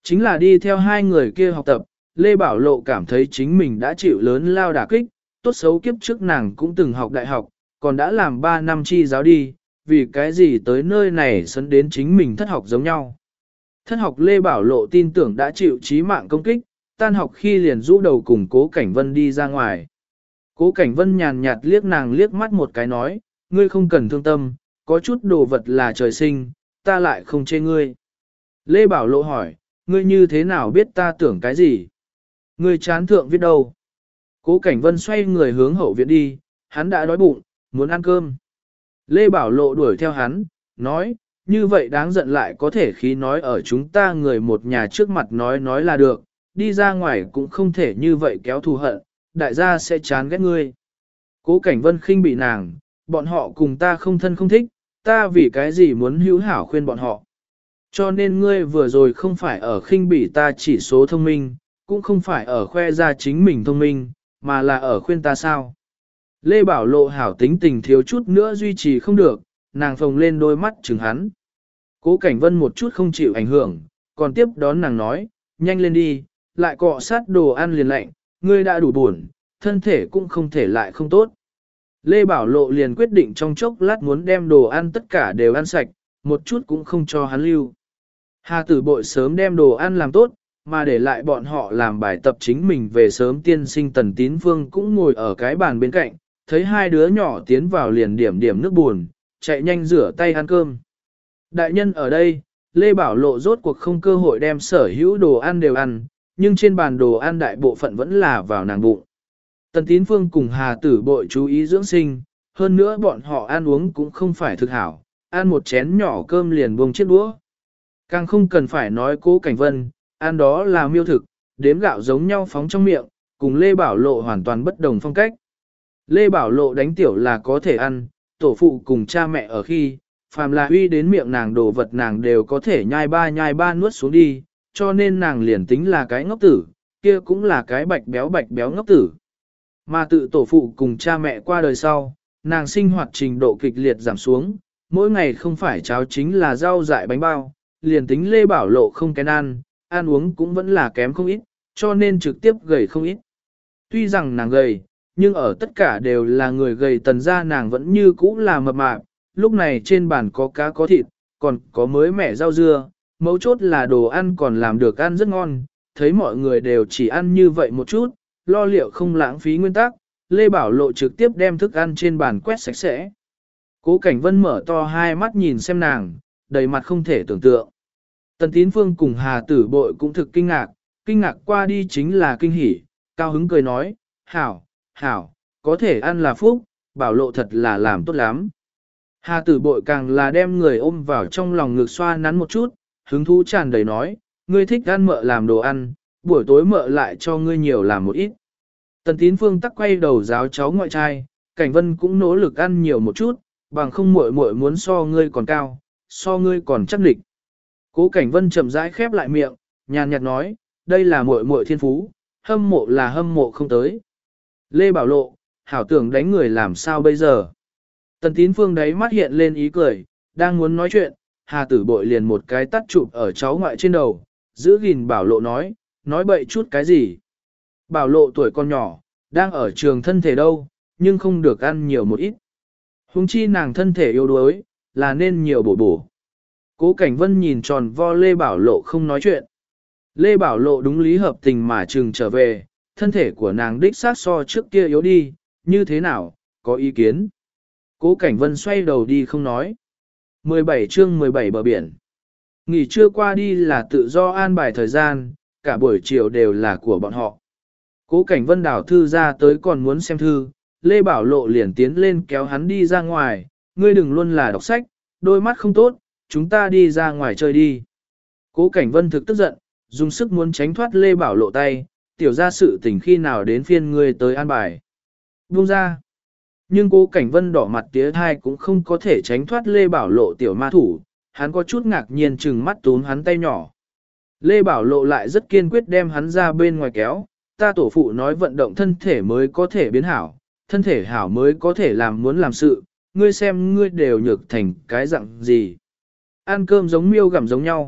Chính là đi theo hai người kia học tập, Lê Bảo Lộ cảm thấy chính mình đã chịu lớn lao đả kích, tốt xấu kiếp trước nàng cũng từng học đại học, còn đã làm 3 năm chi giáo đi, vì cái gì tới nơi này sấn đến chính mình thất học giống nhau. Thất học Lê Bảo Lộ tin tưởng đã chịu chí mạng công kích, tan học khi liền rũ đầu cùng Cố Cảnh Vân đi ra ngoài. Cố Cảnh Vân nhàn nhạt liếc nàng liếc mắt một cái nói, ngươi không cần thương tâm, có chút đồ vật là trời sinh, ta lại không chê ngươi. Lê Bảo Lộ hỏi, ngươi như thế nào biết ta tưởng cái gì? Ngươi chán thượng viết đâu? Cố Cảnh Vân xoay người hướng hậu viện đi, hắn đã đói bụng, muốn ăn cơm. Lê Bảo Lộ đuổi theo hắn, nói, như vậy đáng giận lại có thể khí nói ở chúng ta người một nhà trước mặt nói là được, đi ra ngoài cũng không thể như vậy kéo thù hận, đại gia sẽ chán ghét ngươi. Cố Cảnh Vân khinh bị nàng, bọn họ cùng ta không thân không thích, ta vì cái gì muốn hữu hảo khuyên bọn họ. Cho nên ngươi vừa rồi không phải ở khinh bỉ ta chỉ số thông minh, cũng không phải ở khoe ra chính mình thông minh, mà là ở khuyên ta sao. Lê Bảo Lộ hảo tính tình thiếu chút nữa duy trì không được, nàng phồng lên đôi mắt chừng hắn. Cố Cảnh Vân một chút không chịu ảnh hưởng, còn tiếp đón nàng nói, nhanh lên đi, lại cọ sát đồ ăn liền lạnh, ngươi đã đủ buồn, thân thể cũng không thể lại không tốt. Lê Bảo Lộ liền quyết định trong chốc lát muốn đem đồ ăn tất cả đều ăn sạch, một chút cũng không cho hắn lưu. Hà Tử Bội sớm đem đồ ăn làm tốt, mà để lại bọn họ làm bài tập chính mình về sớm. Tiên sinh Tần Tín Phương cũng ngồi ở cái bàn bên cạnh, thấy hai đứa nhỏ tiến vào liền điểm điểm nước buồn, chạy nhanh rửa tay ăn cơm. Đại nhân ở đây, Lê Bảo Lộ rốt cuộc không cơ hội đem sở hữu đồ ăn đều ăn, nhưng trên bàn đồ ăn đại bộ phận vẫn là vào nàng bụng. Tần Tín Phương cùng Hà Tử Bội chú ý dưỡng sinh, hơn nữa bọn họ ăn uống cũng không phải thực hảo, ăn một chén nhỏ cơm liền buông chiếc đũa. Càng không cần phải nói Cố Cảnh Vân, ăn đó là miêu thực, đếm gạo giống nhau phóng trong miệng, cùng Lê Bảo Lộ hoàn toàn bất đồng phong cách. Lê Bảo Lộ đánh tiểu là có thể ăn, tổ phụ cùng cha mẹ ở khi, phàm là uy đến miệng nàng đồ vật nàng đều có thể nhai ba nuốt xuống đi, cho nên nàng liền tính là cái ngốc tử, kia cũng là cái bạch béo ngốc tử. Mà tự tổ phụ cùng cha mẹ qua đời sau, nàng sinh hoạt trình độ kịch liệt giảm xuống, mỗi ngày không phải cháo chính là rau dại bánh bao, liền tính Lê Bảo Lộ không kén ăn uống cũng vẫn là kém không ít, cho nên trực tiếp gầy không ít. Tuy rằng nàng gầy, nhưng ở tất cả đều là người gầy tần ra nàng vẫn như cũ là mập mạp, lúc này trên bàn có cá có thịt, còn có mới mẻ rau dưa, mấu chốt là đồ ăn còn làm được ăn rất ngon, thấy mọi người đều chỉ ăn như vậy một chút, lo liệu không lãng phí nguyên tắc, Lê Bảo Lộ trực tiếp đem thức ăn trên bàn quét sạch sẽ. Cố Cảnh Vân mở to hai mắt nhìn xem nàng, đầy mặt không thể tưởng tượng. Tần Tín Phương cùng Hà Tử Bội cũng thực kinh ngạc qua đi chính là kinh hỉ, cao hứng cười nói, hảo, có thể ăn là phúc, Bảo Lộ thật là làm tốt lắm. Hà Tử Bội càng là đem người ôm vào trong lòng ngực xoa nắn một chút, hứng thú tràn đầy nói, ngươi thích ăn mợ làm đồ ăn, buổi tối mợ lại cho ngươi nhiều làm một ít. Tần Tín Phương tắc quay đầu giáo cháu ngoại trai, Cảnh Vân cũng nỗ lực ăn nhiều một chút, bằng không muội muốn so ngươi còn cao, so ngươi còn chắc địch. Cố Cảnh Vân chậm rãi khép lại miệng, nhàn nhạt nói, đây là muội thiên phú, hâm mộ là hâm mộ không tới. Lê Bảo Lộ, hảo tưởng đánh người làm sao bây giờ. Tần Tín Phương đấy mắt hiện lên ý cười, đang muốn nói chuyện, Hà Tử Bội liền một cái tắt chụp ở cháu ngoại trên đầu, giữ gìn Bảo Lộ nói bậy chút cái gì. Bảo Lộ tuổi con nhỏ, đang ở trường thân thể đâu, nhưng không được ăn nhiều một ít. Huống chi nàng thân thể yếu đuối, là nên nhiều bổ. Cố Cảnh Vân nhìn tròn vo Lê Bảo Lộ không nói chuyện. Lê Bảo Lộ đúng lý hợp tình mà trừng trở về, thân thể của nàng đích xác so trước kia yếu đi, như thế nào, có ý kiến. Cố Cảnh Vân xoay đầu đi không nói. 17 chương 17 bờ biển. Nghỉ trưa qua đi là tự do an bài thời gian, cả buổi chiều đều là của bọn họ. Cố Cảnh Vân đảo thư ra tới còn muốn xem thư, Lê Bảo Lộ liền tiến lên kéo hắn đi ra ngoài, ngươi đừng luôn là đọc sách, đôi mắt không tốt, chúng ta đi ra ngoài chơi đi. Cố Cảnh Vân thực tức giận, dùng sức muốn tránh thoát Lê Bảo Lộ tay, tiểu ra sự tình khi nào đến phiên ngươi tới an bài. Buông ra. Nhưng Cố Cảnh Vân đỏ mặt tía thai cũng không có thể tránh thoát Lê Bảo Lộ tiểu ma thủ, hắn có chút ngạc nhiên chừng mắt túm hắn tay nhỏ. Lê Bảo Lộ lại rất kiên quyết đem hắn ra bên ngoài kéo, ta tổ phụ nói vận động thân thể mới có thể biến hảo, thân thể hảo mới có thể làm muốn làm sự, ngươi xem ngươi đều nhược thành cái dạng gì. Ăn cơm giống miêu gặm giống nhau,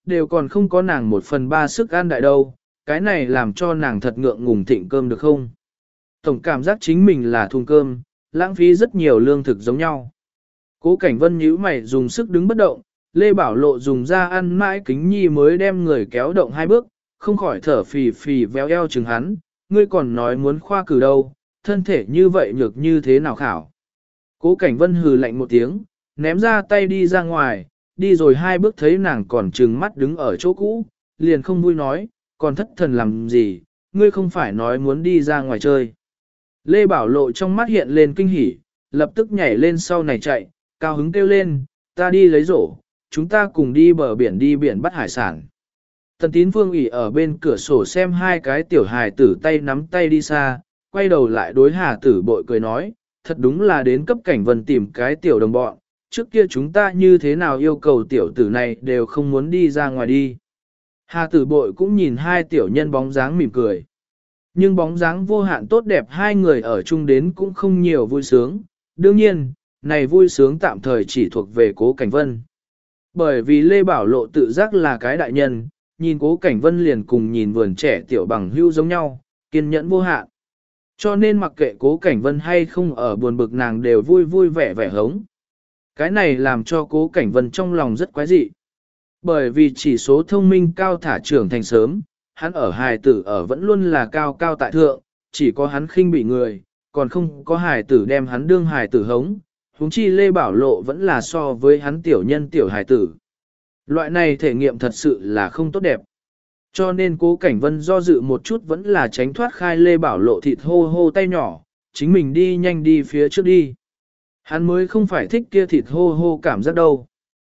đều còn không có nàng 1/3 sức ăn đại đâu, cái này làm cho nàng thật ngượng ngùng thịnh cơm được không? Tổng cảm giác chính mình là thùng cơm, lãng phí rất nhiều lương thực giống nhau. Cố Cảnh Vân nhíu mày dùng sức đứng bất động, Lê Bảo Lộ dùng ra ăn mãi kính nhi mới đem người kéo động 2 bước, không khỏi thở phì phì véo eo chừng hắn, ngươi còn nói muốn khoa cử đâu, thân thể như vậy nhược như thế nào khảo. Cố Cảnh Vân hừ lạnh một tiếng, ném ra tay đi ra ngoài, đi rồi 2 bước thấy nàng còn trừng mắt đứng ở chỗ cũ, liền không vui nói, còn thất thần làm gì, ngươi không phải nói muốn đi ra ngoài chơi. Lê Bảo Lộ trong mắt hiện lên kinh hỉ, lập tức nhảy lên sau này chạy, cao hứng kêu lên, ta đi lấy rổ, chúng ta cùng đi bờ biển đi biển bắt hải sản. Tần Tín Phương ỉ ở bên cửa sổ xem 2 cái tiểu hài tử tay nắm tay đi xa, quay đầu lại đối Hà Tử Bội cười nói, thật đúng là đến cấp Cảnh Vân tìm cái tiểu đồng bọn, trước kia chúng ta như thế nào yêu cầu tiểu tử này đều không muốn đi ra ngoài đi. Hà Tử Bội cũng nhìn 2 tiểu nhân bóng dáng mỉm cười. Nhưng bóng dáng vô hạn tốt đẹp 2 người ở chung đến cũng không nhiều vui sướng. Đương nhiên, này vui sướng tạm thời chỉ thuộc về Cố Cảnh Vân. Bởi vì Lê Bảo Lộ tự giác là cái đại nhân, nhìn Cố Cảnh Vân liền cùng nhìn vườn trẻ tiểu bằng hưu giống nhau, kiên nhẫn vô hạn. Cho nên mặc kệ Cố Cảnh Vân hay không ở buồn bực nàng đều vui vui vẻ vẻ hống. Cái này làm cho Cố Cảnh Vân trong lòng rất quái dị. Bởi vì chỉ số thông minh cao thả trưởng thành sớm, hắn ở hài tử ở vẫn luôn là cao cao tại thượng, chỉ có hắn khinh bị người, còn không có hài tử đem hắn đương hài tử hống, huống chi Lê Bảo Lộ vẫn là so với hắn tiểu nhân tiểu hài tử. Loại này thể nghiệm thật sự là không tốt đẹp. Cho nên Cố Cảnh Vân do dự một chút vẫn là tránh thoát khai Lê Bảo Lộ thịt hô hô tay nhỏ, chính mình đi nhanh đi phía trước đi. Hắn mới không phải thích kia thịt hô hô cảm giác đâu.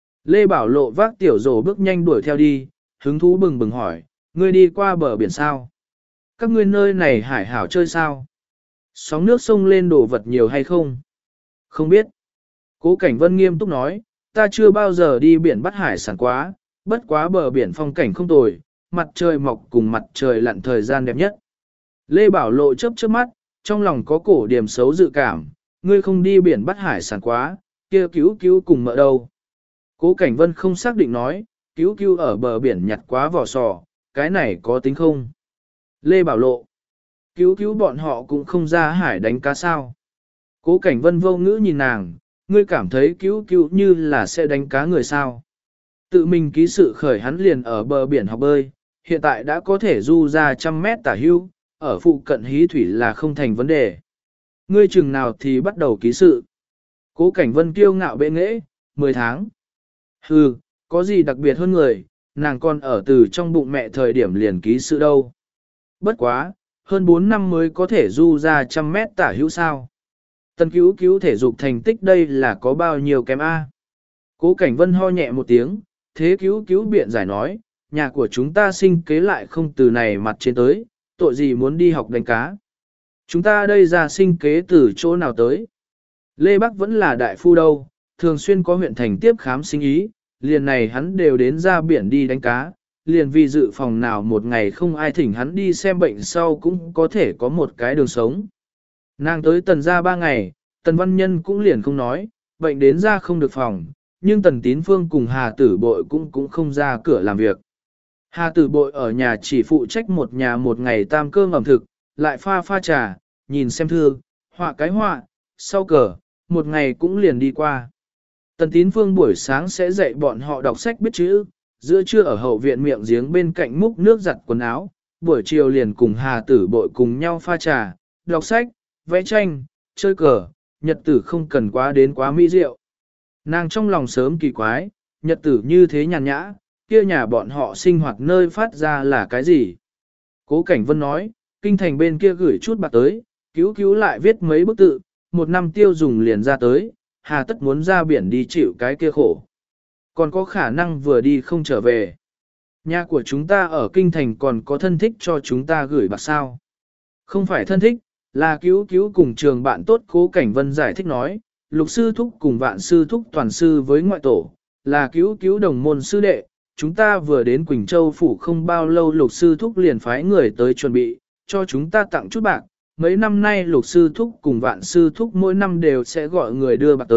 Lê Bảo Lộ vác tiểu rổ bước nhanh đuổi theo đi, hứng thú bừng bừng hỏi, ngươi đi qua bờ biển sao? Các ngươi nơi này hải hảo chơi sao? Sóng nước sông lên đổ vật nhiều hay không? Không biết. Cố Cảnh Vân nghiêm túc nói, ta chưa bao giờ đi biển bắt hải sản quá, bất quá bờ biển phong cảnh không tồi, mặt trời mọc cùng mặt trời lặn thời gian đẹp nhất. Lê Bảo Lộ chớp chớp mắt, trong lòng có cổ điểm xấu dự cảm, ngươi không đi biển bắt hải sản quá, kia cứu cứu cùng mợ đâu. Cố Cảnh Vân không xác định nói, cứu cứu ở bờ biển nhặt quá vỏ sò, cái này có tính không? Lê Bảo Lộ, cứu cứu bọn họ cũng không ra hải đánh cá sao. Cố Cảnh Vân vô ngữ nhìn nàng, ngươi cảm thấy cứu cứu như là sẽ đánh cá người sao. Tự mình ký sự khởi hắn liền ở bờ biển học bơi, hiện tại đã có thể du ra 100 mét tả hưu, ở phụ cận hí thủy là không thành vấn đề. Ngươi chừng nào thì bắt đầu ký sự. Cố Cảnh Vân kiêu ngạo bệ nghễ, 10 tháng. Hừ, có gì đặc biệt hơn người, nàng còn ở từ trong bụng mẹ thời điểm liền ký sự đâu. Bất quá, hơn 4 năm mới có thể du ra 100 mét tả hữu sao. Tần cứu cứu thể dục thành tích đây là có bao nhiêu kém A. Cố Cảnh Vân ho nhẹ một tiếng, thế cứu cứu biện giải nói, nhà của chúng ta sinh kế lại không từ này mặt trên tới, tội gì muốn đi học đánh cá. Chúng ta đây ra sinh kế từ chỗ nào tới. Lê Bắc vẫn là đại phu đâu, thường xuyên có huyện thành tiếp khám sinh ý, liền này hắn đều đến ra biển đi đánh cá, liền vì dự phòng nào một ngày không ai thỉnh hắn đi xem bệnh sau cũng có thể có một cái đường sống. Nàng tới Tần ra 3 ngày, Tần Văn Nhân cũng liền không nói, bệnh đến ra không được phòng, nhưng Tần Tín Phương cùng Hà Tử Bội cũng không ra cửa làm việc. Hà Tử Bội ở nhà chỉ phụ trách một nhà một ngày tam cơm ẩm thực, lại pha trà, nhìn xem thư, họa cái họa, sau cờ, một ngày cũng liền đi qua. Tần Tín Phương buổi sáng sẽ dạy bọn họ đọc sách biết chữ, giữa trưa ở hậu viện miệng giếng bên cạnh múc nước giặt quần áo, buổi chiều liền cùng Hà Tử Bội cùng nhau pha trà, đọc sách, vẽ tranh, chơi cờ, nhật tử không cần quá đến quá mỹ diệu. Nàng trong lòng sớm kỳ quái, nhật tử như thế nhàn nhã, kia nhà bọn họ sinh hoạt nơi phát ra là cái gì? Cố Cảnh Vân nói, kinh thành bên kia gửi chút bạc tới, cứu lại viết mấy bức tự, một năm tiêu dùng liền ra tới, hà tất muốn ra biển đi chịu cái kia khổ. Còn có khả năng vừa đi không trở về. Nhà của chúng ta ở kinh thành còn có thân thích cho chúng ta gửi bạc sao? Không phải thân thích, là cứu cùng trường bạn tốt. Cố Cảnh Vân giải thích nói, lục sư thúc cùng vạn sư thúc toàn sư với ngoại tổ, là cứu đồng môn sư đệ. Chúng ta vừa đến Quỳnh Châu phủ không bao lâu lục sư thúc liền phái người tới chuẩn bị, cho chúng ta tặng chút bạc. Mấy năm nay lục sư thúc cùng vạn sư thúc mỗi năm đều sẽ gọi người đưa bạc tới,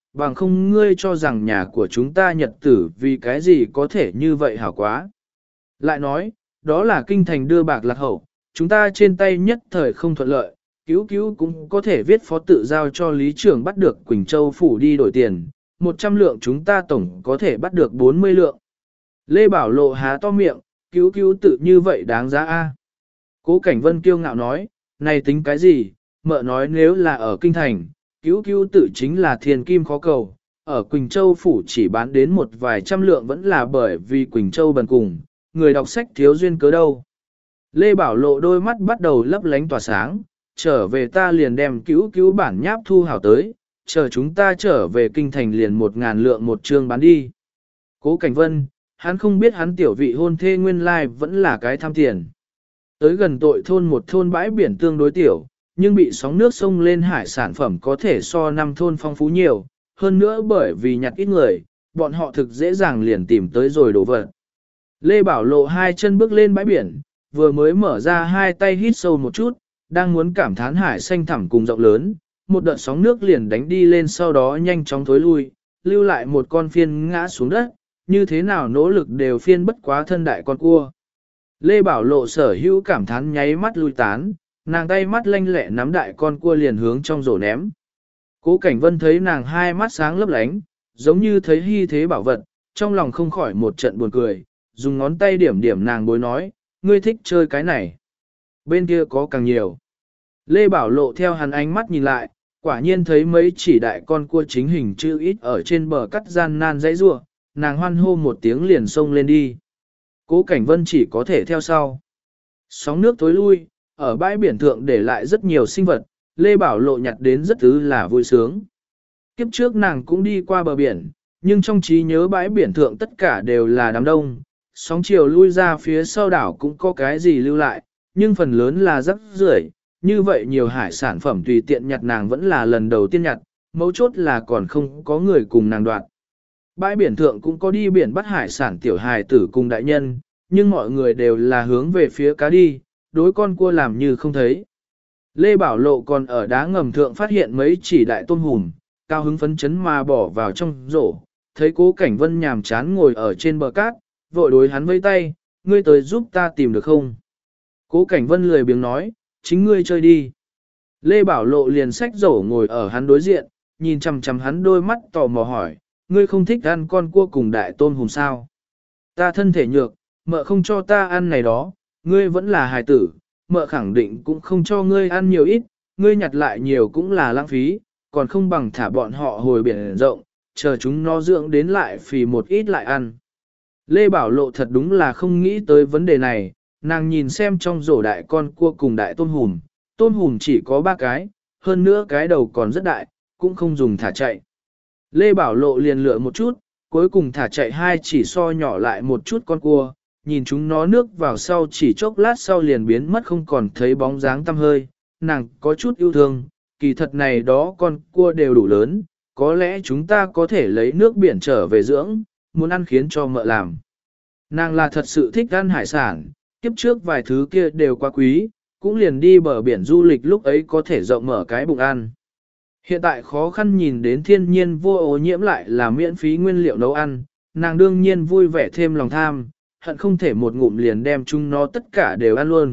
bằng không ngươi cho rằng nhà của chúng ta nhật tử vì cái gì có thể như vậy hảo quá. Lại nói, đó là kinh thành đưa bạc lạc hậu, chúng ta trên tay nhất thời không thuận lợi, cứu cứu cũng có thể viết phó tự giao cho lý trưởng bắt được Quỳnh Châu phủ đi đổi tiền, 100 lượng chúng ta tổng có thể bắt được 40 lượng. Lê Bảo Lộ há to miệng, cứu cứu tự như vậy đáng giá a. Cố Cảnh Vân kiêu ngạo nói, này tính cái gì, mợ nói nếu là ở kinh thành, cứu cứu tự chính là thiên kim khó cầu, ở Quỳnh Châu phủ chỉ bán đến một vài trăm lượng vẫn là bởi vì Quỳnh Châu bần cùng, người đọc sách thiếu duyên cớ đâu. Lê Bảo Lộ đôi mắt bắt đầu lấp lánh tỏa sáng, trở về ta liền đem cứu cứu bản nháp thu hảo tới, chờ chúng ta trở về kinh thành liền 1.000 lượng một chương bán đi. Cố Cảnh Vân, hắn không biết hắn tiểu vị hôn thê nguyên lai vẫn là cái tham tiền. Tới gần tội thôn một thôn bãi biển tương đối tiểu, nhưng bị sóng nước sông lên hải sản phẩm có thể so 5 thôn phong phú nhiều, hơn nữa bởi vì nhặt ít người, bọn họ thực dễ dàng liền tìm tới rồi đổ vật. Lê Bảo Lộ hai chân bước lên bãi biển, vừa mới mở ra hai tay hít sâu một chút, đang muốn cảm thán hải xanh thẳm cùng rộng lớn, một đợt sóng nước liền đánh đi lên sau đó nhanh chóng thối lui, lưu lại một con phiên ngã xuống đất, như thế nào nỗ lực đều phiên bất quá thân đại con cua. Lê Bảo Lộ sở hữu cảm thán nháy mắt lui tán, nàng tay mắt lanh lẹ nắm đại con cua liền hướng trong rổ ném. Cố Cảnh Vân thấy nàng hai mắt sáng lấp lánh, giống như thấy hy thế bảo vật, trong lòng không khỏi một trận buồn cười, dùng ngón tay điểm điểm nàng bối nói, ngươi thích chơi cái này. Bên kia có càng nhiều. Lê Bảo Lộ theo hắn ánh mắt nhìn lại, quả nhiên thấy mấy chỉ đại con cua chính hình chữ ít ở trên bờ cắt gian nan dãy rua, nàng hoan hô một tiếng liền xông lên đi. Cố Cảnh Vân chỉ có thể theo sau. Sóng nước tối lui, ở bãi biển thượng để lại rất nhiều sinh vật, Lê Bảo Lộ nhặt đến rất thứ là vui sướng. Kiếp trước nàng cũng đi qua bờ biển, nhưng trong trí nhớ bãi biển thượng tất cả đều là đám đông, sóng chiều lui ra phía sau đảo cũng có cái gì lưu lại, nhưng phần lớn là rác rưởi. Như vậy nhiều hải sản phẩm tùy tiện nhặt nàng vẫn là lần đầu tiên nhặt, mấu chốt là còn không có người cùng nàng đoạt. Bãi biển thượng cũng có đi biển bắt hải sản tiểu hài tử cùng đại nhân, nhưng mọi người đều là hướng về phía cá đi, đối con cua làm như không thấy. Lê Bảo Lộ còn ở đá ngầm thượng phát hiện mấy chỉ đại tôm hùm, cao hứng phấn chấn mà bỏ vào trong rổ, thấy Cố Cảnh Vân nhàm chán ngồi ở trên bờ cát, vội đối hắn vây tay, ngươi tới giúp ta tìm được không? Cố Cảnh Vân lười biếng nói, chính ngươi chơi đi. Lê Bảo Lộ liền xách rổ ngồi ở hắn đối diện, nhìn chằm chằm hắn đôi mắt tò mò hỏi, ngươi không thích ăn con cua cùng đại tôm hùm sao? Ta thân thể nhược, mợ không cho ta ăn này đó, ngươi vẫn là hài tử, mợ khẳng định cũng không cho ngươi ăn nhiều ít, ngươi nhặt lại nhiều cũng là lãng phí, còn không bằng thả bọn họ hồi biển rộng, chờ chúng nó dưỡng đến lại phì một ít lại ăn. Lê Bảo Lộ thật đúng là không nghĩ tới vấn đề này, nàng nhìn xem trong rổ đại con cua cùng đại tôm hùm chỉ có 3 cái, hơn nữa cái đầu còn rất đại, cũng không dùng thả chạy. Lê Bảo Lộ liền lựa một chút, cuối cùng thả chạy 2 chỉ so nhỏ lại một chút con cua, nhìn chúng nó nước vào sau chỉ chốc lát sau liền biến mất không còn thấy bóng dáng tăm hơi, nàng có chút yêu thương, kỳ thật này đó con cua đều đủ lớn, có lẽ chúng ta có thể lấy nước biển trở về dưỡng, muốn ăn khiến cho mợ làm. Nàng là thật sự thích ăn hải sản, kiếp trước vài thứ kia đều quá quý, cũng liền đi bờ biển du lịch lúc ấy có thể rộng mở cái bụng ăn. Hiện tại khó khăn nhìn đến thiên nhiên vô ô nhiễm lại là miễn phí nguyên liệu nấu ăn, nàng đương nhiên vui vẻ thêm lòng tham, hận không thể một ngụm liền đem chúng nó tất cả đều ăn luôn.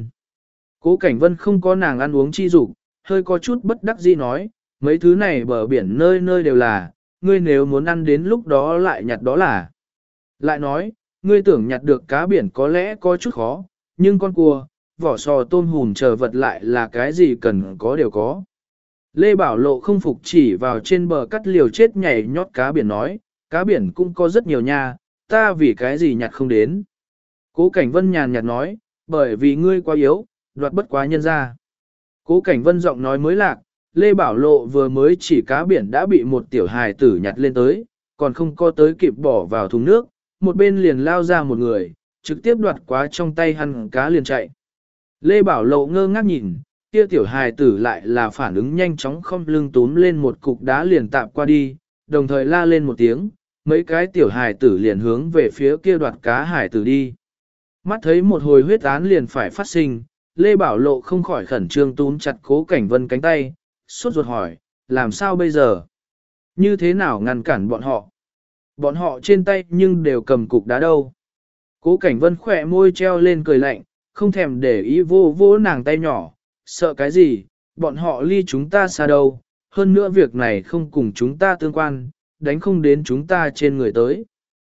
Cố Cảnh Vân không có nàng ăn uống chi dục, hơi có chút bất đắc dĩ nói, mấy thứ này bờ biển nơi nơi đều là, ngươi nếu muốn ăn đến lúc đó lại nhặt đó là. Lại nói, ngươi tưởng nhặt được cá biển có lẽ có chút khó, nhưng con cua, vỏ sò tôm hùm chờ vật lại là cái gì cần có đều có. Lê Bảo Lộ không phục chỉ vào trên bờ cắt liều chết nhảy nhót cá biển nói, cá biển cũng có rất nhiều nha, ta vì cái gì nhặt không đến. Cố Cảnh Vân nhàn nhạt nói, bởi vì ngươi quá yếu, đoạt bất quá nhân ra. Cố Cảnh Vân giọng nói mới lạc, Lê Bảo Lộ vừa mới chỉ cá biển đã bị một tiểu hài tử nhặt lên tới, còn không có tới kịp bỏ vào thùng nước, một bên liền lao ra một người, trực tiếp đoạt quá trong tay hắn cá liền chạy. Lê Bảo Lộ ngơ ngác nhìn, kia tiểu hài tử lại là phản ứng nhanh chóng không lưng túm lên một cục đá liền tạp qua đi, đồng thời la lên một tiếng, mấy cái tiểu hài tử liền hướng về phía kia đoạt cá hài tử đi. Mắt thấy một hồi huyết án liền phải phát sinh, Lê Bảo Lộ không khỏi khẩn trương túm chặt Cố Cảnh Vân cánh tay, sốt ruột hỏi, làm sao bây giờ? Như thế nào ngăn cản bọn họ? Bọn họ trên tay nhưng đều cầm cục đá đâu. Cố Cảnh Vân khỏe môi treo lên cười lạnh, không thèm để ý vô vô nàng tay nhỏ, sợ cái gì, bọn họ ly chúng ta xa đâu, hơn nữa việc này không cùng chúng ta tương quan, đánh không đến chúng ta trên người tới.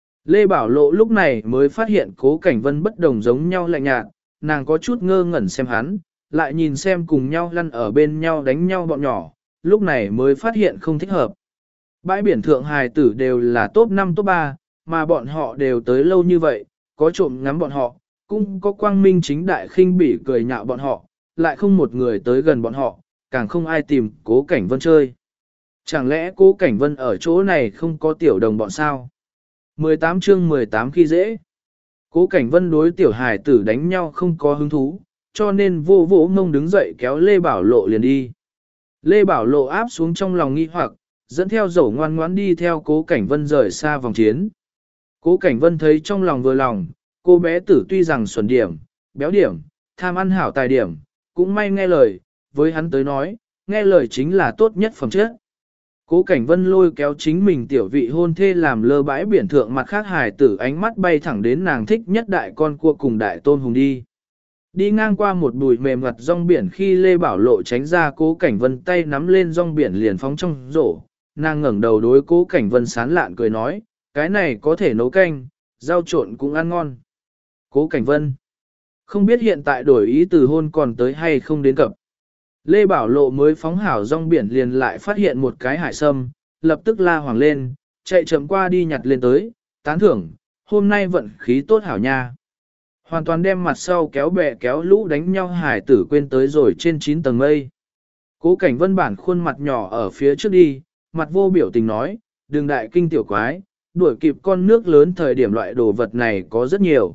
Lê Bảo Lộ lúc này mới phát hiện Cố Cảnh Vân bất đồng giống nhau lạnh nhạt, nàng có chút ngơ ngẩn xem hắn, lại nhìn xem cùng nhau lăn ở bên nhau đánh nhau bọn nhỏ, lúc này mới phát hiện không thích hợp. Bãi biển Thượng Hải tử đều là top 5 top 3, mà bọn họ đều tới lâu như vậy, có trộm ngắm bọn họ, cũng có quang minh chính đại khinh bỉ cười nhạo bọn họ, lại không một người tới gần bọn họ, càng không ai tìm Cố Cảnh Vân chơi. Chẳng lẽ Cố Cảnh Vân ở chỗ này không có tiểu đồng bọn sao? 18 chương 18 khi dễ. Cố Cảnh Vân đối tiểu hài tử đánh nhau không có hứng thú, cho nên vô vỗ ngông đứng dậy kéo Lê Bảo Lộ liền đi. Lê Bảo Lộ áp xuống trong lòng nghi hoặc, dẫn theo dẩu ngoan ngoãn đi theo Cố Cảnh Vân rời xa vòng chiến. Cố Cảnh Vân thấy trong lòng vừa lòng, cô bé tử tuy rằng xuẩn điểm, béo điểm, tham ăn hảo tài điểm, cũng may nghe lời, với hắn tới nói, nghe lời chính là tốt nhất phẩm chất. Cố Cảnh Vân lôi kéo chính mình tiểu vị hôn thê làm lơ bãi biển thượng mặt khác hài tử ánh mắt bay thẳng đến nàng thích nhất đại con cua cùng đại tôm hùng đi. Đi ngang qua một bụi mềm mặt rong biển khi Lê Bảo Lộ tránh ra Cố Cảnh Vân tay nắm lên rong biển liền phóng trong rổ, nàng ngẩng đầu đối Cố Cảnh Vân sán lạn cười nói, cái này có thể nấu canh, rau trộn cũng ăn ngon. Cố Cảnh Vân, không biết hiện tại đổi ý từ hôn còn tới hay không đến cập. Lê Bảo Lộ mới phóng hảo rong biển liền lại phát hiện một cái hải sâm, lập tức la hoàng lên, chạy chậm qua đi nhặt lên tới, tán thưởng, hôm nay vận khí tốt hảo nha. Hoàn toàn đem mặt sau kéo bè kéo lũ đánh nhau hải tử quên tới rồi trên 9 tầng mây. Cố Cảnh Vân bản khuôn mặt nhỏ ở phía trước đi, mặt vô biểu tình nói, đừng đại kinh tiểu quái, đuổi kịp con nước lớn thời điểm loại đồ vật này có rất nhiều.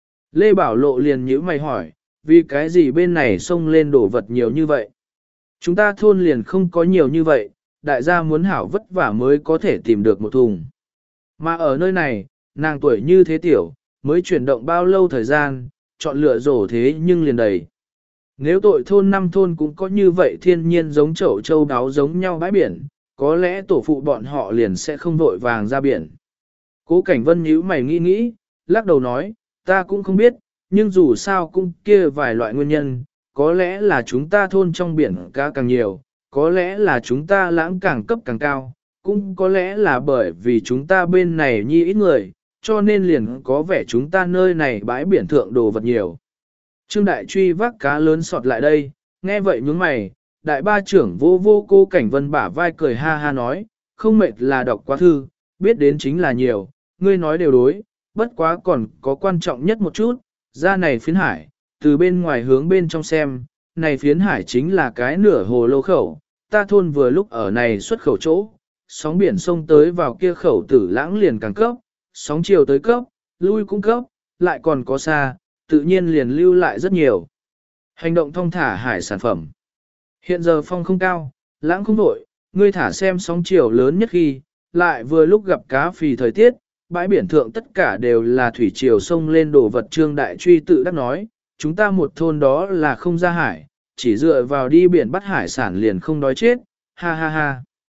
Lê Bảo Lộ liền nhíu mày hỏi, vì cái gì bên này xông lên đồ vật nhiều như vậy? Chúng ta thôn liền không có nhiều như vậy, đại gia muốn hảo vất vả mới có thể tìm được một thùng. Mà ở nơi này, nàng tuổi như thế tiểu, mới chuyển động bao lâu thời gian, chọn lựa rổ thế nhưng liền đầy. Nếu tội thôn 5 thôn cũng có như vậy thiên nhiên giống chậu châu đáo giống nhau bãi biển, có lẽ tổ phụ bọn họ liền sẽ không vội vàng ra biển. Cố Cảnh Vân nhíu mày nghĩ nghĩ, lắc đầu nói, ta cũng không biết, nhưng dù sao cũng kia vài loại nguyên nhân, có lẽ là chúng ta thôn trong biển cá càng nhiều, có lẽ là chúng ta lãng càng cấp càng cao, cũng có lẽ là bởi vì chúng ta bên này nhi ít người, cho nên liền có vẻ chúng ta nơi này bãi biển thượng đồ vật nhiều. Trương Đại Truy vác cá lớn sọt lại đây, nghe vậy nhướng mày, đại ba trưởng vô vô Cố Cảnh Vân bả vai cười ha ha nói, không mệt là đọc quá thư, biết đến chính là nhiều, ngươi nói đều đối, bất quá còn có quan trọng nhất một chút, ra này phiến hải, từ bên ngoài hướng bên trong xem, này phiến hải chính là cái nửa hồ lô khẩu, ta thôn vừa lúc ở này xuất khẩu chỗ, sóng biển sông tới vào kia khẩu Tử Lãng liền càng cấp, sóng chiều tới cấp, lui cũng cấp, lại còn có xa, tự nhiên liền lưu lại rất nhiều. Hành động thông thả hải sản phẩm. Hiện giờ phong không cao, lãng không vội, ngươi thả xem sóng chiều lớn nhất khi, lại vừa lúc gặp cá phì thời tiết, bãi biển thượng tất cả đều là thủy triều sông lên đổ vật. Trương Đại Truy tự đắc nói, chúng ta một thôn đó là không ra hải, chỉ dựa vào đi biển bắt hải sản liền không đói chết, ha ha ha.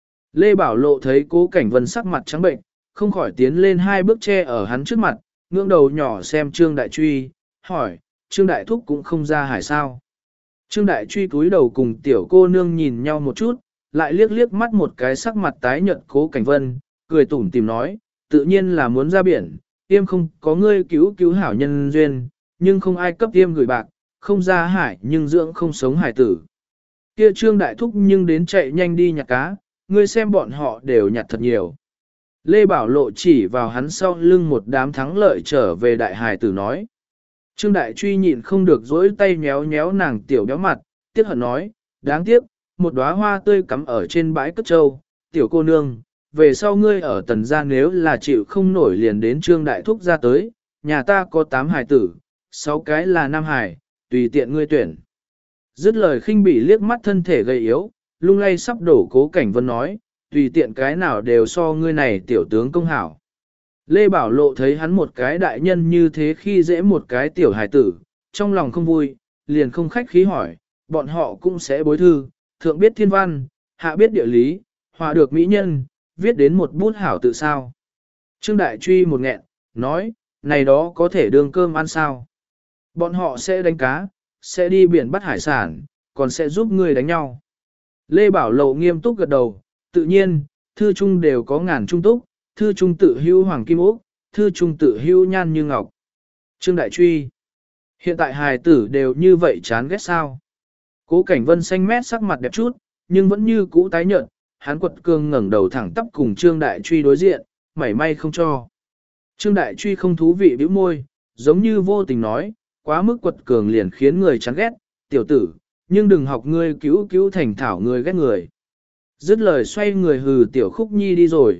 Lê Bảo Lộ thấy Cố Cảnh Vân sắc mặt trắng bệnh, không khỏi tiến lên 2 bước che ở hắn trước mặt, ngưỡng đầu nhỏ xem Trương Đại Truy, hỏi, Trương Đại Thúc cũng không ra hải sao. Trương Đại Truy cúi đầu cùng tiểu cô nương nhìn nhau một chút, lại liếc liếc mắt một cái sắc mặt tái nhợt Cố Cảnh Vân, cười tủm tìm nói, tự nhiên là muốn ra biển, tiêm không có ngươi cứu hảo nhân duyên, nhưng không ai cấp tiêm gửi bạc, không ra hải nhưng dưỡng không sống hải tử. Kia Trương Đại Thúc nhưng đến chạy nhanh đi nhặt cá, ngươi xem bọn họ đều nhặt thật nhiều. Lê Bảo Lộ chỉ vào hắn sau lưng một đám thắng lợi trở về đại hải tử nói. Trương Đại Truy nhịn không được dỗi tay nhéo nhéo nàng tiểu béo mặt, tiếc hận nói, đáng tiếc, một đóa hoa tươi cắm ở trên bãi cất trâu, tiểu cô nương, về sau ngươi ở tần gia nếu là chịu không nổi liền đến Trương Đại Thúc ra tới, nhà ta có 8 hải tử, 6 cái là nam hải, tùy tiện ngươi tuyển. Dứt lời khinh bỉ liếc mắt thân thể gầy yếu, lung lay sắp đổ Cố Cảnh Vân nói, tùy tiện cái nào đều so ngươi này tiểu tướng công hảo. Lê Bảo Lộ thấy hắn một cái đại nhân như thế khi dễ một cái tiểu hài tử, trong lòng không vui, liền không khách khí hỏi, bọn họ cũng sẽ bối thư, thượng biết thiên văn, hạ biết địa lý, hòa được mỹ nhân, viết đến một bút hảo tự sao. Trương Đại Truy một nghẹn, nói, này đó có thể đương cơm ăn sao. Bọn họ sẽ đánh cá, sẽ đi biển bắt hải sản, còn sẽ giúp người đánh nhau. Lê Bảo Lộ nghiêm túc gật đầu, tự nhiên, thư trung đều có ngàn trung túc, thư trung tự hữu hoàng kim ốc, thư trung tự hữu nhan như ngọc. Trương Đại Truy, hiện tại hài tử đều như vậy chán ghét sao. Cố Cảnh Vân xanh mét sắc mặt đẹp chút, nhưng vẫn như cũ tái nhợt, hắn quật cường ngẩng đầu thẳng tắp cùng Trương Đại Truy đối diện, mảy may không cho. Trương Đại Truy không thú vị bĩu môi, giống như vô tình nói, quá mức quật cường liền khiến người chán ghét, tiểu tử, nhưng đừng học ngươi cứu cứu thành thảo người ghét người. Dứt lời xoay người hừ tiểu Khúc Nhi đi rồi.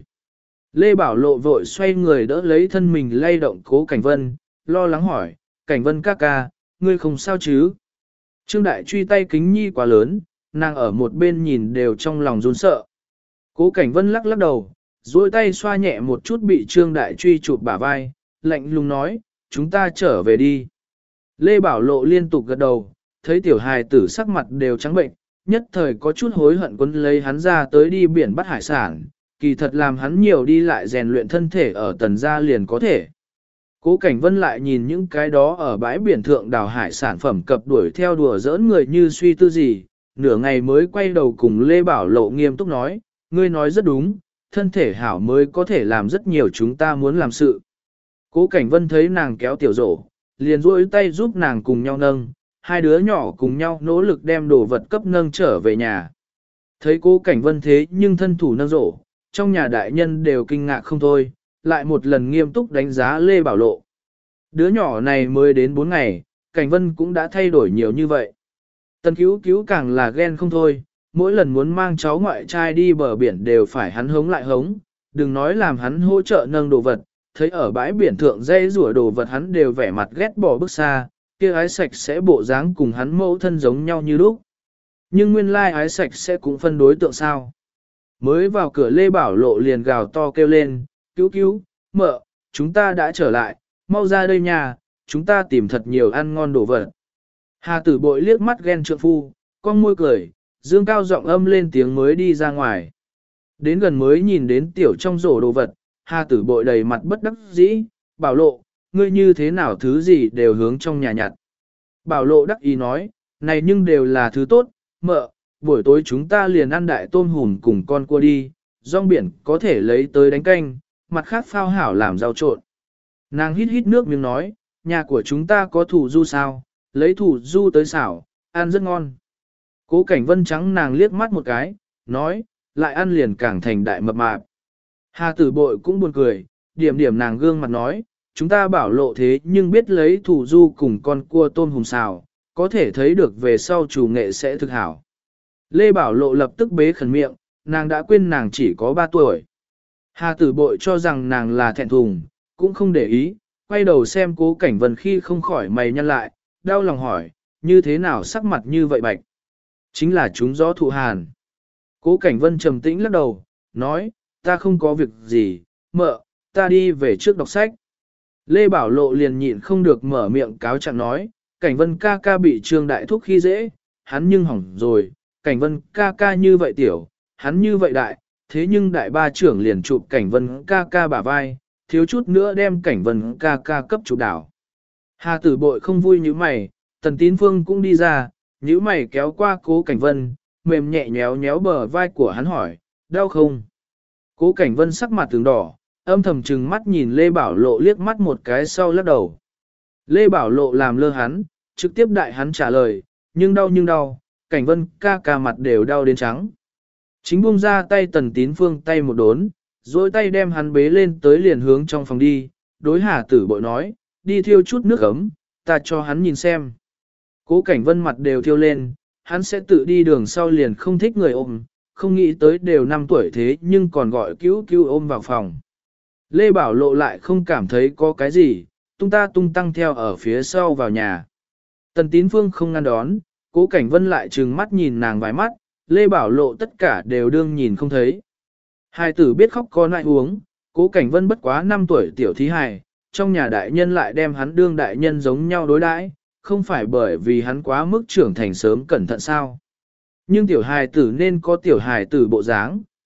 Lê Bảo Lộ vội xoay người đỡ lấy thân mình lay động Cố Cảnh Vân, lo lắng hỏi, Cảnh Vân ca ca, ngươi không sao chứ? Trương Đại Truy tay kính nhi quá lớn, nàng ở một bên nhìn đều trong lòng run sợ. Cố Cảnh Vân lắc lắc đầu, duỗi tay xoa nhẹ một chút bị Trương Đại Truy chụp bả vai, lạnh lùng nói, chúng ta trở về đi. Lê Bảo Lộ liên tục gật đầu, thấy tiểu hài tử sắc mặt đều trắng bệnh, nhất thời có chút hối hận quấn lấy hắn ra tới đi biển bắt hải sản, kỳ thật làm hắn nhiều đi lại rèn luyện thân thể ở tần gia liền có thể. Cố Cảnh Vân lại nhìn những cái đó ở bãi biển thượng đào hải sản phẩm cập đuổi theo đùa giỡn người như suy tư gì, nửa ngày mới quay đầu cùng Lê Bảo Lộ nghiêm túc nói, ngươi nói rất đúng, thân thể hảo mới có thể làm rất nhiều chúng ta muốn làm sự. Cố Cảnh Vân thấy nàng kéo tiểu rổ, liền duỗi tay giúp nàng cùng nhau nâng, hai đứa nhỏ cùng nhau nỗ lực đem đồ vật cấp nâng trở về nhà. Thấy Cố Cảnh Vân thế nhưng thân thủ nâng rổ, trong nhà đại nhân đều kinh ngạc không thôi, lại một lần nghiêm túc đánh giá Lê Bảo Lộ. Đứa nhỏ này mới đến 4 ngày, Cảnh Vân cũng đã thay đổi nhiều như vậy. Tần Cứu Cứu càng là ghen không thôi, mỗi lần muốn mang cháu ngoại trai đi bờ biển đều phải hắn hống lại hống, đừng nói làm hắn hỗ trợ nâng đồ vật, thấy ở bãi biển thượng dây rủa đồ vật hắn đều vẻ mặt ghét bỏ bước xa, kia ái sạch sẽ bộ dáng cùng hắn mẫu thân giống nhau như lúc. Nhưng nguyên lai ái sạch sẽ cũng phân đối tượng sao. Mới vào cửa Lê Bảo Lộ liền gào to kêu lên, Cứu Cứu, mợ, chúng ta đã trở lại, mau ra đây nhà, chúng ta tìm thật nhiều ăn ngon đồ vật. Hà Tử Bội liếc mắt ghen trượng phu, con môi cười, dương cao giọng âm lên tiếng mới đi ra ngoài. Đến gần mới nhìn đến tiểu trong rổ đồ vật, Hà Tử Bội đầy mặt bất đắc dĩ, Bảo Lộ, ngươi như thế nào thứ gì đều hướng trong nhà nhặt. Bảo Lộ đắc ý nói, này nhưng đều là thứ tốt, mợ, buổi tối chúng ta liền ăn đại tôm hùm cùng con cua đi, rong biển có thể lấy tới đánh canh, mặt khác phao hảo làm rau trộn. Nàng hít hít nước miếng nói, nhà của chúng ta có thủ du sao, lấy thủ du tới xảo, ăn rất ngon. Cố Cảnh Vân trắng nàng liếc mắt một cái, nói, lại ăn liền càng thành đại mập mạp. Hà Tử Bội cũng buồn cười, điểm điểm nàng gương mặt nói, chúng ta Bảo Lộ thế nhưng biết lấy thủ du cùng con cua tôm hùm xào, có thể thấy được về sau chủ nghệ sẽ thực hảo. Lê Bảo Lộ lập tức bế khẩn miệng, nàng đã quên nàng chỉ có 3 tuổi. Hà Tử Bội cho rằng nàng là thẹn thùng, cũng không để ý, quay đầu xem Cố Cảnh Vân khi không khỏi mày nhăn lại, đau lòng hỏi, như thế nào sắc mặt như vậy bạch? Chính là chúng gió thụ hàn. Cố Cảnh Vân trầm tĩnh lắc đầu, nói, ta không có việc gì, mợ, ta đi về trước đọc sách. Lê Bảo Lộ liền nhịn không được mở miệng cáo trạng nói, Cảnh Vân ca ca bị Trương Đại Thúc khi dễ, hắn nhưng hỏng rồi, Cảnh Vân ca ca như vậy tiểu, hắn như vậy đại, thế nhưng đại ba trưởng liền chụp Cảnh Vân ca ca bả vai, thiếu chút nữa đem Cảnh Vân ca ca cấp chụp đảo. Hà Tử Bội không vui như mày, Tần Tín Phương cũng đi ra, nhíu mày kéo qua Cố Cảnh Vân, mềm nhẹ nhéo nhéo bờ vai của hắn hỏi, đau không? Cố Cảnh Vân sắc mặt tướng đỏ, âm thầm trừng mắt nhìn Lê Bảo Lộ liếc mắt một cái sau lắc đầu. Lê Bảo Lộ làm lơ hắn, trực tiếp đại hắn trả lời, nhưng đau, Cảnh Vân ca ca mặt đều đau đến trắng. Chính buông ra tay Tần Tín Phương tay một đốn, rồi tay đem hắn bế lên tới liền hướng trong phòng đi, đối Hà Tử Bội nói, đi thiêu chút nước ấm, ta cho hắn nhìn xem. Cố Cảnh Vân mặt đều thiêu lên, hắn sẽ tự đi đường sau liền không thích người ôm, không nghĩ tới đều 5 tuổi thế nhưng còn gọi cứu ôm vào phòng. Lê Bảo Lộ lại không cảm thấy có cái gì, tung tăng theo ở phía sau vào nhà. Tần Tín Phương không ngăn đón, Cố Cảnh Vân lại trừng mắt nhìn nàng vài mắt, Lê Bảo Lộ tất cả đều đương nhìn không thấy. Hai tử biết khóc có nại uống, Cố Cảnh Vân bất quá 5 tuổi tiểu thí hài, trong nhà đại nhân lại đem hắn đương đại nhân giống nhau đối đãi, không phải bởi vì hắn quá mức trưởng thành sớm cẩn thận sao. Nhưng tiểu hài tử nên có tiểu hài tử bộ dáng,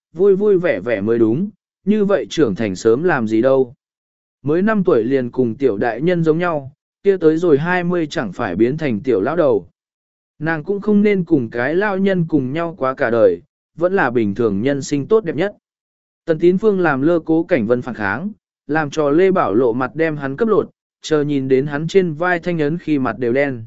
vui vui vẻ vẻ mới đúng, như vậy trưởng thành sớm làm gì đâu. Mới 5 tuổi liền cùng tiểu đại nhân giống nhau, kia tới rồi 20 chẳng phải biến thành tiểu lão đầu. Nàng cũng không nên cùng cái lao nhân cùng nhau quá cả đời, vẫn là bình thường nhân sinh tốt đẹp nhất. Tần Tín Phương làm lơ Cố Cảnh Vân phản kháng, làm cho Lê Bảo Lộ mặt đem hắn cấp lột, chờ nhìn đến hắn trên vai thanh ấn khi mặt đều đen.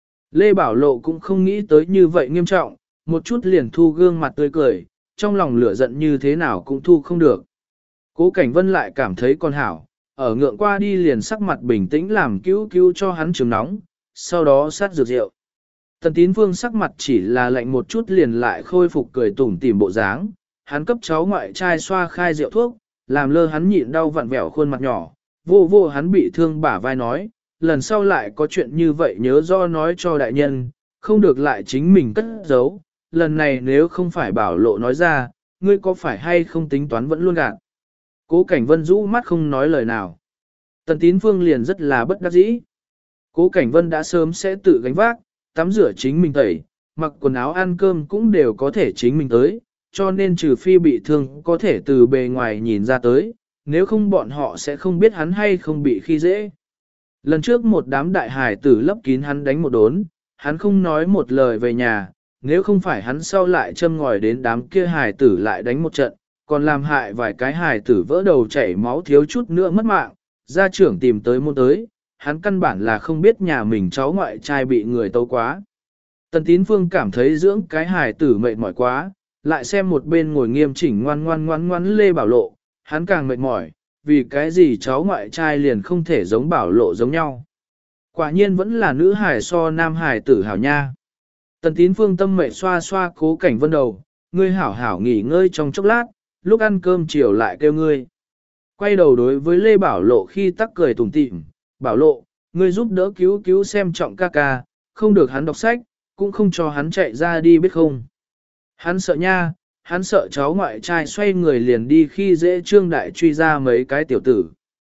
Lê Bảo Lộ cũng không nghĩ tới như vậy nghiêm trọng, một chút liền thu gương mặt tươi cười, trong lòng lửa giận như thế nào cũng thu không được. Cố Cảnh Vân lại cảm thấy con hảo, ở ngượng qua đi liền sắc mặt bình tĩnh làm cứu cứu cho hắn trường nóng, sau đó sát dược rượu. Tần Tín Phương sắc mặt chỉ là lạnh một chút liền lại khôi phục cười tủm tỉm bộ dáng, hắn cấp cháu ngoại trai xoa khai rượu thuốc, làm lơ hắn nhịn đau vặn vẹo khuôn mặt nhỏ, vô vô hắn bị thương bả vai nói, lần sau lại có chuyện như vậy nhớ do nói cho đại nhân, không được lại chính mình cất giấu, lần này nếu không phải Bảo Lộ nói ra, ngươi có phải hay không tính toán vẫn luôn gạt. Cố Cảnh Vân rũ mắt không nói lời nào. Tần Tín Phương liền rất là bất đắc dĩ. Cố Cảnh Vân đã sớm sẽ tự gánh vác, tắm rửa chính mình tẩy, mặc quần áo ăn cơm cũng đều có thể chính mình tới, cho nên trừ phi bị thương có thể từ bề ngoài nhìn ra tới, nếu không bọn họ sẽ không biết hắn hay không bị khi dễ. Lần trước một đám đại hải tử lấp kín hắn đánh một đốn, hắn không nói một lời về nhà, nếu không phải hắn sau lại châm ngòi đến đám kia hải tử lại đánh một trận, còn làm hại vài cái hải tử vỡ đầu chảy máu thiếu chút nữa mất mạng, gia trưởng tìm tới môn tới, hắn căn bản là không biết nhà mình cháu ngoại trai bị người tấu quá. Tần Tín Phương cảm thấy dưỡng cái hải tử mệt mỏi quá, lại xem một bên ngồi nghiêm chỉnh ngoan ngoan Lê Bảo Lộ, hắn càng mệt mỏi, vì cái gì cháu ngoại trai liền không thể giống Bảo Lộ giống nhau. Quả nhiên vẫn là nữ hải so nam hải tử hảo nha. Tần Tín Phương tâm mệt xoa xoa Cố Cảnh Vân đầu, ngươi hảo hảo nghỉ ngơi trong chốc lát, lúc ăn cơm chiều lại kêu ngươi. Quay đầu đối với Lê Bảo Lộ khi tắc cười tủm tỉm, Bảo Lộ, ngươi giúp đỡ cứu cứu xem trọng ca ca, không được hắn đọc sách, cũng không cho hắn chạy ra đi biết không. Hắn sợ nha, hắn sợ cháu ngoại trai xoay người liền đi khi dễ Trương Đại truy ra mấy cái tiểu tử.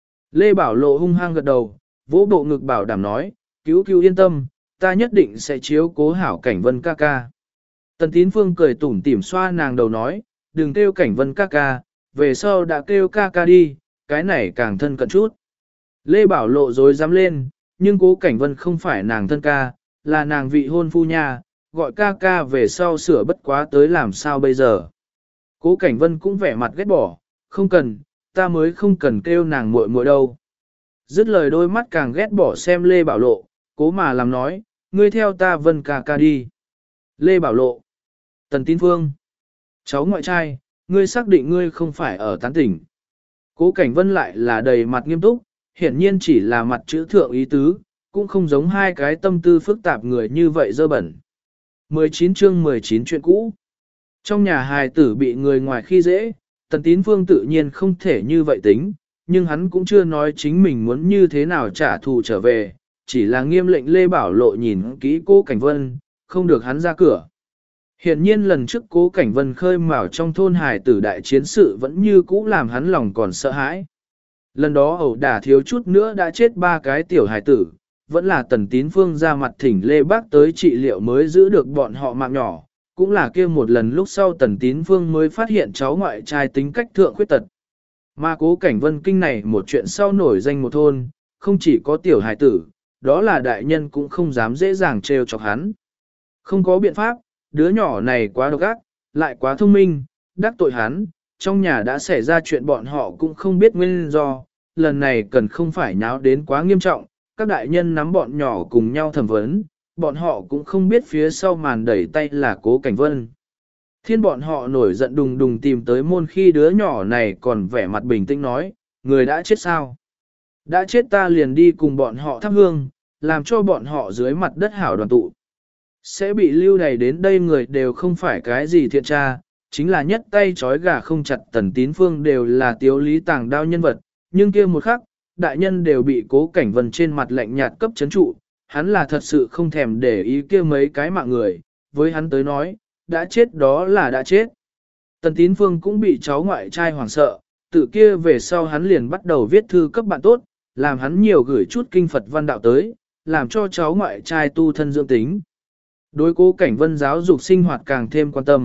Lê Bảo Lộ hung hăng gật đầu, vỗ bộ ngực bảo đảm nói, cứu cứu yên tâm, ta nhất định sẽ chiếu cố hảo Cảnh Vân ca ca. Tần Tín Phương cười tủm tỉm xoa nàng đầu nói, đừng kêu Cảnh Vân ca ca, về sau đã kêu ca ca đi, cái này càng thân cận chút. Lê Bảo Lộ dối dám lên, nhưng Cố Cảnh Vân không phải nàng thân ca, là nàng vị hôn phu nha, gọi ca ca về sau sửa bất quá tới làm sao bây giờ. Cố Cảnh Vân cũng vẻ mặt ghét bỏ, không cần, ta mới không cần kêu nàng muội muội đâu. Dứt lời đôi mắt càng ghét bỏ xem Lê Bảo Lộ, cố mà làm nói, ngươi theo ta Vân ca ca đi. Lê Bảo Lộ, Tần Tín Phương, cháu ngoại trai, ngươi xác định ngươi không phải ở tán tỉnh. Cố Cảnh Vân lại là đầy mặt nghiêm túc, hiển nhiên chỉ là mặt chữ thượng ý tứ, cũng không giống hai cái tâm tư phức tạp người như vậy dơ bẩn. 19 chương 19 chuyện cũ. Trong nhà hài tử bị người ngoài khi dễ, Tần Tín Phương tự nhiên không thể như vậy tính, nhưng hắn cũng chưa nói chính mình muốn như thế nào trả thù trở về, chỉ là nghiêm lệnh Lê Bảo Lộ nhìn kỹ Cố Cảnh Vân, không được hắn ra cửa. Hiện nhiên lần trước Cố Cảnh Vân khơi mào trong thôn hài tử đại chiến sự vẫn như cũ làm hắn lòng còn sợ hãi. Lần đó ẩu đả thiếu chút nữa đã chết 3 cái tiểu hài tử, vẫn là Tần Tín Phương ra mặt thỉnh Lê Bác tới trị liệu mới giữ được bọn họ mạng nhỏ, cũng là kia một lần lúc sau Tần Tín Phương mới phát hiện cháu ngoại trai tính cách thượng khuyết tật. Mà Cố Cảnh Vân kinh này một chuyện sau nổi danh một thôn, không chỉ có tiểu hài tử, đó là đại nhân cũng không dám dễ dàng trêu chọc hắn. Không có biện pháp, đứa nhỏ này quá độc ác, lại quá thông minh, đắc tội hắn, trong nhà đã xảy ra chuyện bọn họ cũng không biết nguyên do, lần này cần không phải nháo đến quá nghiêm trọng, các đại nhân nắm bọn nhỏ cùng nhau thẩm vấn, bọn họ cũng không biết phía sau màn đẩy tay là Cố Cảnh Vân. Thiên bọn họ nổi giận đùng đùng tìm tới môn khi đứa nhỏ này còn vẻ mặt bình tĩnh nói, người đã chết sao? Đã chết ta liền đi cùng bọn họ thắp hương, làm cho bọn họ dưới mặt đất hảo đoàn tụ. Sẽ bị lưu đày đến đây người đều không phải cái gì thiện tra, chính là nhất tay trói gà không chặt Tần Tín Phương đều là tiếu lý tàng đao nhân vật, nhưng kia một khắc, đại nhân đều bị Cố Cảnh Vân trên mặt lạnh nhạt cấp chấn trụ, hắn là thật sự không thèm để ý kia mấy cái mạng người, với hắn tới nói, đã chết đó là đã chết. Tần Tín Phương cũng bị cháu ngoại trai hoảng sợ, tự kia về sau hắn liền bắt đầu viết thư cấp bạn tốt, làm hắn nhiều gửi chút kinh Phật văn đạo tới, làm cho cháu ngoại trai tu thân dưỡng tính. Đối Cố Cảnh Vân giáo dục sinh hoạt càng thêm quan tâm,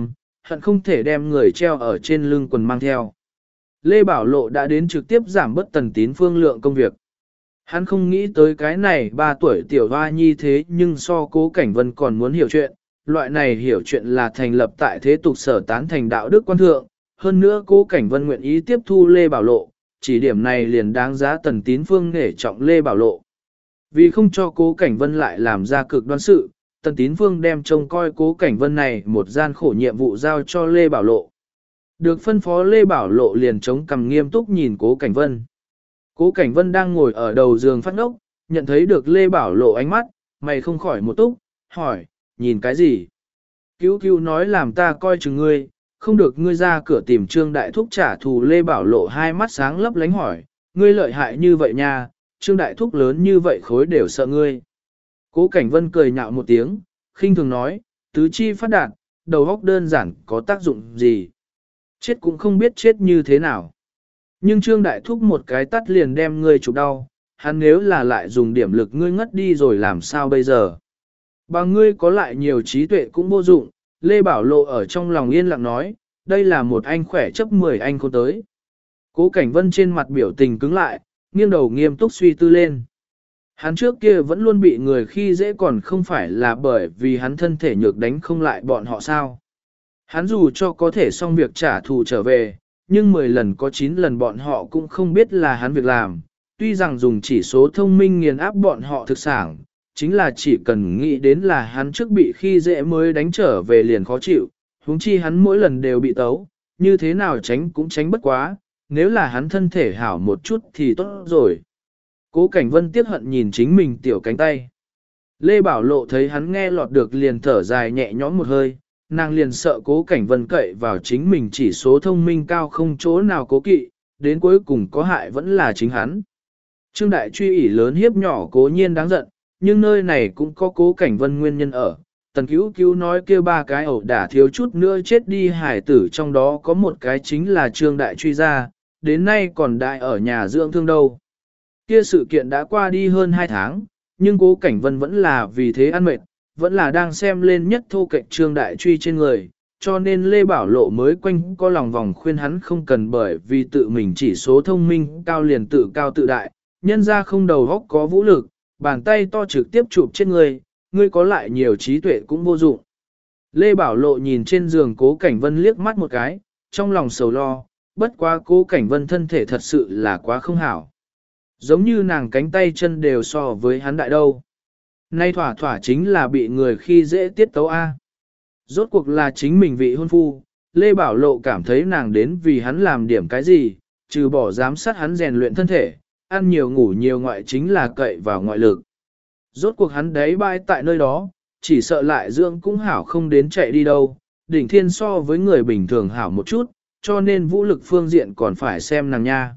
hận không thể đem người treo ở trên lưng quần mang theo. Lê Bảo Lộ đã đến trực tiếp giảm bớt Tần Tín Phương lượng công việc. Hắn không nghĩ tới cái này 3 tuổi tiểu hoa nhi thế nhưng so Cố Cảnh Vân còn muốn hiểu chuyện, loại này hiểu chuyện là thành lập tại thế tục sở tán thành đạo đức quan thượng, hơn nữa Cố Cảnh Vân nguyện ý tiếp thu Lê Bảo Lộ, chỉ điểm này liền đáng giá Tần Tín Phương nể trọng Lê Bảo Lộ. Vì không cho Cố Cảnh Vân lại làm ra cực đoan sự, Tần Tín Phương đem trông coi Cố Cảnh Vân này một gian khổ nhiệm vụ giao cho Lê Bảo Lộ. Được phân phó Lê Bảo Lộ liền chống cằm nghiêm túc nhìn Cố Cảnh Vân. Cố Cảnh Vân đang ngồi ở đầu giường phát ngốc, nhận thấy được Lê Bảo Lộ ánh mắt, mày không khỏi một túc, hỏi, nhìn cái gì? Cứu cứu nói làm ta coi chừng ngươi, không được ngươi ra cửa tìm Trương Đại Thúc trả thù. Lê Bảo Lộ hai mắt sáng lấp lánh hỏi, ngươi lợi hại như vậy nha, Trương Đại Thúc lớn như vậy khối đều sợ ngươi. Cố Cảnh Vân cười nhạo một tiếng, khinh thường nói, tứ chi phát đạt, đầu óc đơn giản có tác dụng gì? Chết cũng không biết chết như thế nào. Nhưng Trương Đại Thúc một cái tắt liền đem ngươi chụp đau, hắn nếu là lại dùng điểm lực ngươi ngất đi rồi làm sao bây giờ? Bằng ngươi có lại nhiều trí tuệ cũng vô dụng. Lê Bảo Lộ ở trong lòng yên lặng nói, đây là một anh khỏe chấp 10 anh không tới. Cố Cảnh Vân trên mặt biểu tình cứng lại, nghiêng đầu nghiêm túc suy tư lên. Hắn trước kia vẫn luôn bị người khi dễ còn không phải là bởi vì hắn thân thể nhược đánh không lại bọn họ sao. Hắn dù cho có thể xong việc trả thù trở về, nhưng 10 lần có 9 lần bọn họ cũng không biết là hắn việc làm. Tuy rằng dùng chỉ số thông minh nghiền áp bọn họ thực sản, chính là chỉ cần nghĩ đến là hắn trước bị khi dễ mới đánh trở về liền khó chịu, huống chi hắn mỗi lần đều bị tấu, như thế nào tránh cũng tránh bất quá, nếu là hắn thân thể hảo một chút thì tốt rồi. Cố Cảnh Vân tiếc hận nhìn chính mình tiểu cánh tay. Lê Bảo Lộ thấy hắn nghe lọt được liền thở dài nhẹ nhõm một hơi, nàng liền sợ Cố Cảnh Vân cậy vào chính mình chỉ số thông minh cao không chỗ nào cố kỵ, đến cuối cùng có hại vẫn là chính hắn. Trương Đại Truy ỷ lớn hiếp nhỏ cố nhiên đáng giận, nhưng nơi này cũng có Cố Cảnh Vân nguyên nhân ở. Tần Cứu Cứu nói kia 3 cái ẩu đả thiếu chút nữa chết đi hải tử, trong đó có một cái chính là Trương Đại Truy gia, đến nay còn đại ở nhà dưỡng thương đâu. Kia sự kiện đã qua đi hơn 2 tháng, nhưng Cố Cảnh Vân vẫn là vì thế ăn mệt, vẫn là đang xem lên nhất thô kệch Trương Đại Truy trên người, cho nên Lê Bảo Lộ mới quanh có lòng vòng khuyên hắn không cần bởi vì tự mình chỉ số thông minh cao liền tự cao tự đại, nhân ra không đầu óc có vũ lực, bàn tay to trực tiếp chụp chết ngươi, ngươi có lại nhiều trí tuệ cũng vô dụng. Lê Bảo Lộ nhìn trên giường Cố Cảnh Vân liếc mắt một cái, trong lòng sầu lo, bất quá Cố Cảnh Vân thân thể thật sự là quá không hảo. Giống như nàng cánh tay chân đều so với hắn đại đâu. Nay thỏa thỏa chính là bị người khi dễ tiết tấu A. Rốt cuộc là chính mình vị hôn phu, Lê Bảo Lộ cảm thấy nàng đến vì hắn làm điểm cái gì, trừ bỏ giám sát hắn rèn luyện thân thể, ăn nhiều ngủ nhiều ngoại chính là cậy vào ngoại lực. Rốt cuộc hắn đấy bãi tại nơi đó, chỉ sợ lại dưỡng cũng hảo không đến chạy đi đâu, đỉnh thiên so với người bình thường hảo một chút, cho nên vũ lực phương diện còn phải xem nàng nha.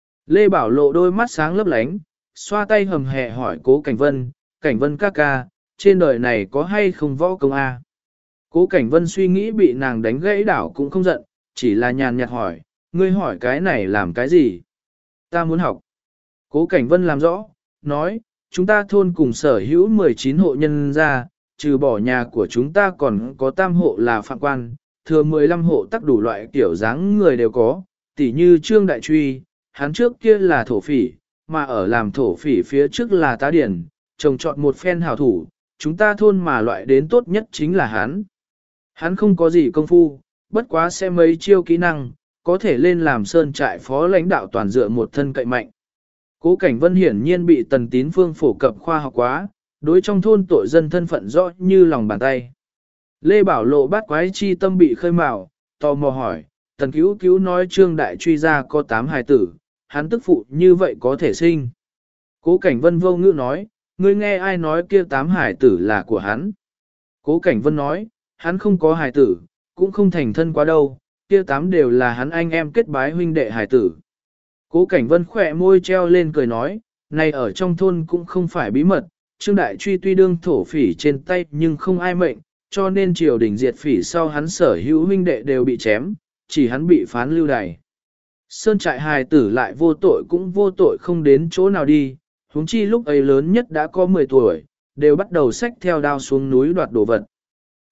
Lê Bảo Lộ đôi mắt sáng lấp lánh, xoa tay hầm hẹ hỏi Cố Cảnh Vân ca ca, trên đời này có hay không võ công a? Cố Cảnh Vân suy nghĩ bị nàng đánh gãy đảo cũng không giận, chỉ là nhàn nhạt hỏi, ngươi hỏi cái này làm cái gì? Ta muốn học. Cố Cảnh Vân làm rõ, nói, chúng ta thôn cùng sở hữu 19 hộ nhân ra, trừ bỏ nhà của chúng ta còn có 3 hộ là phạm quan, thừa 15 hộ tắc đủ loại kiểu dáng người đều có, tỉ như Trương Đại Truy, hắn trước kia là thổ phỉ, mà ở làm thổ phỉ phía trước là tá điển, trồng chọn một phen hảo thủ, chúng ta thôn mà loại đến tốt nhất chính là hắn. Hắn không có gì công phu, bất quá sẽ mấy chiêu kỹ năng, có thể lên làm sơn trại phó lãnh đạo toàn dựa một thân cậy mạnh. Cố Cảnh Vân hiển nhiên bị Tần Tín Phương phổ cập khoa học quá, đối trong thôn tội dân thân phận rõ như lòng bàn tay. Lê Bảo Lộ bắt quái chi tâm bị khơi mào, tò mò hỏi, Tần Cứu Cứu nói Trương Đại Truy ra có 8 hài tử, hắn tức phụ như vậy có thể sinh. Cố Cảnh Vân vô ngữ nói, ngươi nghe ai nói kia 8 hài tử là của hắn. Cố Cảnh Vân nói, hắn không có hài tử, cũng không thành thân quá đâu, kia 8 đều là hắn anh em kết bái huynh đệ hài tử. Cố Cảnh Vân khỏe môi treo lên cười nói, này ở trong thôn cũng không phải bí mật, Trương Đại Truy tuy đương thổ phỉ trên tay nhưng không ai mệnh, cho nên triều đình diệt phỉ sau hắn sở hữu huynh đệ đều bị chém, chỉ hắn bị phán lưu đày. Sơn trại hài tử lại vô tội cũng vô tội không đến chỗ nào đi, huống chi lúc ấy lớn nhất đã có 10 tuổi, đều bắt đầu xách theo đao xuống núi đoạt đồ vật.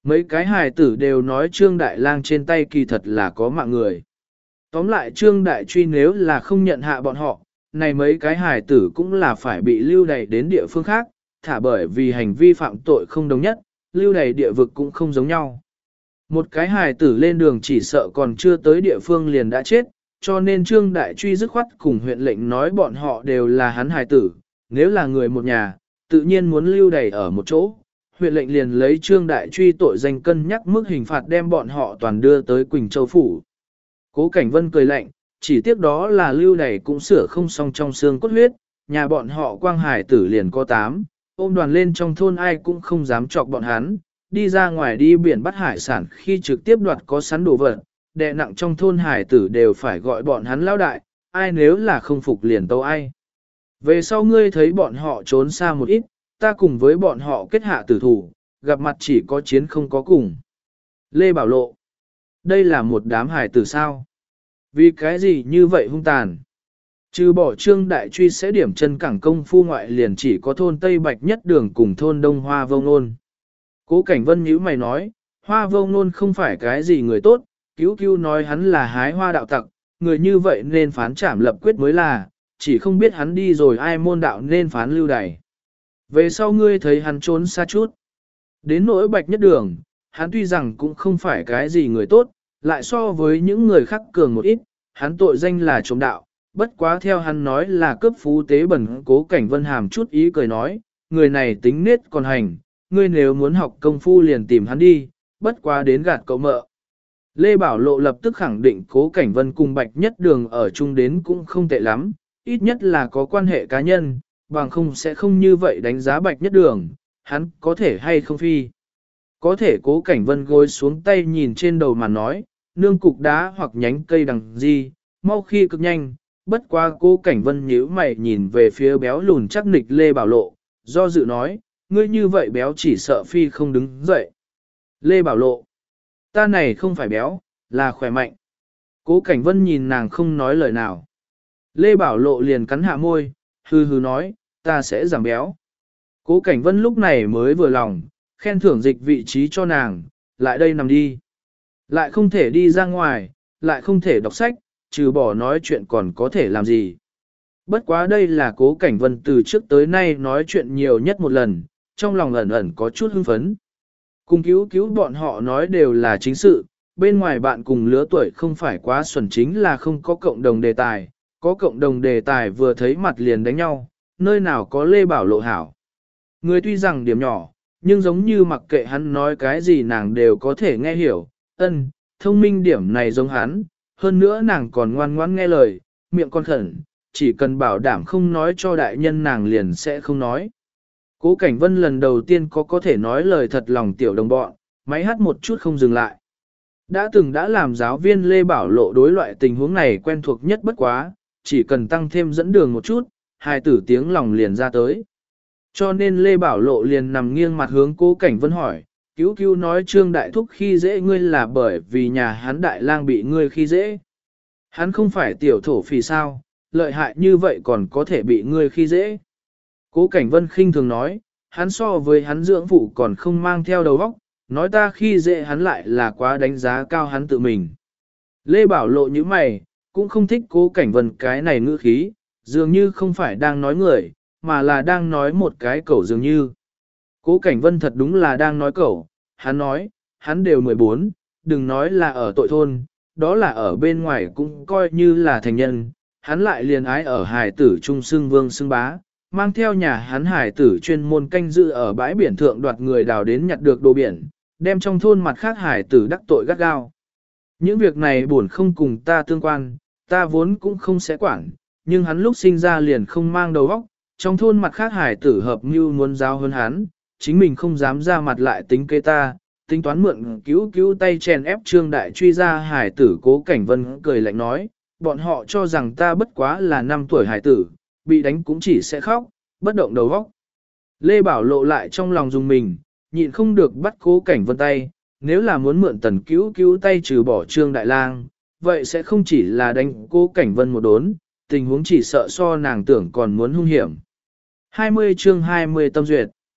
Mấy cái hài tử đều nói Trương Đại Lang trên tay kỳ thật là có mạng người. Tóm lại Trương Đại Truy nếu là không nhận hạ bọn họ, này mấy cái hài tử cũng là phải bị lưu đày đến địa phương khác, thả bởi vì hành vi phạm tội không đồng nhất, lưu đày địa vực cũng không giống nhau. Một cái hài tử lên đường chỉ sợ còn chưa tới địa phương liền đã chết, cho nên Trương Đại Truy dứt khoát cùng huyện lệnh nói bọn họ đều là hắn hài tử, nếu là người một nhà, tự nhiên muốn lưu đày ở một chỗ. Huyện lệnh liền lấy Trương Đại Truy tội danh cân nhắc mức hình phạt đem bọn họ toàn đưa tới Quỳnh Châu Phủ. Cố Cảnh Vân cười lạnh, chỉ tiếc đó là lưu đày cũng sửa không xong trong xương cốt huyết, nhà bọn họ quang hải tử liền có 8, ôm đoàn lên trong thôn ai cũng không dám chọc bọn hắn, đi ra ngoài đi biển bắt hải sản khi trực tiếp đoạt có sắn đồ vật, đè nặng trong thôn hải tử đều phải gọi bọn hắn lão đại, ai nếu là không phục liền tâu ai. Về sau ngươi thấy bọn họ trốn xa một ít, ta cùng với bọn họ kết hạ tử thủ, gặp mặt chỉ có chiến không có cùng. Lê Bảo Lộ, đây là một đám hải tử sao? Vì cái gì như vậy hung tàn? Trừ bỏ Trương Đại Truy sẽ điểm chân cẳng công phu ngoại liền chỉ có thôn Tây Bạch Nhất Đường cùng thôn Đông Hoa Vô Nôn. Cố Cảnh Vân nhíu mày nói, Hoa Vô Nôn không phải cái gì người tốt, cứu cứu nói hắn là hái hoa đạo tặc, người như vậy nên phán trảm lập quyết mới là, chỉ không biết hắn đi rồi ai môn đạo nên phán lưu đày. Về sau ngươi thấy hắn trốn xa chút. Đến nỗi Bạch Nhất Đường, hắn tuy rằng cũng không phải cái gì người tốt, lại so với những người khác cường một ít, hắn tội danh là trộm đạo, bất quá theo hắn nói là cướp phú tế bẩn. Cố Cảnh Vân hàm chút ý cười nói, người này tính nết còn hành, ngươi nếu muốn học công phu liền tìm hắn đi, bất quá đến gạt cậu mợ. Lê Bảo Lộ lập tức khẳng định Cố Cảnh Vân cùng Bạch Nhất Đường ở chung đến cũng không tệ lắm, ít nhất là có quan hệ cá nhân, bằng không sẽ không như vậy đánh giá Bạch Nhất Đường, hắn có thể hay không phi. Có thể Cố Cảnh Vân gối xuống tay nhìn trên đầu mà nói, nương cục đá hoặc nhánh cây đằng gì, mau khi cực nhanh, bất quá Cố Cảnh Vân nhíu mày nhìn về phía béo lùn chắc nịch Lê Bảo Lộ, do dự nói, ngươi như vậy béo chỉ sợ phi không đứng dậy. Lê Bảo Lộ, ta này không phải béo, là khỏe mạnh. Cố Cảnh Vân nhìn nàng không nói lời nào. Lê Bảo Lộ liền cắn hạ môi, hừ hừ nói, ta sẽ giảm béo. Cố Cảnh Vân lúc này mới vừa lòng, khen thưởng dịch vị trí cho nàng, lại đây nằm đi. Lại không thể đi ra ngoài, lại không thể đọc sách, trừ bỏ nói chuyện còn có thể làm gì. Bất quá đây là Cố Cảnh Vân từ trước tới nay nói chuyện nhiều nhất một lần, trong lòng ẩn ẩn có chút hưng phấn. Cùng cứu bọn họ nói đều là chính sự, bên ngoài bạn cùng lứa tuổi không phải quá xuẩn chính là không có cộng đồng đề tài, có cộng đồng đề tài vừa thấy mặt liền đánh nhau, nơi nào có Lê Bảo Lộ hảo. Người tuy rằng điểm nhỏ, nhưng giống như mặc kệ hắn nói cái gì nàng đều có thể nghe hiểu, thông minh điểm này giống hắn, hơn nữa nàng còn ngoan ngoãn nghe lời, miệng con khẩn, chỉ cần bảo đảm không nói cho đại nhân nàng liền sẽ không nói. Cố Cảnh Vân lần đầu tiên có thể nói lời thật lòng tiểu đồng bọn, máy hát một chút không dừng lại. Đã làm giáo viên Lê Bảo Lộ đối loại tình huống này quen thuộc nhất bất quá, chỉ cần tăng thêm dẫn đường một chút, hai tử tiếng lòng liền ra tới. Cho nên Lê Bảo Lộ liền nằm nghiêng mặt hướng Cố Cảnh Vân hỏi, cứu nói Trương Đại Thúc khi dễ ngươi là bởi vì nhà hắn Đại Lang bị ngươi khi dễ. Hắn không phải tiểu thổ phỉ sao, lợi hại như vậy còn có thể bị ngươi khi dễ. Cố Cảnh Vân khinh thường nói, hắn so với hắn dưỡng phụ còn không mang theo đầu óc, nói ta khi dễ hắn lại là quá đánh giá cao hắn tự mình. Lê Bảo Lộ như mày, cũng không thích Cố Cảnh Vân cái này ngữ khí, dường như không phải đang nói người, mà là đang nói một cái cẩu dường như. Cố Cảnh Vân thật đúng là đang nói cẩu, hắn nói, hắn đều 14, đừng nói là ở tội thôn, đó là ở bên ngoài cũng coi như là thành nhân, hắn lại liền ái ở hải tử trung xưng vương xưng bá, mang theo nhà hắn hải tử chuyên môn canh giữ ở bãi biển thượng đoạt người đào đến nhặt được đồ biển, đem trong thôn mặt khác hải tử đắc tội gắt gao. Những việc này buồn không cùng ta tương quan, ta vốn cũng không sẽ quản, nhưng hắn lúc sinh ra liền không mang đầu óc, trong thôn mặt khác hải tử hợp mưu muốn giao hơn hắn, chính mình không dám ra mặt lại tính kế ta, tính toán mượn cứu tay chèn ép Trương Đại Truy ra hải tử. Cố Cảnh Vân cười lạnh nói, bọn họ cho rằng ta bất quá là 5 tuổi hải tử, bị đánh cũng chỉ sẽ khóc, bất động đầu óc. Lê Bảo Lộ lại trong lòng dùng mình, nhịn không được bắt Cố Cảnh Vân tay, nếu là muốn mượn tần cứu tay trừ bỏ Trương Đại Lang, vậy sẽ không chỉ là đánh Cố Cảnh Vân một đốn, tình huống chỉ sợ so nàng tưởng còn muốn hung hiểm. 20 chương 20 tâm duyệt.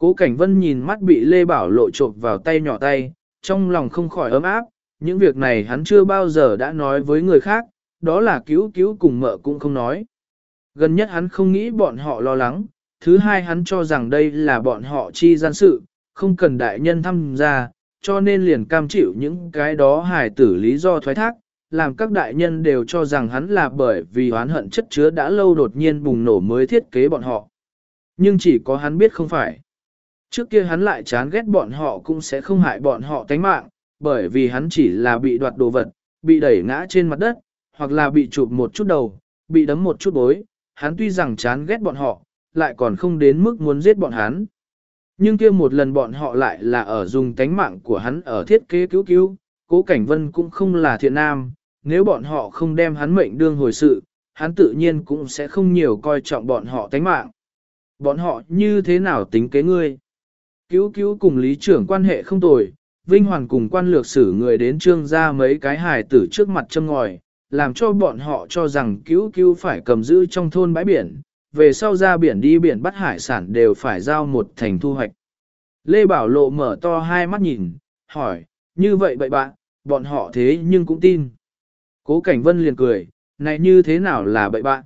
Cố Cảnh Vân nhìn mắt bị Lê Bảo Lộ chộp vào tay nhỏ tay, trong lòng không khỏi ấm áp, những việc này hắn chưa bao giờ đã nói với người khác, đó là cứu cứu cùng mợ cũng không nói. Gần nhất hắn không nghĩ bọn họ lo lắng, thứ hai hắn cho rằng đây là bọn họ chi gian sự, không cần đại nhân tham gia, cho nên liền cam chịu những cái đó hài tử lý do thoái thác, làm các đại nhân đều cho rằng hắn là bởi vì oán hận chất chứa đã lâu đột nhiên bùng nổ mới thiết kế bọn họ. Nhưng chỉ có hắn biết không phải. Trước kia hắn lại chán ghét bọn họ cũng sẽ không hại bọn họ tánh mạng, bởi vì hắn chỉ là bị đoạt đồ vật, bị đẩy ngã trên mặt đất, hoặc là bị chụp một chút đầu, bị đấm một chút bối. Hắn tuy rằng chán ghét bọn họ, lại còn không đến mức muốn giết bọn hắn. Nhưng kia một lần bọn họ lại là ở dùng tánh mạng của hắn ở thiết kế cứu cứu, Cố Cảnh Vân cũng không là thiện nam, nếu bọn họ không đem hắn mệnh đương hồi sự, hắn tự nhiên cũng sẽ không nhiều coi trọng bọn họ tánh mạng. Bọn họ như thế nào tính kế ngươi? Cứu cứu cùng lý trưởng quan hệ không tồi, Vinh Hoàn cùng quan lược xử người đến trương ra mấy cái hài tử trước mặt châm ngòi, làm cho bọn họ cho rằng cứu cứu phải cầm giữ trong thôn bãi biển, về sau ra biển đi biển bắt hải sản đều phải giao một thành thu hoạch. Lê Bảo Lộ mở to hai mắt nhìn, hỏi, như vậy bậy bạn, bọn họ thế nhưng cũng tin. Cố Cảnh Vân liền cười, này như thế nào là bậy bạn?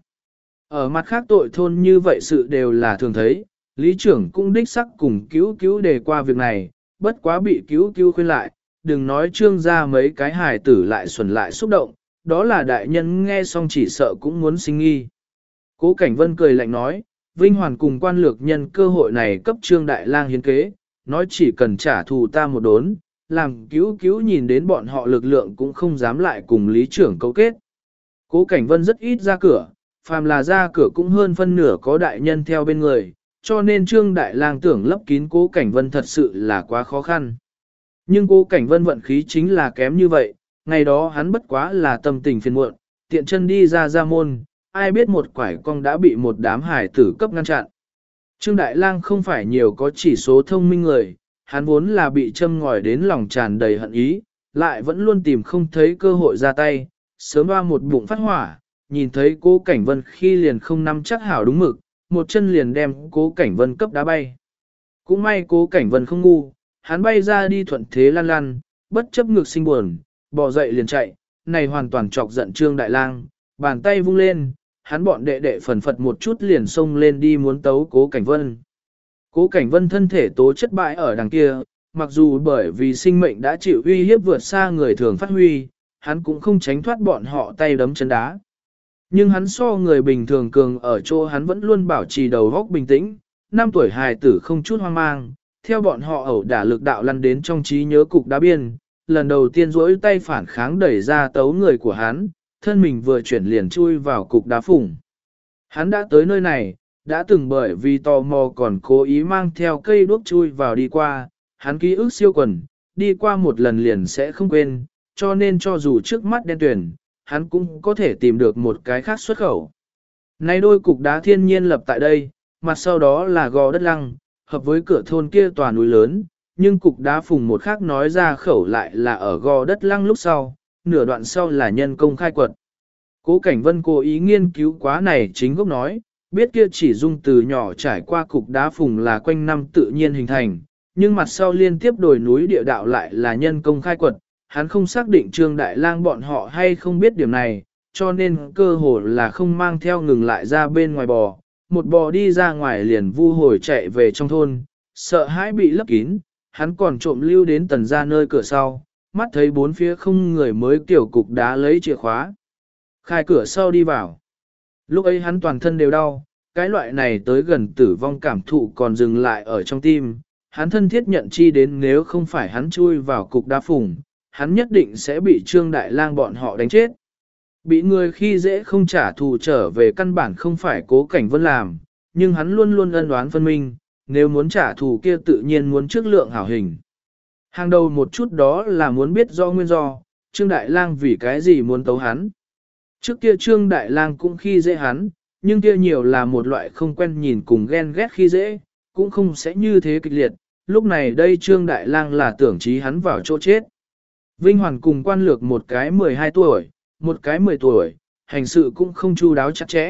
Ở mặt khác tội thôn như vậy sự đều là thường thấy, lý trưởng cũng đích sắc cùng cứu cứu đề qua việc này, bất quá bị cứu cứu khuyên lại, đừng nói trương ra mấy cái hài tử lại xuẩn lại xúc động, đó là đại nhân nghe xong chỉ sợ cũng muốn sinh nghi. Cố Cảnh Vân cười lạnh nói, Vinh Hoàn cùng quan lược nhân cơ hội này cấp trương đại lang hiến kế, nói chỉ cần trả thù ta một đốn, làm cứu cứu nhìn đến bọn họ lực lượng cũng không dám lại cùng lý trưởng cấu kết. Cố Cảnh Vân rất ít ra cửa, phàm là ra cửa cũng hơn phân nửa có đại nhân theo bên người, cho nên trương đại lang tưởng lấp kín Cố Cảnh Vân thật sự là quá khó khăn. Nhưng Cố Cảnh Vân vận khí chính là kém như vậy, ngày đó hắn bất quá là tâm tình phiền muộn, tiện chân đi ra môn, ai biết một quải cong đã bị một đám hải tử cấp ngăn chặn. Trương Đại Lang không phải nhiều có chỉ số thông minh người, hắn vốn là bị châm ngòi đến lòng tràn đầy hận ý, lại vẫn luôn tìm không thấy cơ hội ra tay, sớm qua một bụng phát hỏa, nhìn thấy Cố Cảnh Vân khi liền không nắm chắc hảo đúng mực, một chân liền đem Cố Cảnh Vân cấp đá bay. Cũng may Cố Cảnh Vân không ngu, hắn bay ra đi thuận thế lăn lăn, bất chấp ngực sinh buồn, bò dậy liền chạy, này hoàn toàn chọc giận Trương Đại Lang, bàn tay vung lên, hắn bọn đệ đệ phần phật một chút liền xông lên đi muốn tấu Cố Cảnh Vân. Cố Cảnh Vân thân thể tố chất bại ở đằng kia, mặc dù bởi vì sinh mệnh đã chịu uy hiếp vượt xa người thường phát huy, hắn cũng không tránh thoát bọn họ tay đấm chân đá. Nhưng hắn so người bình thường cường ở chỗ hắn vẫn luôn bảo trì đầu óc bình tĩnh, 5 tuổi hài tử không chút hoang mang, theo bọn họ ẩu đả lực đạo lăn đến trong trí nhớ cục đá biên, lần đầu tiên duỗi tay phản kháng đẩy ra tấu người của hắn, thân mình vừa chuyển liền chui vào cục đá phủng. Hắn đã tới nơi này, đã từng bởi vì tò mò còn cố ý mang theo cây đuốc chui vào đi qua, hắn ký ức siêu quần, đi qua một lần liền sẽ không quên, cho nên cho dù trước mắt đen tuyển, hắn cũng có thể tìm được một cái khác xuất khẩu. Nay đôi cục đá thiên nhiên lập tại đây, mặt sau đó là gò đất lăng, hợp với cửa thôn kia tòa núi lớn, nhưng cục đá phùng một khác nói ra khẩu lại là ở gò đất lăng lúc sau, nửa đoạn sau là nhân công khai quật. Cố Cảnh Vân cố ý nghiên cứu quá này chính gốc nói, biết kia chỉ dung từ nhỏ trải qua cục đá phùng là quanh năm tự nhiên hình thành, nhưng mặt sau liên tiếp đồi núi địa đạo lại là nhân công khai quật, hắn không xác định Trương Đại Lang bọn họ hay không biết điểm này, cho nên cơ hồ là không mang theo ngừng lại ra bên ngoài bò, một bò đi ra ngoài liền vu hồi chạy về trong thôn, sợ hãi bị lấp kín, hắn còn trộm lưu đến tần ra nơi cửa sau, mắt thấy bốn phía không người mới tiểu cục đá lấy chìa khóa. Khai cửa sau đi vào. Lúc ấy hắn toàn thân đều đau, cái loại này tới gần tử vong cảm thụ còn dừng lại ở trong tim, hắn thân thiết nhận chi đến nếu không phải hắn chui vào cục đá phùng, hắn nhất định sẽ bị Trương Đại Lang bọn họ đánh chết. Bị người khi dễ không trả thù trở về căn bản không phải Cố Cảnh Vân làm, nhưng hắn luôn luôn ân oán phân minh, nếu muốn trả thù kia tự nhiên muốn trước lượng hảo hình. Hàng đầu một chút đó là muốn biết do nguyên do, Trương Đại Lang vì cái gì muốn tấu hắn. Trước kia Trương Đại Lang cũng khi dễ hắn, nhưng kia nhiều là một loại không quen nhìn cùng ghen ghét khi dễ, cũng không sẽ như thế kịch liệt, lúc này đây Trương Đại Lang là tưởng chí hắn vào chỗ chết. Vinh Hoàn cùng quan lược một cái 12 tuổi, một cái 10 tuổi, hành sự cũng không chu đáo chặt chẽ,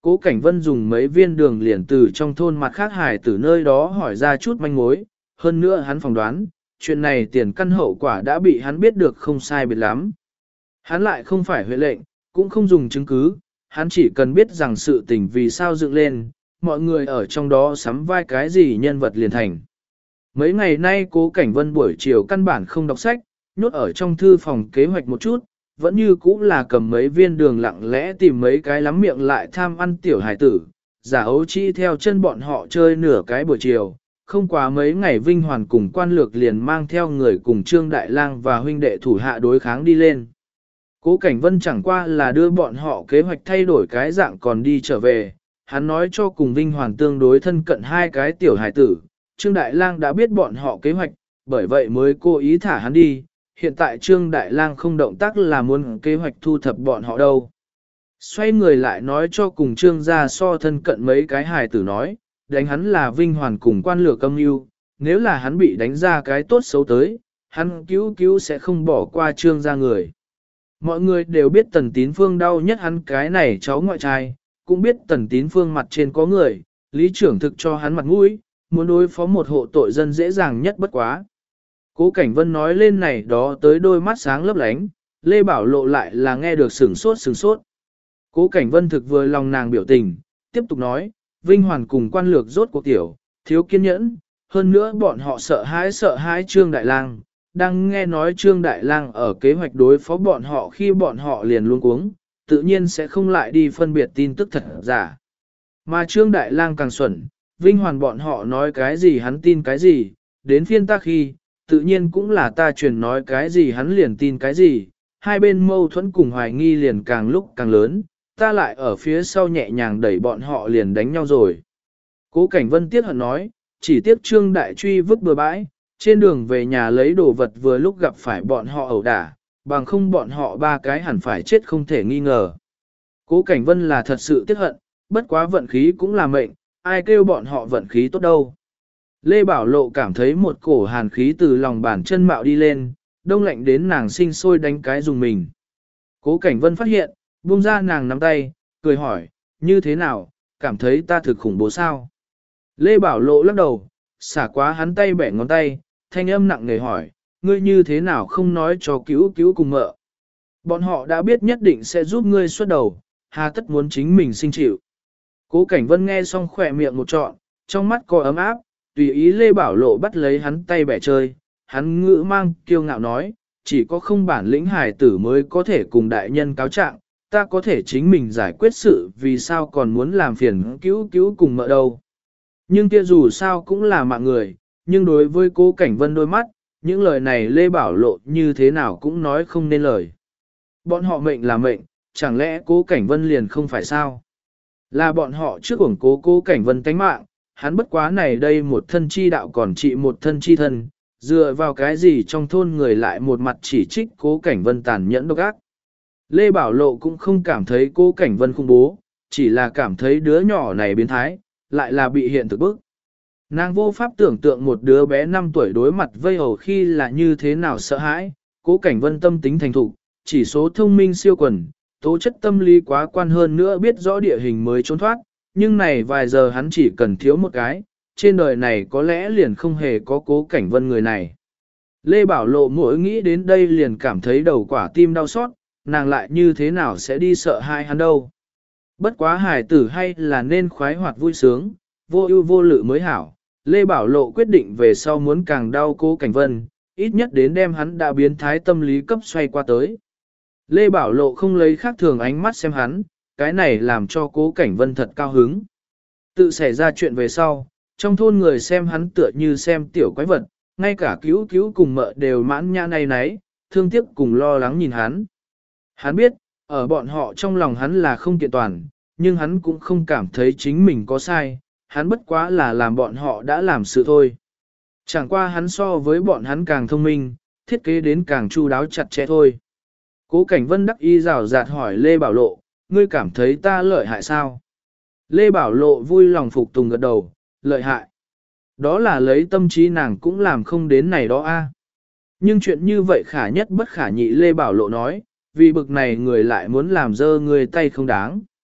Cố Cảnh Vân dùng mấy viên đường liền từ trong thôn mặt khác hải từ nơi đó hỏi ra chút manh mối, hơn nữa hắn phỏng đoán, chuyện này tiền căn hậu quả đã bị hắn biết được không sai biệt lắm. Hắn lại không phải huệ lệnh, cũng không dùng chứng cứ, hắn chỉ cần biết rằng sự tình vì sao dựng lên, mọi người ở trong đó sắm vai cái gì nhân vật liền thành. Mấy ngày nay Cố Cảnh Vân buổi chiều căn bản không đọc sách, nhốt ở trong thư phòng kế hoạch một chút, vẫn như cũ là cầm mấy viên đường lặng lẽ tìm mấy cái lắm miệng lại tham ăn tiểu hải tử, giả ấu chi theo chân bọn họ chơi nửa cái buổi chiều. Không quá mấy ngày Vinh Hoàn cùng quan lược liền mang theo người cùng Trương Đại Lang và huynh đệ thủ hạ đối kháng đi lên. Cố Cảnh Vân chẳng qua là đưa bọn họ kế hoạch thay đổi cái dạng còn đi trở về, hắn nói cho cùng Vinh Hoàn tương đối thân cận hai cái tiểu hải tử, Trương Đại Lang đã biết bọn họ kế hoạch, bởi vậy mới cố ý thả hắn đi, hiện tại Trương Đại Lang không động tác là muốn kế hoạch thu thập bọn họ đâu. Xoay người lại nói cho cùng Trương gia so thân cận mấy cái hải tử nói, đánh hắn là Vinh Hoàn cùng quan lược âm mưu, nếu là hắn bị đánh ra cái tốt xấu tới, hắn cứu sẽ không bỏ qua Trương gia người. Mọi người đều biết Tần Tín Phương đau nhất hắn cái này cháu ngoại trai, cũng biết Tần Tín Phương mặt trên có người, lý trưởng thực cho hắn mặt mũi, muốn đối phó một hộ tội dân dễ dàng nhất bất quá. Cố Cảnh Vân nói lên này đó tới đôi mắt sáng lấp lánh, Lê Bảo Lộ lại là nghe được sửng sốt. Cố Cảnh Vân thực vừa lòng nàng biểu tình, tiếp tục nói, Vinh Hoàn cùng quan lược rốt cuộc tiểu, thiếu kiên nhẫn, hơn nữa bọn họ sợ hãi Trương Đại Lang. Đang nghe nói Trương Đại Lang ở kế hoạch đối phó bọn họ khi bọn họ liền luống cuống, tự nhiên sẽ không lại đi phân biệt tin tức thật giả. Mà Trương Đại Lang càng xuẩn, Vinh Hoàn bọn họ nói cái gì hắn tin cái gì, đến phiên ta khi, tự nhiên cũng là ta truyền nói cái gì hắn liền tin cái gì, hai bên mâu thuẫn cùng hoài nghi liền càng lúc càng lớn, ta lại ở phía sau nhẹ nhàng đẩy bọn họ liền đánh nhau rồi. Cố Cảnh Vân tiếc hận nói, chỉ tiếc Trương Đại Truy vứt bừa bãi, trên đường về nhà lấy đồ vật vừa lúc gặp phải bọn họ ẩu đả, bằng không bọn họ ba cái hẳn phải chết không thể nghi ngờ. Cố Cảnh Vân là thật sự tiếc hận, bất quá vận khí cũng là mệnh, ai kêu bọn họ vận khí tốt đâu. Lê Bảo Lộ cảm thấy một cổ hàn khí từ lòng bàn chân mạo đi lên, đông lạnh đến nàng sinh sôi đánh cái dùng mình. Cố Cảnh Vân phát hiện, buông ra nàng nắm tay, cười hỏi, như thế nào, cảm thấy ta thực khủng bố sao? Lê Bảo Lộ lắc đầu, xả quá hắn tay bẻ ngón tay, thanh âm nặng nề hỏi, ngươi như thế nào không nói cho cứu cùng mợ? Bọn họ đã biết nhất định sẽ giúp ngươi xuất đầu, hà tất muốn chính mình sinh chịu. Cố Cảnh Vân nghe xong khỏe miệng một trọn, trong mắt có ấm áp, tùy ý Lê Bảo Lộ bắt lấy hắn tay bẻ chơi, hắn ngữ mang kiêu ngạo nói, chỉ có không bản lĩnh hài tử mới có thể cùng đại nhân cáo trạng, ta có thể chính mình giải quyết sự vì sao còn muốn làm phiền cứu cùng mợ đâu. Nhưng kia dù sao cũng là mạng người, nhưng đối với Cố Cảnh Vân đôi mắt, những lời này Lê Bảo Lộ như thế nào cũng nói không nên lời. Bọn họ mệnh là mệnh, chẳng lẽ Cố Cảnh Vân liền không phải sao? Là bọn họ trước ủng Cố Cảnh Vân tánh mạng, hắn bất quá này đây một thân chi đạo còn trị một thân chi thân, dựa vào cái gì trong thôn người lại một mặt chỉ trích Cố Cảnh Vân tàn nhẫn độc ác. Lê Bảo Lộ cũng không cảm thấy Cố Cảnh Vân khủng bố, chỉ là cảm thấy đứa nhỏ này biến thái, lại là bị hiện thực bức. Nàng vô pháp tưởng tượng một đứa bé 5 tuổi đối mặt vây hầu khi là như thế nào sợ hãi, Cố Cảnh Vân tâm tính thành thục, chỉ số thông minh siêu quần, tố chất tâm lý quá quan hơn nữa biết rõ địa hình mới trốn thoát, nhưng này vài giờ hắn chỉ cần thiếu một cái, trên đời này có lẽ liền không hề có Cố Cảnh Vân người này. Lê Bảo Lộ mỗi nghĩ đến đây liền cảm thấy đầu quả tim đau xót, nàng lại như thế nào sẽ đi sợ hai hắn đâu. Bất quá hài tử hay là nên khoái hoạt vui sướng, vô ưu vô lự mới hảo. Lê Bảo Lộ quyết định về sau muốn càng đau Cố Cảnh Vân, ít nhất đến đem hắn đã biến thái tâm lý cấp xoay qua tới. Lê Bảo Lộ không lấy khác thường ánh mắt xem hắn, cái này làm cho Cố Cảnh Vân thật cao hứng. Tự xảy ra chuyện về sau, trong thôn người xem hắn tựa như xem tiểu quái vật, ngay cả cứu cùng mợ đều mãn nhãn này nấy, thương tiếc cùng lo lắng nhìn hắn. Hắn biết, ở bọn họ trong lòng hắn là không kiện toàn, nhưng hắn cũng không cảm thấy chính mình có sai, hắn bất quá là làm bọn họ đã làm sự thôi. Chẳng qua hắn so với bọn hắn càng thông minh, thiết kế đến càng chu đáo chặt chẽ thôi. Cố Cảnh Vân đắc y rào rạt hỏi Lê Bảo Lộ, ngươi cảm thấy ta lợi hại sao? Lê Bảo Lộ vui lòng phục tùng gật đầu, lợi hại. Đó là lấy tâm trí nàng cũng làm không đến này đó a. Nhưng chuyện như vậy khả nhất bất khả nhị Lê Bảo Lộ nói, vì bực này người lại muốn làm dơ người tay không đáng.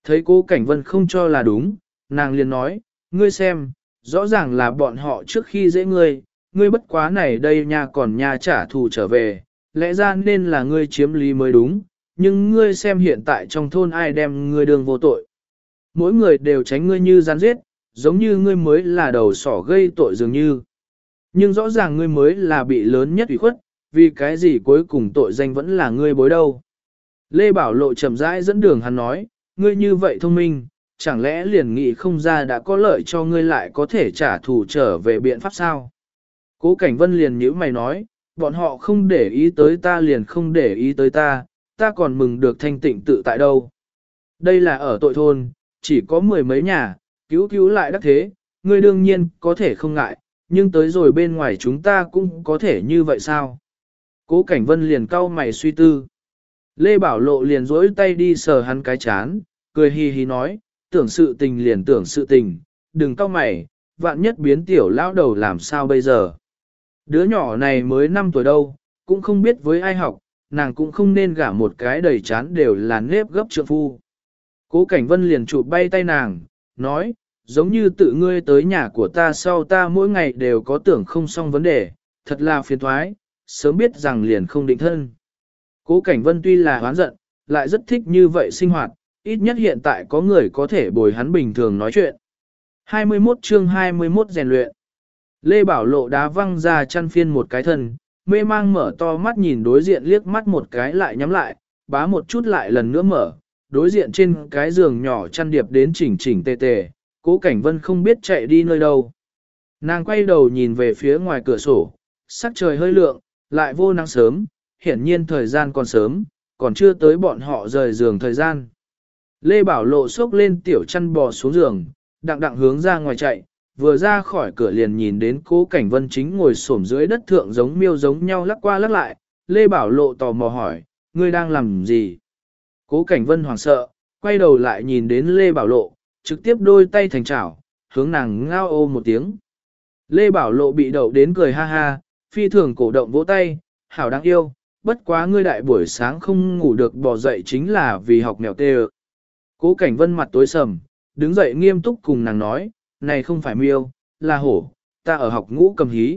Thấy Cố Cảnh Vân không cho là đúng, nàng liền nói, ngươi xem, rõ ràng là bọn họ trước khi dễ ngươi bất quá này đây nha còn nha trả thù trở về, lẽ ra nên là ngươi chiếm lý mới đúng, nhưng ngươi xem hiện tại trong thôn ai đem ngươi đường vô tội. Mỗi người đều tránh ngươi như rắn giết, giống như ngươi mới là đầu sỏ gây tội dường như. Nhưng rõ ràng ngươi mới là bị lớn nhất ủy khuất, vì cái gì cuối cùng tội danh vẫn là ngươi bối đâu. Lê Bảo Lộ chậm rãi dẫn đường hắn nói, ngươi như vậy thông minh, chẳng lẽ liền nghĩ không ra đã có lợi cho ngươi lại có thể trả thù trở về biện pháp sao? Cố Cảnh Vân liền nhíu mày nói, bọn họ không để ý tới ta liền không để ý tới ta còn mừng được thanh tịnh tự tại đâu. Đây là ở tội thôn, chỉ có mười mấy nhà, cứu lại đắc thế, ngươi đương nhiên có thể không ngại, nhưng tới rồi bên ngoài chúng ta cũng có thể như vậy sao? Cố Cảnh Vân liền cau mày suy tư. Lê Bảo Lộ liền dối tay đi sờ hắn cái chán, cười hi hi nói, tưởng sự tình liền tưởng sự tình, đừng cau mày, vạn nhất biến tiểu lão đầu làm sao bây giờ. Đứa nhỏ này mới 5 tuổi đâu, cũng không biết với ai học, nàng cũng không nên gả một cái đầy chán đều là nếp gấp trượng phu. Cố Cảnh Vân liền chụp bay tay nàng, nói, giống như tự ngươi tới nhà của ta sau ta mỗi ngày đều có tưởng không xong vấn đề, thật là phiền thoái, sớm biết rằng liền không định thân. Cố Cảnh Vân tuy là hoán giận, lại rất thích như vậy sinh hoạt, ít nhất hiện tại có người có thể bồi hắn bình thường nói chuyện. 21 chương 21 rèn luyện. Lê Bảo Lộ đá văng ra chăn phiên một cái thân, mê mang mở to mắt nhìn đối diện liếc mắt một cái lại nhắm lại, bá một chút lại lần nữa mở, đối diện trên cái giường nhỏ chăn điệp đến chỉnh chỉnh tề tề, Cố Cảnh Vân không biết chạy đi nơi đâu. Nàng quay đầu nhìn về phía ngoài cửa sổ, sắc trời hơi lượng, lại vô nắng sớm, hiển nhiên thời gian còn sớm, còn chưa tới bọn họ rời giường thời gian. Lê Bảo Lộ xốc lên tiểu chăn bò xuống giường, đặng hướng ra ngoài chạy, vừa ra khỏi cửa liền nhìn đến Cố Cảnh Vân chính ngồi xổm dưới đất thượng giống miêu giống nhau lắc qua lắc lại. Lê Bảo Lộ tò mò hỏi, ngươi đang làm gì? Cố Cảnh Vân hoảng sợ, quay đầu lại nhìn đến Lê Bảo Lộ, trực tiếp đôi tay thành chảo, hướng nàng ngao ô một tiếng. Lê Bảo Lộ bị đậu đến cười ha ha, phi thường cổ động vỗ tay, hảo đáng yêu, bất quá ngươi đại buổi sáng không ngủ được bò dậy chính là vì học mèo tê. Cố Cảnh Vân mặt tối sầm, đứng dậy nghiêm túc cùng nàng nói, này không phải miêu, là hổ, ta ở học ngũ cầm hí.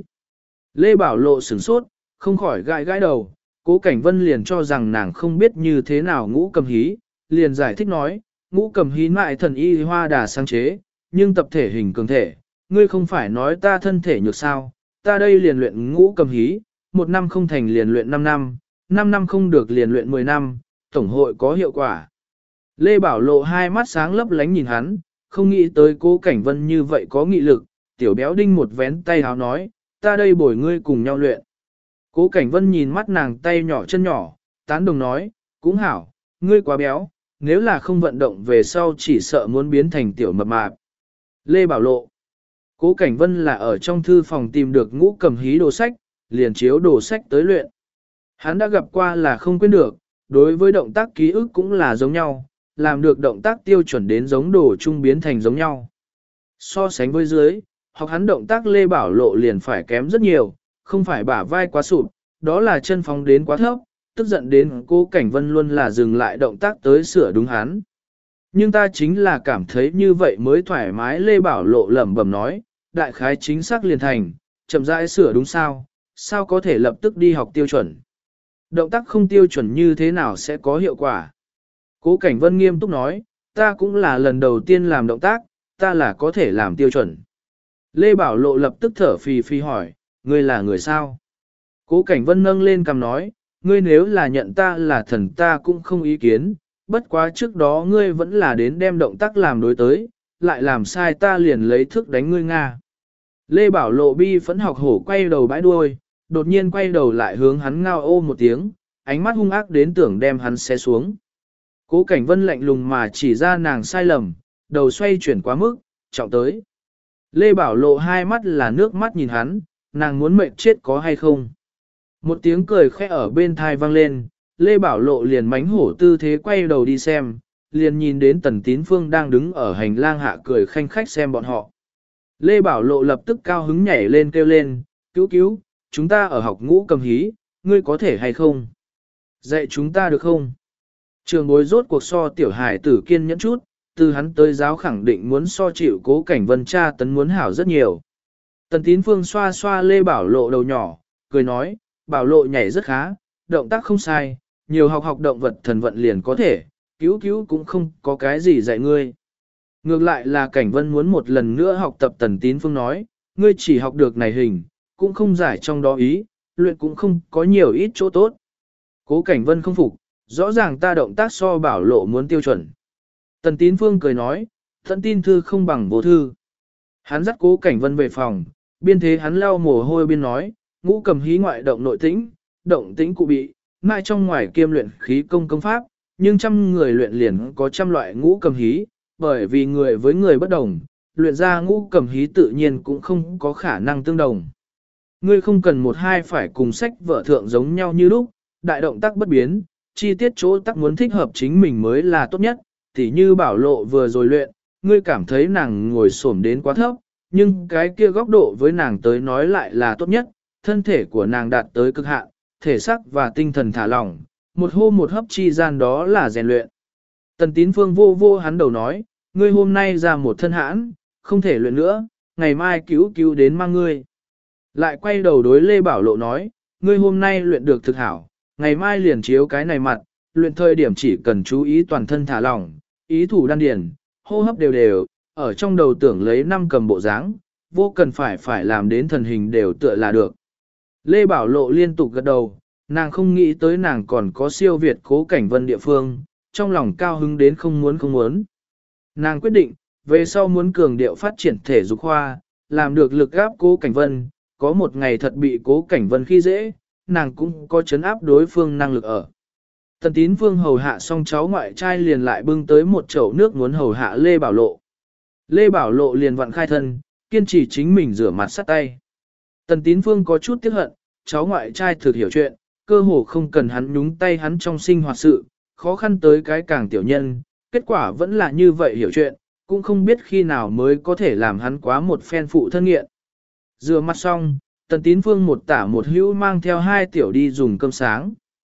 Lê Bảo Lộ sửng sốt, không khỏi gãi đầu, Cố Cảnh Vân liền cho rằng nàng không biết như thế nào ngũ cầm hí, liền giải thích nói, ngũ cầm hí mại thần y hoa đà sáng chế, nhưng tập thể hình cường thể, ngươi không phải nói ta thân thể nhược sao, ta đây liền luyện ngũ cầm hí, 1 năm không thành liền luyện 5 năm, 5 năm không được liền luyện 10 năm, tổng hội có hiệu quả. Lê Bảo Lộ hai mắt sáng lấp lánh nhìn hắn, không nghĩ tới Cố Cảnh Vân như vậy có nghị lực, tiểu béo đinh một vén tay háo nói, ta đây bồi ngươi cùng nhau luyện. Cố Cảnh Vân nhìn mắt nàng tay nhỏ chân nhỏ, tán đồng nói, cũng hảo, ngươi quá béo, nếu là không vận động về sau chỉ sợ muốn biến thành tiểu mập mạp. Lê Bảo Lộ. Cố Cảnh Vân là ở trong thư phòng tìm được ngũ cầm hí đồ sách, liền chiếu đồ sách tới luyện. Hắn đã gặp qua là không quên được, đối với động tác ký ức cũng là giống nhau, làm được động tác tiêu chuẩn đến giống đồ trung biến thành giống nhau. So sánh với dưới, học hắn động tác Lê Bảo Lộ liền phải kém rất nhiều, không phải bả vai quá sụp, đó là chân phóng đến quá thấp, tức giận đến Cố Cảnh Vân luôn là dừng lại động tác tới sửa đúng hắn. Nhưng ta chính là cảm thấy như vậy mới thoải mái. Lê Bảo Lộ lẩm bẩm nói, đại khái chính xác liền thành, chậm rãi sửa đúng sao có thể lập tức đi học tiêu chuẩn. Động tác không tiêu chuẩn như thế nào sẽ có hiệu quả. Cố Cảnh Vân nghiêm túc nói, ta cũng là lần đầu tiên làm động tác, ta là có thể làm tiêu chuẩn. Lê Bảo Lộ lập tức thở phì phì hỏi, ngươi là người sao? Cố Cảnh Vân nâng lên cằm nói, ngươi nếu là nhận ta là thần ta cũng không ý kiến, bất quá trước đó ngươi vẫn là đến đem động tác làm đối tới, lại làm sai ta liền lấy thước đánh ngươi Nga. Lê Bảo Lộ bi phẫn học hổ quay đầu bãi đuôi, đột nhiên quay đầu lại hướng hắn ngao ô một tiếng, ánh mắt hung ác đến tưởng đem hắn xé xuống. Cố Cảnh Vân lạnh lùng mà chỉ ra nàng sai lầm, đầu xoay chuyển quá mức, trọng tới. Lê Bảo Lộ hai mắt là nước mắt nhìn hắn, nàng muốn mệt chết có hay không. Một tiếng cười khẽ ở bên thai vang lên, Lê Bảo Lộ liền mánh hổ tư thế quay đầu đi xem, liền nhìn đến Tần Tín Phương đang đứng ở hành lang hạ cười khanh khách xem bọn họ. Lê Bảo Lộ lập tức cao hứng nhảy lên kêu lên, cứu, chúng ta ở học ngũ cầm hí, ngươi có thể hay không? Dạy chúng ta được không? Trường bối rốt cuộc so tiểu hải tử kiên nhẫn chút, từ hắn tới giáo khẳng định muốn so chịu Cố Cảnh Vân tra tấn muốn hảo rất nhiều. Tần Tín Phương xoa xoa Lê Bảo Lộ đầu nhỏ, cười nói, Bảo Lộ nhảy rất khá, động tác không sai, nhiều học học động vật thần vận liền có thể, cứu cứu cũng không có cái gì dạy ngươi. Ngược lại là Cảnh Vân muốn một lần nữa học tập. Tần Tín Phương nói, ngươi chỉ học được này hình, cũng không giải trong đó ý, luyện cũng không có nhiều ít chỗ tốt. Cố Cảnh Vân không phục, rõ ràng ta động tác so Bảo Lộ muốn tiêu chuẩn. Tần Tín Phương cười nói, thận tin thư không bằng vô thư. Hắn dắt Cố Cảnh Vân về phòng, biên thế hắn lau mồ hôi biên nói, ngũ cầm hí ngoại động nội tĩnh, động tĩnh cụ bị, mai trong ngoài kiêm luyện khí công công pháp, nhưng trăm người luyện liền có trăm loại ngũ cầm hí, bởi vì người với người bất đồng, luyện ra ngũ cầm hí tự nhiên cũng không có khả năng tương đồng. Ngươi không cần một hai phải cùng sách vở thượng giống nhau như lúc, đại động tác bất biến, chi tiết chỗ tác muốn thích hợp chính mình mới là tốt nhất, tỉ như Bảo Lộ vừa rồi luyện, ngươi cảm thấy nàng ngồi xổm đến quá thấp, nhưng cái kia góc độ với nàng tới nói lại là tốt nhất, thân thể của nàng đạt tới cực hạn, thể xác và tinh thần thả lỏng, một hô một hấp chi gian đó là rèn luyện. Tần Tín Phương vô vô hắn đầu nói, ngươi hôm nay ra một thân hãn, không thể luyện nữa, ngày mai cứu đến mang ngươi. Lại quay đầu đối Lê Bảo Lộ nói, ngươi hôm nay luyện được thực hảo, ngày mai liền chiếu cái này mặt, luyện thời điểm chỉ cần chú ý toàn thân thả lỏng, ý thủ đan điền, hô hấp đều đều, ở trong đầu tưởng lấy năm cầm bộ dáng, vô cần phải làm đến thần hình đều tựa là được. Lê Bảo Lộ liên tục gật đầu, nàng không nghĩ tới nàng còn có siêu việt Cố Cảnh Vân địa phương, trong lòng cao hứng đến không muốn. Nàng quyết định, về sau muốn cường điệu phát triển thể dục khoa, làm được lực áp Cố Cảnh Vân, có một ngày thật bị Cố Cảnh Vân khi dễ, nàng cũng có chấn áp đối phương năng lực ở. Tần Tín Phương hầu hạ xong cháu ngoại trai liền lại bưng tới một chậu nước muốn hầu hạ Lê Bảo Lộ. Lê Bảo Lộ liền vặn khai thân, kiên trì chính mình rửa mặt sát tay. Tần Tín Phương có chút tiếc hận, cháu ngoại trai thực hiểu chuyện, cơ hồ không cần hắn nhúng tay hắn trong sinh hoạt sự, khó khăn tới cái càng tiểu nhân, kết quả vẫn là như vậy hiểu chuyện, cũng không biết khi nào mới có thể làm hắn quá một phen phụ thân nghiện. Rửa mặt xong, Tần Tín Phương một tả một hữu mang theo hai tiểu đi dùng cơm sáng.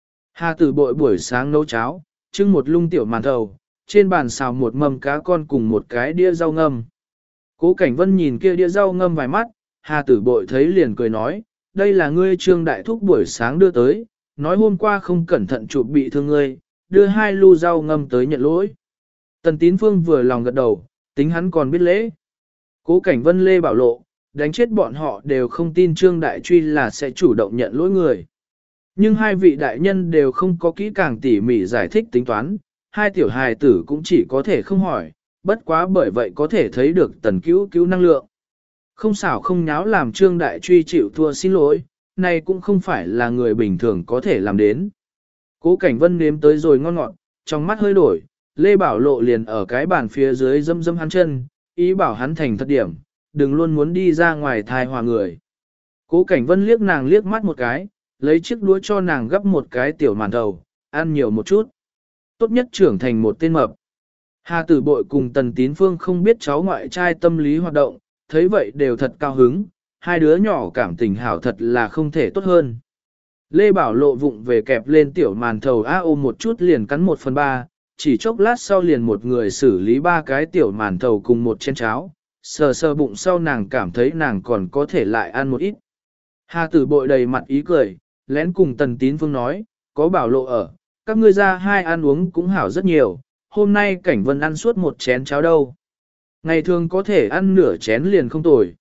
Hà Tử Bội buổi sáng nấu cháo, trưng một lung tiểu màn thầu, trên bàn xào một mâm cá con cùng một cái đĩa rau ngâm. Cố Cảnh Vân nhìn kia đĩa rau ngâm vài mắt, Hà Tử Bội thấy liền cười nói, đây là ngươi Trương Đại Thúc buổi sáng đưa tới, nói hôm qua không cẩn thận chụp bị thương ngươi, đưa hai lu rau ngâm tới nhận lỗi. Tần Tín Phương vừa lòng gật đầu, tính hắn còn biết lễ. Cố Cảnh Vân Lê Bảo Lộ, đánh chết bọn họ đều không tin Trương Đại Truy là sẽ chủ động nhận lỗi người. Nhưng hai vị đại nhân đều không có kỹ càng tỉ mỉ giải thích tính toán, hai tiểu hài tử cũng chỉ có thể không hỏi, bất quá bởi vậy có thể thấy được Tần cứu năng lượng. Không xảo không nháo làm Trương Đại Truy chịu thua xin lỗi, này cũng không phải là người bình thường có thể làm đến. Cố Cảnh Vân nếm tới rồi ngon ngọt, trong mắt hơi đổi, Lê Bảo Lộ liền ở cái bàn phía dưới dâm hắn chân, ý bảo hắn thành thật điểm, đừng luôn muốn đi ra ngoài thai hòa người. Cố Cảnh Vân liếc nàng liếc mắt một cái, lấy chiếc đũa cho nàng gấp một cái tiểu màn thầu, ăn nhiều một chút. Tốt nhất trưởng thành một tên mập. Hà Tử Bội cùng Tần Tín Phương không biết cháu ngoại trai tâm lý hoạt động, thấy vậy đều thật cao hứng, hai đứa nhỏ cảm tình hảo thật là không thể tốt hơn. Lê Bảo Lộ vụng về kẹp lên tiểu màn thầu ôm một chút liền cắn 1/3, chỉ chốc lát sau liền một người xử lý 3 cái tiểu màn thầu cùng một chén cháo, sờ bụng sau nàng cảm thấy nàng còn có thể lại ăn một ít. Hà Tử Bội đầy mặt ý cười, lén cùng Tần Tín Phương nói, có Bảo Lộ ở, các ngươi ra hai ăn uống cũng hảo rất nhiều, hôm nay Cảnh Vân ăn suốt một chén cháo đâu. Ngày thường có thể ăn nửa chén liền không tồi.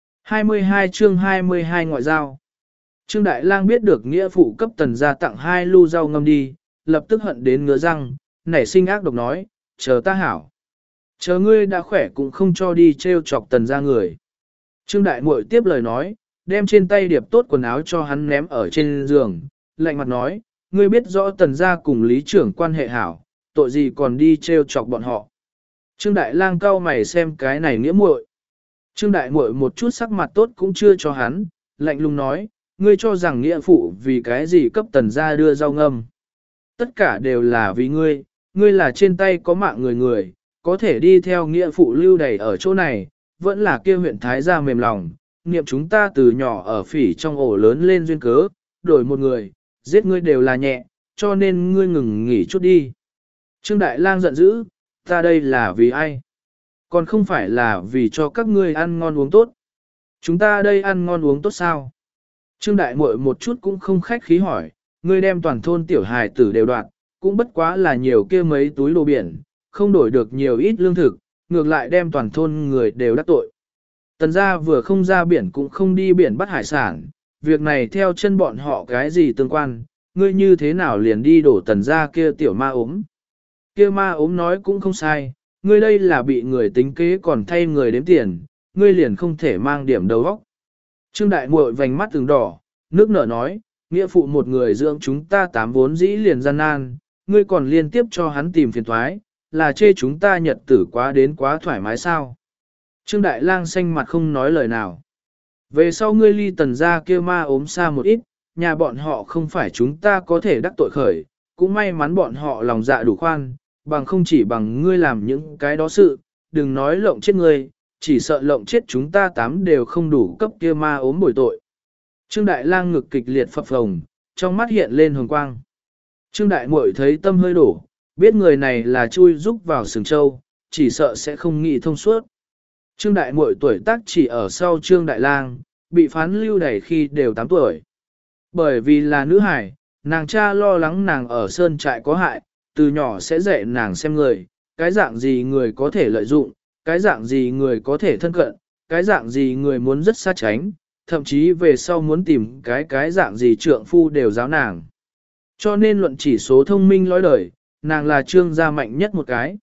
22 chương 22 ngoại giao. Trương Đại Lang biết được nghĩa phụ cấp Tần gia tặng 2 lu rau ngâm đi, lập tức hận đến ngứa răng, nảy sinh ác độc nói, chờ ta hảo. Chờ ngươi đã khỏe cũng không cho đi treo chọc Tần gia người. Trương Đại Muội tiếp lời nói, đem trên tay điệp tốt quần áo cho hắn ném ở trên giường, lạnh mặt nói, ngươi biết rõ Tần gia cùng lý trưởng quan hệ hảo, tội gì còn đi treo chọc bọn họ. Trương Đại Lang cau mày xem cái này nghĩa muội. Trương Đại Muội một chút sắc mặt tốt cũng chưa cho hắn, lạnh lùng nói, ngươi cho rằng nghĩa phụ vì cái gì cấp Tần gia đưa rau ngâm. Tất cả đều là vì ngươi, ngươi là trên tay có mạng người, có thể đi theo nghĩa phụ lưu đầy ở chỗ này, vẫn là kia huyện Thái gia mềm lòng, niệm chúng ta từ nhỏ ở phỉ trong ổ lớn lên duyên cớ, đổi một người, giết ngươi đều là nhẹ, cho nên ngươi ngừng nghỉ chút đi. Trương Đại Lang giận dữ, Ta đây là vì ai? Còn không phải là vì cho các ngươi ăn ngon uống tốt. Chúng ta đây ăn ngon uống tốt sao? Trương Đại Muội một chút cũng không khách khí hỏi, ngươi đem toàn thôn tiểu hài tử đều đoạt, cũng bất quá là nhiều kia mấy túi đồ biển, không đổi được nhiều ít lương thực, ngược lại đem toàn thôn người đều đắc tội. Tần gia vừa không ra biển cũng không đi biển bắt hải sản, việc này theo chân bọn họ cái gì tương quan, ngươi như thế nào liền đi đổ tần gia kia tiểu ma ốm. Kia ma ốm nói cũng không sai, ngươi đây là bị người tính kế còn thay người đếm tiền, ngươi liền không thể mang điểm đầu óc. Trương Đại Muội vành mắt từng đỏ, nước nở nói, nghĩa phụ một người dưỡng chúng ta tám vốn dĩ liền gian nan, ngươi còn liên tiếp cho hắn tìm phiền thoái, là chê chúng ta nhật tử quá đến quá thoải mái sao. Trương Đại Lang xanh mặt không nói lời nào. Về sau ngươi ly tần gia kia ma ốm xa một ít, nhà bọn họ không phải chúng ta có thể đắc tội khởi, cũng may mắn bọn họ lòng dạ đủ khoan, bằng không chỉ bằng ngươi làm những cái đó sự, đừng nói lộng chết ngươi, chỉ sợ lộng chết chúng ta tám đều không đủ cấp kia ma ốm bồi tội. Trương Đại Lang ngực kịch liệt phập phồng, trong mắt hiện lên hồng quang. Trương Đại Muội thấy tâm hơi đổ, biết người này là chui rúc vào sừng châu, chỉ sợ sẽ không nghĩ thông suốt. Trương Đại Muội tuổi tác chỉ ở sau Trương Đại Lang, bị phán lưu đày khi đều 8 tuổi. Bởi vì là nữ hải, nàng cha lo lắng nàng ở sơn trại có hại, từ nhỏ sẽ dạy nàng xem người, cái dạng gì người có thể lợi dụng, cái dạng gì người có thể thân cận, cái dạng gì người muốn rất xa tránh, thậm chí về sau muốn tìm cái dạng gì trượng phu đều giáo nàng. Cho nên luận chỉ số thông minh lối đời, nàng là Trương gia mạnh nhất một cái.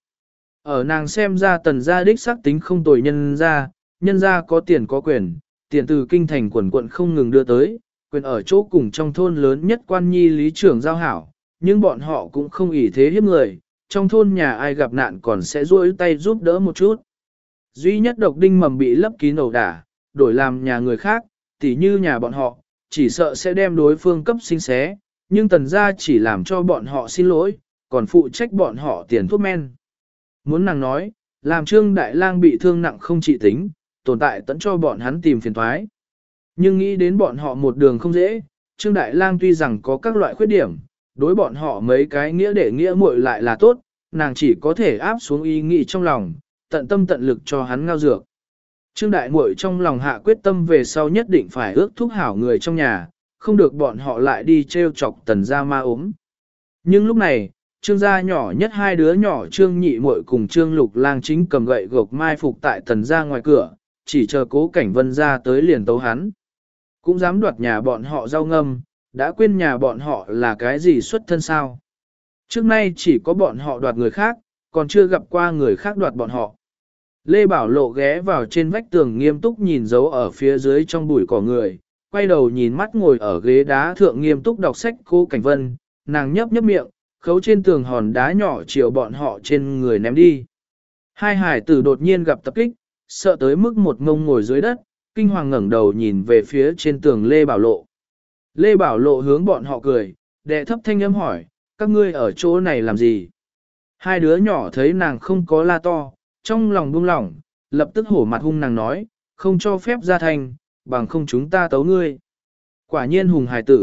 Ở nàng xem ra tần gia đích xác tính không tồi nhân gia có tiền có quyền, tiền từ kinh thành quần quận không ngừng đưa tới, quyền ở chỗ cùng trong thôn lớn nhất quan nhi lý trưởng giao hảo, nhưng bọn họ cũng không ỷ thế hiếp người, trong thôn nhà ai gặp nạn còn sẽ duỗi tay giúp đỡ một chút. Duy nhất độc đinh mầm bị lấp kín ẩu đả, đổi làm nhà người khác, tỉ như nhà bọn họ, chỉ sợ sẽ đem đối phương cấp sinh xé, nhưng tần gia chỉ làm cho bọn họ xin lỗi, còn phụ trách bọn họ tiền thuốc men. Muốn nàng nói, làm Trương Đại Lang bị thương nặng không trị tính, tồn tại tận cho bọn hắn tìm phiền toái. Nhưng nghĩ đến bọn họ một đường không dễ, Trương Đại Lang tuy rằng có các loại khuyết điểm, đối bọn họ mấy cái nghĩa để nghĩa muội lại là tốt, nàng chỉ có thể áp xuống ý nghĩ trong lòng, tận tâm tận lực cho hắn ngao dược. Trương Đại Muội trong lòng hạ quyết tâm về sau nhất định phải ước thúc hảo người trong nhà, không được bọn họ lại đi trêu chọc tần gia ma ốm. Nhưng lúc này, Trương gia nhỏ nhất hai đứa nhỏ Trương Nhị Muội cùng Trương Lục Lang chính cầm gậy gộc mai phục tại tần gia ngoài cửa, chỉ chờ Cố Cảnh Vân ra tới liền tấu hắn. Cũng dám đoạt nhà bọn họ rau ngâm, đã quên nhà bọn họ là cái gì xuất thân sao. Trước nay chỉ có bọn họ đoạt người khác, còn chưa gặp qua người khác đoạt bọn họ. Lê Bảo Lộ ghé vào trên vách tường nghiêm túc nhìn dấu ở phía dưới trong bụi cỏ người, quay đầu nhìn mắt ngồi ở ghế đá thượng nghiêm túc đọc sách Cố Cảnh Vân, nàng nhấp nhấp miệng, khấu trên tường hòn đá nhỏ chiều bọn họ trên người ném đi. Hai hải tử đột nhiên gặp tập kích, sợ tới mức một ngông ngồi dưới đất, kinh hoàng ngẩng đầu nhìn về phía trên tường Lê Bảo Lộ. Lê Bảo Lộ hướng bọn họ cười, đệ thấp thanh âm hỏi, các ngươi ở chỗ này làm gì? Hai đứa nhỏ thấy nàng không có la to, trong lòng buông lỏng, lập tức hổ mặt hung nàng nói, không cho phép ra thành, bằng không chúng ta tấu ngươi. Quả nhiên hùng hài tử.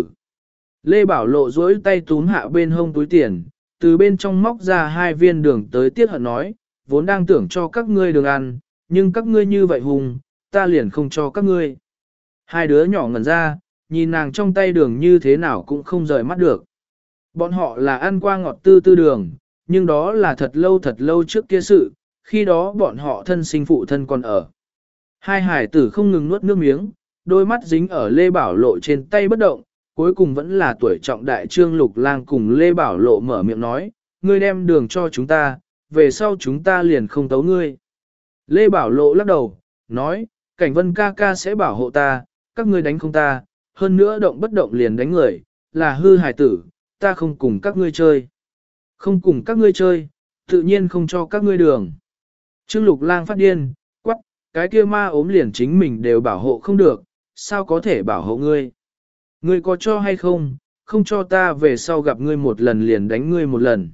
Lê Bảo Lộ duỗi tay túm hạ bên hông túi tiền, từ bên trong móc ra 2 viên đường tới tiết hận nói, vốn đang tưởng cho các ngươi đường ăn, nhưng các ngươi như vậy hùng, ta liền không cho các ngươi. Hai đứa nhỏ ngẩn ra, nhìn nàng trong tay đường như thế nào cũng không rời mắt được. Bọn họ là ăn qua ngọt tư tư đường, nhưng đó là thật lâu trước kia sự, khi đó bọn họ thân sinh phụ thân còn ở. Hai hải tử không ngừng nuốt nước miếng, đôi mắt dính ở Lê Bảo Lộ trên tay bất động, cuối cùng vẫn là tuổi trọng đại Trương Lục Lang cùng Lê Bảo Lộ mở miệng nói, ngươi đem đường cho chúng ta, về sau chúng ta liền không tấu ngươi. Lê Bảo Lộ lắc đầu, nói, Cảnh Vân ca ca sẽ bảo hộ ta, các ngươi đánh không ta, hơn nữa động bất động liền đánh người, là hư hài tử, ta không cùng các ngươi chơi. Không cùng các ngươi chơi, tự nhiên không cho các ngươi đường. Trương Lục Lang phát điên, quắc, cái kia ma ốm liền chính mình đều bảo hộ không được, sao có thể bảo hộ ngươi? Ngươi có cho hay không, không cho ta về sau gặp ngươi một lần liền đánh ngươi một lần.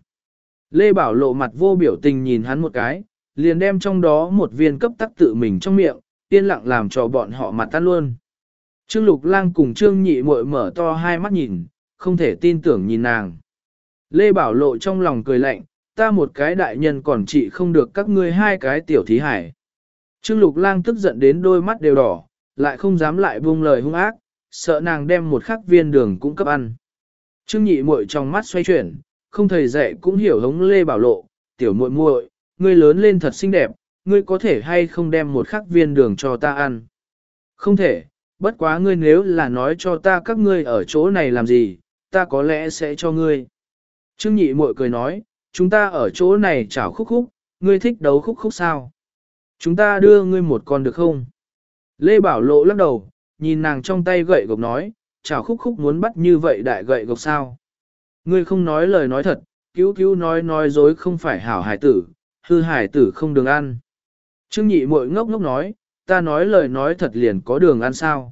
Lê Bảo Lộ mặt vô biểu tình nhìn hắn một cái, liền đem trong đó một viên cấp tắc tự mình trong miệng, yên lặng làm cho bọn họ mặt tan luôn. Trương Lục Lang cùng Trương Nhị Muội mở to hai mắt nhìn, không thể tin tưởng nhìn nàng. Lê Bảo Lộ trong lòng cười lạnh, ta một cái đại nhân còn trị không được các ngươi hai cái tiểu thí hải. Trương Lục Lang tức giận đến đôi mắt đều đỏ, lại không dám lại buông lời hung ác, sợ nàng đem một khắc viên đường cũng cấp ăn. Trương Nhị muội trong mắt xoay chuyển, không thầy dạy cũng hiểu hống Lê Bảo Lộ, tiểu muội muội, ngươi lớn lên thật xinh đẹp, ngươi có thể hay không đem một khắc viên đường cho ta ăn? Không thể, bất quá ngươi nếu là nói cho ta các ngươi ở chỗ này làm gì, ta có lẽ sẽ cho ngươi. Trương Nhị muội cười nói, chúng ta ở chỗ này chảo khúc khúc, ngươi thích đấu khúc khúc sao? Chúng ta đưa ngươi một con được không? Lê Bảo Lộ lắc đầu, nhìn nàng trong tay gậy gộc nói, chảo khúc khúc muốn bắt như vậy đại gậy gộc sao? Ngươi không nói lời nói thật, cứu cứu nói dối không phải hảo hải tử, hư hải tử không đường ăn. Trương Nhị muội ngốc ngốc nói, ta nói lời nói thật liền có đường ăn sao?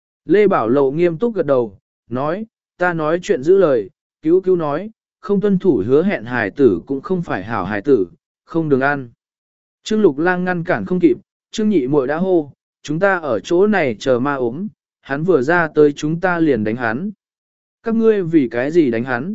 Lê Bảo Lộ nghiêm túc gật đầu, nói, ta nói chuyện giữ lời, cứu cứu nói, không tuân thủ hứa hẹn hải tử cũng không phải hảo hải tử, không đường ăn. Trương Lục Lang ngăn cản không kịp, Trương Nhị muội đã hô, chúng ta ở chỗ này chờ ma ốm, hắn vừa ra tới chúng ta liền đánh hắn. Các ngươi vì cái gì đánh hắn?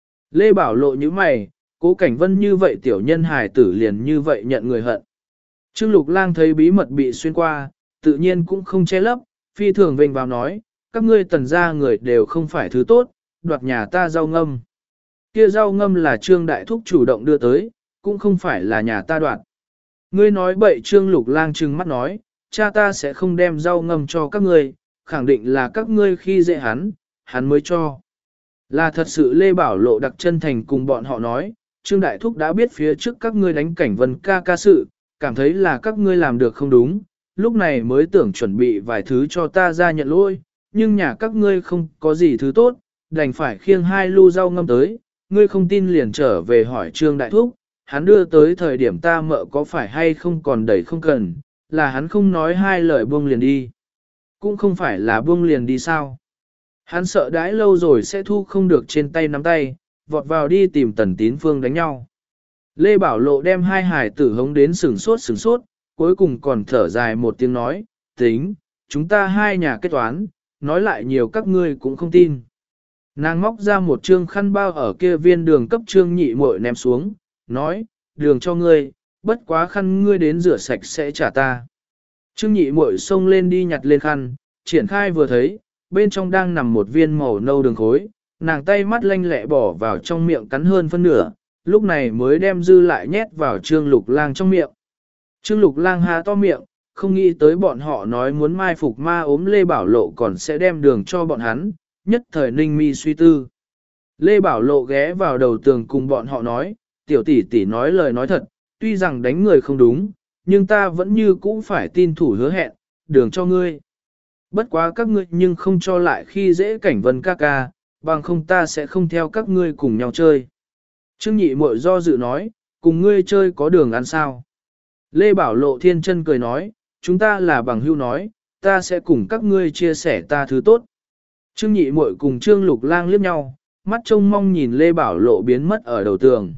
Lê Bảo Lộ như mày, Cố Cảnh Vân như vậy tiểu nhân hài tử liền như vậy nhận người hận. Trương Lục Lang thấy bí mật bị xuyên qua, tự nhiên cũng không che lấp, phi thường vênh vào nói, các ngươi Tần gia người đều không phải thứ tốt, đoạt nhà ta rau ngâm. Kia rau ngâm là Trương Đại Thúc chủ động đưa tới, cũng không phải là nhà ta đoạt. Ngươi nói bậy. Trương Lục Lang trừng mắt nói, cha ta sẽ không đem rau ngâm cho các ngươi, khẳng định là các ngươi khi dễ hắn mới cho. Là thật sự Lê Bảo Lộ đặc chân thành cùng bọn họ nói, Trương Đại Thúc đã biết phía trước các ngươi đánh Cảnh Vân ca sự, cảm thấy là các ngươi làm được không đúng, lúc này mới tưởng chuẩn bị vài thứ cho ta ra nhận lỗi, nhưng nhà các ngươi không có gì thứ tốt, đành phải khiêng 2 lu rau ngâm tới, ngươi không tin liền trở về hỏi Trương Đại Thúc, hắn đưa tới thời điểm ta mợ có phải hay không còn đẩy không cần, là hắn không nói 2 lời buông liền đi. Cũng không phải là buông liền đi sao. Hắn sợ đãi lâu rồi sẽ thu không được trên tay nắm tay, vọt vào đi tìm Tần Tín Phương đánh nhau. Lê Bảo Lộ đem 2 hải tử hống đến sửng sốt, cuối cùng còn thở dài một tiếng nói, tính, chúng ta 2 nhà kết toán, nói lại nhiều các ngươi cũng không tin. Nàng móc ra một trương khăn bao ở kia viên đường cấp Trương Nhị muội ném xuống, nói, đường cho ngươi, bất quá khăn ngươi đến rửa sạch sẽ trả ta. Trương Nhị muội xông lên đi nhặt lên khăn, triển khai vừa thấy, bên trong đang nằm một viên màu nâu đường khối, nàng tay mắt lanh lẹ bỏ vào trong miệng cắn hơn phân nửa, lúc này mới đem dư lại nhét vào Trương Lục Lang trong miệng. Trương Lục Lang há to miệng, không nghĩ tới bọn họ nói muốn mai phục ma ốm Lê Bảo Lộ còn sẽ đem đường cho bọn hắn, nhất thời ninh mi suy tư. Lê Bảo Lộ ghé vào đầu tường cùng bọn họ nói, tiểu tỷ tỷ nói lời nói thật, tuy rằng đánh người không đúng, nhưng ta vẫn như cũ phải tin thủ hứa hẹn, đường cho ngươi. Bất quá các ngươi nhưng không cho lại khi dễ Cảnh Vân ca ca, bằng không ta sẽ không theo các ngươi cùng nhau chơi. Trương Nhị muội do dự nói, cùng ngươi chơi có đường ăn sao? Lê Bảo Lộ thiên chân cười nói, chúng ta là bằng hữu nói, ta sẽ cùng các ngươi chia sẻ ta thứ tốt. Trương Nhị muội cùng Trương Lục Lang liếc nhau, mắt trông mong nhìn Lê Bảo Lộ biến mất ở đầu tường.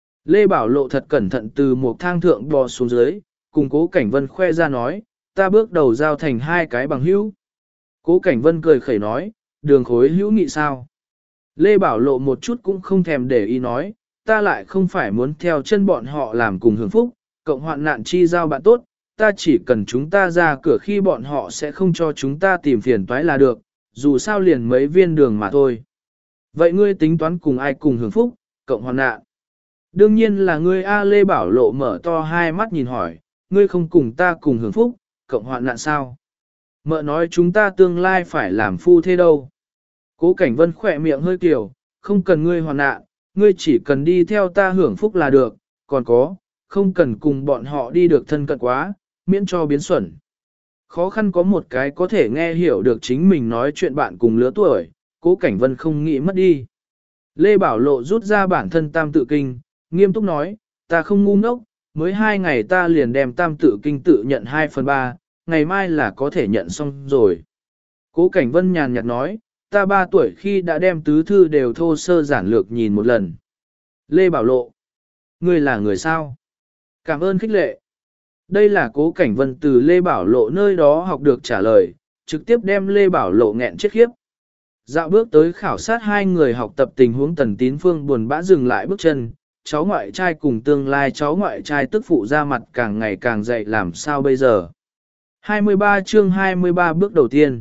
Lê Bảo Lộ thật cẩn thận từ một thang thượng bò xuống dưới, cùng Cố Cảnh Vân khoe ra nói, ta bước đầu giao thành 2 cái bằng hữu. Cố Cảnh Vân cười khẩy nói, đường khối hữu nghị sao? Lê Bảo Lộ một chút cũng không thèm để ý nói, ta lại không phải muốn theo chân bọn họ làm cùng hưởng phúc, cộng hoạn nạn chi giao bạn tốt, ta chỉ cần chúng ta ra cửa khi bọn họ sẽ không cho chúng ta tìm phiền toái là được, dù sao liền mấy viên đường mà thôi. Vậy ngươi tính toán cùng ai cùng hưởng phúc, cộng hoạn nạn? Đương nhiên là ngươi A. Lê Bảo Lộ mở to 2 mắt nhìn hỏi, ngươi không cùng ta cùng hưởng phúc, cộng hoạn nạn sao? Mợ nói chúng ta tương lai phải làm phu thế đâu. Cố Cảnh Vân khỏe miệng hơi kiểu, không cần ngươi hoạn nạn, ngươi chỉ cần đi theo ta hưởng phúc là được, còn có, không cần cùng bọn họ đi được thân cận quá, miễn cho biến xuẩn. Khó khăn có một cái có thể nghe hiểu được chính mình nói chuyện bạn cùng lứa tuổi, Cố Cảnh Vân không nghĩ mất đi. Lê Bảo Lộ rút ra bản thân tam tự kinh, nghiêm túc nói, ta không ngu ngốc, mới 2 ngày ta liền đem tam tự kinh tự nhận 2/3, ngày mai là có thể nhận xong rồi. Cố Cảnh Vân nhàn nhạt nói, ta 3 tuổi khi đã đem tứ thư đều thô sơ giản lược nhìn một lần. Lê Bảo Lộ, ngươi là người sao? Cảm ơn khích lệ. Đây là Cố Cảnh Vân từ Lê Bảo Lộ nơi đó học được trả lời, trực tiếp đem Lê Bảo Lộ nghẹn chết khiếp. Dạo bước tới khảo sát 2 người học tập tình huống Tần Tín Phương buồn bã dừng lại bước chân, cháu ngoại trai cùng tương lai cháu ngoại trai tức phụ ra mặt càng ngày càng dậy làm sao bây giờ. 23 chương 23 bước đầu tiên.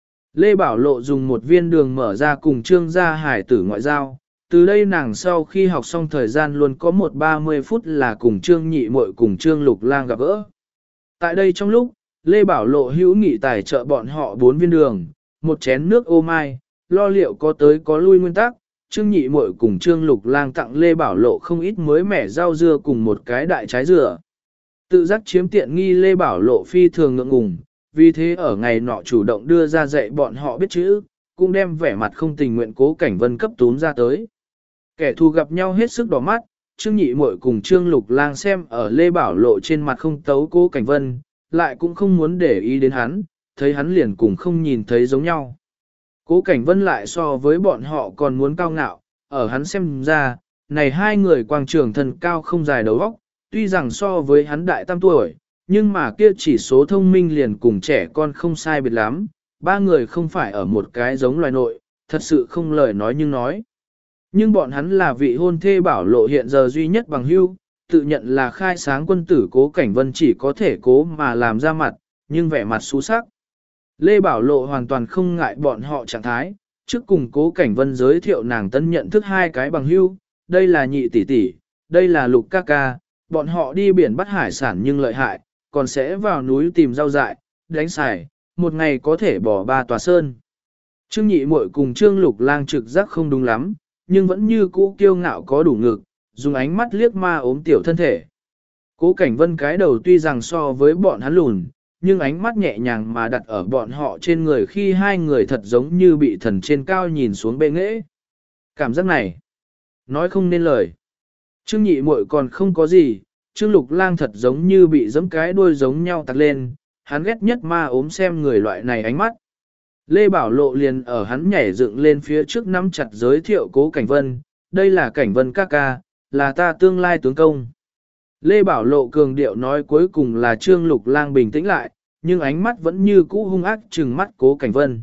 Lê Bảo Lộ dùng một viên đường mở ra cùng Trương gia hải tử ngoại giao. Từ đây nàng sau khi học xong thời gian luôn có 30 phút là cùng Trương Nhị Muội cùng Trương Lục Lang gặp gỡ. Tại đây trong lúc, Lê Bảo Lộ hữu nghị tài trợ bọn họ 4 viên đường, một chén nước ô mai, lo liệu có tới có lui nguyên tắc. Trương Nhị Muội cùng Trương Lục Lang tặng Lê Bảo Lộ không ít mới mẻ rau dưa cùng một cái đại trái dừa. Tự giác chiếm tiện nghi Lê Bảo Lộ phi thường ngượng ngùng, vì thế ở ngày nọ chủ động đưa ra dạy bọn họ biết chữ, cũng đem vẻ mặt không tình nguyện Cố Cảnh Vân cấp túm ra tới. Kẻ thù gặp nhau hết sức đỏ mắt, Trương Nhị Muội cùng Trương Lục Lang xem ở Lê Bảo Lộ trên mặt không tấu Cố Cảnh Vân, lại cũng không muốn để ý đến hắn, thấy hắn liền cùng không nhìn thấy giống nhau. Cố Cảnh Vân lại so với bọn họ còn muốn cao ngạo, ở hắn xem ra, này hai người quang trường thân cao không dài đầu óc, tuy rằng so với hắn đại tam tuổi, nhưng mà kia chỉ số thông minh liền cùng trẻ con không sai biệt lắm, ba người không phải ở một cái giống loài nội, thật sự không lời nói nhưng nói. Nhưng bọn hắn là vị hôn thê Bảo Lộ hiện giờ duy nhất bằng hữu, tự nhận là khai sáng quân tử Cố Cảnh Vân chỉ có thể cố mà làm ra mặt, nhưng vẻ mặt xú sắc. Lê Bảo Lộ hoàn toàn không ngại bọn họ trạng thái, trước cùng Cố Cảnh Vân giới thiệu nàng tân nhận thức hai cái bằng hữu, đây là Nhị tỷ tỷ, đây là Lục ca ca, bọn họ đi biển bắt hải sản nhưng lợi hại, còn sẽ vào núi tìm rau dại, đánh xài, một ngày có thể bỏ 3 tòa sơn. Trương Nhị Muội cùng Trương Lục Lang trực giác không đúng lắm, nhưng vẫn như cũ kiêu ngạo có đủ ngực, dùng ánh mắt liếc ma ốm tiểu thân thể. Cố Cảnh Vân cái đầu tuy rằng so với bọn hắn lùn, nhưng ánh mắt nhẹ nhàng mà đặt ở bọn họ trên người khi hai người thật giống như bị thần trên cao nhìn xuống bệ nghệ. Cảm giác này, nói không nên lời. Trương Nhị Muội còn không có gì, Trương Lục Lang thật giống như bị giẫm cái đuôi giống nhau tặc lên, hắn ghét nhất ma ốm xem người loại này ánh mắt. Lê Bảo Lộ liền ở hắn nhảy dựng lên phía trước nắm chặt giới thiệu Cố Cảnh Vân, đây là Cảnh Vân ca ca, là ta tương lai tướng công. Lê Bảo Lộ cường điệu nói cuối cùng là Trương Lục Lang bình tĩnh lại, nhưng ánh mắt vẫn như cũ hung ác trừng mắt Cố Cảnh Vân.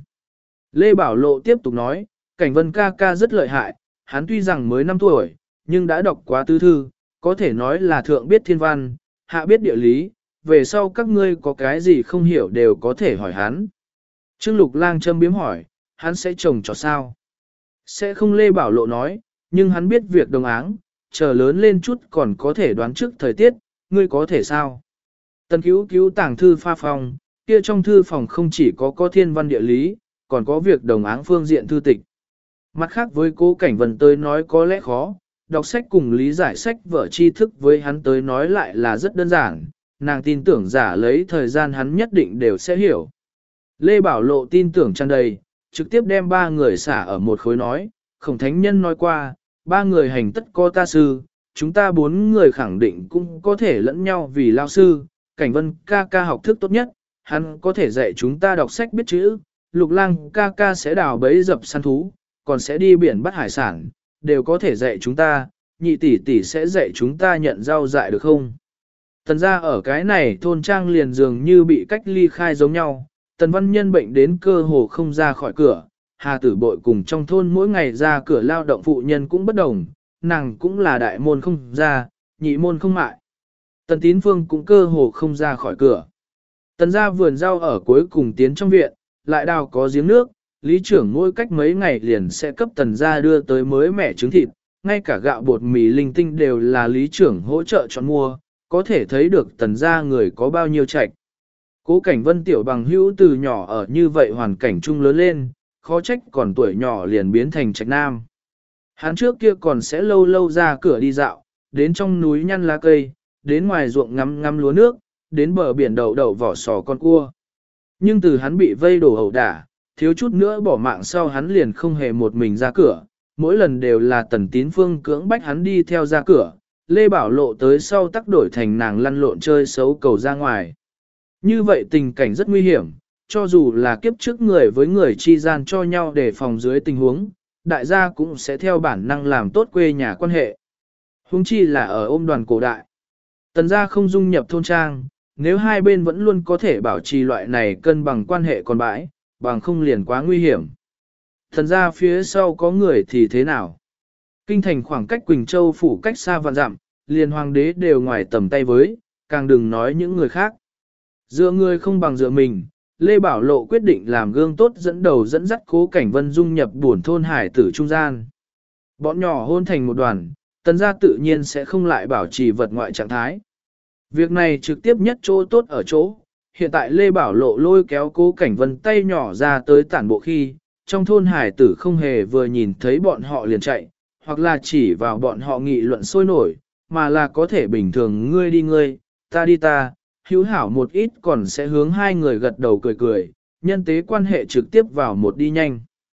Lê Bảo Lộ tiếp tục nói, Cảnh Vân ca ca rất lợi hại, hắn tuy rằng mới 5 tuổi, nhưng đã đọc quá tứ thư, có thể nói là thượng biết thiên văn, hạ biết địa lý, về sau các ngươi có cái gì không hiểu đều có thể hỏi hắn. Trương Lục Lang châm biếm hỏi, hắn sẽ trồng trọt sao? Sẽ không. Lê Bảo Lộ nói, nhưng hắn biết việc đồng áng, chờ lớn lên chút còn có thể đoán trước thời tiết, ngươi có thể sao? Tần Cứu Cứu tàng thư pha phòng, kia trong thư phòng không chỉ có thiên văn địa lý, còn có việc đồng áng phương diện thư tịch. Mặt khác với Cố Cảnh Vân tới nói có lẽ khó, đọc sách cùng lý giải sách vở tri thức với hắn tới nói lại là rất đơn giản, nàng tin tưởng giả lấy thời gian hắn nhất định đều sẽ hiểu. Lê Bảo Lộ tin tưởng tràn đầy, trực tiếp đem ba người xả ở một khối nói, Khổng Thánh Nhân nói qua, ba người hành tất có ta sư, chúng ta 4 người khẳng định cũng có thể lẫn nhau vì lao sư, Cảnh Vân ca ca học thức tốt nhất, hắn có thể dạy chúng ta đọc sách biết chữ, Lục Lang ca ca sẽ đào bẫy dập săn thú, còn sẽ đi biển bắt hải sản, đều có thể dạy chúng ta, Nhị tỷ tỷ sẽ dạy chúng ta nhận rau dại được không? Tần gia ở cái này thôn trang liền dường như bị cách ly khai giống nhau, Tần Văn Nhân bệnh đến cơ hồ không ra khỏi cửa, Hà Tử Bội cùng trong thôn mỗi ngày ra cửa lao động phụ nhân cũng bất đồng, nàng cũng là đại môn không ra, nhị môn không mại. Tần Tín Phương cũng cơ hồ không ra khỏi cửa. Tần gia vườn rau ở cuối cùng tiến trong viện, lại đào có giếng nước, lý trưởng mỗi cách mấy ngày liền sẽ cấp tần gia đưa tới mới mẻ trứng thịt, ngay cả gạo bột mì linh tinh đều là lý trưởng hỗ trợ chọn mua, có thể thấy được tần gia người có bao nhiêu trạch. Cố Cảnh Vân tiểu bằng hữu từ nhỏ ở như vậy hoàn cảnh chung lớn lên, khó trách còn tuổi nhỏ liền biến thành trạch nam. Hắn trước kia còn sẽ lâu lâu ra cửa đi dạo, đến trong núi nhăn lá cây, đến ngoài ruộng ngắm ngắm lúa nước, đến bờ biển đậu đậu vỏ sò con cua. Nhưng từ hắn bị vây đổ ẩu đả, thiếu chút nữa bỏ mạng sau hắn liền không hề một mình ra cửa, mỗi lần đều là Tần Tín Phương cưỡng bách hắn đi theo ra cửa, Lê Bảo Lộ tới sau tắc đổi thành nàng lăn lộn chơi xấu cầu ra ngoài. Như vậy tình cảnh rất nguy hiểm, cho dù là kiếp trước người với người chi gian cho nhau để phòng dưới tình huống, đại gia cũng sẽ theo bản năng làm tốt quê nhà quan hệ. Huống chi là ở ôm đoàn cổ đại. Tần gia không dung nhập thôn trang, nếu hai bên vẫn luôn có thể bảo trì loại này cân bằng quan hệ còn bãi, bằng không liền quá nguy hiểm. Tần gia phía sau có người thì thế nào? Kinh thành khoảng cách Quỳnh Châu phủ cách xa vạn dặm, liền hoàng đế đều ngoài tầm tay với, càng đừng nói những người khác. Dựa người không bằng dựa mình, Lê Bảo Lộ quyết định làm gương tốt dẫn đầu dẫn dắt Cố Cảnh Vân dung nhập buồn thôn hải tử trung gian. Bọn nhỏ hôn thành một đoàn, Tần gia tự nhiên sẽ không lại bảo trì vật ngoại trạng thái. Việc này trực tiếp nhất chỗ tốt ở chỗ, hiện tại Lê Bảo Lộ lôi kéo Cố Cảnh Vân tay nhỏ ra tới tản bộ khi, trong thôn hải tử không hề vừa nhìn thấy bọn họ liền chạy, hoặc là chỉ vào bọn họ nghị luận sôi nổi, mà là có thể bình thường ngươi đi ngươi, ta đi ta, hữu hảo một ít còn sẽ hướng hai người gật đầu cười cười, nhân tế quan hệ trực tiếp vào một đi nhanh.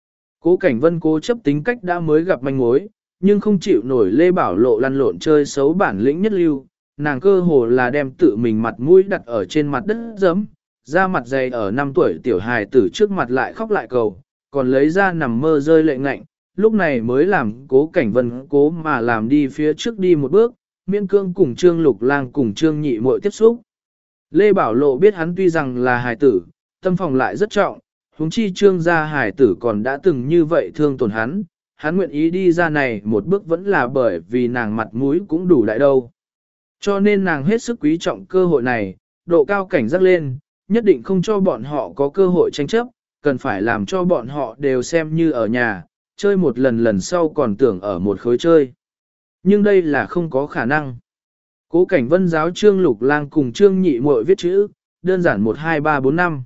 Cố Cảnh Vân cố chấp tính cách đã mới gặp manh mối, nhưng không chịu nổi Lê Bảo Lộ lăn lộn chơi xấu bản lĩnh nhất lưu, nàng cơ hồ là đem tự mình mặt mũi đặt ở trên mặt đất giấm, ra mặt dày ở 5 tuổi tiểu hài tử trước mặt lại khóc lại cầu, còn lấy ra nằm mơ rơi lệ ngạnh, lúc này mới làm Cố Cảnh Vân cố mà làm đi phía trước đi một bước, miễn cương cùng Trương Lục Lang cùng Trương Nhị Muội tiếp xúc. Lê Bảo Lộ biết hắn tuy rằng là hài tử, tâm phòng lại rất trọng, huống chi Trương gia hài tử còn đã từng như vậy thương tổn hắn nguyện ý đi ra này một bước vẫn là bởi vì nàng mặt mũi cũng đủ đại đâu. Cho nên nàng hết sức quý trọng cơ hội này, độ cao cảnh giác lên, nhất định không cho bọn họ có cơ hội tranh chấp, cần phải làm cho bọn họ đều xem như ở nhà, chơi một lần sau còn tưởng ở một khối chơi. Nhưng đây là không có khả năng. Cố Cảnh Vân giáo Trương Lục Lang cùng Trương Nhị Muội viết chữ, đơn giản 1 2 3 4 5.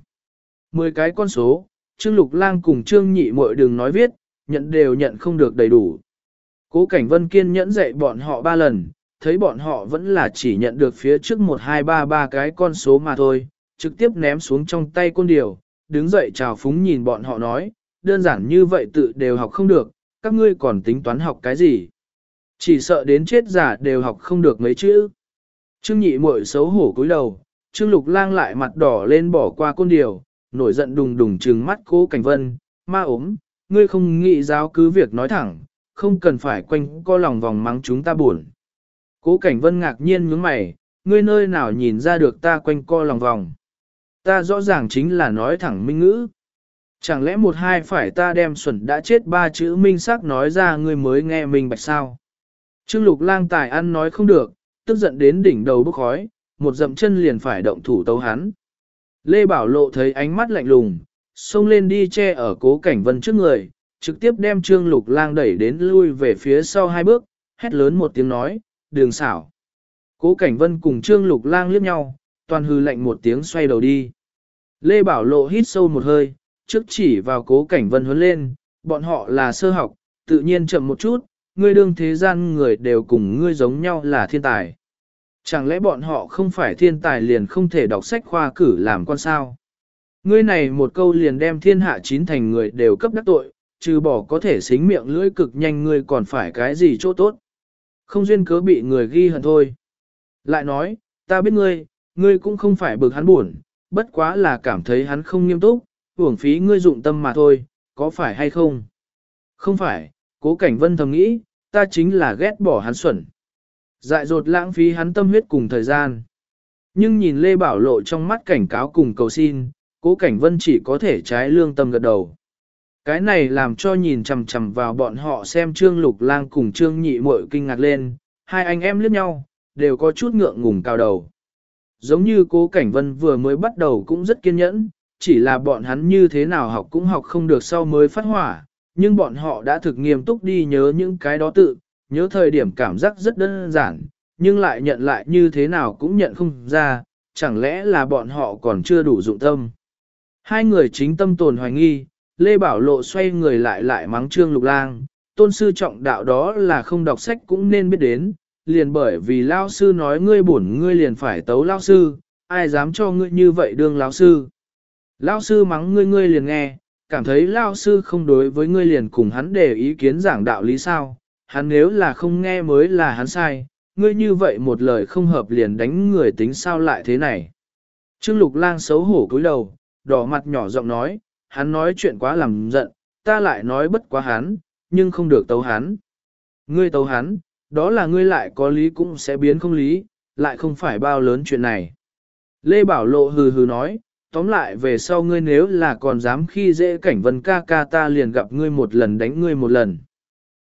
10 cái con số, Trương Lục Lang cùng Trương Nhị Muội đừng nói viết, nhận đều nhận không được đầy đủ. Cố Cảnh Vân kiên nhẫn dạy bọn họ 3 lần, thấy bọn họ vẫn là chỉ nhận được phía trước 1 2 3 3 cái con số mà thôi, trực tiếp ném xuống trong tay côn điều, đứng dậy chào phúng nhìn bọn họ nói, đơn giản như vậy tự đều học không được, các ngươi còn tính toán học cái gì? Chỉ sợ đến chết giả đều học không được mấy chữ. Trương Nhị Muội xấu hổ cúi đầu, Trương Lục Lang lại mặt đỏ lên bỏ qua côn điều, nổi giận đùng đùng trừng mắt Cố Cảnh Vân, ma ốm, ngươi không nghĩ giáo cứ việc nói thẳng, không cần phải quanh co lòng vòng mắng chúng ta buồn. Cố Cảnh Vân ngạc nhiên nhướng mày, ngươi nơi nào nhìn ra được ta quanh co lòng vòng. Ta rõ ràng chính là nói thẳng minh ngữ. Chẳng lẽ 1 2 phải ta đem xuẩn đã chết 3 chữ minh xác nói ra ngươi mới nghe minh bạch sao? Trương Lục Lang tài ăn nói không được, tức giận đến đỉnh đầu bốc khói, một dậm chân liền phải động thủ tấu hắn. Lê Bảo Lộ thấy ánh mắt lạnh lùng, xông lên đi che ở Cố Cảnh Vân trước người, trực tiếp đem Trương Lục Lang đẩy đến lui về phía sau 2 bước, hét lớn một tiếng nói, đường xảo. Cố Cảnh Vân cùng Trương Lục Lang liếc nhau, toàn hư lạnh một tiếng xoay đầu đi. Lê Bảo Lộ hít sâu một hơi, trước chỉ vào Cố Cảnh Vân huấn lên, bọn họ là sơ học, tự nhiên chậm một chút, ngươi đương thế gian người đều cùng ngươi giống nhau là thiên tài. Chẳng lẽ bọn họ không phải thiên tài liền không thể đọc sách khoa cử làm quan sao? Ngươi này một câu liền đem thiên hạ 9 thành người đều cấp đắc tội, trừ bỏ có thể xính miệng lưỡi cực nhanh ngươi còn phải cái gì chỗ tốt. Không duyên cớ bị người ghi hận thôi. Lại nói, ta biết ngươi cũng không phải bực hắn buồn, bất quá là cảm thấy hắn không nghiêm túc, uổng phí ngươi dụng tâm mà thôi, có phải hay không? Không phải, Cố Cảnh Vân thầm nghĩ, ta chính là ghét bỏ hắn xuẩn. Dại dột lãng phí hắn tâm huyết cùng thời gian. Nhưng nhìn Lê Bảo Lộ trong mắt cảnh cáo cùng cầu xin, Cố Cảnh Vân chỉ có thể trái lương tâm gật đầu. Cái này làm cho nhìn chằm chằm vào bọn họ xem Trương Lục Lang cùng Trương Nhị Muội kinh ngạc lên, hai anh em liếc nhau, đều có chút ngượng ngùng cao đầu. Giống như Cố Cảnh Vân vừa mới bắt đầu cũng rất kiên nhẫn, chỉ là bọn hắn như thế nào học cũng học không được sau mới phát hỏa, nhưng bọn họ đã thực nghiêm túc đi nhớ những cái đó tự, nhớ thời điểm cảm giác rất đơn giản, nhưng lại nhận lại như thế nào cũng nhận không ra, chẳng lẽ là bọn họ còn chưa đủ dụng tâm. Hai người chính tâm tồn hoài nghi, Lê Bảo Lộ xoay người lại mắng Trương Lục Lang, tôn sư trọng đạo đó là không đọc sách cũng nên biết đến, liền bởi vì lao sư nói ngươi bổn ngươi liền phải tấu lao sư, ai dám cho ngươi như vậy đương lao sư. Lao sư mắng ngươi liền nghe, cảm thấy lao sư không đối với ngươi liền cùng hắn để ý kiến giảng đạo lý sao, hắn nếu là không nghe mới là hắn sai, ngươi như vậy một lời không hợp liền đánh người tính sao lại thế này. Trương Lục Lang xấu hổ cúi đầu, đỏ mặt nhỏ giọng nói, hắn nói chuyện quá làm giận, ta lại nói bất quá hắn, nhưng không được tấu hắn. Ngươi tấu hắn, đó là ngươi lại có lý cũng sẽ biến không lý, lại không phải bao lớn chuyện này. Lê Bảo Lộ hừ hừ nói, tóm lại về sau ngươi nếu là còn dám khi dễ Cảnh Vân ca ca ta liền gặp ngươi một lần đánh ngươi một lần.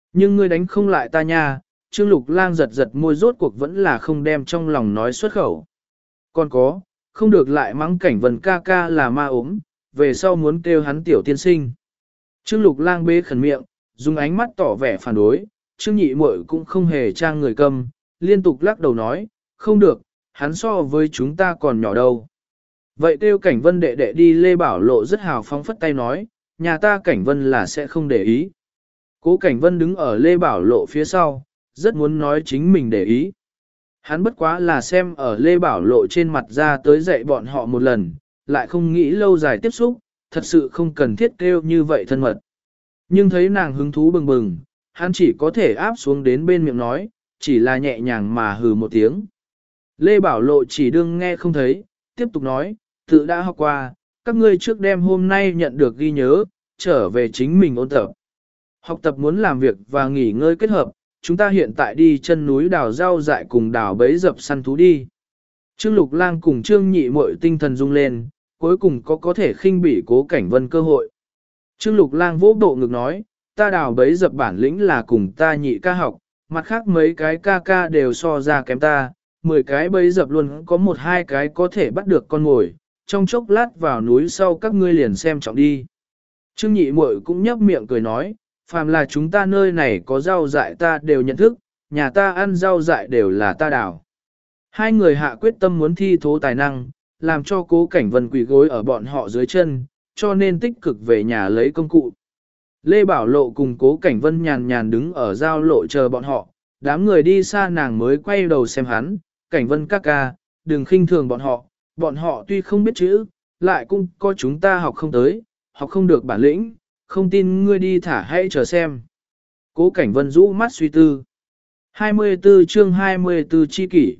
Nhưng ngươi đánh không lại ta nha, Trương Lục Lang giật giật môi rốt cuộc vẫn là không đem trong lòng nói xuất khẩu. Còn có, không được lại mắng Cảnh Vân ca ca là ma ốm, về sau muốn kêu hắn tiểu tiên sinh. Trương Lục Lang bế khẩn miệng, dùng ánh mắt tỏ vẻ phản đối, Trương Nhị Muội cũng không hề trang người câm, liên tục lắc đầu nói, không được, hắn so với chúng ta còn nhỏ đâu. Vậy kêu Cảnh Vân đệ đệ đi. Lê Bảo Lộ rất hào phóng phất tay nói, nhà ta Cảnh Vân là sẽ không để ý. Cố Cảnh Vân đứng ở Lê Bảo Lộ phía sau, rất muốn nói chính mình để ý. Hắn bất quá là xem ở Lê Bảo Lộ trên mặt ra tới dạy bọn họ một lần, lại không nghĩ lâu dài tiếp xúc, thật sự không cần thiết kêu như vậy thân mật. Nhưng thấy nàng hứng thú bừng bừng, hắn chỉ có thể áp xuống đến bên miệng nói, chỉ là nhẹ nhàng mà hừ một tiếng. Lê Bảo Lộ chỉ đương nghe không thấy, tiếp tục nói, tự đã học qua, các ngươi trước đêm hôm nay nhận được ghi nhớ, trở về chính mình ôn tập. Học tập muốn làm việc và nghỉ ngơi kết hợp, chúng ta hiện tại đi chân núi đào rau dại cùng đào bấy dập săn thú đi. Trương Lục Lang cùng Trương Nhị Muội tinh thần rung lên, cuối cùng có thể khinh bỉ Cố Cảnh Vân cơ hội. Trương Lục Lang vỗ bộ ngực nói, ta đào bấy dập bản lĩnh là cùng ta nhị ca học, mặt khác mấy cái ca ca đều so ra kém ta, 10 cái bấy dập luôn có 1-2 cái có thể bắt được con mồi, trong chốc lát vào núi sau các ngươi liền xem trọng đi. Trương Nhị Muội cũng nhấp miệng cười nói, phàm là chúng ta nơi này có rau dại ta đều nhận thức, nhà ta ăn rau dại đều là ta đào. Hai người hạ quyết tâm muốn thi thố tài năng, làm cho Cố Cảnh Vân quỳ gối ở bọn họ dưới chân, cho nên tích cực về nhà lấy công cụ. Lê Bảo Lộ cùng Cố Cảnh Vân nhàn nhàn đứng ở giao lộ chờ bọn họ, đám người đi xa nàng mới quay đầu xem hắn, Cảnh Vân ca ca, đừng khinh thường bọn họ tuy không biết chữ, lại cũng có chúng ta học không tới, học không được bản lĩnh, không tin ngươi đi thả hãy chờ xem. Cố Cảnh Vân rũ mắt suy tư. 24 chương 24 chi kỷ.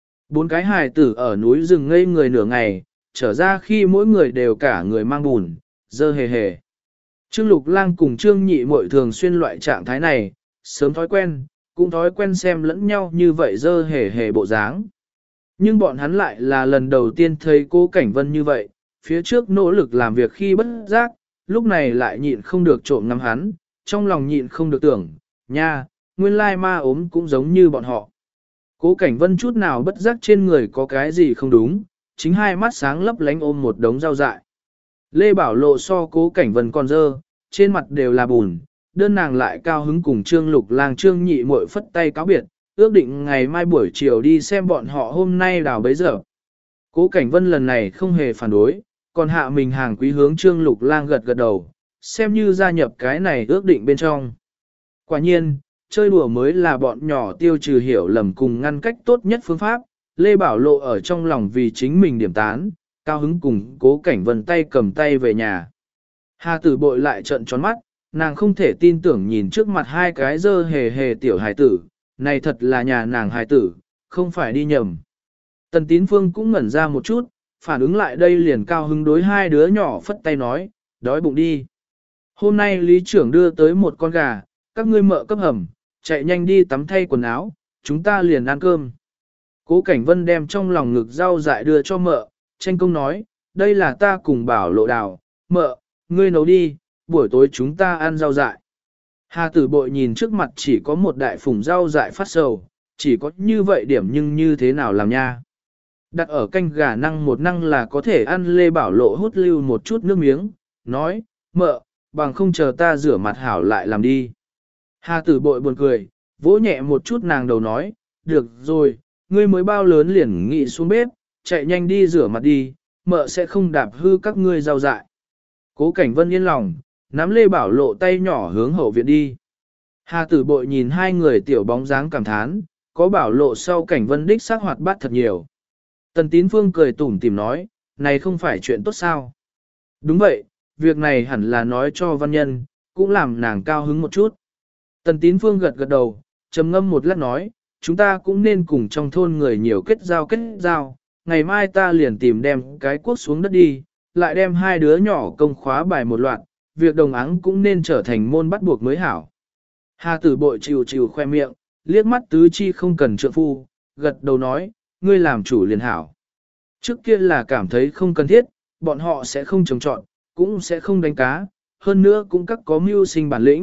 4 cái hài tử ở núi rừng ngây người nửa ngày, trở ra khi mỗi người đều cả người mang bùn, dơ hề hề. Trương Lục Lang cùng Trương Nhị Muội thường xuyên loại trạng thái này, sớm thói quen, cũng thói quen xem lẫn nhau như vậy dơ hề hề bộ dáng. Nhưng bọn hắn lại là lần đầu tiên thấy Cố Cảnh Vân như vậy, phía trước nỗ lực làm việc khi bất giác, lúc này lại nhịn không được trộm ngắm hắn, trong lòng nhịn không được tưởng, nha, nguyên lai ma ốm cũng giống như bọn họ. Cố Cảnh Vân chút nào bất giác trên người có cái gì không đúng, chính hai mắt sáng lấp lánh ôm một đống rau dại. Lê Bảo Lộ so Cố Cảnh Vân còn dơ, trên mặt đều là bùn, đơn nàng lại cao hứng cùng Trương Lục Lang Trương Nhị Muội phất tay cáo biệt, ước định ngày mai buổi chiều đi xem bọn họ hôm nay đào bấy giờ. Cố Cảnh Vân lần này không hề phản đối, còn hạ mình hàng quý hướng Trương Lục Lang gật gật đầu, xem như gia nhập cái này ước định bên trong. Quả nhiên, chơi đùa mới là bọn nhỏ tiêu trừ hiểu lầm cùng ngăn cách tốt nhất phương pháp, Lê Bảo Lộ ở trong lòng vì chính mình điểm tán, cao hứng cùng Cố Cảnh Vân tay cầm tay về nhà. Hà Tử Bội lại trợn tròn mắt, nàng không thể tin tưởng nhìn trước mặt hai cái dơ hề hề tiểu hài tử, này thật là nhà nàng hài tử, không phải đi nhầm. Tần Tín Phương cũng ngẩn ra một chút, phản ứng lại đây liền cao hứng đối hai đứa nhỏ phất tay nói, đói bụng đi. Hôm nay lý trưởng đưa tới một con gà, các ngươi mợ cấp hầm, chạy nhanh đi tắm thay quần áo, chúng ta liền ăn cơm. Cố Cảnh Vân đem trong lòng ngực rau dại đưa cho mợ, tranh công nói, đây là ta cùng Bảo Lộ đào, mợ, ngươi nấu đi, buổi tối chúng ta ăn rau dại. Hà Tử Bội nhìn trước mặt chỉ có một đại phùng rau dại phát sầu, chỉ có như vậy điểm nhưng như thế nào làm nha. Đặt ở canh gà năng một năng là có thể ăn. Lê Bảo Lộ hút lưu một chút nước miếng, nói, mợ, bằng không chờ ta rửa mặt hảo lại làm đi. Hà Tử Bội buồn cười, vỗ nhẹ một chút nàng đầu nói, được rồi, ngươi mới bao lớn liền nghị xuống bếp, chạy nhanh đi rửa mặt đi, mợ sẽ không đạp hư các ngươi rau dại. Cố Cảnh Vân yên lòng, nắm Lê Bảo Lộ tay nhỏ hướng hậu viện đi. Hà Tử Bội nhìn hai người tiểu bóng dáng cảm thán, có Bảo Lộ sau Cảnh Vân đích xác hoạt bát thật nhiều. Tần Tín Phương cười tủm tỉm nói, này không phải chuyện tốt sao. Đúng vậy, việc này hẳn là nói cho văn nhân, cũng làm nàng cao hứng một chút. Tần Tín Phương gật gật đầu, trầm ngâm một lát nói, chúng ta cũng nên cùng trong thôn người nhiều kết giao, ngày mai ta liền tìm đem cái cuốc xuống đất đi, lại đem hai đứa nhỏ công khóa bài một loạt, việc đồng áng cũng nên trở thành môn bắt buộc mới hảo. Hà Tử Bội chịu chịu khoe miệng, liếc mắt tứ chi không cần trượng phu, gật đầu nói, ngươi làm chủ liền hảo. Trước kia là cảm thấy không cần thiết, bọn họ sẽ không trồng trọt, cũng sẽ không đánh cá, hơn nữa cũng các có mưu sinh bản lĩnh,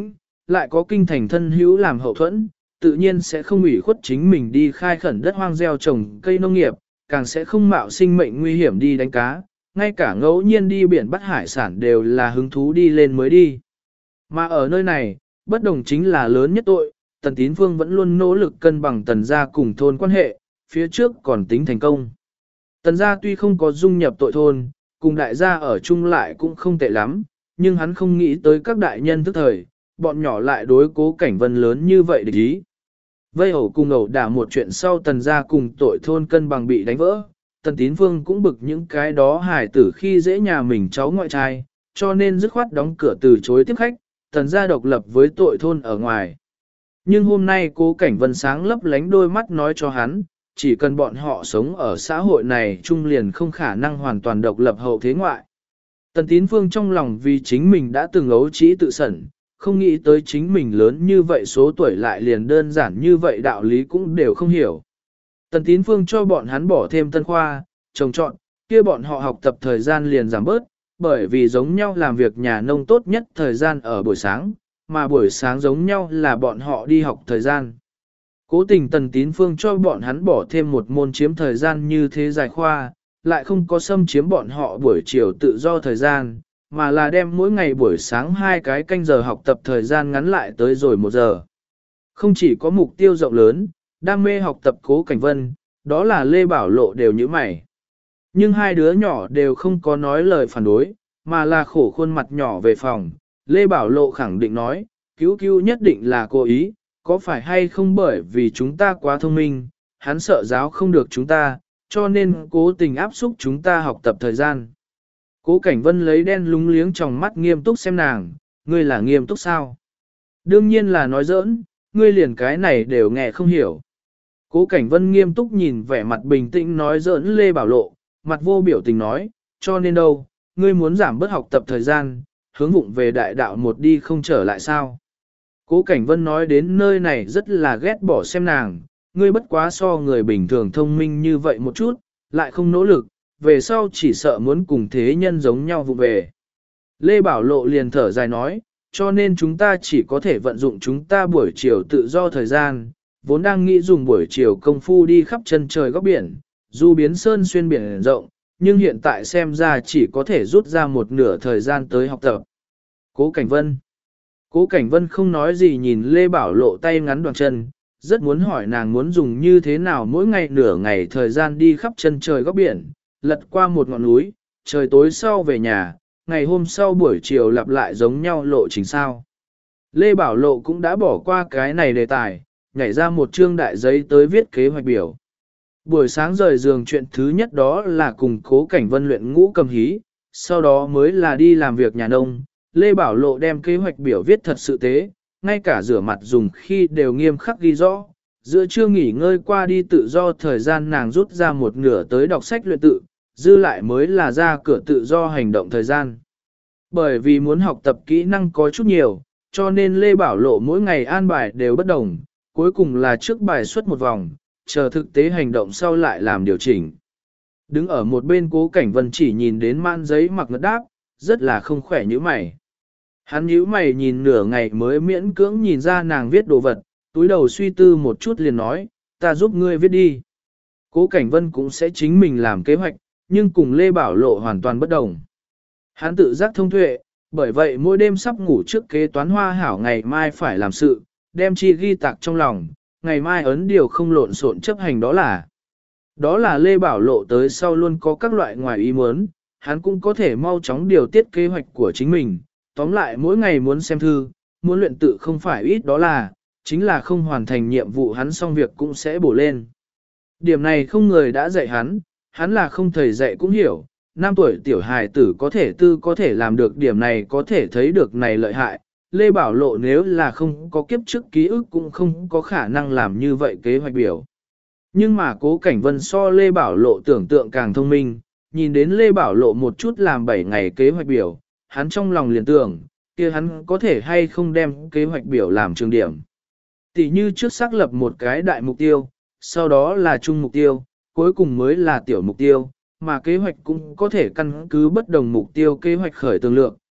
lại có kinh thành thân hữu làm hậu thuẫn, tự nhiên sẽ không ủy khuất chính mình đi khai khẩn đất hoang gieo trồng cây nông nghiệp, càng sẽ không mạo sinh mệnh nguy hiểm đi đánh cá, ngay cả ngẫu nhiên đi biển bắt hải sản đều là hứng thú đi lên mới đi. Mà ở nơi này, bất đồng chính là lớn nhất tội, Tần Tín Phương vẫn luôn nỗ lực cân bằng Tần gia cùng thôn quan hệ, phía trước còn tính thành công. Tần gia tuy không có dung nhập tội thôn, cùng đại gia ở chung lại cũng không tệ lắm, nhưng hắn không nghĩ tới các đại nhân thức thời, bọn nhỏ lại đối Cố Cảnh Vân lớn như vậy địch ý. Vây ẩu cùng ẩu đả một chuyện sau Tần gia cùng tội thôn cân bằng bị đánh vỡ, Tần Tín Phương cũng bực những cái đó hài tử khi dễ nhà mình cháu ngoại trai, cho nên dứt khoát đóng cửa từ chối tiếp khách, Tần gia độc lập với tội thôn ở ngoài. Nhưng hôm nay Cố Cảnh Vân sáng lấp lánh đôi mắt nói cho hắn, chỉ cần bọn họ sống ở xã hội này chung liền không khả năng hoàn toàn độc lập hậu thế ngoại. Tần Tín Phương trong lòng vì chính mình đã từng ấu trĩ tự sẩn, không nghĩ tới chính mình lớn như vậy số tuổi lại liền đơn giản như vậy đạo lý cũng đều không hiểu. Tần Tín Phương cho bọn hắn bỏ thêm tân khoa, trồng trọt, kia bọn họ học tập thời gian liền giảm bớt, bởi vì giống nhau làm việc nhà nông tốt nhất thời gian ở buổi sáng, mà buổi sáng giống nhau là bọn họ đi học thời gian. Cố tình Tần Tín Phương cho bọn hắn bỏ thêm một môn chiếm thời gian như thế dài khoa, lại không có xâm chiếm bọn họ buổi chiều tự do thời gian, mà là đem mỗi ngày buổi sáng 2 cái canh giờ học tập thời gian ngắn lại tới rồi 1 giờ. Không chỉ có mục tiêu rộng lớn, đam mê học tập Cố Cảnh Vân, đó là Lê Bảo Lộ đều như mày. Nhưng hai đứa nhỏ đều không có nói lời phản đối, mà là khổ khuôn mặt nhỏ về phòng. Lê Bảo Lộ khẳng định nói, cứu cứu nhất định là cố ý, có phải hay không bởi vì chúng ta quá thông minh, hắn sợ giáo không được chúng ta, cho nên cố tình áp xúc chúng ta học tập thời gian. Cố Cảnh Vân lấy đen lúng liếng trong mắt nghiêm túc xem nàng, ngươi là nghiêm túc sao? Đương nhiên là nói giỡn, ngươi liền cái này đều nghe không hiểu. Cố Cảnh Vân nghiêm túc nhìn vẻ mặt bình tĩnh nói giỡn Lê Bảo Lộ, mặt vô biểu tình nói, cho nên đâu, ngươi muốn giảm bớt học tập thời gian, hướng vụng về đại đạo một đi không trở lại sao? Cố Cảnh Vân nói đến nơi này rất là ghét bỏ xem nàng, ngươi bất quá so người bình thường thông minh như vậy một chút, lại không nỗ lực, về sau chỉ sợ muốn cùng thế nhân giống nhau vụng về. Lê Bảo Lộ liền thở dài nói, cho nên chúng ta chỉ có thể vận dụng chúng ta buổi chiều tự do thời gian, vốn đang nghĩ dùng buổi chiều công phu đi khắp chân trời góc biển, du biến sơn xuyên biển rộng, nhưng hiện tại xem ra chỉ có thể rút ra một nửa thời gian tới học tập. Cố Cảnh Vân Cố Cảnh Vân không nói gì nhìn Lê Bảo Lộ tay ngắn đoạn chân, rất muốn hỏi nàng muốn dùng như thế nào mỗi ngày nửa ngày thời gian đi khắp chân trời góc biển, lật qua một ngọn núi, trời tối sau về nhà, ngày hôm sau buổi chiều lặp lại giống nhau lộ trình sao. Lê Bảo Lộ cũng đã bỏ qua cái này đề tài, nhảy ra một chương đại giấy tới viết kế hoạch biểu. Buổi sáng rời giường chuyện thứ nhất đó là cùng Cố Cảnh Vân luyện ngũ cầm hí, sau đó mới là đi làm việc nhà nông. Lê Bảo Lộ đem kế hoạch biểu viết thật sự tế, ngay cả rửa mặt dùng khi đều nghiêm khắc ghi rõ. Giữa trưa nghỉ ngơi qua đi tự do thời gian nàng rút ra một nửa tới đọc sách luyện tự, dư lại mới là ra cửa tự do hành động thời gian. Bởi vì muốn học tập kỹ năng có chút nhiều, cho nên Lê Bảo Lộ mỗi ngày an bài đều bất đồng, cuối cùng là trước bài xuất một vòng, chờ thực tế hành động sau lại làm điều chỉnh. Đứng ở một bên Cố Cảnh Vân chỉ nhìn đến man giấy mặc ngất đáp, rất là không khỏe như mày. Hắn nhíu mày nhìn nửa ngày mới miễn cưỡng nhìn ra nàng viết đồ vật, túi đầu suy tư một chút liền nói, ta giúp ngươi viết đi. Cố Cảnh Vân cũng sẽ chính mình làm kế hoạch, nhưng cùng Lê Bảo Lộ hoàn toàn bất đồng. Hắn tự giác thông tuệ, bởi vậy mỗi đêm sắp ngủ trước kế toán hoa hảo ngày mai phải làm sự, đem chi ghi tạc trong lòng, ngày mai ấn điều không lộn xộn chấp hành đó là. Đó là Lê Bảo Lộ tới sau luôn có các loại ngoài ý muốn, hắn cũng có thể mau chóng điều tiết kế hoạch của chính mình. Tóm lại mỗi ngày muốn xem thư, muốn luyện tự không phải ít đó là, chính là không hoàn thành nhiệm vụ hắn xong việc cũng sẽ bổ lên. Điểm này không người đã dạy hắn là không thầy dạy cũng hiểu, 5 tuổi tiểu hài tử có thể làm được điểm này có thể thấy được này lợi hại. Lê Bảo Lộ nếu là không có kiếp trước ký ức cũng không có khả năng làm như vậy kế hoạch biểu. Nhưng mà Cố Cảnh Vân so Lê Bảo Lộ tưởng tượng càng thông minh, nhìn đến Lê Bảo Lộ một chút làm 7 ngày kế hoạch biểu, hắn trong lòng liền tưởng, kia hắn có thể hay không đem kế hoạch biểu làm trường điểm. Tỷ như trước xác lập một cái đại mục tiêu, sau đó là trung mục tiêu, cuối cùng mới là tiểu mục tiêu, mà kế hoạch cũng có thể căn cứ bất đồng mục tiêu kế hoạch khởi tường lượng,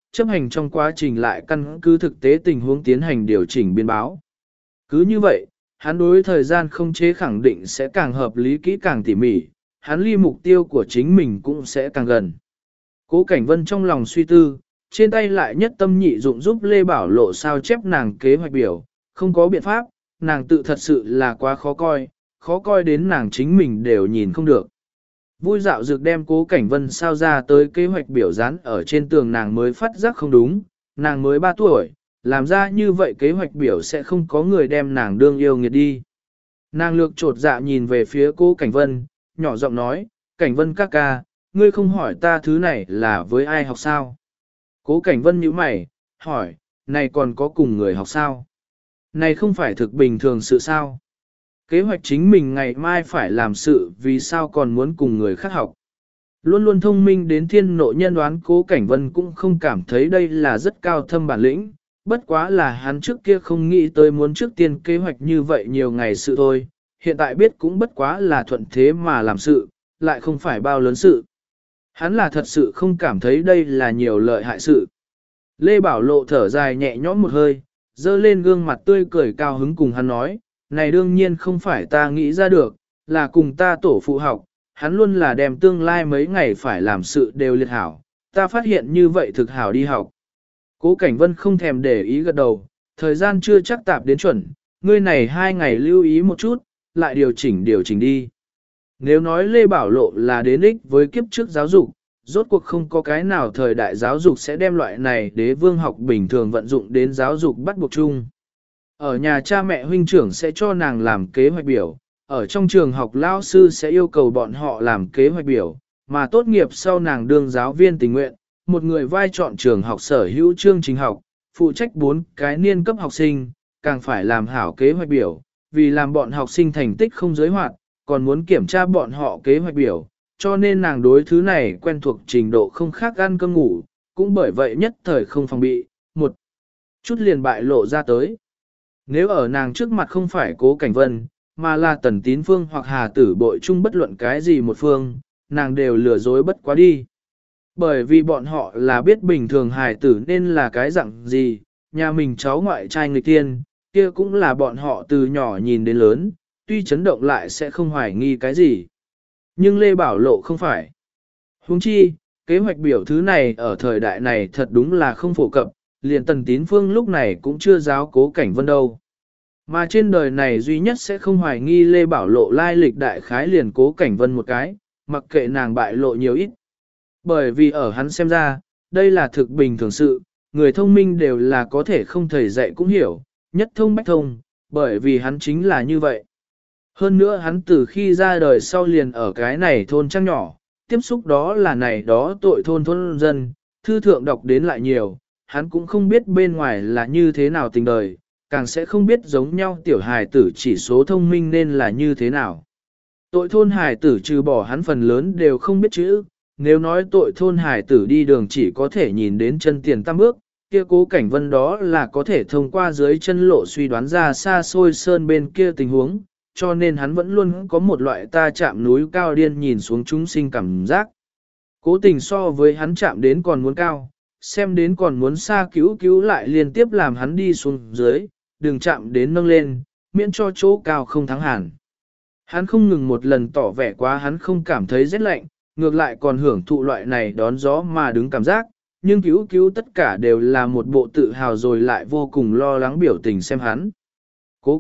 chấp hành trong quá trình lại căn cứ thực tế tình huống tiến hành điều chỉnh biên báo. Cứ như vậy, hắn đối thời gian không chế khẳng định sẽ càng hợp lý kỹ càng tỉ mỉ, hắn ly mục tiêu của chính mình cũng sẽ càng gần. Cố Cảnh Vân trong lòng suy tư, trên tay lại nhất tâm nhị dụng giúp Lê Bảo Lộ sao chép nàng kế hoạch biểu, không có biện pháp, nàng tự thật sự là quá khó coi đến nàng chính mình đều nhìn không được. Vui dạo dược đem Cố Cảnh Vân sao ra tới kế hoạch biểu dán ở trên tường, nàng mới phát giác không đúng, nàng mới 3 tuổi, làm ra như vậy kế hoạch biểu sẽ không có người đem nàng đương yêu nghiệt đi. Nàng lược trột dạ nhìn về phía Cố Cảnh Vân, nhỏ giọng nói, Cảnh Vân ca ca, ngươi không hỏi ta thứ này là với ai học sao? Cố Cảnh Vân nhíu mày, hỏi, này còn có cùng người học sao? Này không phải thực bình thường sự sao? Kế hoạch chính mình ngày mai phải làm sự vì sao còn muốn cùng người khác học? Luôn luôn thông minh đến thiên nộ nhân đoán Cố Cảnh Vân cũng không cảm thấy đây là rất cao thâm bản lĩnh, bất quá là hắn trước kia không nghĩ tới muốn trước tiên kế hoạch như vậy nhiều ngày sự thôi, hiện tại biết cũng bất quá là thuận thế mà làm sự, lại không phải bao lớn sự. Hắn là thật sự không cảm thấy đây là nhiều lợi hại sự. Lê Bảo Lộ thở dài nhẹ nhõm một hơi, dơ lên gương mặt tươi cười cao hứng cùng hắn nói, này đương nhiên không phải ta nghĩ ra được, là cùng ta tổ phụ học, hắn luôn là đem tương lai mấy ngày phải làm sự đều liệt hảo, ta phát hiện như vậy thực hảo đi học. Cố Cảnh Vân không thèm để ý gật đầu, thời gian chưa chắc tạp đến chuẩn, ngươi này 2 ngày lưu ý một chút, lại điều chỉnh đi. Nếu nói Lê Bảo Lộ là đến ích với kiếp trước giáo dục, rốt cuộc không có cái nào thời đại giáo dục sẽ đem loại này đế vương học bình thường vận dụng đến giáo dục bắt buộc chung. Ở nhà cha mẹ huynh trưởng sẽ cho nàng làm kế hoạch biểu, ở trong trường học lao sư sẽ yêu cầu bọn họ làm kế hoạch biểu, mà tốt nghiệp sau nàng đương giáo viên tình nguyện, một người vai chọn trường học sở hữu chương trình học, phụ trách 4 cái niên cấp học sinh, càng phải làm hảo kế hoạch biểu, vì làm bọn học sinh thành tích không giới hạn, còn muốn kiểm tra bọn họ kế hoạch biểu, cho nên nàng đối thứ này quen thuộc trình độ không khác ăn cơm ngủ, cũng bởi vậy nhất thời không phòng bị, một chút liền bại lộ ra tới. Nếu ở nàng trước mặt không phải Cố Cảnh Vân, mà là Tần Tín Phương hoặc Hà Tử Bội chung bất luận cái gì một phương, nàng đều lừa dối bất quá đi. Bởi vì bọn họ là biết bình thường hài tử nên là cái dạng gì, nhà mình cháu ngoại trai người tiên, kia cũng là bọn họ từ nhỏ nhìn đến lớn, tuy chấn động lại sẽ không hoài nghi cái gì. Nhưng Lê Bảo Lộ không phải. Huống chi, kế hoạch biểu thứ này ở thời đại này thật đúng là không phổ cập, liền Tần Tín Phương lúc này cũng chưa giáo Cố Cảnh Vân đâu. Mà trên đời này duy nhất sẽ không hoài nghi Lê Bảo Lộ lai lịch đại khái liền Cố Cảnh Vân một cái, mặc kệ nàng bại lộ nhiều ít. Bởi vì ở hắn xem ra, đây là thực bình thường sự, người thông minh đều là có thể không thầy dạy cũng hiểu, nhất thông bách thông, bởi vì hắn chính là như vậy. Hơn nữa hắn từ khi ra đời sau liền ở cái này thôn trăng nhỏ, tiếp xúc đó là này đó tội thôn dân, thư thượng đọc đến lại nhiều, hắn cũng không biết bên ngoài là như thế nào tình đời, càng sẽ không biết giống nhau tiểu hài tử chỉ số thông minh nên là như thế nào. Tội thôn hài tử trừ bỏ hắn phần lớn đều không biết chữ, nếu nói tội thôn hài tử đi đường chỉ có thể nhìn đến chân tiền tam bước, kia Cố Cảnh Vân đó là có thể thông qua dưới chân lộ suy đoán ra xa xôi sơn bên kia tình huống, cho nên hắn vẫn luôn có một loại ta chạm núi cao điên nhìn xuống chúng sinh cảm giác. Cố tình so với hắn chạm đến còn muốn cao, xem đến còn muốn xa cứu lại liên tiếp làm hắn đi xuống dưới, đừng chạm đến nâng lên, miễn cho chỗ cao không thắng hẳn. Hắn không ngừng một lần tỏ vẻ quá hắn không cảm thấy rét lạnh, ngược lại còn hưởng thụ loại này đón gió mà đứng cảm giác, nhưng cứu tất cả đều là một bộ tự hào rồi lại vô cùng lo lắng biểu tình xem hắn. Cố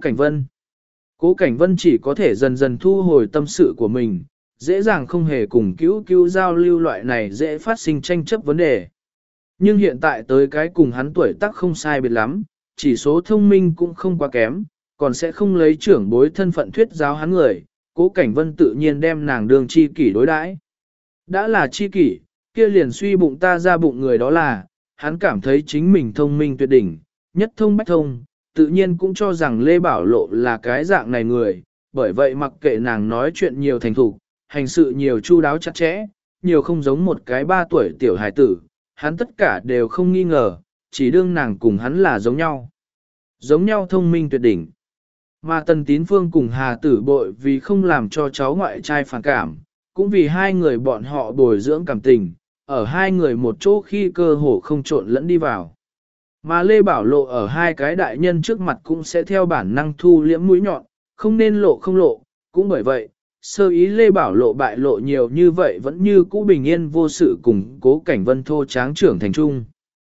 Cảnh Vân chỉ có thể dần dần thu hồi tâm sự của mình, dễ dàng không hề cùng cứu giao lưu loại này dễ phát sinh tranh chấp vấn đề. Nhưng hiện tại tới cái cùng hắn tuổi tác không sai biệt lắm, chỉ số thông minh cũng không quá kém, còn sẽ không lấy trưởng bối thân phận thuyết giáo hắn người, Cố Cảnh Vân tự nhiên đem nàng đương chi kỷ đối đãi. Đã là chi kỷ, kia liền suy bụng ta ra bụng người đó là, hắn cảm thấy chính mình thông minh tuyệt đỉnh, nhất thông bách thông, tự nhiên cũng cho rằng Lê Bảo Lộ là cái dạng này người, bởi vậy mặc kệ nàng nói chuyện nhiều thành thục, hành sự nhiều chu đáo chặt chẽ, nhiều không giống một cái 3 tuổi tiểu hài tử, hắn tất cả đều không nghi ngờ, chỉ đương nàng cùng hắn là giống nhau. Giống nhau thông minh tuyệt đỉnh. Mà Tần Tín Phương cùng Hà Tử Bội vì không làm cho cháu ngoại trai phản cảm, cũng vì hai người bọn họ bồi dưỡng cảm tình, ở hai người một chỗ khi cơ hồ không trộn lẫn đi vào. Mà Lê Bảo Lộ ở hai cái đại nhân trước mặt cũng sẽ theo bản năng thu liễm mũi nhọn, không nên lộ không lộ, cũng bởi vậy, sơ ý Lê Bảo Lộ bại lộ nhiều như vậy vẫn như cũ bình yên vô sự cùng Cố Cảnh Vân thô tráng trưởng thành trung.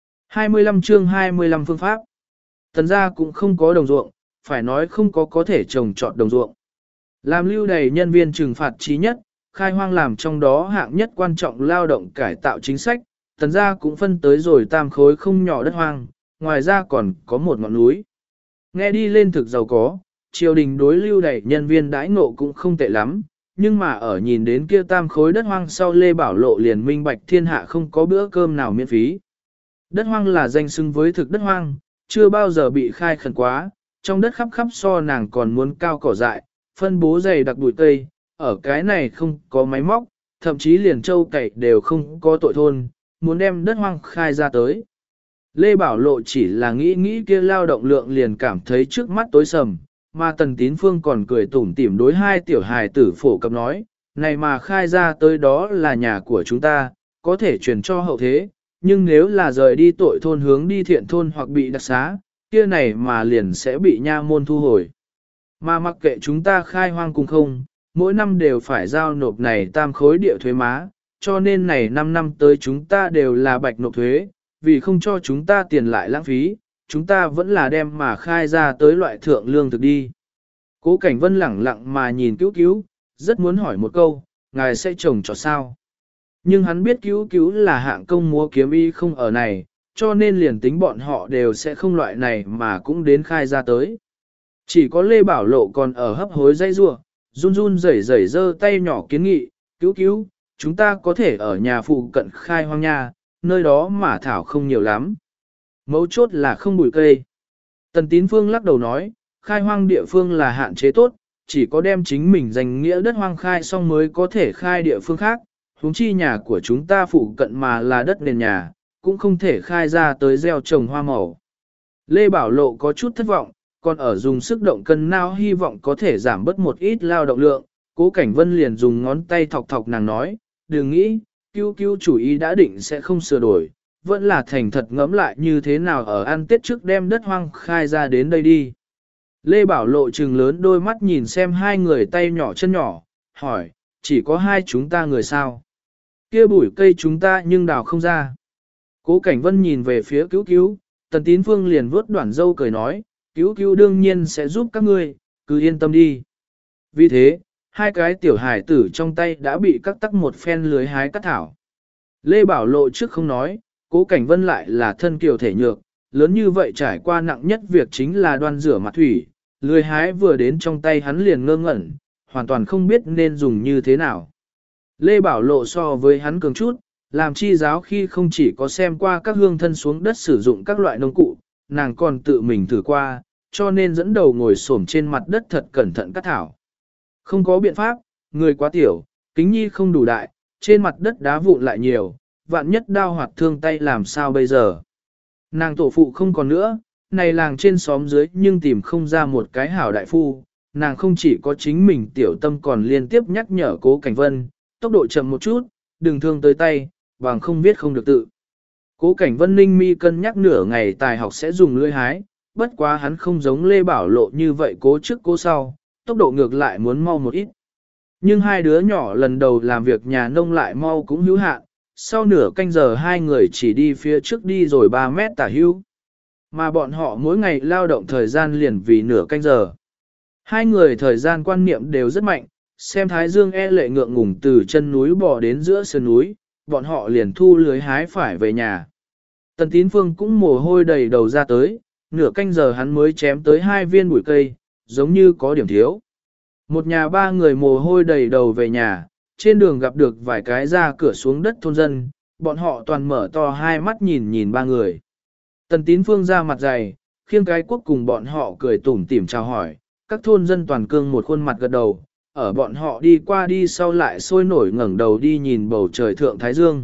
25 chương 25 phương pháp. Tần gia cũng không có đồng ruộng, phải nói không có thể trồng trọt đồng ruộng. Làm lưu đầy nhân viên trừng phạt trí nhất, khai hoang làm trong đó hạng nhất quan trọng lao động cải tạo chính sách, tần gia cũng phân tới rồi tam khối không nhỏ đất hoang, ngoài ra còn có một ngọn núi. Nghe đi lên thực giàu có, triều đình đối lưu đầy nhân viên đãi ngộ cũng không tệ lắm, nhưng mà ở nhìn đến kia tam khối đất hoang sau Lê Bảo Lộ liền minh bạch thiên hạ không có bữa cơm nào miễn phí. Đất hoang là danh xưng với thực đất hoang, chưa bao giờ bị khai khẩn quá, trong đất khắp khắp so nàng còn muốn cao cỏ dại, phân bố dày đặc bụi cây, ở cái này không có máy móc, thậm chí liền châu cày đều không có tội thôn, muốn đem đất hoang khai ra tới. Lê Bảo Lộ chỉ là nghĩ kia lao động lượng liền cảm thấy trước mắt tối sầm, mà Tần Tín Phương còn cười tủm tỉm đối hai tiểu hài tử phổ cập nói, này mà khai ra tới đó là nhà của chúng ta, có thể truyền cho hậu thế, nhưng nếu là rời đi tội thôn hướng đi thiện thôn hoặc bị đặc xá, kia này mà liền sẽ bị nha môn thu hồi. Mà mặc kệ chúng ta khai hoang cùng không, mỗi năm đều phải giao nộp này tam khối địa thuế má, cho nên này 5 năm tới chúng ta đều là bạch nộp thuế, vì không cho chúng ta tiền lại lãng phí, chúng ta vẫn là đem mà khai ra tới loại thượng lương thực đi. Cố Cảnh Vân lẳng lặng mà nhìn Cứu Cứu, rất muốn hỏi một câu, ngài sẽ trồng trọt sao? Nhưng hắn biết Cứu Cứu là hạng công múa kiếm y không ở này, cho nên liền tính bọn họ đều sẽ không loại này mà cũng đến khai ra tới. Chỉ có Lê Bảo Lộ còn ở hấp hối dây rua, run run rẩy rẩy giơ tay nhỏ kiến nghị, Cứu Cứu, chúng ta có thể ở nhà phụ cận khai hoang nha, nơi đó mà thảo không nhiều lắm. Mấu chốt là không bụi cây. Tần Tín Phương lắc đầu nói, khai hoang địa phương là hạn chế tốt, chỉ có đem chính mình danh nghĩa đất hoang khai xong mới có thể khai địa phương khác, huống chi nhà của chúng ta phụ cận mà là đất nền nhà, cũng không thể khai ra tới gieo trồng hoa màu. Lê Bảo Lộ có chút thất vọng, còn ở dùng sức động cân não hy vọng có thể giảm bớt một ít lao động lượng, Cố Cảnh Vân liền dùng ngón tay thọc thọc nàng nói, đừng nghĩ, Cứu chủ ý đã định sẽ không sửa đổi, vẫn là thành thật ngẫm lại như thế nào ở ăn tết trước đem đất hoang khai ra đến đây đi. Lê Bảo Lộ trừng lớn đôi mắt nhìn xem hai người tay nhỏ chân nhỏ, hỏi, chỉ có hai chúng ta người sao? Kia bụi cây chúng ta nhưng đào không ra. Cố Cảnh Vân nhìn về phía Cứu, Tần Tín Phương liền vuốt đoạn dâu cười nói, Cứu đương nhiên sẽ giúp các ngươi, cứ yên tâm đi. Vì thế, hai cái tiểu hải tử trong tay đã bị cắt tắc một phen lưới hái cắt thảo. Lê Bảo Lộ trước không nói, Cố Cảnh Vân lại là thân kiều thể nhược, lớn như vậy trải qua nặng nhất việc chính là đoan rửa mặt thủy, lưới hái vừa đến trong tay hắn liền ngơ ngẩn, hoàn toàn không biết nên dùng như thế nào. Lê Bảo Lộ so với hắn cường chút, làm chi giáo khi không chỉ có xem qua các hương thân xuống đất sử dụng các loại nông cụ, nàng còn tự mình thử qua, cho nên dẫn đầu ngồi xổm trên mặt đất thật cẩn thận cắt thảo. Không có biện pháp, người quá tiểu, kính nhi không đủ đại, trên mặt đất đá vụn lại nhiều, vạn nhất đau hoặc thương tay làm sao bây giờ. Nàng tổ phụ không còn nữa, này làng trên xóm dưới nhưng tìm không ra một cái hảo đại phu, nàng không chỉ có chính mình tiểu tâm còn liên tiếp nhắc nhở Cố Cảnh Vân, tốc độ chậm một chút, đừng thương tới tay, bằng không viết không được tự. Cố Cảnh Vân ninh mi cân nhắc nửa ngày tài học sẽ dùng lưỡi hái, bất quá hắn không giống Lê Bảo Lộ như vậy cố trước cố sau, tốc độ ngược lại muốn mau một ít. Nhưng hai đứa nhỏ lần đầu làm việc nhà nông lại mau cũng hữu hạn, sau nửa canh giờ hai người chỉ đi phía trước đi rồi 3 mét tả hữu. Mà bọn họ mỗi ngày lao động thời gian liền vì nửa canh giờ. Hai người thời gian quan niệm đều rất mạnh, xem Thái Dương lệ ngượng ngùng từ chân núi bò đến giữa sườn núi, bọn họ liền thu lưới hái phải về nhà. Tần Tín Phương cũng mồ hôi đầy đầu ra tới, nửa canh giờ hắn mới chém tới 2 viên bụi cây, giống như có điểm thiếu. Một nhà 3 người mồ hôi đầy đầu về nhà, trên đường gặp được vài cái ra cửa xuống đất thôn dân, bọn họ toàn mở to hai mắt nhìn 3 người. Tần Tín Phương ra mặt dày, khiêng cái quốc cùng bọn họ cười tủm tỉm chào hỏi, các thôn dân toàn cương một khuôn mặt gật đầu, ở bọn họ đi qua đi sau lại sôi nổi ngẩng đầu đi nhìn bầu trời thượng Thái Dương.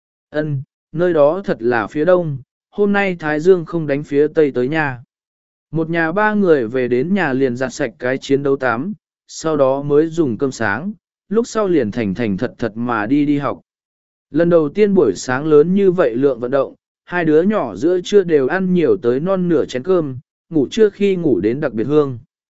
Ân, nơi đó thật là phía đông, hôm nay Thái Dương không đánh phía tây tới nhà. Một nhà 3 người về đến nhà liền giặt sạch cái chiến đấu tắm, sau đó mới dùng cơm sáng, lúc sau liền thành thật thật mà đi học. Lần đầu tiên buổi sáng lớn như vậy lượng vận động, hai đứa nhỏ giữa trưa đều ăn nhiều tới non nửa chén cơm, ngủ trưa khi ngủ đến đặc biệt hương.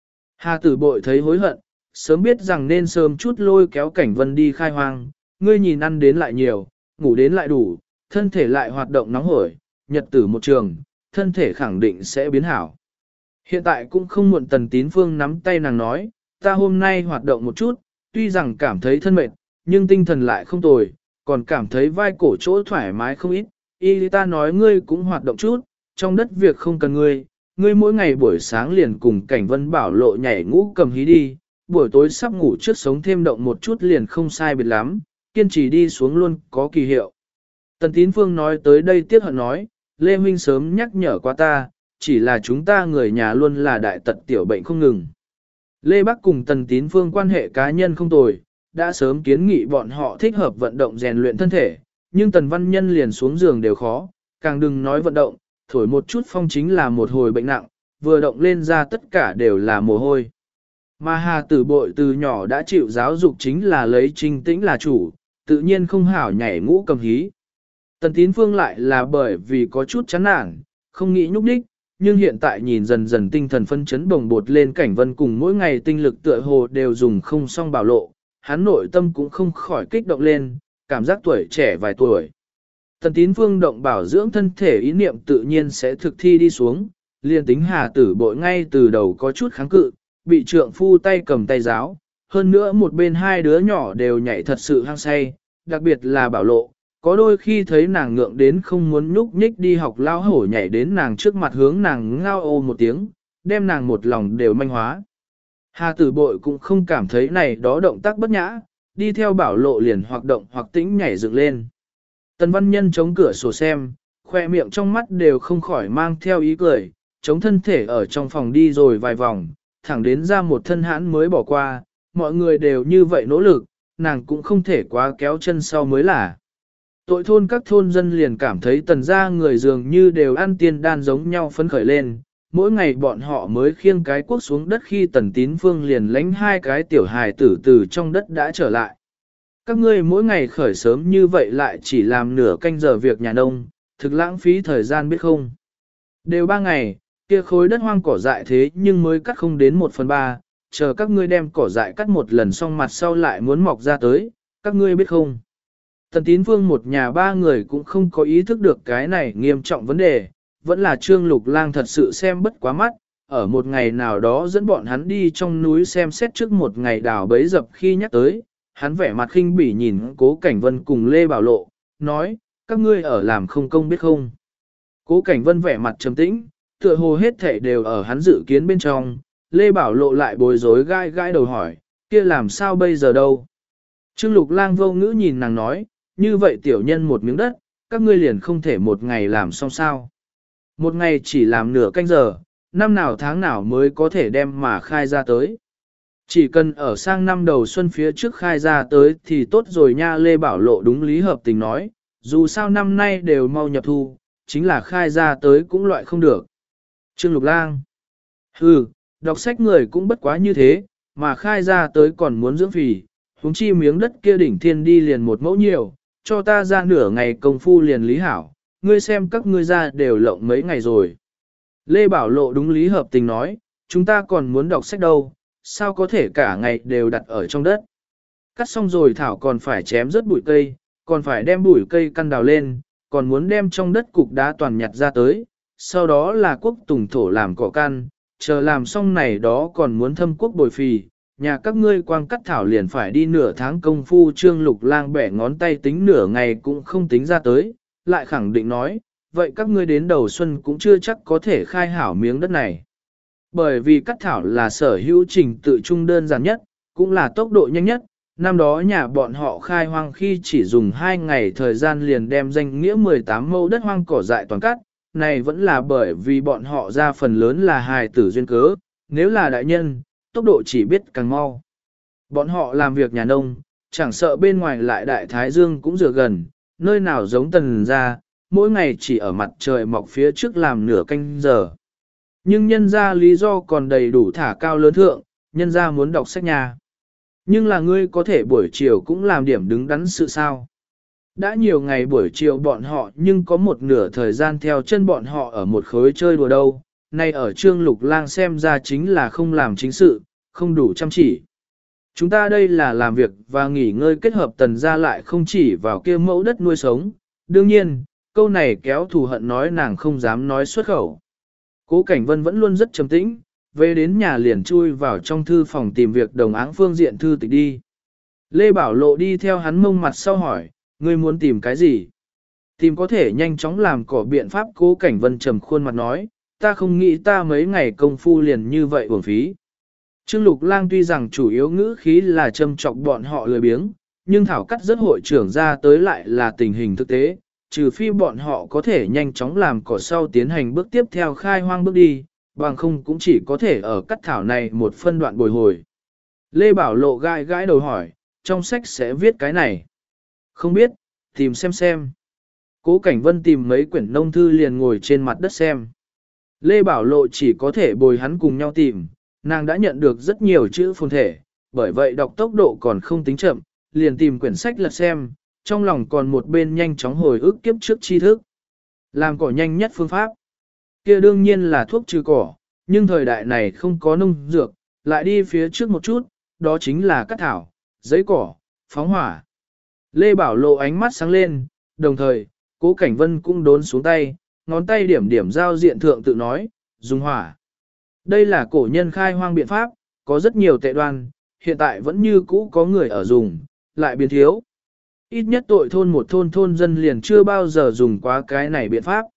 Hà tử bội thấy hối hận, sớm biết rằng nên sớm chút lôi kéo Cảnh Vân đi khai hoang, ngươi nhìn ăn đến lại nhiều, ngủ đến lại đủ, thân thể lại hoạt động nóng hổi, nhật tử một trường, thân thể khẳng định sẽ biến hảo. Hiện tại cũng không muộn. Tần Tín Phương nắm tay nàng nói, ta hôm nay hoạt động một chút, tuy rằng cảm thấy thân mệt, nhưng tinh thần lại không tồi, còn cảm thấy vai cổ chỗ thoải mái không ít. Y ta nói ngươi cũng hoạt động chút, trong đất việc không cần ngươi mỗi ngày buổi sáng liền cùng Cảnh Vân bảo lộ nhảy ngũ cầm hí đi, buổi tối sắp ngủ trước sống thêm động một chút liền không sai biệt lắm, kiên trì đi xuống luôn có kỳ hiệu. Tần Tín Phương nói tới đây tiếc hận nói, Lê Minh sớm nhắc nhở qua ta, chỉ là chúng ta người nhà luôn là đại tật tiểu bệnh không ngừng. Lê Bắc cùng Tần Tín Phương quan hệ cá nhân không tồi, đã sớm kiến nghị bọn họ thích hợp vận động rèn luyện thân thể, nhưng Tần Văn Nhân liền xuống giường đều khó, càng đừng nói vận động, thổi một chút phong chính là một hồi bệnh nặng, vừa động lên ra tất cả đều là mồ hôi. Mà Hà Tử Bội từ nhỏ đã chịu giáo dục chính là lấy Trinh Tĩnh là chủ, tự nhiên không hảo nhảy ngũ cầm hí. Tần Tín Phương lại là bởi vì có chút chán nản, không nghĩ nhúc đích, nhưng hiện tại nhìn dần dần tinh thần phân chấn bồng bột lên Cảnh Vân cùng mỗi ngày tinh lực tựa hồ đều dùng không xong bảo lộ, hắn nội tâm cũng không khỏi kích động lên, cảm giác tuổi trẻ vài tuổi. Tần Tín Phương động bảo dưỡng thân thể ý niệm tự nhiên sẽ thực thi đi xuống, liền tính Hà Tử Bội ngay từ đầu có chút kháng cự, bị trượng phu tay cầm tay giáo, hơn nữa một bên hai đứa nhỏ đều nhảy thật sự hăng say, đặc biệt là bảo lộ, có đôi khi thấy nàng ngượng đến không muốn nhúc nhích đi học lao hổ nhảy đến nàng trước mặt hướng nàng ngao ô một tiếng, đem nàng một lòng đều manh hóa. Hà Tử Bội cũng không cảm thấy này đó động tác bất nhã, đi theo bảo lộ liền hoặc động hoặc tĩnh nhảy dựng lên. Tần Văn Nhân chống cửa sổ xem, khoe miệng trong mắt đều không khỏi mang theo ý cười, chống thân thể ở trong phòng đi rồi vài vòng, thẳng đến ra một thân hãn mới bỏ qua, mọi người đều như vậy nỗ lực, nàng cũng không thể quá kéo chân sau mới là. Tội thôn các thôn dân liền cảm thấy tần gia người dường như đều ăn tiên đan giống nhau phấn khởi lên, mỗi ngày bọn họ mới khiêng cái cuốc xuống đất khi Tần Tín Phương liền lánh hai cái tiểu hài tử từ trong đất đã trở lại. Các ngươi mỗi ngày khởi sớm như vậy lại chỉ làm nửa canh giờ việc nhà nông, thực lãng phí thời gian biết không. Đều 3 ngày, kia khối đất hoang cỏ dại thế nhưng mới cắt không đến 1/3, chờ các ngươi đem cỏ dại cắt một lần xong mặt sau lại muốn mọc ra tới, các ngươi biết không. Tần Tín Phương một nhà 3 người cũng không có ý thức được cái này nghiêm trọng vấn đề, vẫn là Trương Lục Lang thật sự xem bất quá mắt, ở một ngày nào đó dẫn bọn hắn đi trong núi xem xét trước một ngày đào bấy dập khi nhắc tới, hắn vẻ mặt khinh bỉ nhìn Cố Cảnh Vân cùng Lê Bảo Lộ, nói, các ngươi ở làm không công biết không. Cố Cảnh Vân vẻ mặt trầm tĩnh, tựa hồ hết thể đều ở hắn dự kiến bên trong, Lê Bảo Lộ lại bối rối gai gai đầu hỏi, kia làm sao bây giờ đâu. Trương Lục Lang vô ngữ nhìn nàng nói, như vậy tiểu nhân một miếng đất, các ngươi liền không thể một ngày làm xong sao. Một ngày chỉ làm nửa canh giờ, năm nào tháng nào mới có thể đem mà khai ra tới. Chỉ cần ở sang năm đầu xuân phía trước khai ra tới thì tốt rồi nha. Lê Bảo Lộ đúng lý hợp tình nói, dù sao năm nay đều mau nhập thu, chính là khai ra tới cũng loại không được. Trương Lục Lang, đọc sách người cũng bất quá như thế, mà khai ra tới còn muốn dưỡng phì, huống chi miếng đất kia đỉnh thiên đi liền một mẫu nhiều, cho ta ra nửa ngày công phu liền lý hảo, ngươi xem các ngươi ra đều lộng mấy ngày rồi. Lê Bảo Lộ đúng lý hợp tình nói, chúng ta còn muốn đọc sách đâu, sao có thể cả ngày đều đặt ở trong đất. Cắt xong rồi thảo còn phải chém rớt bụi cây, còn phải đem bụi cây căn đào lên, còn muốn đem trong đất cục đá toàn nhặt ra tới, sau đó là quốc tùng thổ làm cỏ căn, chờ làm xong này đó còn muốn thâm quốc bồi phì, nhà các ngươi quang cắt thảo liền phải đi nửa tháng công phu. Trương Lục Lang bẻ ngón tay tính nửa ngày cũng không tính ra tới, lại khẳng định nói, vậy các ngươi đến đầu xuân cũng chưa chắc có thể khai hảo miếng đất này. Bởi vì cắt thảo là sở hữu trình tự trung đơn giản nhất, cũng là tốc độ nhanh nhất, năm đó nhà bọn họ khai hoang khi chỉ dùng 2 ngày thời gian liền đem danh nghĩa 18 mẫu đất hoang cỏ dại toàn cắt, này vẫn là bởi vì bọn họ ra phần lớn là hài tử duyên cớ, nếu là đại nhân, tốc độ chỉ biết càng mau. Bọn họ làm việc nhà nông, chẳng sợ bên ngoài lại đại thái dương cũng dựa gần, nơi nào giống Tần ra, mỗi ngày chỉ ở mặt trời mọc phía trước làm nửa canh giờ. Nhưng nhân ra lý do còn đầy đủ thả cao lớn thượng, nhân ra muốn đọc sách nhà. Nhưng là ngươi có thể buổi chiều cũng làm điểm đứng đắn sự sao. Đã nhiều ngày buổi chiều bọn họ nhưng có một nửa thời gian theo chân bọn họ ở một khối chơi đùa đâu, nay ở Trương Lục Lang xem ra chính là không làm chính sự, không đủ chăm chỉ. Chúng ta đây là làm việc và nghỉ ngơi kết hợp Tần gia lại không chỉ vào kia mẫu đất nuôi sống, đương nhiên, câu này kéo thù hận nói nàng không dám nói xuất khẩu. Cố Cảnh Vân vẫn luôn rất trầm tĩnh, về đến nhà liền chui vào trong thư phòng tìm việc đồng áng phương diện thư tịch đi. Lê Bảo Lộ đi theo hắn mông mặt sau hỏi, ngươi muốn tìm cái gì? Tìm có thể nhanh chóng làm cỏ biện pháp. Cố Cảnh Vân trầm khuôn mặt nói, ta không nghĩ ta mấy ngày công phu liền như vậy uổng phí. Trương Lục Lang tuy rằng chủ yếu ngữ khí là châm chọc bọn họ lười biếng, nhưng thảo cắt rất hội trưởng ra tới lại là tình hình thực tế, trừ phi bọn họ có thể nhanh chóng làm cỏ sau tiến hành bước tiếp theo khai hoang bước đi, bằng không cũng chỉ có thể ở cắt thảo này một phân đoạn bồi hồi. Lê Bảo Lộ gãi gãi đầu hỏi, trong sách sẽ viết cái này. Không biết, tìm xem. Cố Cảnh Vân tìm mấy quyển nông thư liền ngồi trên mặt đất xem. Lê Bảo Lộ chỉ có thể bồi hắn cùng nhau tìm, nàng đã nhận được rất nhiều chữ phồn thể, bởi vậy đọc tốc độ còn không tính chậm, liền tìm quyển sách lật xem, trong lòng còn một bên nhanh chóng hồi ức kiếp trước tri thức. Làm cỏ nhanh nhất phương pháp. Kia đương nhiên là thuốc trừ cỏ, nhưng thời đại này không có nông dược, lại đi phía trước một chút, đó chính là cắt thảo, giấy cỏ, phóng hỏa. Lê Bảo Lộ ánh mắt sáng lên, đồng thời, Cố Cảnh Vân cũng đốn xuống tay, ngón tay điểm điểm giao diện thượng tự nói, dùng hỏa. Đây là cổ nhân khai hoang biện pháp, có rất nhiều tệ đoan, hiện tại vẫn như cũ có người ở dùng, lại biến thiếu. Ít nhất tội thôn một thôn dân liền chưa bao giờ dùng quá cái này biện pháp.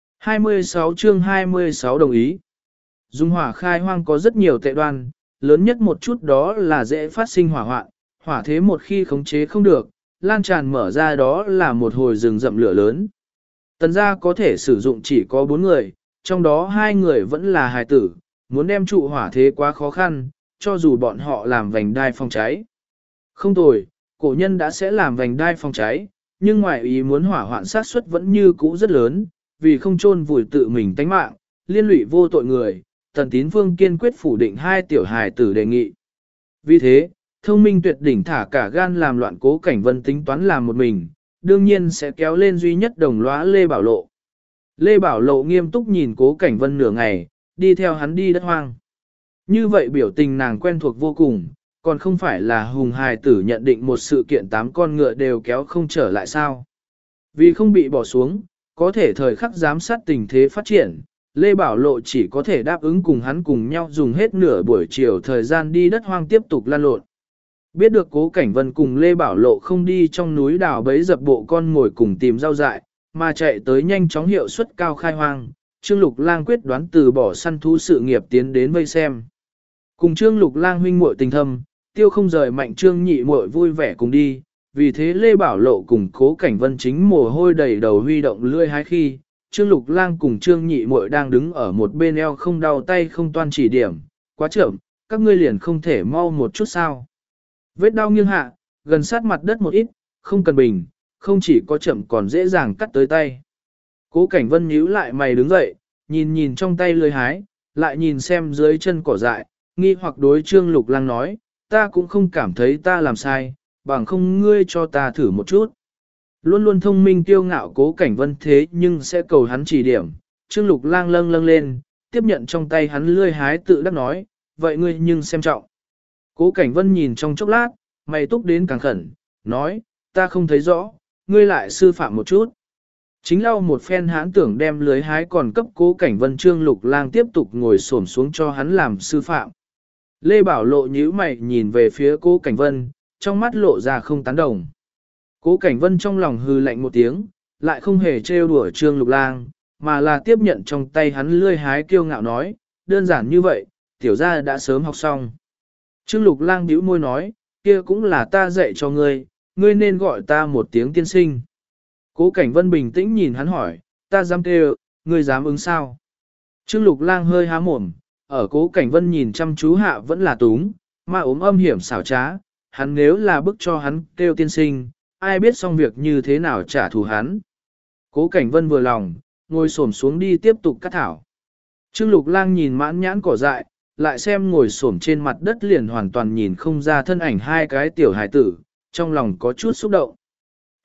26 chương 26 đồng ý. Dùng hỏa khai hoang có rất nhiều tệ đoan, lớn nhất một chút đó là dễ phát sinh hỏa hoạn, hỏa thế một khi khống chế không được, lan tràn mở ra đó là một hồi rừng rậm lửa lớn. Tần gia có thể sử dụng chỉ có 4 người, trong đó 2 người vẫn là hài tử, muốn đem trụ hỏa thế quá khó khăn, cho dù bọn họ làm vành đai phòng cháy. Không tồi, cổ nhân đã sẽ làm vành đai phòng cháy, nhưng ngoài ý muốn hỏa hoạn sát suất vẫn như cũ rất lớn, vì không chôn vùi tự mình tánh mạng, liên lụy vô tội người, Tần Tín Phương kiên quyết phủ định 2 tiểu hài tử đề nghị. Vì thế, thông minh tuyệt đỉnh thả cả gan làm loạn Cố Cảnh Vân tính toán làm một mình, đương nhiên sẽ kéo lên duy nhất đồng lõa Lê Bảo Lộ. Lê Bảo Lộ nghiêm túc nhìn Cố Cảnh Vân nửa ngày, đi theo hắn đi đất hoang. Như vậy biểu tình nàng quen thuộc vô cùng, còn không phải là hùng hài tử nhận định một sự kiện 8 con ngựa đều kéo không trở lại sao. Vì không bị bỏ xuống, có thể thời khắc giám sát tình thế phát triển, Lê Bảo Lộ chỉ có thể đáp ứng cùng hắn cùng nhau dùng hết nửa buổi chiều thời gian đi đất hoang tiếp tục lan lộn. Biết được Cố Cảnh Vân cùng Lê Bảo Lộ không đi trong núi đào bấy dập bộ con ngồi cùng tìm rau dại, mà chạy tới nhanh chóng hiệu suất cao khai hoang, Trương Lục Lang quyết đoán từ bỏ săn thú sự nghiệp tiến đến vây xem. Cùng Trương Lục Lang huynh muội tình thâm, Tiêu không rời Mạnh Trương nhị muội vui vẻ cùng đi, vì thế Lê Bảo Lộ cùng Cố Cảnh Vân chính mồ hôi đầy đầu huy động lươi hái khi, Trương Lục Lang cùng Trương nhị muội đang đứng ở một bên eo không đau tay không toan chỉ điểm, quá chậm, các ngươi liền không thể mau một chút sao. Vết đau nghiêng hạ, gần sát mặt đất một ít, không cần bình, không chỉ có chậm còn dễ dàng cắt tới tay. Cố Cảnh Vân nhíu lại mày đứng dậy, nhìn trong tay lưới hái, lại nhìn xem dưới chân cỏ dại, nghi hoặc đối Trương Lục Lang nói, ta cũng không cảm thấy ta làm sai, bằng không ngươi cho ta thử một chút. Luôn luôn thông minh kiêu ngạo Cố Cảnh Vân thế nhưng sẽ cầu hắn chỉ điểm, Trương Lục Lang lâng lên, tiếp nhận trong tay hắn lưới hái tự đắc nói, vậy ngươi nhưng xem trọng. Cố Cảnh Vân nhìn trong chốc lát, mày túc đến càng khẩn, nói, ta không thấy rõ, ngươi lại sư phạm một chút. Chính lau một phen hãn tưởng đem lưới hái còn cấp Cố Cảnh Vân. Trương Lục Lang tiếp tục ngồi xổm xuống cho hắn làm sư phạm. Lê Bảo Lộ nhíu mày nhìn về phía Cố Cảnh Vân, trong mắt lộ ra không tán đồng. Cố Cảnh Vân trong lòng hừ lạnh một tiếng, lại không hề trêu đùa Trương Lục Lang, mà là tiếp nhận trong tay hắn lưới hái kiêu ngạo nói, đơn giản như vậy, tiểu gia đã sớm học xong. Trương Lục Lang bĩu môi nói, kia cũng là ta dạy cho ngươi, ngươi nên gọi ta một tiếng tiên sinh. Cố Cảnh Vân bình tĩnh nhìn hắn hỏi, ta dám kêu, ngươi dám ứng sao? Trương Lục Lang hơi há mồm, ở Cố Cảnh Vân nhìn chăm chú hạ vẫn là túng, mà ốm âm hiểm xảo trá, hắn nếu là bức cho hắn kêu tiên sinh, ai biết xong việc như thế nào trả thù hắn. Cố Cảnh Vân vừa lòng, ngồi xổm xuống đi tiếp tục cắt thảo. Trương Lục Lang nhìn mãn nhãn cỏ dại, lại xem ngồi xổm trên mặt đất liền hoàn toàn nhìn không ra thân ảnh 2 cái tiểu hài tử, trong lòng có chút xúc động.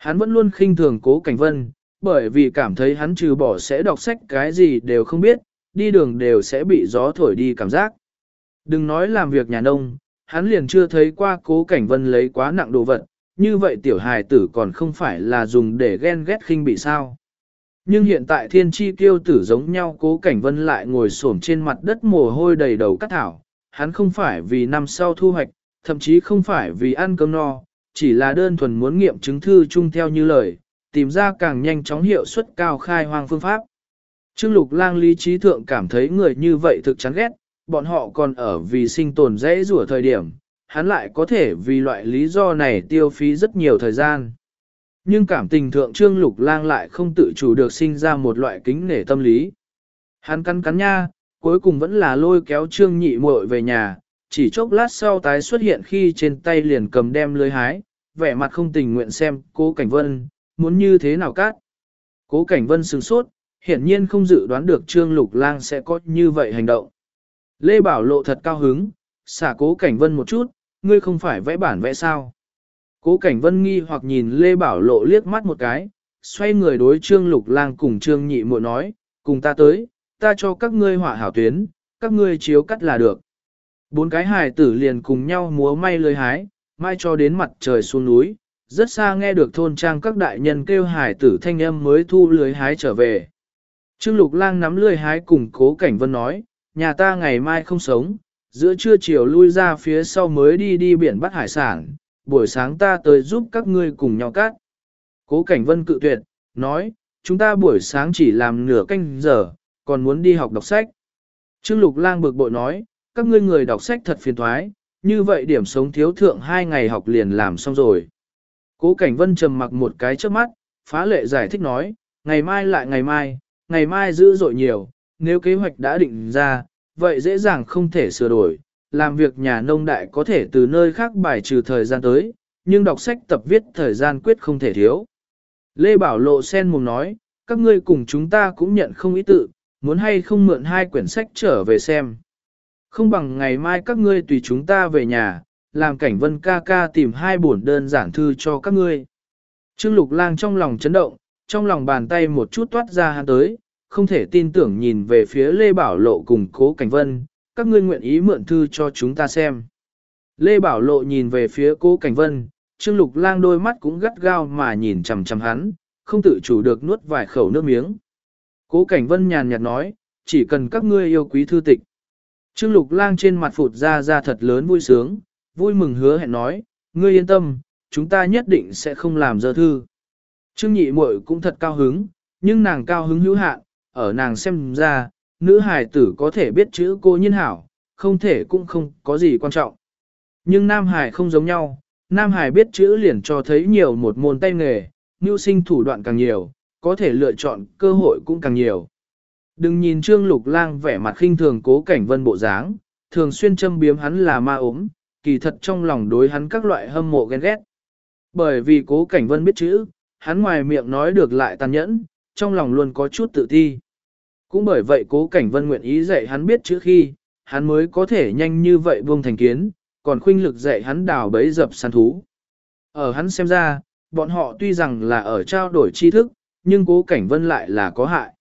Hắn vẫn luôn khinh thường Cố Cảnh Vân, bởi vì cảm thấy hắn trừ bỏ sẽ đọc sách cái gì đều không biết, đi đường đều sẽ bị gió thổi đi cảm giác. Đừng nói làm việc nhà nông, hắn liền chưa thấy qua Cố Cảnh Vân lấy quá nặng đồ vật, như vậy tiểu hài tử còn không phải là dùng để ghen ghét khinh bị sao. Nhưng hiện tại thiên chi kiêu tử giống nhau Cố Cảnh Vân lại ngồi xổm trên mặt đất mồ hôi đầy đầu cắt thảo, hắn không phải vì năm sau thu hoạch, thậm chí không phải vì ăn cơm no, chỉ là đơn thuần muốn nghiệm chứng thư chung theo như lời, tìm ra càng nhanh chóng hiệu suất cao khai hoang phương pháp. Trương Lục Lang lý trí thượng cảm thấy người như vậy thực chán ghét, bọn họ còn ở vì sinh tồn dễ rủa thời điểm, hắn lại có thể vì loại lý do này tiêu phí rất nhiều thời gian. Nhưng cảm tình thượng Trương Lục Lang lại không tự chủ được sinh ra một loại kính nể tâm lý. Hắn cắn cắn nha, cuối cùng vẫn là lôi kéo Trương Nhị muội về nhà, chỉ chốc lát sau tái xuất hiện khi trên tay liền cầm đem lưới hái, vẻ mặt không tình nguyện xem Cố Cảnh Vân, muốn như thế nào cát. Cố Cảnh Vân sửng sốt, hiển nhiên không dự đoán được Trương Lục Lang sẽ có như vậy hành động. Lê Bảo Lộ thật cao hứng, xả Cố Cảnh Vân một chút, ngươi không phải vẽ bản vẽ sao. Cố Cảnh Vân nghi hoặc nhìn Lê Bảo Lộ liếc mắt một cái, xoay người đối Trương Lục Lang cùng Trương Nhị muội nói, cùng ta tới, ta cho các ngươi họa hảo tuyến, các ngươi chiếu cắt là được. Bốn cái hài tử liền cùng nhau múa may lưới hái, mai cho đến mặt trời xuống núi, rất xa nghe được thôn trang các đại nhân kêu hài tử thanh âm mới thu lưới hái trở về. Trương Lục Lang nắm lưới hái cùng Cố Cảnh Vân nói, nhà ta ngày mai không sống, giữa trưa chiều lui ra phía sau mới đi biển bắt hải sản, buổi sáng ta tới giúp các ngươi cùng nhau cắt. Cố Cảnh Vân cự tuyệt, nói, chúng ta buổi sáng chỉ làm nửa canh giờ, còn muốn đi học đọc sách. Trương Lục Lang bực bội nói, các ngươi người đọc sách thật phiền toái, như vậy điểm sống thiếu thượng 2 ngày học liền làm xong rồi. Cố Cảnh Vân trầm mặc một cái trước mắt, phá lệ giải thích nói, ngày mai lại ngày mai dữ dội nhiều, nếu kế hoạch đã định ra, vậy dễ dàng không thể sửa đổi, làm việc nhà nông đại có thể từ nơi khác bài trừ thời gian tới, nhưng đọc sách tập viết thời gian quyết không thể thiếu. Lê Bảo Lộ sen mồm nói, các ngươi cùng chúng ta cũng nhận không ý tự, muốn hay không mượn 2 quyển sách trở về xem. Không bằng ngày mai các ngươi tùy chúng ta về nhà, làm Cảnh Vân ca ca tìm 2 bổn đơn giản thư cho các ngươi. Trương Lục Lang trong lòng chấn động, trong lòng bàn tay một chút toát ra hắn tới, không thể tin tưởng nhìn về phía Lê Bảo Lộ cùng Cố Cảnh Vân, các ngươi nguyện ý mượn thư cho chúng ta xem. Lê Bảo Lộ nhìn về phía Cố Cảnh Vân, Trương Lục Lang đôi mắt cũng gắt gao mà nhìn chằm chằm hắn, không tự chủ được nuốt vài khẩu nước miếng. Cố Cảnh Vân nhàn nhạt nói, chỉ cần các ngươi yêu quý thư tịch. Trương Lục Lang trên mặt phụt ra thật lớn vui sướng, vui mừng hứa hẹn nói, ngươi yên tâm, chúng ta nhất định sẽ không làm dơ thư. Trương Nhị muội cũng thật cao hứng, nhưng nàng cao hứng hữu hạn, ở nàng xem ra, nữ hài tử có thể biết chữ cô nhiên hảo, không thể cũng không có gì quan trọng. Nhưng nam hài không giống nhau, nam hài biết chữ liền cho thấy nhiều một môn tay nghề, mưu sinh thủ đoạn càng nhiều, có thể lựa chọn cơ hội cũng càng nhiều. Đừng nhìn Trương Lục Lang vẻ mặt khinh thường Cố Cảnh Vân bộ dáng, thường xuyên châm biếm hắn là ma ốm, kỳ thật trong lòng đối hắn các loại hâm mộ ghen ghét. Bởi vì Cố Cảnh Vân biết chữ, hắn ngoài miệng nói được lại tàn nhẫn, trong lòng luôn có chút tự ti. Cũng bởi vậy Cố Cảnh Vân nguyện ý dạy hắn biết chữ khi, hắn mới có thể nhanh như vậy buông thành kiến, còn khuynh lực dạy hắn đào bẫy dập săn thú. Ở hắn xem ra, bọn họ tuy rằng là ở trao đổi tri thức, nhưng Cố Cảnh Vân lại là có hại.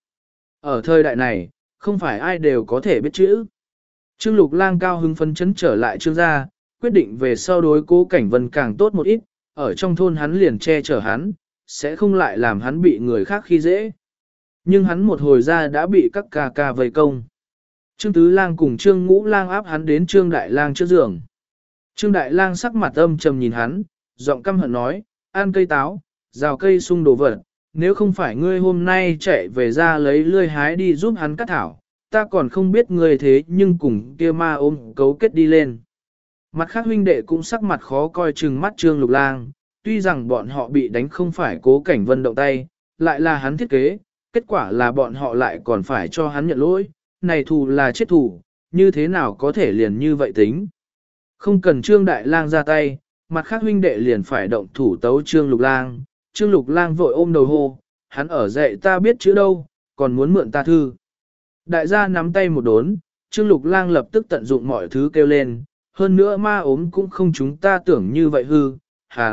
Ở thời đại này, không phải ai đều có thể biết chữ. Trương Lục Lang cao hứng phấn chấn trở lại Trương gia, quyết định về sau đối Cố Cảnh Vân càng tốt một ít, ở trong thôn hắn liền che chở hắn, sẽ không lại làm hắn bị người khác khi dễ. Nhưng hắn một hồi ra đã bị các ca ca vây công. Trương Tứ Lang cùng Trương Ngũ Lang áp hắn đến Trương Đại Lang trước giường. Trương Đại Lang sắc mặt âm trầm nhìn hắn, giọng căm hận nói, ăn cây táo, rào cây sung đồ vật, nếu không phải ngươi hôm nay chạy về ra lấy lươi hái đi giúp hắn cắt thảo, ta còn không biết ngươi thế nhưng cùng kia ma ôm cấu kết đi lên. Mặt khác huynh đệ cũng sắc mặt khó coi chừng mắt Trương Lục Lang, tuy rằng bọn họ bị đánh không phải Cố Cảnh Vân động tay, lại là hắn thiết kế, kết quả là bọn họ lại còn phải cho hắn nhận lỗi, này thù là chết thù, như thế nào có thể liền như vậy tính. Không cần Trương Đại Lang ra tay, mặt khác huynh đệ liền phải động thủ tấu Trương Lục Lang. Trương Lục Lang vội ôm đầu hô, hắn ở dạy ta biết chữ đâu, còn muốn mượn ta thư. Đại gia nắm tay một đốn, Trương Lục Lang lập tức tận dụng mọi thứ kêu lên, hơn nữa ma ốm cũng không chúng ta tưởng như vậy hư,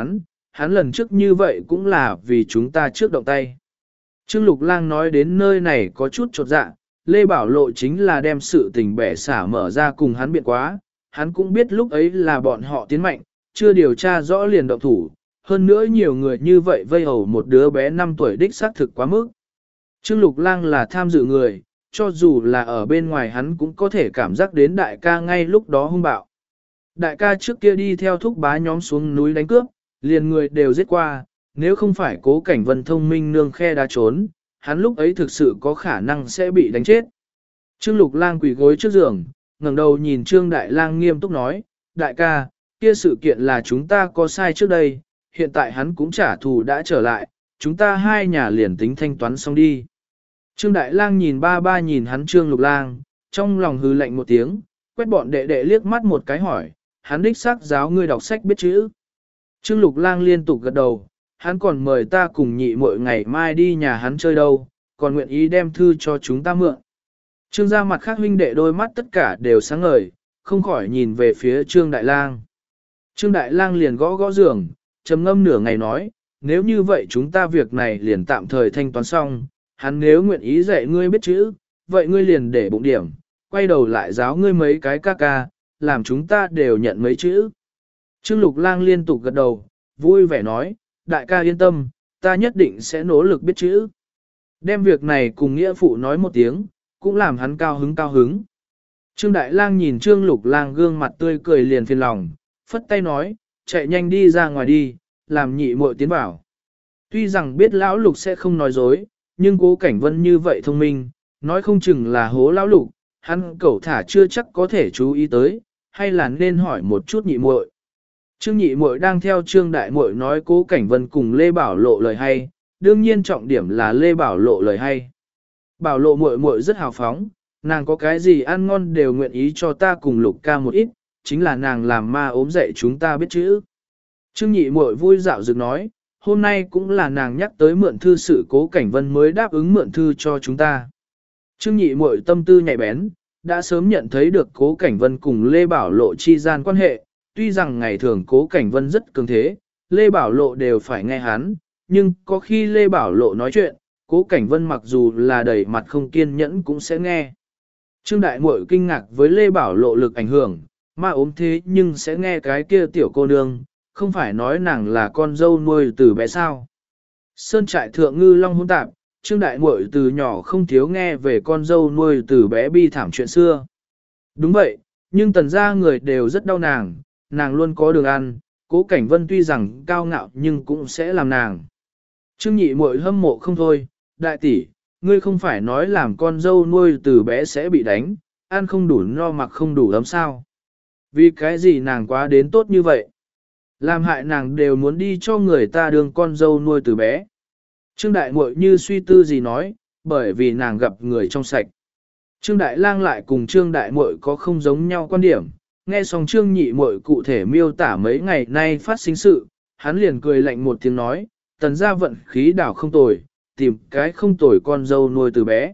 hắn lần trước như vậy cũng là vì chúng ta trước động tay. Trương Lục Lang nói đến nơi này có chút chột dạ, Lê Bảo Lộ chính là đem sự tình bẻ xả mở ra cùng hắn biện quá, hắn cũng biết lúc ấy là bọn họ tiến mạnh, chưa điều tra rõ liền động thủ, hơn nữa nhiều người như vậy vây hầu một đứa bé 5 tuổi đích xác thực quá mức. Trương Lục Lang là tham dự người, cho dù là ở bên ngoài hắn cũng có thể cảm giác đến đại ca ngay lúc đó hung bạo. Đại ca trước kia đi theo thúc bá nhóm xuống núi đánh cướp, liền người đều giết qua, nếu không phải Cố Cảnh Vân thông minh nương khe đá trốn, hắn lúc ấy thực sự có khả năng sẽ bị đánh chết. Trương Lục Lang quỳ gối trước giường, ngẩng đầu nhìn Trương Đại Lang nghiêm túc nói, đại ca, kia sự kiện là chúng ta có sai trước đây, hiện tại hắn cũng trả thù đã trở lại, chúng ta hai nhà liền tính thanh toán xong đi. Trương Đại Lang nhìn ba ba nhìn hắn Trương Lục Lang, trong lòng hừ lạnh một tiếng, quét bọn đệ đệ liếc mắt một cái hỏi, hắn đích xác giáo ngươi đọc sách biết chữ. Trương Lục Lang liên tục gật đầu, hắn còn mời ta cùng nhị muội ngày mai đi nhà hắn chơi đâu, còn nguyện ý đem thư cho chúng ta mượn. Trương gia mặt khác huynh đệ đôi mắt tất cả đều sáng ngời, không khỏi nhìn về phía Trương Đại Lang. Trương Đại Lang liền gõ gõ giường, trầm ngâm nửa ngày nói, nếu như vậy chúng ta việc này liền tạm thời thanh toán xong, hắn nếu nguyện ý dạy ngươi biết chữ, vậy ngươi liền để bụng điểm, quay đầu lại giáo ngươi mấy cái ca ca, làm chúng ta đều nhận mấy chữ. Trương Lục Lang liên tục gật đầu, vui vẻ nói, đại ca yên tâm, ta nhất định sẽ nỗ lực biết chữ. Đem việc này cùng nghĩa phụ nói một tiếng, cũng làm hắn cao hứng cao hứng. Trương Đại Lang nhìn Trương Lục Lang gương mặt tươi cười liền phiền lòng, phất tay nói, chạy nhanh đi ra ngoài đi, làm nhị muội tiến vào. Tuy rằng biết lão Lục sẽ không nói dối, nhưng Cố Cảnh Vân như vậy thông minh, nói không chừng là hố lão Lục, hắn cẩu thả chưa chắc có thể chú ý tới, hay là nên hỏi một chút nhị muội. Trương nhị muội đang theo Trương đại muội nói Cố Cảnh Vân cùng Lê Bảo Lộ lời hay, đương nhiên trọng điểm là Lê Bảo Lộ lời hay. Bảo Lộ muội muội rất hào phóng, nàng có cái gì ăn ngon đều nguyện ý cho ta cùng Lục ca một ít, chính là nàng làm ma ốm dạy chúng ta biết chữ. Trương nhị muội vui dạo dựng nói, hôm nay cũng là nàng nhắc tới mượn thư sự Cố Cảnh Vân mới đáp ứng mượn thư cho chúng ta. Trương nhị muội tâm tư nhạy bén, đã sớm nhận thấy được Cố Cảnh Vân cùng Lê Bảo Lộ chi gian quan hệ, tuy rằng ngày thường Cố Cảnh Vân rất cường thế, Lê Bảo Lộ đều phải nghe hắn, nhưng có khi Lê Bảo Lộ nói chuyện, Cố Cảnh Vân mặc dù là đầy mặt không kiên nhẫn cũng sẽ nghe. Trương đại muội kinh ngạc với Lê Bảo Lộ lực ảnh hưởng, ma ốm thế nhưng sẽ nghe cái kia tiểu cô nương, không phải nói nàng là con dâu nuôi từ bé sao. Sơn trại thượng ngư long hỗn tạp, Trương đại muội từ nhỏ không thiếu nghe về con dâu nuôi từ bé bi thảm chuyện xưa. Đúng vậy, nhưng tần gia người đều rất đau nàng luôn có đường ăn, Cố Cảnh Vân tuy rằng cao ngạo nhưng cũng sẽ làm nàng. Trương nhị muội hâm mộ không thôi, đại tỷ, ngươi không phải nói làm con dâu nuôi từ bé sẽ bị đánh, ăn không đủ no mặc không đủ ấm sao. Vì cái gì nàng quá đến tốt như vậy? Làm hại nàng đều muốn đi cho người ta đương con dâu nuôi từ bé. Trương đại muội như suy tư gì nói, bởi vì nàng gặp người trong sạch. Trương đại lang lại cùng Trương đại muội có không giống nhau quan điểm, nghe xong Trương nhị muội cụ thể miêu tả mấy ngày nay phát sinh sự, hắn liền cười lạnh một tiếng nói, tần gia vận khí đảo không tồi, tìm cái không tồi con dâu nuôi từ bé.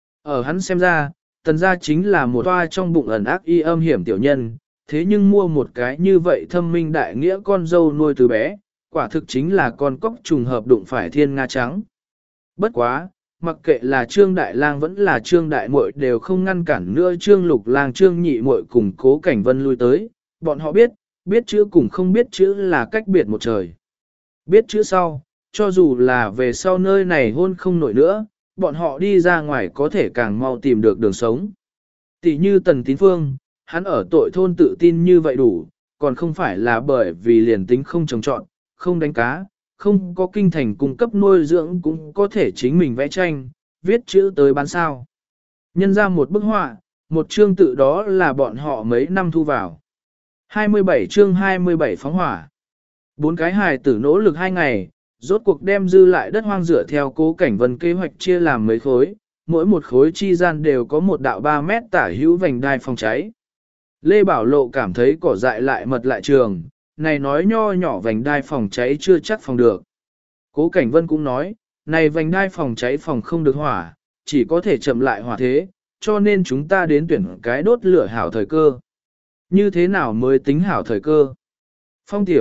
Ở hắn xem ra, tần gia chính là một toa trong bụng ẩn ác y âm hiểm tiểu nhân, thế nhưng mua một cái như vậy thâm minh đại nghĩa con dâu nuôi từ bé, quả thực chính là con cóc trùng hợp đụng phải thiên nga trắng. Bất quá, mặc kệ là Trương Đại Lang vẫn là Trương Đại Muội đều không ngăn cản nữa Trương Lục Lang Trương Nhị Muội cùng Cố Cảnh Vân lui tới, bọn họ biết chữ cùng không biết chữ là cách biệt một trời. Biết chữ sau, cho dù là về sau nơi này hôn không nổi nữa, bọn họ đi ra ngoài có thể càng mau tìm được đường sống. Tỷ như Tần Tín Phương, hắn ở tội thôn tự tin như vậy đủ, còn không phải là bởi vì liền tính không trồng trọt, không đánh cá, không có kinh thành cung cấp nuôi dưỡng cũng có thể chính mình vẽ tranh, viết chữ tới bán sao. Nhân ra một bức họa, một chương tự đó là bọn họ mấy năm thu vào. 27 chương 27 phóng hỏa. 4 cái hài tử nỗ lực 2 ngày, rốt cuộc đem dư lại đất hoang dựa theo Cố Cảnh Vân kế hoạch chia làm mấy khối, mỗi một khối chi gian đều có một đạo 3 mét tả hữu vành đai phòng cháy. Lê Bảo Lộ cảm thấy cỏ dại lại mật lại trường, này nói nho nhỏ vành đai phòng cháy chưa chắc phòng được. Cố Cảnh Vân cũng nói, này vành đai phòng cháy phòng không được hỏa, chỉ có thể chậm lại hỏa thế, cho nên chúng ta đến tuyển cái đốt lửa hảo thời cơ. Như thế nào mới tính hảo thời cơ? Phong tiểu,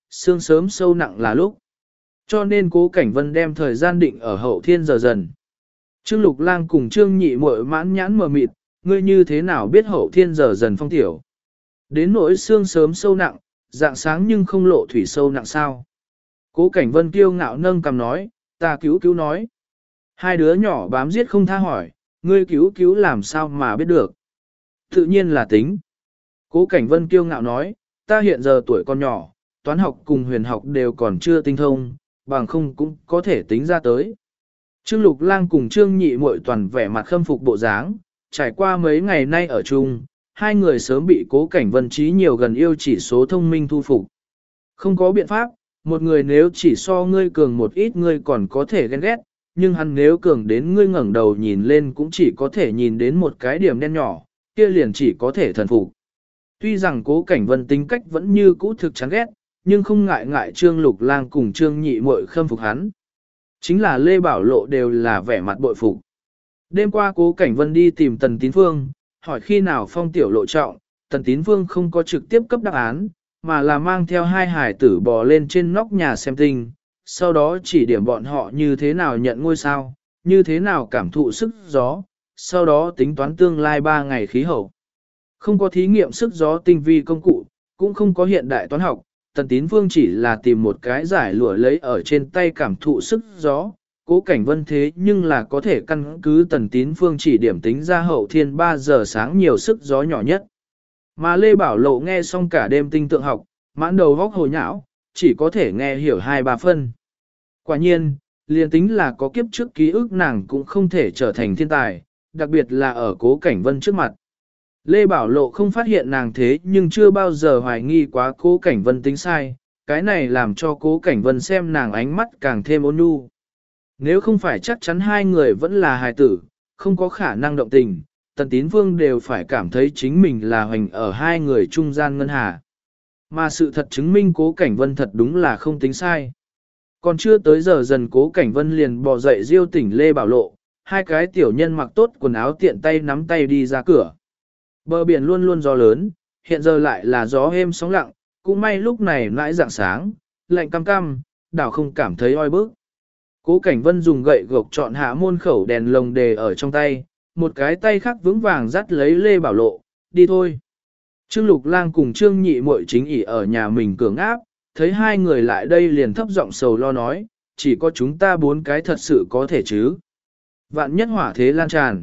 sương sớm sâu nặng là lúc. Cho nên Cố Cảnh Vân đem thời gian định ở hậu thiên giờ dần. Trương Lục Lang cùng Trương Nhị Muội mãn nhãn mờ mịt, ngươi như thế nào biết hậu thiên giờ dần phong tiểu. Đến nỗi sương sớm sâu nặng, dạng sáng nhưng không lộ thủy sâu nặng sao. Cố Cảnh Vân kiêu ngạo nâng cằm nói, ta cứu nói. Hai đứa nhỏ bám giết không tha hỏi, ngươi cứu làm sao mà biết được. Tự nhiên là tính. Cố Cảnh Vân kiêu ngạo nói, ta hiện giờ tuổi còn nhỏ, toán học cùng huyền học đều còn chưa tinh thông, bằng không cũng có thể tính ra tới. Trương Lục Lang cùng Trương Nhị Muội toàn vẻ mặt khâm phục bộ dáng, trải qua mấy ngày nay ở chung, hai người sớm bị Cố Cảnh Vân trí nhiều gần yêu chỉ số thông minh thu phục. Không có biện pháp, một người nếu chỉ so ngươi cường một ít ngươi còn có thể ghen ghét, nhưng hắn nếu cường đến ngươi ngẩng đầu nhìn lên cũng chỉ có thể nhìn đến một cái điểm đen nhỏ, kia liền chỉ có thể thần phục. Tuy rằng Cố Cảnh Vân tính cách vẫn như cũ thực chán ghét, nhưng không ngại Trương Lục Lang cùng Trương Nhị Muội khâm phục hắn. Chính là Lê Bảo Lộ đều là vẻ mặt bội phục. Đêm qua Cố Cảnh Vân đi tìm Tần Tín Phương, hỏi khi nào phong tiểu lộ trọng, Tần Tín Phương không có trực tiếp cấp đáp án, mà là mang theo hai hải tử bò lên trên nóc nhà xem tinh, sau đó chỉ điểm bọn họ như thế nào nhận ngôi sao, như thế nào cảm thụ sức gió, sau đó tính toán tương lai 3 ngày khí hậu. Không có thí nghiệm sức gió tinh vi công cụ, cũng không có hiện đại toán học, Tần Tín Phương chỉ là tìm một cái giải lụa lấy ở trên tay cảm thụ sức gió. Cố Cảnh Vân thế nhưng là có thể căn cứ Tần Tín Phương chỉ điểm tính ra hậu thiên 3 giờ sáng nhiều sức gió nhỏ nhất. Mà Lê Bảo Lộ nghe xong cả đêm tinh tượng học, mãn đầu vóc hồ nhão, chỉ có thể nghe hiểu 2-3 phân. Quả nhiên, liền tính là có kiếp trước ký ức nàng cũng không thể trở thành thiên tài, đặc biệt là ở Cố Cảnh Vân trước mặt. Lê Bảo Lộ không phát hiện nàng thế nhưng chưa bao giờ hoài nghi quá Cố Cảnh Vân tính sai, cái này làm cho Cố Cảnh Vân xem nàng ánh mắt càng thêm ôn nhu. Nếu không phải chắc chắn hai người vẫn là hài tử, không có khả năng động tình, Tần Tín Phương đều phải cảm thấy chính mình là hoành ở hai người trung gian ngân hà. Mà sự thật chứng minh Cố Cảnh Vân thật đúng là không tính sai. Còn chưa tới giờ dần Cố Cảnh Vân liền bò dậy diêu tỉnh Lê Bảo Lộ, hai cái tiểu nhân mặc tốt quần áo tiện tay nắm tay đi ra cửa. Bờ biển luôn luôn gió lớn, hiện giờ lại là gió êm sóng lặng, cũng may lúc này nãi dạng sáng, lạnh cam cam, đảo không cảm thấy oi bức. Cố Cảnh Vân dùng gậy gộc chọn hạ môn khẩu đèn lồng đề ở trong tay, một cái tay khác vững vàng dắt lấy Lê Bảo Lộ, đi thôi. Trương Lục Lang cùng Trương Nhị Muội chính ỉ ở nhà mình cường áp, thấy hai người lại đây liền thấp giọng sầu lo nói, chỉ có chúng ta 4 cái thật sự có thể chứ. Vạn nhất hỏa thế lan tràn.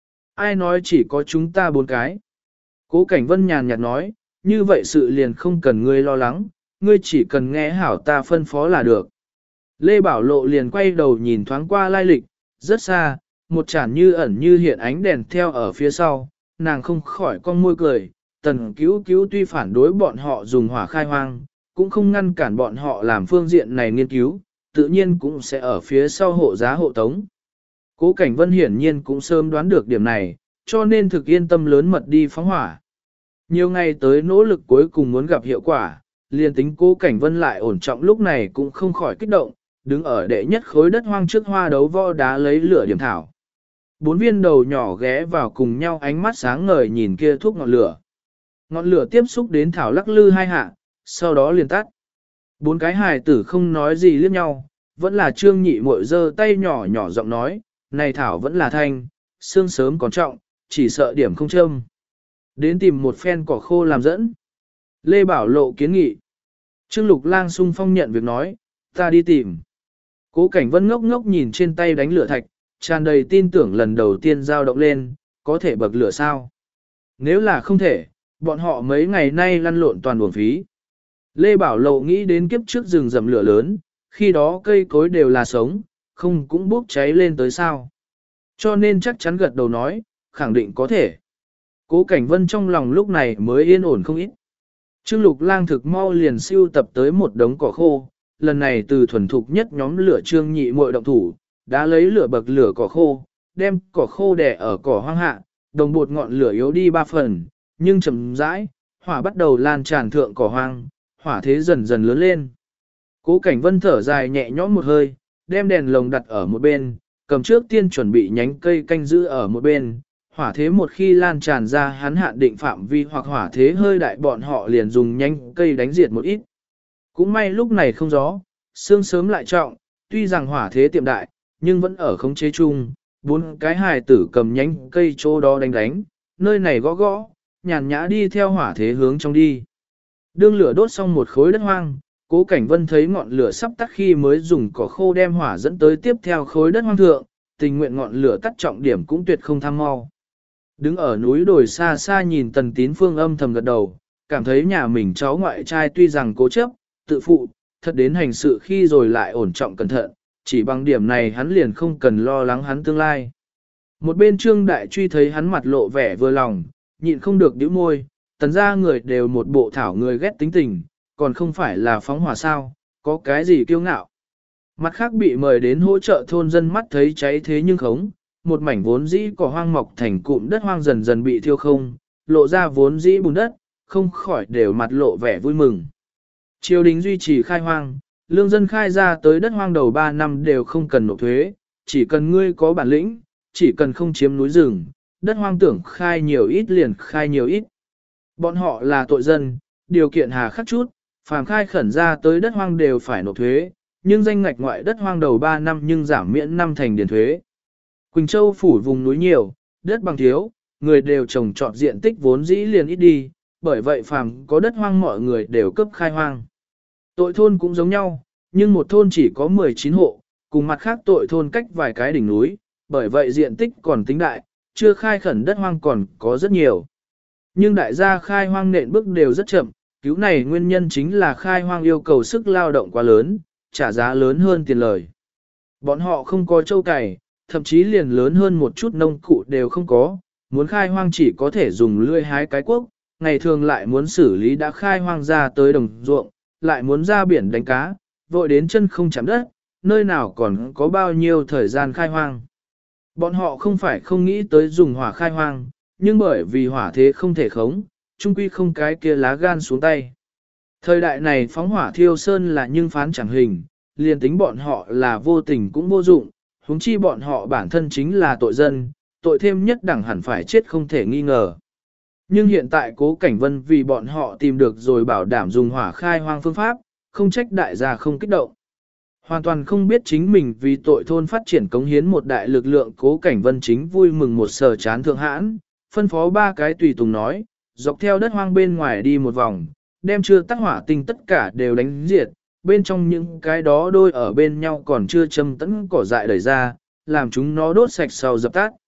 Ai nói chỉ có chúng ta 4 cái. Cố Cảnh Vân nhàn nhạt nói, như vậy sự liền không cần ngươi lo lắng, ngươi chỉ cần nghe hảo ta phân phó là được. Lê Bảo Lộ liền quay đầu nhìn thoáng qua lai lịch, rất xa, một chản như ẩn như hiện ánh đèn theo ở phía sau, nàng không khỏi cong môi cười, Tần Cứu Cứu tuy phản đối bọn họ dùng hỏa khai hoang, cũng không ngăn cản bọn họ làm phương diện này nghiên cứu, tự nhiên cũng sẽ ở phía sau hộ giá hộ tống. Cố Cảnh Vân hiển nhiên cũng sớm đoán được điểm này, cho nên thực yên tâm lớn mật đi phóng hỏa. Nhiều ngày tới nỗ lực cuối cùng muốn gặp hiệu quả, liền tính Cố Cảnh Vân lại ổn trọng lúc này cũng không khỏi kích động, đứng ở đệ nhất khối đất hoang trước hoa đấu võ đá lấy lửa điểm thảo. 4 viên đầu nhỏ ghé vào cùng nhau ánh mắt sáng ngời nhìn kia thuốc ngọn lửa. Ngọn lửa tiếp xúc đến thảo lắc lư 2 hạ, sau đó liền tắt. 4 cái hài tử không nói gì liếc nhau, vẫn là Trương Nhị Muội giơ tay nhỏ nhỏ giọng nói, này thảo vẫn là thanh, xương sớm còn trọng, chỉ sợ điểm không châm. Đến tìm một phen cỏ khô làm dẫn. Lê Bảo Lộ kiến nghị. Trương Lục Lang sung phong nhận việc nói, ta đi tìm. Cố Cảnh Vân ngốc ngốc nhìn trên tay đánh lửa thạch, tràn đầy tin tưởng lần đầu tiên dao động lên, có thể bậc lửa sao? Nếu là không thể, bọn họ mấy ngày nay lăn lộn toàn uổng phí. Lê Bảo Lộ nghĩ đến kiếp trước rừng rậm lửa lớn, khi đó cây cối đều là sống, không cũng bốc cháy lên tới sao. Cho nên chắc chắn gật đầu nói, khẳng định có thể. Cố Cảnh Vân trong lòng lúc này mới yên ổn không ít. Trương Lục Lang thực mau liền siêu tập tới một đống cỏ khô, lần này từ thuần thục nhất nhóm lửa Trương Nhị Muội động thủ, đã lấy lửa bậc lửa cỏ khô, đem cỏ khô đè ở cỏ hoang hạ, đồng bột ngọn lửa yếu đi 3 phần, nhưng chậm rãi, hỏa bắt đầu lan tràn thượng cỏ hoang, hỏa thế dần dần lớn lên. Cố Cảnh Vân thở dài nhẹ nhõm một hơi, đem đèn lồng đặt ở một bên, cầm trước tiên chuẩn bị nhánh cây canh giữ ở một bên. Hỏa thế một khi lan tràn ra hắn hạn định phạm vi hoặc hỏa thế hơi đại bọn họ liền dùng nhánh cây đánh diệt một ít. Cũng may lúc này không gió, sương sớm lại trọng, tuy rằng hỏa thế tiệm đại, nhưng vẫn ở khống chế chung, bốn cái hài tử cầm nhánh cây chỗ đó đánh đánh, nơi này gõ gõ, nhàn nhã đi theo hỏa thế hướng trong đi. Đương lửa đốt xong một khối đất hoang, Cố Cảnh Vân thấy ngọn lửa sắp tắt khi mới dùng cỏ khô đem hỏa dẫn tới tiếp theo khối đất hoang thượng, tình nguyện ngọn lửa tắt trọng điểm cũng tuyệt không tham mau. Đứng ở núi đồi xa xa nhìn Tần Tín Phương âm thầm gật đầu, cảm thấy nhà mình cháu ngoại trai tuy rằng cố chấp, tự phụ, thật đến hành sự khi rồi lại ổn trọng cẩn thận, chỉ bằng điểm này hắn liền không cần lo lắng hắn tương lai. Một bên Trương Đại Truy thấy hắn mặt lộ vẻ vừa lòng, nhịn không được nhíu môi, tần ra người đều một bộ thảo người ghét tính tình, còn không phải là phóng hỏa sao, có cái gì kiêu ngạo. Mặt khác bị mời đến hỗ trợ thôn dân mắt thấy cháy thế nhưng khống, một mảnh vốn dĩ cỏ hoang mọc thành cụm đất hoang dần dần bị thiêu không, lộ ra vốn dĩ bùn đất, không khỏi đều mặt lộ vẻ vui mừng. Triều đình duy trì khai hoang, lương dân khai ra tới đất hoang đầu 3 năm đều không cần nộp thuế, chỉ cần ngươi có bản lĩnh, chỉ cần không chiếm núi rừng, đất hoang tưởng khai nhiều ít liền khai nhiều ít. Bọn họ là tội dân, điều kiện hà khắc chút, phàm khai khẩn ra tới đất hoang đều phải nộp thuế, nhưng danh ngạch ngoại đất hoang đầu 3 năm nhưng giảm miễn 5 thành điền thuế. Quỳnh Châu phủ vùng núi nhiều, đất bằng thiếu, người đều trồng trọt diện tích vốn dĩ liền ít đi, bởi vậy phàm có đất hoang mọi người đều cấp khai hoang. Tội thôn cũng giống nhau, nhưng một thôn chỉ có 19 hộ, cùng mặt khác tội thôn cách vài cái đỉnh núi, bởi vậy diện tích còn tính đại, chưa khai khẩn đất hoang còn có rất nhiều. Nhưng đại gia khai hoang nện bước đều rất chậm, cứu này nguyên nhân chính là khai hoang yêu cầu sức lao động quá lớn, trả giá lớn hơn tiền lời. Bọn họ không có trâu cày, thậm chí liền lớn hơn một chút nông cụ đều không có, muốn khai hoang chỉ có thể dùng lưỡi hái cái cuốc, ngày thường lại muốn xử lý đã khai hoang ra tới đồng ruộng, lại muốn ra biển đánh cá, vội đến chân không chạm đất, nơi nào còn có bao nhiêu thời gian khai hoang. Bọn họ không phải không nghĩ tới dùng hỏa khai hoang, nhưng bởi vì hỏa thế không thể khống, chung quy không cái kia lá gan xuống tay. Thời đại này phóng hỏa thiêu sơn là nhưng phán chẳng hình, liền tính bọn họ là vô tình cũng vô dụng, huống chi bọn họ bản thân chính là tội dân, tội thêm nhất đẳng hẳn phải chết không thể nghi ngờ. Nhưng hiện tại Cố Cảnh Vân vì bọn họ tìm được rồi bảo đảm dùng hỏa khai hoang phương pháp, không trách đại gia không kích động. Hoàn toàn không biết chính mình vì tội thôn phát triển cống hiến một đại lực lượng. Cố Cảnh Vân chính vui mừng một sở chán thượng hãn, phân phó 3 cái tùy tùng nói, dọc theo đất hoang bên ngoài đi một vòng, đem chưa tắt hỏa tinh tất cả đều đánh diệt, bên trong những cái đó đôi ở bên nhau còn chưa châm tẫn cỏ dại đẩy ra, làm chúng nó đốt sạch sau dập tắt.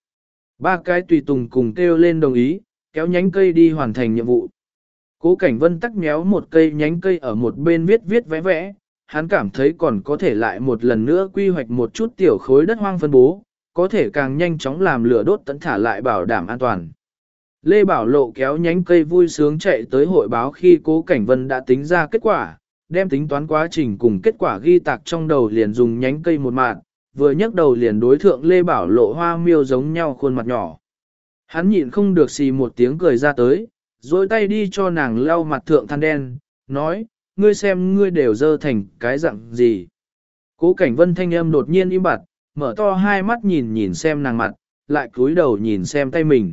3 cái tùy tùng cùng kêu lên đồng ý, kéo nhánh cây đi hoàn thành nhiệm vụ. Cố Cảnh Vân tắc méo một cây nhánh cây ở một bên viết viết vẽ vẽ, hắn cảm thấy còn có thể lại một lần nữa quy hoạch một chút tiểu khối đất hoang phân bố, có thể càng nhanh chóng làm lửa đốt tận thả lại bảo đảm an toàn. Lê Bảo Lộ kéo nhánh cây vui sướng chạy tới hội báo khi Cố Cảnh Vân đã tính ra kết quả, đem tính toán quá trình cùng kết quả ghi tạc trong đầu liền dùng nhánh cây một mạng, vừa nhấc đầu liền đối thượng Lê Bảo Lộ hoa miêu giống nhau khuôn mặt nhỏ. Hắn nhịn không được xì một tiếng cười ra tới, rồi tay đi cho nàng lau mặt thượng than đen, nói, ngươi xem ngươi đều dơ thành cái dạng gì. Cố Cảnh Vân thanh âm đột nhiên im bặt, mở to hai mắt nhìn nhìn xem nàng mặt, lại cúi đầu nhìn xem tay mình.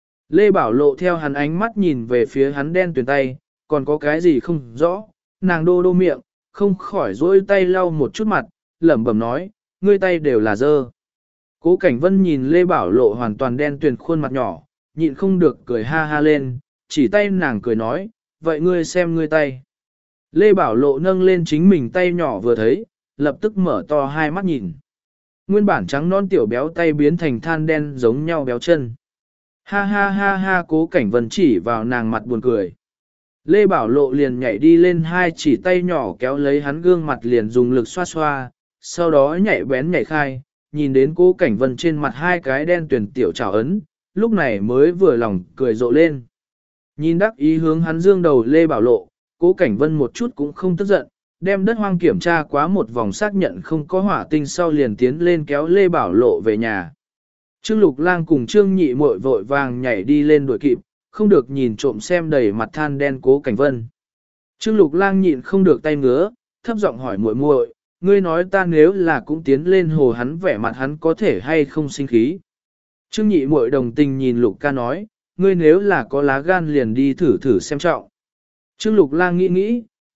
Lê Bảo Lộ theo hắn ánh mắt nhìn về phía hắn đen tuyền tay, còn có cái gì không rõ, nàng đô đô miệng, không khỏi dỗi tay lau một chút mặt, lẩm bẩm nói, ngươi tay đều là dơ. Cố Cảnh Vân nhìn Lê Bảo Lộ hoàn toàn đen tuyền khuôn mặt nhỏ, nhịn không được cười ha ha lên, chỉ tay nàng cười nói, vậy ngươi xem ngươi tay. Lê Bảo Lộ nâng lên chính mình tay nhỏ vừa thấy, lập tức mở to hai mắt nhìn. Nguyên bản trắng non tiểu béo tay biến thành than đen giống nhau béo chân. Ha ha ha ha. Cố Cảnh Vân chỉ vào nàng mặt buồn cười. Lê Bảo Lộ liền nhảy đi lên hai chỉ tay nhỏ kéo lấy hắn gương mặt liền dùng lực xoa xoa, sau đó nhảy bén nhảy khai, nhìn đến Cố Cảnh Vân trên mặt hai cái đen tuyển tiểu trào ấn, lúc này mới vừa lòng cười rộ lên. Nhìn đắc ý hướng hắn dương đầu Lê Bảo Lộ, Cố Cảnh Vân một chút cũng không tức giận, đem đất hoang kiểm tra quá một vòng xác nhận không có hỏa tinh sau liền tiến lên kéo Lê Bảo Lộ về nhà. Trương Lục Lang cùng Trương Nhị Muội vội vàng nhảy đi lên đuổi kịp, không được nhìn trộm xem đầy mặt than đen Cố Cảnh Vân. Trương Lục Lang nhịn không được tay ngứa, thấp giọng hỏi muội muội, ngươi nói ta nếu là cũng tiến lên hồ hắn vẻ mặt hắn có thể hay không sinh khí. Trương Nhị Muội đồng tình nhìn Lục ca nói, ngươi nếu là có lá gan liền đi thử thử xem trọng. Trương Lục Lang nghĩ nghĩ,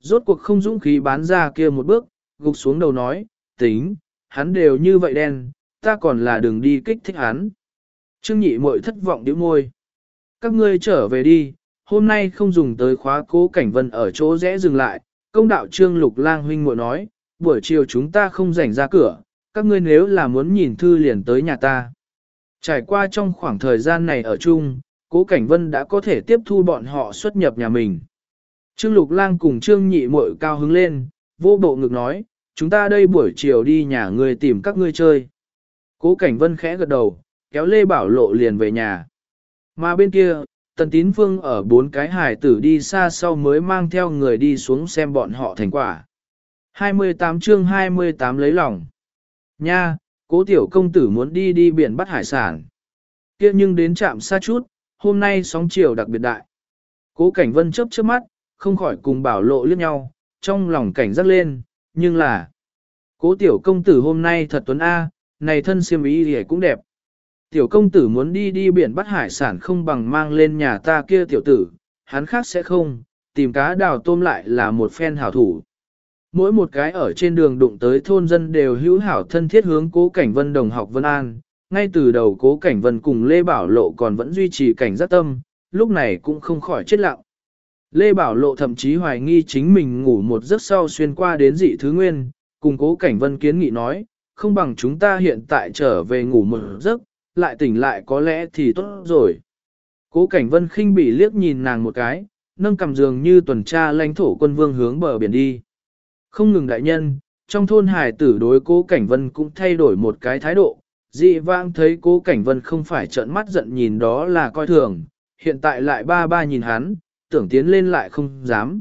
Rốt cuộc không dũng khí bán ra kia một bước, gục xuống đầu nói, tính, hắn đều như vậy đen, ta còn là đừng đi kích thích hắn. Trương nhị muội thất vọng điếu môi. Các ngươi trở về đi, hôm nay không dùng tới khóa Cố Cảnh Vân ở chỗ rẽ dừng lại. Công đạo Trương Lục Lang huynh muội nói, buổi chiều chúng ta không rảnh ra cửa, các ngươi nếu là muốn nhìn thư liền tới nhà ta. Trải qua trong khoảng thời gian này ở chung, Cố Cảnh Vân đã có thể tiếp thu bọn họ xuất nhập nhà mình. Trương Lục Lang cùng Trương nhị muội cao hứng lên, vô bộ ngực nói, chúng ta đây buổi chiều đi nhà ngươi tìm các ngươi chơi. Cố Cảnh Vân khẽ gật đầu, kéo Lê Bảo Lộ liền về nhà. Mà bên kia, Tần Tín Phương ở 4 cái hài tử đi xa sau mới mang theo người đi xuống xem bọn họ thành quả. 28 chương 28 lấy lòng. Nha, Cố tiểu công tử muốn đi biển bắt hải sản. Kia nhưng đến trạm xa chút, hôm nay sóng chiều đặc biệt đại. Cố Cảnh Vân chớp chớp mắt, không khỏi cùng Bảo Lộ liếc nhau, trong lòng cảnh giác lên, nhưng là Cố tiểu công tử hôm nay thật tuấn A, này thân xiêm y thì cũng đẹp. Tiểu công tử muốn đi biển bắt hải sản không bằng mang lên nhà ta kia tiểu tử, hắn khác sẽ không, tìm cá đào tôm lại là một phen hảo thủ. Mỗi một cái ở trên đường đụng tới thôn dân đều hữu hảo thân thiết hướng Cố Cảnh Vân đồng học Vân An, ngay từ đầu Cố Cảnh Vân cùng Lê Bảo Lộ còn vẫn duy trì cảnh giác tâm, lúc này cũng không khỏi chết lặng. Lê Bảo Lộ thậm chí hoài nghi chính mình ngủ một giấc sau xuyên qua đến dị thứ nguyên, cùng Cố Cảnh Vân kiến nghị nói, không bằng chúng ta hiện tại trở về ngủ một giấc, lại tỉnh lại có lẽ thì tốt rồi. Cố Cảnh Vân khinh bỉ liếc nhìn nàng một cái, nâng cầm giường như tuần tra lãnh thổ quân vương hướng bờ biển đi. Không ngừng đại nhân, trong thôn hải tử đối Cố Cảnh Vân cũng thay đổi một cái thái độ, dị vãng thấy Cố Cảnh Vân không phải trợn mắt giận nhìn đó là coi thường, hiện tại lại ba nhìn hắn, tưởng tiến lên lại không dám.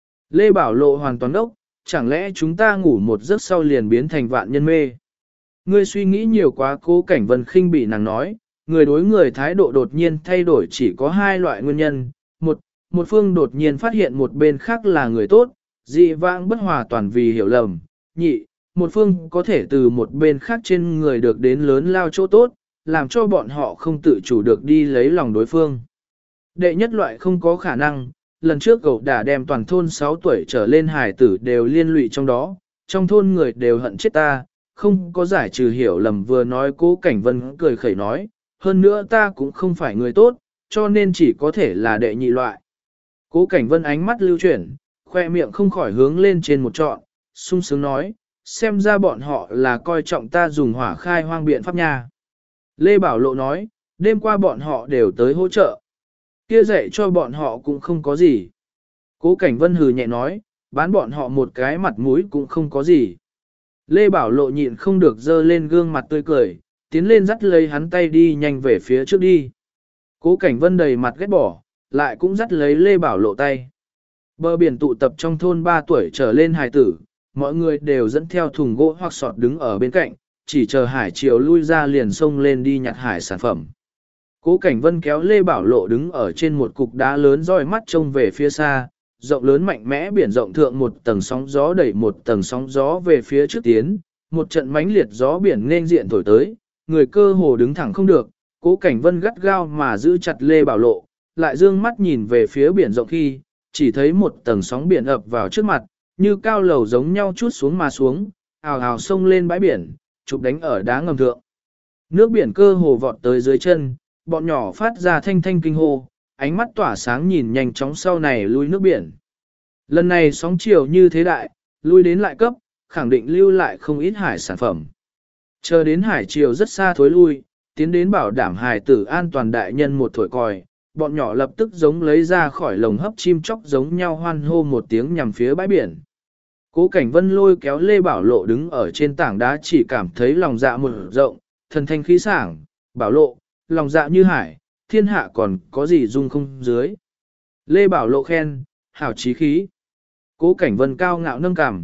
Lê Bảo Lộ hoàn toàn đốc, chẳng lẽ chúng ta ngủ một giấc sau liền biến thành vạn nhân mê. Ngươi suy nghĩ nhiều quá. Cố Cảnh Vân khinh bị nàng nói, người đối người thái độ đột nhiên thay đổi chỉ có 2 loại nguyên nhân. Một phương đột nhiên phát hiện một bên khác là người tốt, dị vãng bất hòa toàn vì hiểu lầm. Nhị, một phương có thể từ một bên khác trên người được đến lớn lao chỗ tốt, làm cho bọn họ không tự chủ được đi lấy lòng đối phương. Đệ nhất loại không có khả năng, lần trước cậu đã đem toàn thôn 6 tuổi trở lên hài tử đều liên lụy trong đó, trong thôn người đều hận chết ta, không có giải trừ hiểu lầm. Vừa nói Cố Cảnh Vân cười khẩy nói, hơn nữa ta cũng không phải người tốt, cho nên chỉ có thể là đệ nhị loại. Cố Cảnh Vân ánh mắt lưu chuyển, khoe miệng không khỏi hướng lên trên một trọn, sung sướng nói, xem ra bọn họ là coi trọng ta dùng hỏa khai hoang biện pháp nha. Lê Bảo Lộ nói, đêm qua bọn họ đều tới hỗ trợ. Kia dạy cho bọn họ cũng không có gì. Cố Cảnh Vân hừ nhẹ nói, bán bọn họ một cái mặt mũi cũng không có gì. Lê Bảo Lộ nhịn không được dơ lên gương mặt tươi cười, tiến lên dắt lấy hắn tay đi nhanh về phía trước đi. Cố Cảnh Vân đầy mặt ghét bỏ, lại cũng dắt lấy Lê Bảo Lộ tay. Bờ biển tụ tập trong thôn 3 tuổi trở lên hài tử, mọi người đều dẫn theo thùng gỗ hoặc sọt đứng ở bên cạnh, chỉ chờ hải chiều lui ra liền xông lên đi nhặt hải sản phẩm. Cố Cảnh Vân kéo Lê Bảo Lộ đứng ở trên một cục đá lớn roi mắt trông về phía xa, rộng lớn mạnh mẽ biển rộng thượng một tầng sóng gió đẩy một tầng sóng gió về phía trước tiến, một trận mãnh liệt gió biển nên diện thổi tới, người cơ hồ đứng thẳng không được. Cố Cảnh Vân gắt gao mà giữ chặt Lê Bảo Lộ, lại dương mắt nhìn về phía biển rộng khi, chỉ thấy một tầng sóng biển ập vào trước mặt, như cao lầu giống nhau chút xuống mà xuống, ào ào sông lên bãi biển, chụp đánh ở đá ngầm thượng. Nước biển cơ hồ vọt tới dưới chân, bọn nhỏ phát ra thanh thanh kinh hô, ánh mắt tỏa sáng nhìn nhanh chóng sau này lui nước biển. Lần này sóng chiều như thế đại, lui đến lại cấp, khẳng định lưu lại không ít hải sản phẩm. Chờ đến hải chiều rất xa thối lui, tiến đến bảo đảm hải tử an toàn đại nhân một thổi còi, bọn nhỏ lập tức giống lấy ra khỏi lồng hấp chim chóc giống nhau hoan hô một tiếng nhằm phía bãi biển. Cố Cảnh Vân lôi kéo Lê Bảo Lộ đứng ở trên tảng đá chỉ cảm thấy lòng dạ mở rộng, thần thanh khí sảng, Bảo Lộ, lòng dạ như hải, thiên hạ còn có gì dung không dưới. Lê Bảo Lộ khen, hảo chí khí. Cố Cảnh Vân cao ngạo nâng cằm.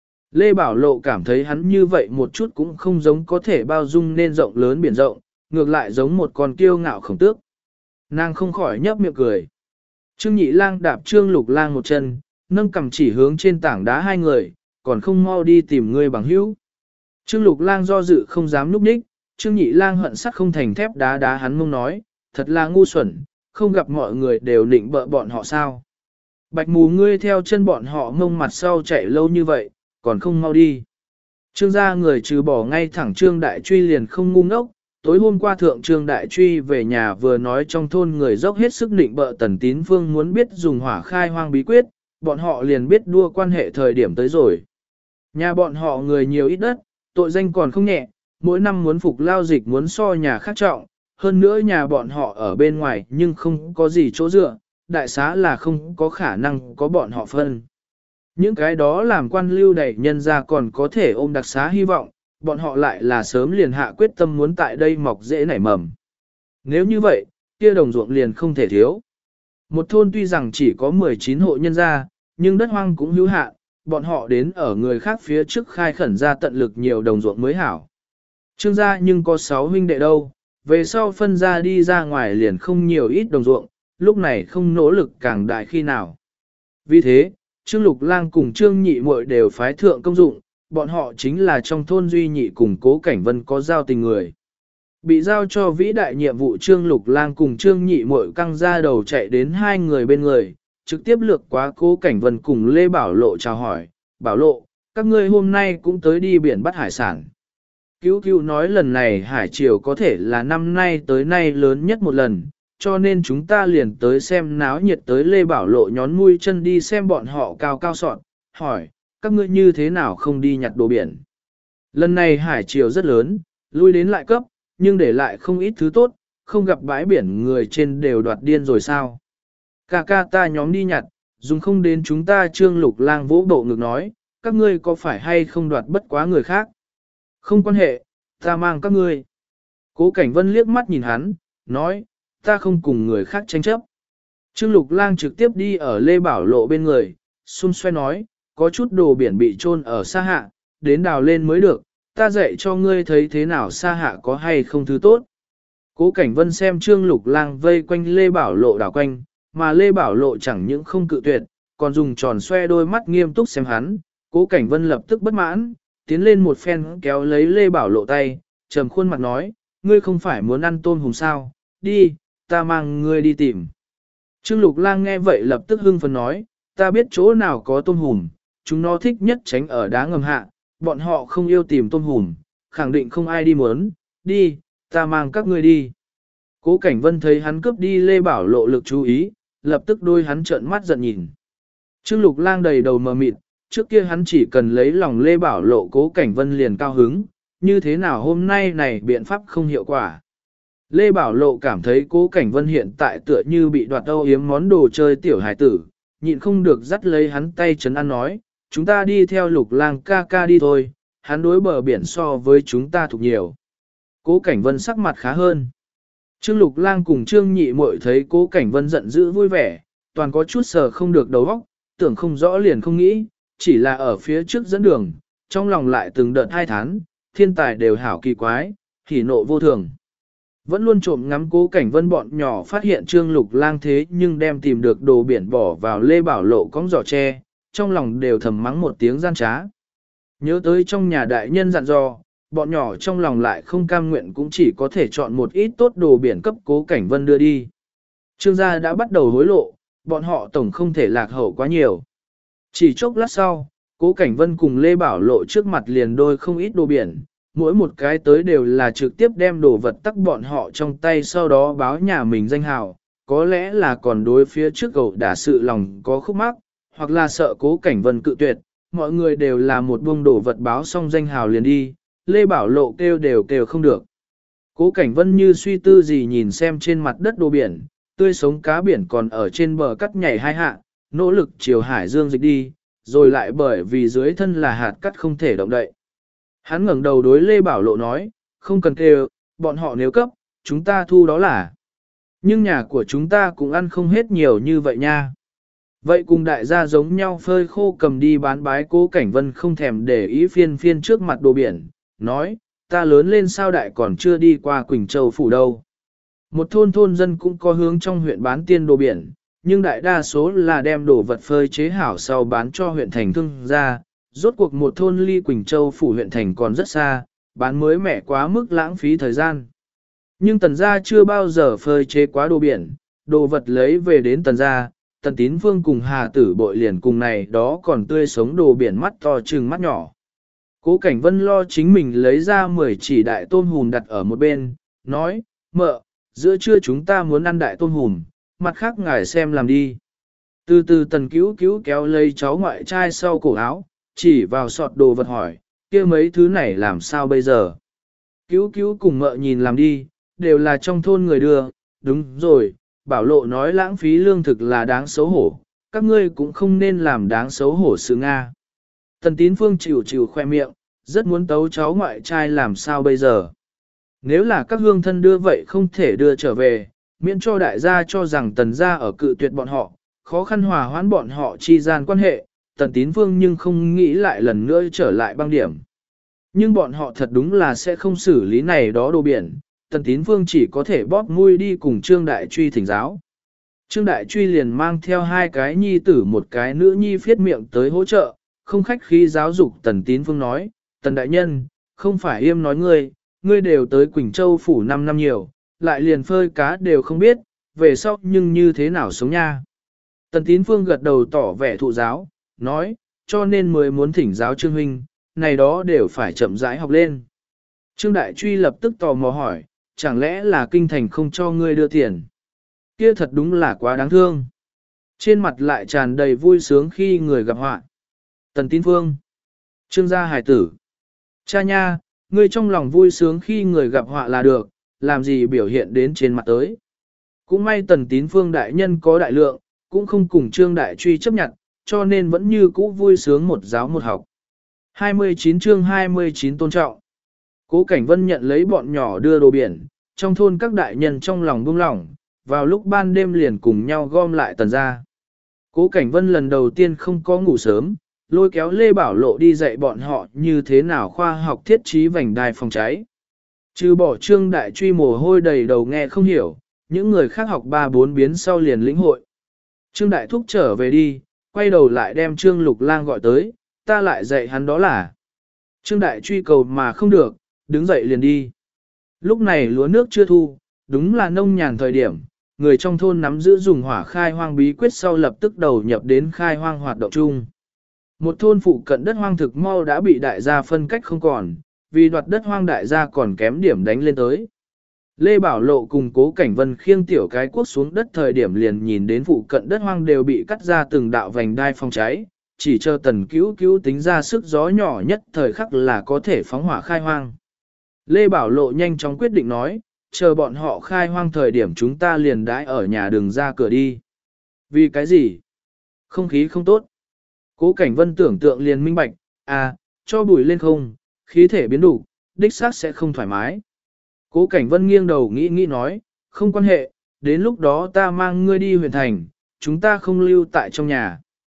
Lê Bảo Lộ cảm thấy hắn như vậy một chút cũng không giống có thể bao dung nên rộng lớn biển rộng, ngược lại giống một con kiêu ngạo khổng tước. Nàng không khỏi nhấp miệng cười. Trương Nhị Lang đạp Trương Lục Lang một chân, nâng cằm chỉ hướng trên tảng đá 2 người, còn không mau đi tìm ngươi bằng hữu. Trương Lục Lang do dự không dám núp ních, Trương Nhị Lang hận sắt không thành thép đá đá hắn mông nói, thật là ngu xuẩn, không gặp mọi người đều định bợ bọn họ sao. Bạch mù ngươi theo chân bọn họ ngông mặt sau chạy lâu như vậy, còn không mau đi. Trương gia người trừ bỏ ngay thẳng Trương Đại Truy liền không ngu ngốc, tối hôm qua thượng Trương Đại Truy về nhà vừa nói trong thôn người dốc hết sức định bợ Tần Tín Phương muốn biết dùng hỏa khai hoang bí quyết, bọn họ liền biết đua quan hệ thời điểm tới rồi. Nhà bọn họ người nhiều ít đất, tội danh còn không nhẹ, mỗi năm muốn phục lao dịch muốn so nhà khác trọng, hơn nữa nhà bọn họ ở bên ngoài nhưng không có gì chỗ dựa, đại xá là không có khả năng có bọn họ phân. Những cái đó làm quan lưu đẩy nhân ra còn có thể ôm đặc xá hy vọng, bọn họ lại là sớm liền hạ quyết tâm muốn tại đây mọc dễ nảy mầm. Nếu như vậy, kia đồng ruộng liền không thể thiếu. Một thôn tuy rằng chỉ có 19 hộ nhân gia, nhưng đất hoang cũng hữu hạn, bọn họ đến ở người khác phía trước khai khẩn ra tận lực nhiều đồng ruộng mới hảo. Trương gia nhưng có 6 huynh đệ đâu, về sau phân ra đi ra ngoài liền không nhiều ít đồng ruộng, lúc này không nỗ lực càng đại khi nào. Vì thế, Trương Lục Lang cùng Trương Nhị Muội đều phái thượng công dụng, bọn họ chính là trong thôn duy nhị cùng Cố Cảnh Vân có giao tình người. Bị giao cho vĩ đại nhiệm vụ Trương Lục Lang cùng Trương Nhị Muội căng ra đầu chạy đến hai người bên người, trực tiếp lược quá Cố Cảnh Vân cùng Lê Bảo Lộ chào hỏi, Bảo Lộ, các ngươi hôm nay cũng tới đi biển bắt hải sản. Cứu cứu nói lần này hải triều có thể là năm nay tới nay lớn nhất một lần, cho nên chúng ta liền tới xem náo nhiệt tới Lê Bảo Lộ nhón mũi chân đi xem bọn họ cao cao sọn, hỏi, các ngươi như thế nào không đi nhặt đồ biển. Lần này hải triều rất lớn, lui đến lại cấp, nhưng để lại không ít thứ tốt, không gặp bãi biển người trên đều đoạt điên rồi sao. Ca ca ta nhóm đi nhặt, dùng không đến chúng ta. Trương Lục Lang vỗ bộ ngực nói, các ngươi có phải hay không đoạt bất quá người khác. Không quan hệ, ta mang các ngươi. Cố Cảnh Vân liếc mắt nhìn hắn, nói, ta không cùng người khác tranh chấp. Trương Lục Lang trực tiếp đi ở Lê Bảo Lộ bên người, xun xoe nói, có chút đồ biển bị chôn ở xa hạ, đến đào lên mới được, ta dạy cho ngươi thấy thế nào xa hạ có hay không thứ tốt. Cố Cảnh Vân xem Trương Lục Lang vây quanh Lê Bảo Lộ đảo quanh, mà Lê Bảo Lộ chẳng những không cự tuyệt, còn dùng tròn xoe đôi mắt nghiêm túc xem hắn. Cố Cảnh Vân lập tức bất mãn, tiến lên một phen kéo lấy Lê Bảo Lộ tay, trầm khuôn mặt nói, ngươi không phải muốn ăn tôm hùm sao, đi, ta mang ngươi đi tìm. Trương Lục Lang nghe vậy lập tức hưng phấn nói, ta biết chỗ nào có tôm hùm, chúng nó thích nhất tránh ở đá ngầm hạ, bọn họ không yêu tìm tôm hùm, khẳng định không ai đi muốn, đi, ta mang các ngươi đi. Cố Cảnh Vân thấy hắn cướp đi Lê Bảo Lộ lực chú ý, lập tức đôi hắn trợn mắt giận nhìn. Trương Lục Lang đầy đầu mờ mịt, trước kia hắn chỉ cần lấy lòng Lê Bảo Lộ Cố Cảnh Vân liền cao hứng, như thế nào hôm nay này biện pháp không hiệu quả. Lê Bảo Lộ cảm thấy Cố Cảnh Vân hiện tại tựa như bị đoạt âu yếm món đồ chơi tiểu hải tử, nhịn không được dắt lấy hắn tay trấn an nói, chúng ta đi theo Lục Lang ca ca đi thôi, hắn đối bờ biển so với chúng ta thuộc nhiều. Cố Cảnh Vân sắc mặt khá hơn. Trương Lục Lang cùng Trương Nhị Muội thấy Cố Cảnh Vân giận dữ vui vẻ, toàn có chút sờ không được đầu óc, tưởng không rõ liền không nghĩ, chỉ là ở phía trước dẫn đường, trong lòng lại từng đợt hai thán, thiên tài đều hảo kỳ quái, hỉ nộ vô thường. Vẫn luôn trộm ngắm Cố Cảnh Vân bọn nhỏ phát hiện Trương Lục Lang thế nhưng đem tìm được đồ biển bỏ vào Lê Bảo Lộ cong giỏ tre, trong lòng đều thầm mắng một tiếng gian trá. Nhớ tới trong nhà đại nhân dặn dò, bọn nhỏ trong lòng lại không cam nguyện cũng chỉ có thể chọn một ít tốt đồ biển cấp Cố Cảnh Vân đưa đi. Trương gia đã bắt đầu hối lộ, bọn họ tổng không thể lạc hậu quá nhiều. Chỉ chốc lát sau, Cố Cảnh Vân cùng Lê Bảo Lộ trước mặt liền đôi không ít đồ biển, mỗi một cái tới đều là trực tiếp đem đồ vật tắc bọn họ trong tay sau đó báo nhà mình danh hào, có lẽ là còn đối phía trước gầu đả sự lòng có khúc mắc, hoặc là sợ Cố Cảnh Vân cự tuyệt, mọi người đều là một buông đồ vật báo xong danh hào liền đi, Lê Bảo Lộ kêu đều kêu không được. Cố Cảnh Vân như suy tư gì nhìn xem trên mặt đất đồ biển, tươi sống cá biển còn ở trên bờ cắt nhảy hai hạ, nỗ lực chiều hải dương dịch đi, rồi lại bởi vì dưới thân là hạt cắt không thể động đậy. Hắn ngẩng đầu đối Lê Bảo Lộ nói, không cần kêu, bọn họ nếu cấp, chúng ta thu đó là. Nhưng nhà của chúng ta cũng ăn không hết nhiều như vậy nha. Vậy cùng đại gia giống nhau phơi khô cầm đi bán bái. Cố Cảnh Vân không thèm để ý phiên phiên trước mặt đồ biển, nói, ta lớn lên sao đại còn chưa đi qua Quỳnh Châu phủ đâu. Một thôn dân cũng có hướng trong huyện bán tiên đồ biển, nhưng đại đa số là đem đồ vật phơi chế hảo sau bán cho huyện thành thương gia. Rốt cuộc một thôn ly Quỳnh Châu phủ huyện thành còn rất xa, bán mới mẻ quá mức lãng phí thời gian. Nhưng tần gia chưa bao giờ phơi chế quá đồ biển, đồ vật lấy về đến tần gia, Tần Tín Phương cùng Hà Tử Bội liền cùng này đó còn tươi sống đồ biển mắt to trừng mắt nhỏ. Cố Cảnh Vân lo chính mình lấy ra 10 chỉ đại tôm hùm đặt ở một bên, nói, mợ, giữa trưa chúng ta muốn ăn đại tôm hùm, mặt khác ngài xem làm đi. Từ từ Tần Cứu Cứu kéo lấy cháu ngoại trai sau cổ áo, chỉ vào sọt đồ vật hỏi, kia mấy thứ này làm sao bây giờ? Cứu Cứu cùng mợ nhìn làm đi, đều là trong thôn người đưa, đúng rồi, Bảo Lộ nói lãng phí lương thực là đáng xấu hổ, các ngươi cũng không nên làm đáng xấu hổ sự Nga. Tần Tín Phương chịu khoe miệng, rất muốn tấu cháu ngoại trai làm sao bây giờ. Nếu là các hương thân đưa vậy không thể đưa trở về, miễn cho đại gia cho rằng Tần gia ở cự tuyệt bọn họ, khó khăn hòa hoãn bọn họ chi gian quan hệ, Tần Tín Phương nhưng không nghĩ lại lần nữa trở lại băng điểm. Nhưng bọn họ thật đúng là sẽ không xử lý này đó đồ biển, Tần Tín Phương chỉ có thể bóp mũi đi cùng Trương Đại Truy thỉnh giáo. Trương Đại Truy liền mang theo 2 cái nhi tử một cái nữ nhi phiết miệng tới hỗ trợ, không khách khí giáo dục Tần Tín Phương nói, Tần Đại Nhân, không phải yêm nói ngươi đều tới Quỳnh Châu phủ 5 năm nhiều, lại liền phơi cá đều không biết, về sau nhưng như thế nào sống nha. Tần Tín Phương gật đầu tỏ vẻ thụ giáo, nói, cho nên mới muốn thỉnh giáo Trương Huynh, này đó đều phải chậm rãi học lên. Trương Đại Truy lập tức tò mò hỏi, chẳng lẽ là kinh thành không cho ngươi đưa tiền? Kia thật đúng là quá đáng thương. Trên mặt lại tràn đầy vui sướng khi người gặp họa. Tần Tín Phương, Trương gia hài tử. Cha nha, ngươi trong lòng vui sướng khi người gặp họa là được, làm gì biểu hiện đến trên mặt tới. Cũng may Tần Tín Phương đại nhân có đại lượng, cũng không cùng Trương Đại Truy chấp nhận, cho nên vẫn như cũ vui sướng một giáo một học. 29 chương 29 tôn trọng. Cố Cảnh Vân nhận lấy bọn nhỏ đưa đồ biển, trong thôn các đại nhân trong lòng buông lỏng, vào lúc ban đêm liền cùng nhau gom lại Tần gia. Cố Cảnh Vân lần đầu tiên không có ngủ sớm, lôi kéo Lê Bảo Lộ đi dạy bọn họ như thế nào khoa học thiết trí vành đai phòng cháy. Trừ bỏ Trương Đại Truy mồ hôi đầy đầu nghe không hiểu, những người khác học 3-4 biến sau liền lĩnh hội. Trương Đại Thúc trở về đi, quay đầu lại đem Trương Lục Lang gọi tới, ta lại dạy hắn đó là. Trương Đại Truy cầu mà không được, đứng dậy liền đi. Lúc này lúa nước chưa thu, đúng là nông nhàn thời điểm, người trong thôn nắm giữ dùng hỏa khai hoang bí quyết sau lập tức đầu nhập đến khai hoang hoạt động chung. Một thôn phụ cận đất hoang thực mau đã bị đại gia phân cách không còn, vì đoạt đất hoang đại gia còn kém điểm đánh lên tới. Lê Bảo Lộ cùng Cố Cảnh Vân khiêng tiểu cái cuốc xuống đất thời điểm liền nhìn đến phụ cận đất hoang đều bị cắt ra từng đạo vành đai phòng cháy, chỉ chờ Tần Cứu Cứu tính ra sức gió nhỏ nhất thời khắc là có thể phóng hỏa khai hoang. Lê Bảo Lộ nhanh chóng quyết định nói, chờ bọn họ khai hoang thời điểm chúng ta liền đãi ở nhà đường ra cửa đi. Vì cái gì? Không khí không tốt. Cố Cảnh Vân tưởng tượng liền minh bạch, cho bụi lên không, khí thể biến đủ, đích xác sẽ không thoải mái. Cố Cảnh Vân nghiêng đầu nghĩ nói, không quan hệ, đến lúc đó ta mang ngươi đi huyện thành, chúng ta không lưu tại trong nhà.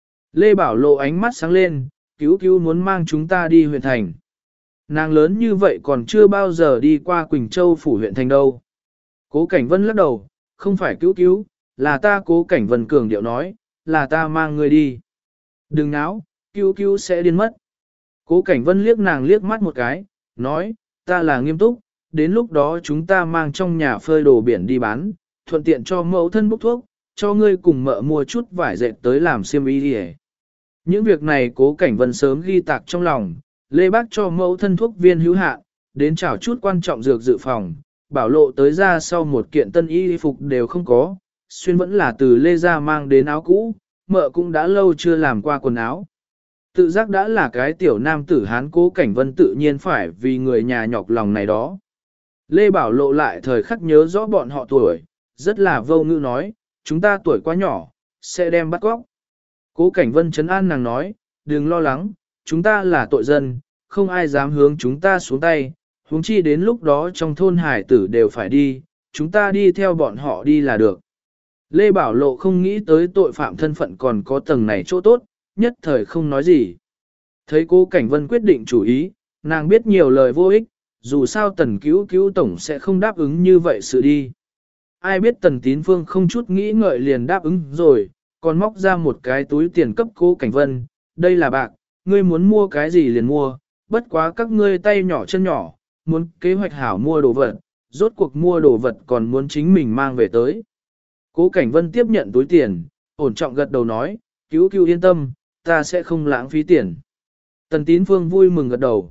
Lê Bảo Lộ ánh mắt sáng lên, Cứu Cứu muốn mang chúng ta đi huyện thành. Nàng lớn như vậy còn chưa bao giờ đi qua Quỳnh Châu phủ huyện thành đâu. Cố Cảnh Vân lắc đầu, không phải Cứu Cứu, là ta. Cố Cảnh Vân cường điệu nói, là ta mang ngươi đi. Đừng náo, Cứu Cứu sẽ điên mất. Cố Cảnh Vân liếc nàng liếc mắt một cái, nói, ta là nghiêm túc, đến lúc đó chúng ta mang trong nhà phơi đồ biển đi bán, thuận tiện cho mẫu thân bốc thuốc, cho ngươi cùng mợ mua chút vải dệt tới làm xiêm y đi. Những việc này Cố Cảnh Vân sớm ghi tạc trong lòng, Lê Bác cho mẫu thân thuốc viên hữu hạn, đến chảo chút quan trọng dược dự phòng, Bảo Lộ tới ra sau một kiện tân y phục đều không có, xuyên vẫn là từ Lê ra mang đến áo cũ, mợ cũng đã lâu chưa làm qua quần áo. Tự giác đã là cái tiểu nam tử Hán, Cố Cảnh Vân tự nhiên phải vì người nhà nhọc lòng này đó. Lê Bảo Lộ lại thời khắc nhớ rõ bọn họ tuổi, rất là vô ngữ nói, chúng ta tuổi quá nhỏ, sẽ đem bắt cóc. Cố Cảnh Vân trấn an nàng nói, đừng lo lắng, chúng ta là tội dân, không ai dám hướng chúng ta xuống tay, huống chi đến lúc đó trong thôn hải tử đều phải đi, chúng ta đi theo bọn họ đi là được. Lê Bảo Lộ không nghĩ tới tội phạm thân phận còn có tầng này chỗ tốt, nhất thời không nói gì. Thấy Cố Cảnh Vân quyết định chủ ý, nàng biết nhiều lời vô ích, dù sao Tần Cứu Cứu tổng sẽ không đáp ứng như vậy sự đi. Ai biết Tần Tín Phương không chút nghĩ ngợi liền đáp ứng rồi, còn móc ra một cái túi tiền cấp Cố Cảnh Vân, đây là bạc, ngươi muốn mua cái gì liền mua, bất quá các ngươi tay nhỏ chân nhỏ, muốn kế hoạch hảo mua đồ vật, rốt cuộc mua đồ vật còn muốn chính mình mang về tới. Cố Cảnh Vân tiếp nhận túi tiền, ổn trọng gật đầu nói, cứu cứu yên tâm, ta sẽ không lãng phí tiền. Tần Tín Phương vui mừng gật đầu.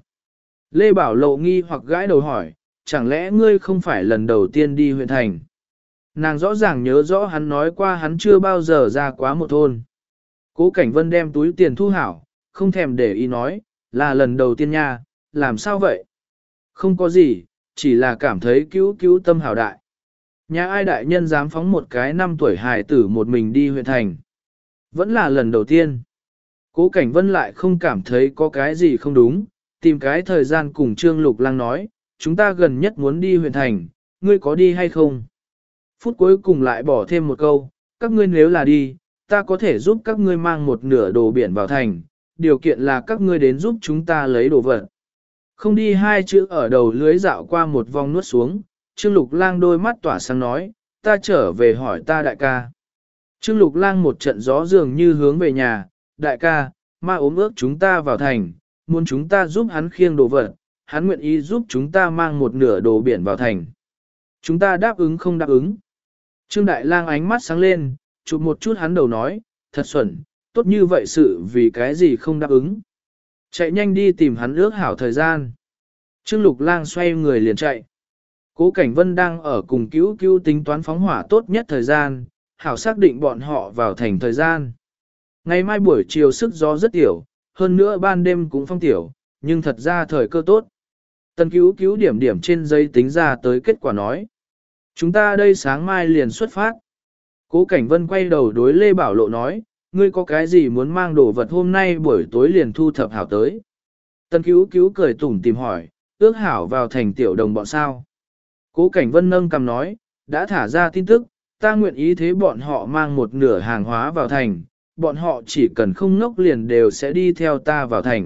Lê Bảo Lộ nghi hoặc gãi đầu hỏi, chẳng lẽ ngươi không phải lần đầu tiên đi huyện thành? Nàng rõ ràng nhớ rõ hắn nói qua hắn chưa bao giờ ra quá một thôn. Cố Cảnh Vân đem túi tiền thu hảo, không thèm để ý nói, là lần đầu tiên nha, làm sao vậy? Không có gì, chỉ là cảm thấy cứu cứu tâm hảo đại. Nhà ai đại nhân dám phóng một cái 5 tuổi hài tử một mình đi huyện thành? Vẫn là lần đầu tiên. Cố Cảnh Vân lại không cảm thấy có cái gì không đúng, tìm cái thời gian cùng Trương Lục Lang nói, chúng ta gần nhất muốn đi huyện thành, ngươi có đi hay không? Phút cuối cùng lại bỏ thêm một câu, các ngươi nếu là đi, ta có thể giúp các ngươi mang một nửa đồ biển vào thành, điều kiện là các ngươi đến giúp chúng ta lấy đồ vật. Không đi hai chữ ở đầu lưới dạo qua một vòng nuốt xuống, Trương Lục Lang đôi mắt tỏa sáng nói, ta trở về hỏi ta đại ca. Trương Lục Lang một trận gió dường như hướng về nhà, đại ca, ma ốm ước chúng ta vào thành, muốn chúng ta giúp hắn khiêng đồ vật, hắn nguyện ý giúp chúng ta mang một nửa đồ biển vào thành. Chúng ta đáp ứng không đáp ứng. Trương Đại Lang ánh mắt sáng lên, chụp một chút hắn đầu nói, thật xuẩn, tốt như vậy sự vì cái gì không đáp ứng. Chạy nhanh đi tìm hắn ước hảo thời gian. Trương Lục Lang xoay người liền chạy. Cố Cảnh Vân đang ở cùng cứu cứu tính toán phóng hỏa tốt nhất thời gian, hảo xác định bọn họ vào thành thời gian. Ngày mai buổi chiều sức gió rất tiểu, hơn nữa ban đêm cũng phong tiểu, nhưng thật ra thời cơ tốt. Tần cứu cứu điểm điểm trên giấy tính ra tới kết quả nói. Chúng ta đây sáng mai liền xuất phát. Cố Cảnh Vân quay đầu đối Lê Bảo Lộ nói, ngươi có cái gì muốn mang đồ vật hôm nay buổi tối liền thu thập hảo tới. Tần cứu cứu cười tủm tìm hỏi, ước hảo vào thành tiểu đồng bọn sao. Cố Cảnh Vân nâng cầm nói, đã thả ra tin tức, ta nguyện ý thế bọn họ mang một nửa hàng hóa vào thành, bọn họ chỉ cần không ngốc liền đều sẽ đi theo ta vào thành.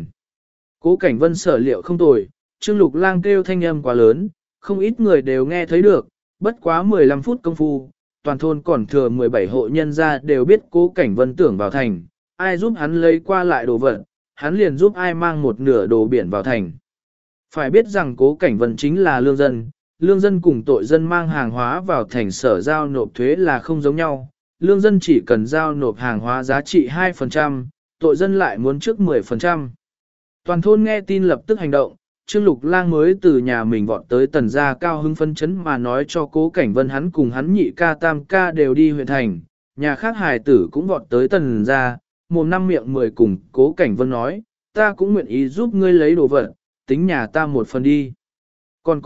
Cố Cảnh Vân sở liệu không tồi, Trương Lục Lang kêu thanh âm quá lớn, không ít người đều nghe thấy được, bất quá 15 phút công phu, toàn thôn còn thừa 17 hộ nhân gia đều biết Cố Cảnh Vân tưởng vào thành, ai giúp hắn lấy qua lại đồ vật, hắn liền giúp ai mang một nửa đồ biển vào thành. Phải biết rằng Cố Cảnh Vân chính là lương dân cùng tội dân mang hàng hóa vào thành sở giao nộp thuế là không giống nhau, lương dân chỉ cần giao nộp hàng hóa giá trị 2%, tội dân lại muốn trước 10%. Toàn thôn nghe tin lập tức hành động, Trương Lục Lang mới từ nhà mình vọt tới Tần gia cao hứng phấn chấn mà nói cho Cố Cảnh Vân hắn cùng hắn nhị ca tam ca đều đi huyện thành, nhà khác hài tử cũng vọt tới Tần gia, mồm năm miệng 10 cùng Cố Cảnh Vân nói, ta cũng nguyện ý giúp ngươi lấy đồ vật, tính nhà ta một phần đi. Còn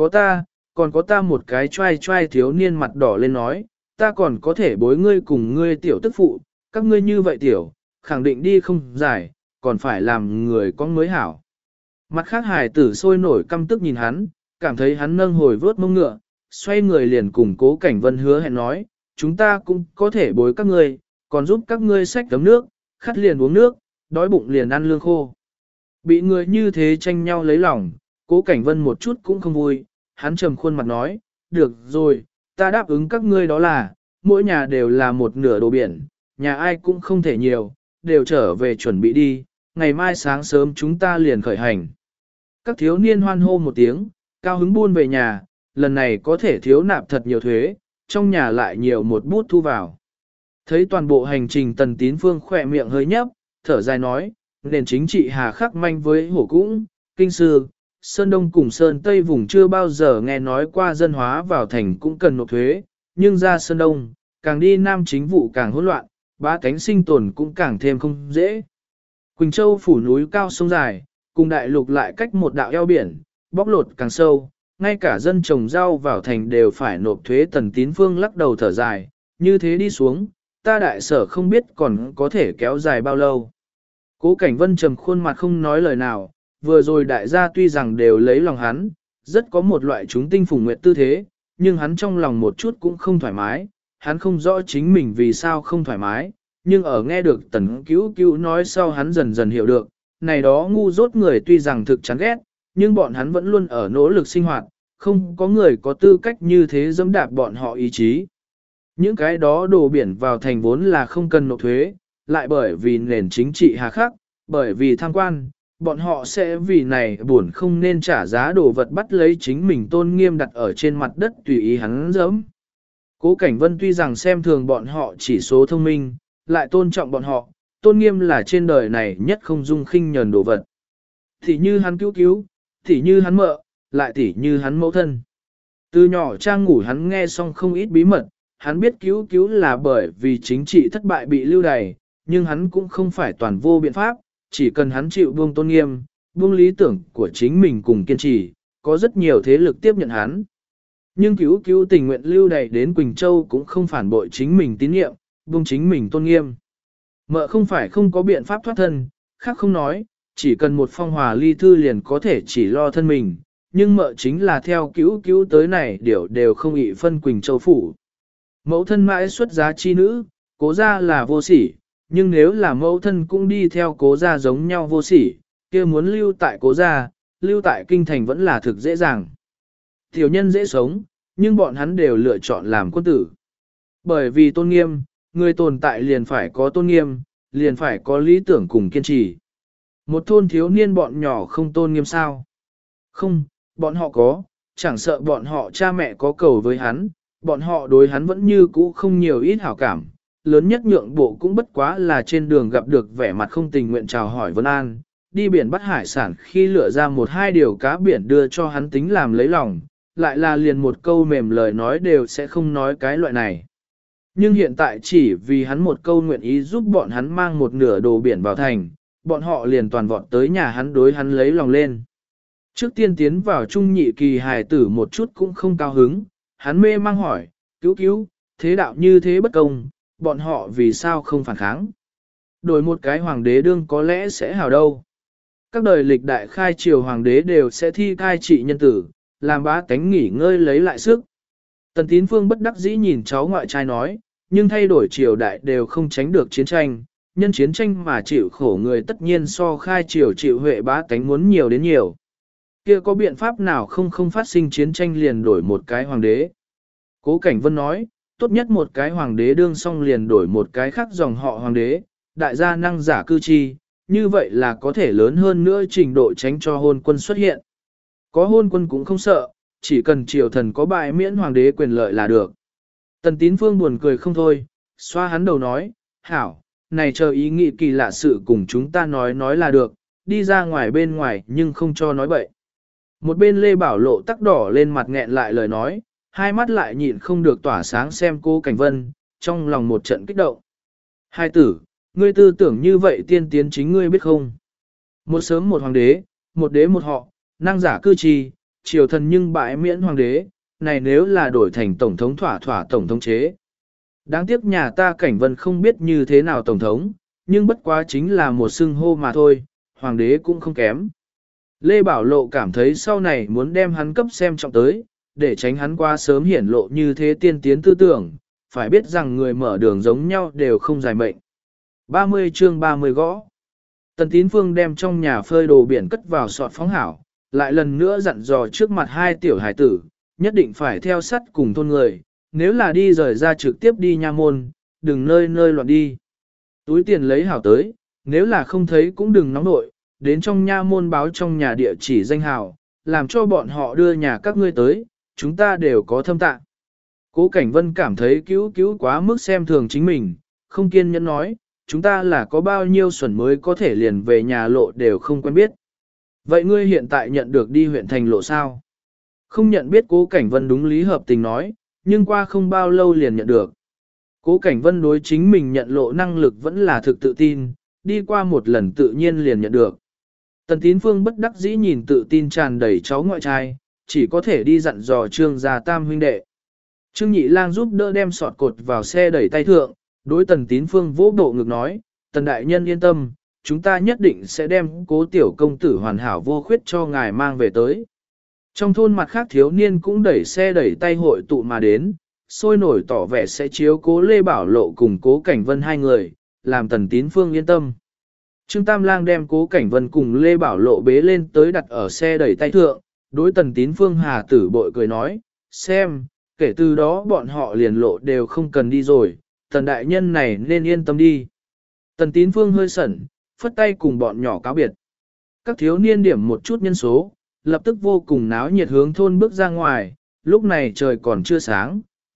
có ta một cái trai thiếu niên mặt đỏ lên nói, ta còn có thể bối ngươi cùng ngươi tiểu tức phụ, các ngươi như vậy tiểu, khẳng định đi không giải, còn phải làm người con mới hảo. Mặt khác hài tử sôi nổi căm tức nhìn hắn, cảm thấy hắn nâng hồi vớt mông ngựa, xoay người liền cùng Cố Cảnh Vân hứa hẹn nói, chúng ta cũng có thể bối các ngươi, còn giúp các ngươi xách tấm nước, khát liền uống nước, đói bụng liền ăn lương khô. Bị người như thế tranh nhau lấy lòng, Cố Cảnh Vân một chút cũng không vui, hắn trầm khuôn mặt nói, được rồi, ta đáp ứng các ngươi đó là, mỗi nhà đều là một nửa đồ biển, nhà ai cũng không thể nhiều, đều trở về chuẩn bị đi, ngày mai sáng sớm chúng ta liền khởi hành. Các thiếu niên hoan hô một tiếng, cao hứng buôn về nhà, lần này có thể thiếu nạp thật nhiều thuế, trong nhà lại nhiều một bút thu vào. Thấy toàn bộ hành trình Tần Tín Phương khỏe miệng hơi nhấp, thở dài nói, nền chính trị hà khắc manh với hổ cũng, kinh sư, Sơn Đông cùng Sơn Tây vùng chưa bao giờ nghe nói qua dân hóa vào thành cũng cần nộp thuế, nhưng ra Sơn Đông, càng đi Nam chính vụ càng hỗn loạn, bá tánh sinh tồn cũng càng thêm không dễ. Quỳnh Châu phủ núi cao sông dài, cùng đại lục lại cách một đạo eo biển, bóc lột càng sâu, ngay cả dân trồng rau vào thành đều phải nộp thuế. Tần Tín Phương lắc đầu thở dài, như thế đi xuống, ta đại sở không biết còn có thể kéo dài bao lâu. Cố Cảnh Vân trầm khuôn mặt không nói lời nào, vừa rồi đại gia tuy rằng đều lấy lòng hắn, rất có một loại chúng tinh phùng nguyệt tư thế, nhưng hắn trong lòng một chút cũng không thoải mái, hắn không rõ chính mình vì sao không thoải mái, nhưng ở nghe được Tần Cứu Cứu nói sau hắn dần dần hiểu được, này đó ngu dốt người tuy rằng thực chán ghét, nhưng bọn hắn vẫn luôn ở nỗ lực sinh hoạt, không có người có tư cách như thế dẫm đạp bọn họ ý chí. Những cái đó đồ biển vào thành vốn là không cần nộp thuế, lại bởi vì nền chính trị hà khắc, bởi vì tham quan, bọn họ sẽ vì này buồn không nên trả giá đồ vật bắt lấy chính mình tôn nghiêm đặt ở trên mặt đất tùy ý hắn dẫm. Cố Cảnh Vân tuy rằng xem thường bọn họ chỉ số thông minh, lại tôn trọng bọn họ, tôn nghiêm là trên đời này nhất không dung khinh nhờn đồ vật. Thì như hắn cứu cứu, thì như hắn mợ, lại thì như hắn mẫu thân. Từ nhỏ Trang Ngủ hắn nghe xong không ít bí mật, hắn biết cứu cứu là bởi vì chính trị thất bại bị lưu đày, nhưng hắn cũng không phải toàn vô biện pháp, chỉ cần hắn chịu buông tôn nghiêm, buông lý tưởng của chính mình cùng kiên trì, có rất nhiều thế lực tiếp nhận hắn. Nhưng cứu cứu tình nguyện lưu đày đến Quỳnh Châu cũng không phản bội chính mình tín nhiệm, buông chính mình tôn nghiêm. Mợ không phải không có biện pháp thoát thân, khác không nói, chỉ cần một phong hòa ly thư liền có thể chỉ lo thân mình, nhưng mợ chính là theo cứu cứu tới này đều không ị phân Quỳnh Châu phủ. Mẫu thân mãi xuất giá chi nữ, cố gia là vô sỉ, nhưng nếu là mẫu thân cũng đi theo cố gia giống nhau vô sỉ, kia muốn lưu tại cố gia, lưu tại kinh thành vẫn là thực dễ dàng. Tiểu nhân dễ sống, nhưng bọn hắn đều lựa chọn làm quân tử. Bởi vì tôn nghiêm, người tồn tại liền phải có tôn nghiêm, liền phải có lý tưởng cùng kiên trì. Một thôn thiếu niên bọn nhỏ không tôn nghiêm sao? Không, bọn họ có, chẳng sợ bọn họ cha mẹ có cầu với hắn, bọn họ đối hắn vẫn như cũ không nhiều ít hảo cảm. Lớn nhất nhượng bộ cũng bất quá là trên đường gặp được vẻ mặt không tình nguyện chào hỏi Vân An, đi biển bắt hải sản khi lựa ra một hai điều cá biển đưa cho hắn tính làm lấy lòng, lại là liền một câu mềm lời nói đều sẽ không nói cái loại này. Nhưng hiện tại chỉ vì hắn một câu nguyện ý giúp bọn hắn mang một nửa đồ biển vào thành, bọn họ liền toàn vọt tới nhà hắn đối hắn lấy lòng lên. Trước tiên tiến vào trung nhị kỳ hài tử một chút cũng không cao hứng, hắn mê mang hỏi, cứu cứu, thế đạo như thế bất công, bọn họ vì sao không phản kháng? Đổi một cái hoàng đế đương có lẽ sẽ hào đâu. Các đời lịch đại khai triều hoàng đế đều sẽ thi cai trị nhân tử, làm bá tánh nghỉ ngơi lấy lại sức. Tần Tín Phương bất đắc dĩ nhìn cháu ngoại trai nói, nhưng thay đổi triều đại đều không tránh được chiến tranh, nhân chiến tranh mà chịu khổ người tất nhiên so khai triều chịu huệ bá tánh muốn nhiều đến nhiều. Kia có biện pháp nào không phát sinh chiến tranh liền đổi một cái hoàng đế? Cố Cảnh Vân nói, tốt nhất một cái hoàng đế đương xong liền đổi một cái khác dòng họ hoàng đế, đại gia năng giả cư chi, như vậy là có thể lớn hơn nữa trình độ tránh cho hôn quân xuất hiện. Có hôn quân cũng không sợ, chỉ cần triều thần có bại miễn hoàng đế quyền lợi là được. Tần Tín Phương buồn cười không thôi, xoa hắn đầu nói, hảo, này chờ ý nghĩ kỳ lạ sự cùng chúng ta nói là được, đi ra ngoài bên ngoài nhưng không cho nói bậy. Một bên Lê Bảo Lộ tắc đỏ lên mặt nghẹn lại lời nói, hai mắt lại nhịn không được tỏa sáng xem Cố Cảnh Vân, trong lòng một trận kích động. Hai tử, ngươi tư tưởng như vậy tiên tiến chính ngươi biết không? Một sớm một hoàng đế, một đế một họ, năng giả cư trì, triều thần nhưng bãi miễn hoàng đế, này nếu là đổi thành tổng thống thỏa tổng thống chế. Đáng tiếc nhà ta Cảnh Vân không biết như thế nào tổng thống, nhưng bất quá chính là một xưng hô mà thôi, hoàng đế cũng không kém. Lê Bảo Lộ cảm thấy sau này muốn đem hắn cấp xem trọng tới, để tránh hắn qua sớm hiển lộ như thế tiên tiến tư tưởng, phải biết rằng người mở đường giống nhau đều không dài mệnh. 30 chương 30 gõ. Tần Tín Phương đem trong nhà phơi đồ biển cất vào sọt phóng hảo, lại lần nữa dặn dò trước mặt hai tiểu hải tử, nhất định phải theo sắt cùng thôn người, nếu là đi rời ra trực tiếp đi nha môn, đừng nơi nơi loạn đi. Túi tiền lấy hảo tới, nếu là không thấy cũng đừng nóng nội, đến trong nha môn báo trong nhà địa chỉ danh hào, làm cho bọn họ đưa nhà các ngươi tới, chúng ta đều có thâm tạng. Cố Cảnh Vân cảm thấy cứu quá mức xem thường chính mình, không kiên nhẫn nói, chúng ta là có bao nhiêu xuẩn mới có thể liền về nhà lộ đều không quen biết. Vậy ngươi hiện tại nhận được đi huyện thành lộ sao? Không nhận biết Cố Cảnh Vân đúng lý hợp tình nói, nhưng qua không bao lâu liền nhận được. Cố Cảnh Vân đối chính mình nhận lộ năng lực vẫn là thực tự tin, đi qua một lần tự nhiên liền nhận được. Tần Tín Phương bất đắc dĩ nhìn tự tin tràn đầy cháu ngoại trai, chỉ có thể đi dặn dò Trương gia tam huynh đệ. Trương Nhị Lang giúp đỡ đem sọt cột vào xe đẩy tay thượng, đối Tần Tín Phương vỗ bộ ngực nói, Tần đại nhân yên tâm, chúng ta nhất định sẽ đem Cố tiểu công tử hoàn hảo vô khuyết cho ngài mang về tới. Trong thôn mặt khác thiếu niên cũng đẩy xe đẩy tay hội tụ mà đến, sôi nổi tỏ vẻ sẽ chiếu Cố Lê Bảo Lộ cùng Cố Cảnh Vân hai người, làm Tần Tín Phương yên tâm. Trương Tam Lang đem Cố Cảnh Vân cùng Lê Bảo Lộ bế lên tới đặt ở xe đẩy tay thượng, đối Tần Tín Phương hà tử bội cười nói, xem, kể từ đó bọn họ liền lộ đều không cần đi rồi, Tần đại nhân này nên yên tâm đi. Tần Tín Phương hơi sẩn, phất tay cùng bọn nhỏ cáo biệt. Các thiếu niên điểm một chút nhân số, lập tức vô cùng náo nhiệt hướng thôn bước ra ngoài, lúc này trời còn chưa sáng,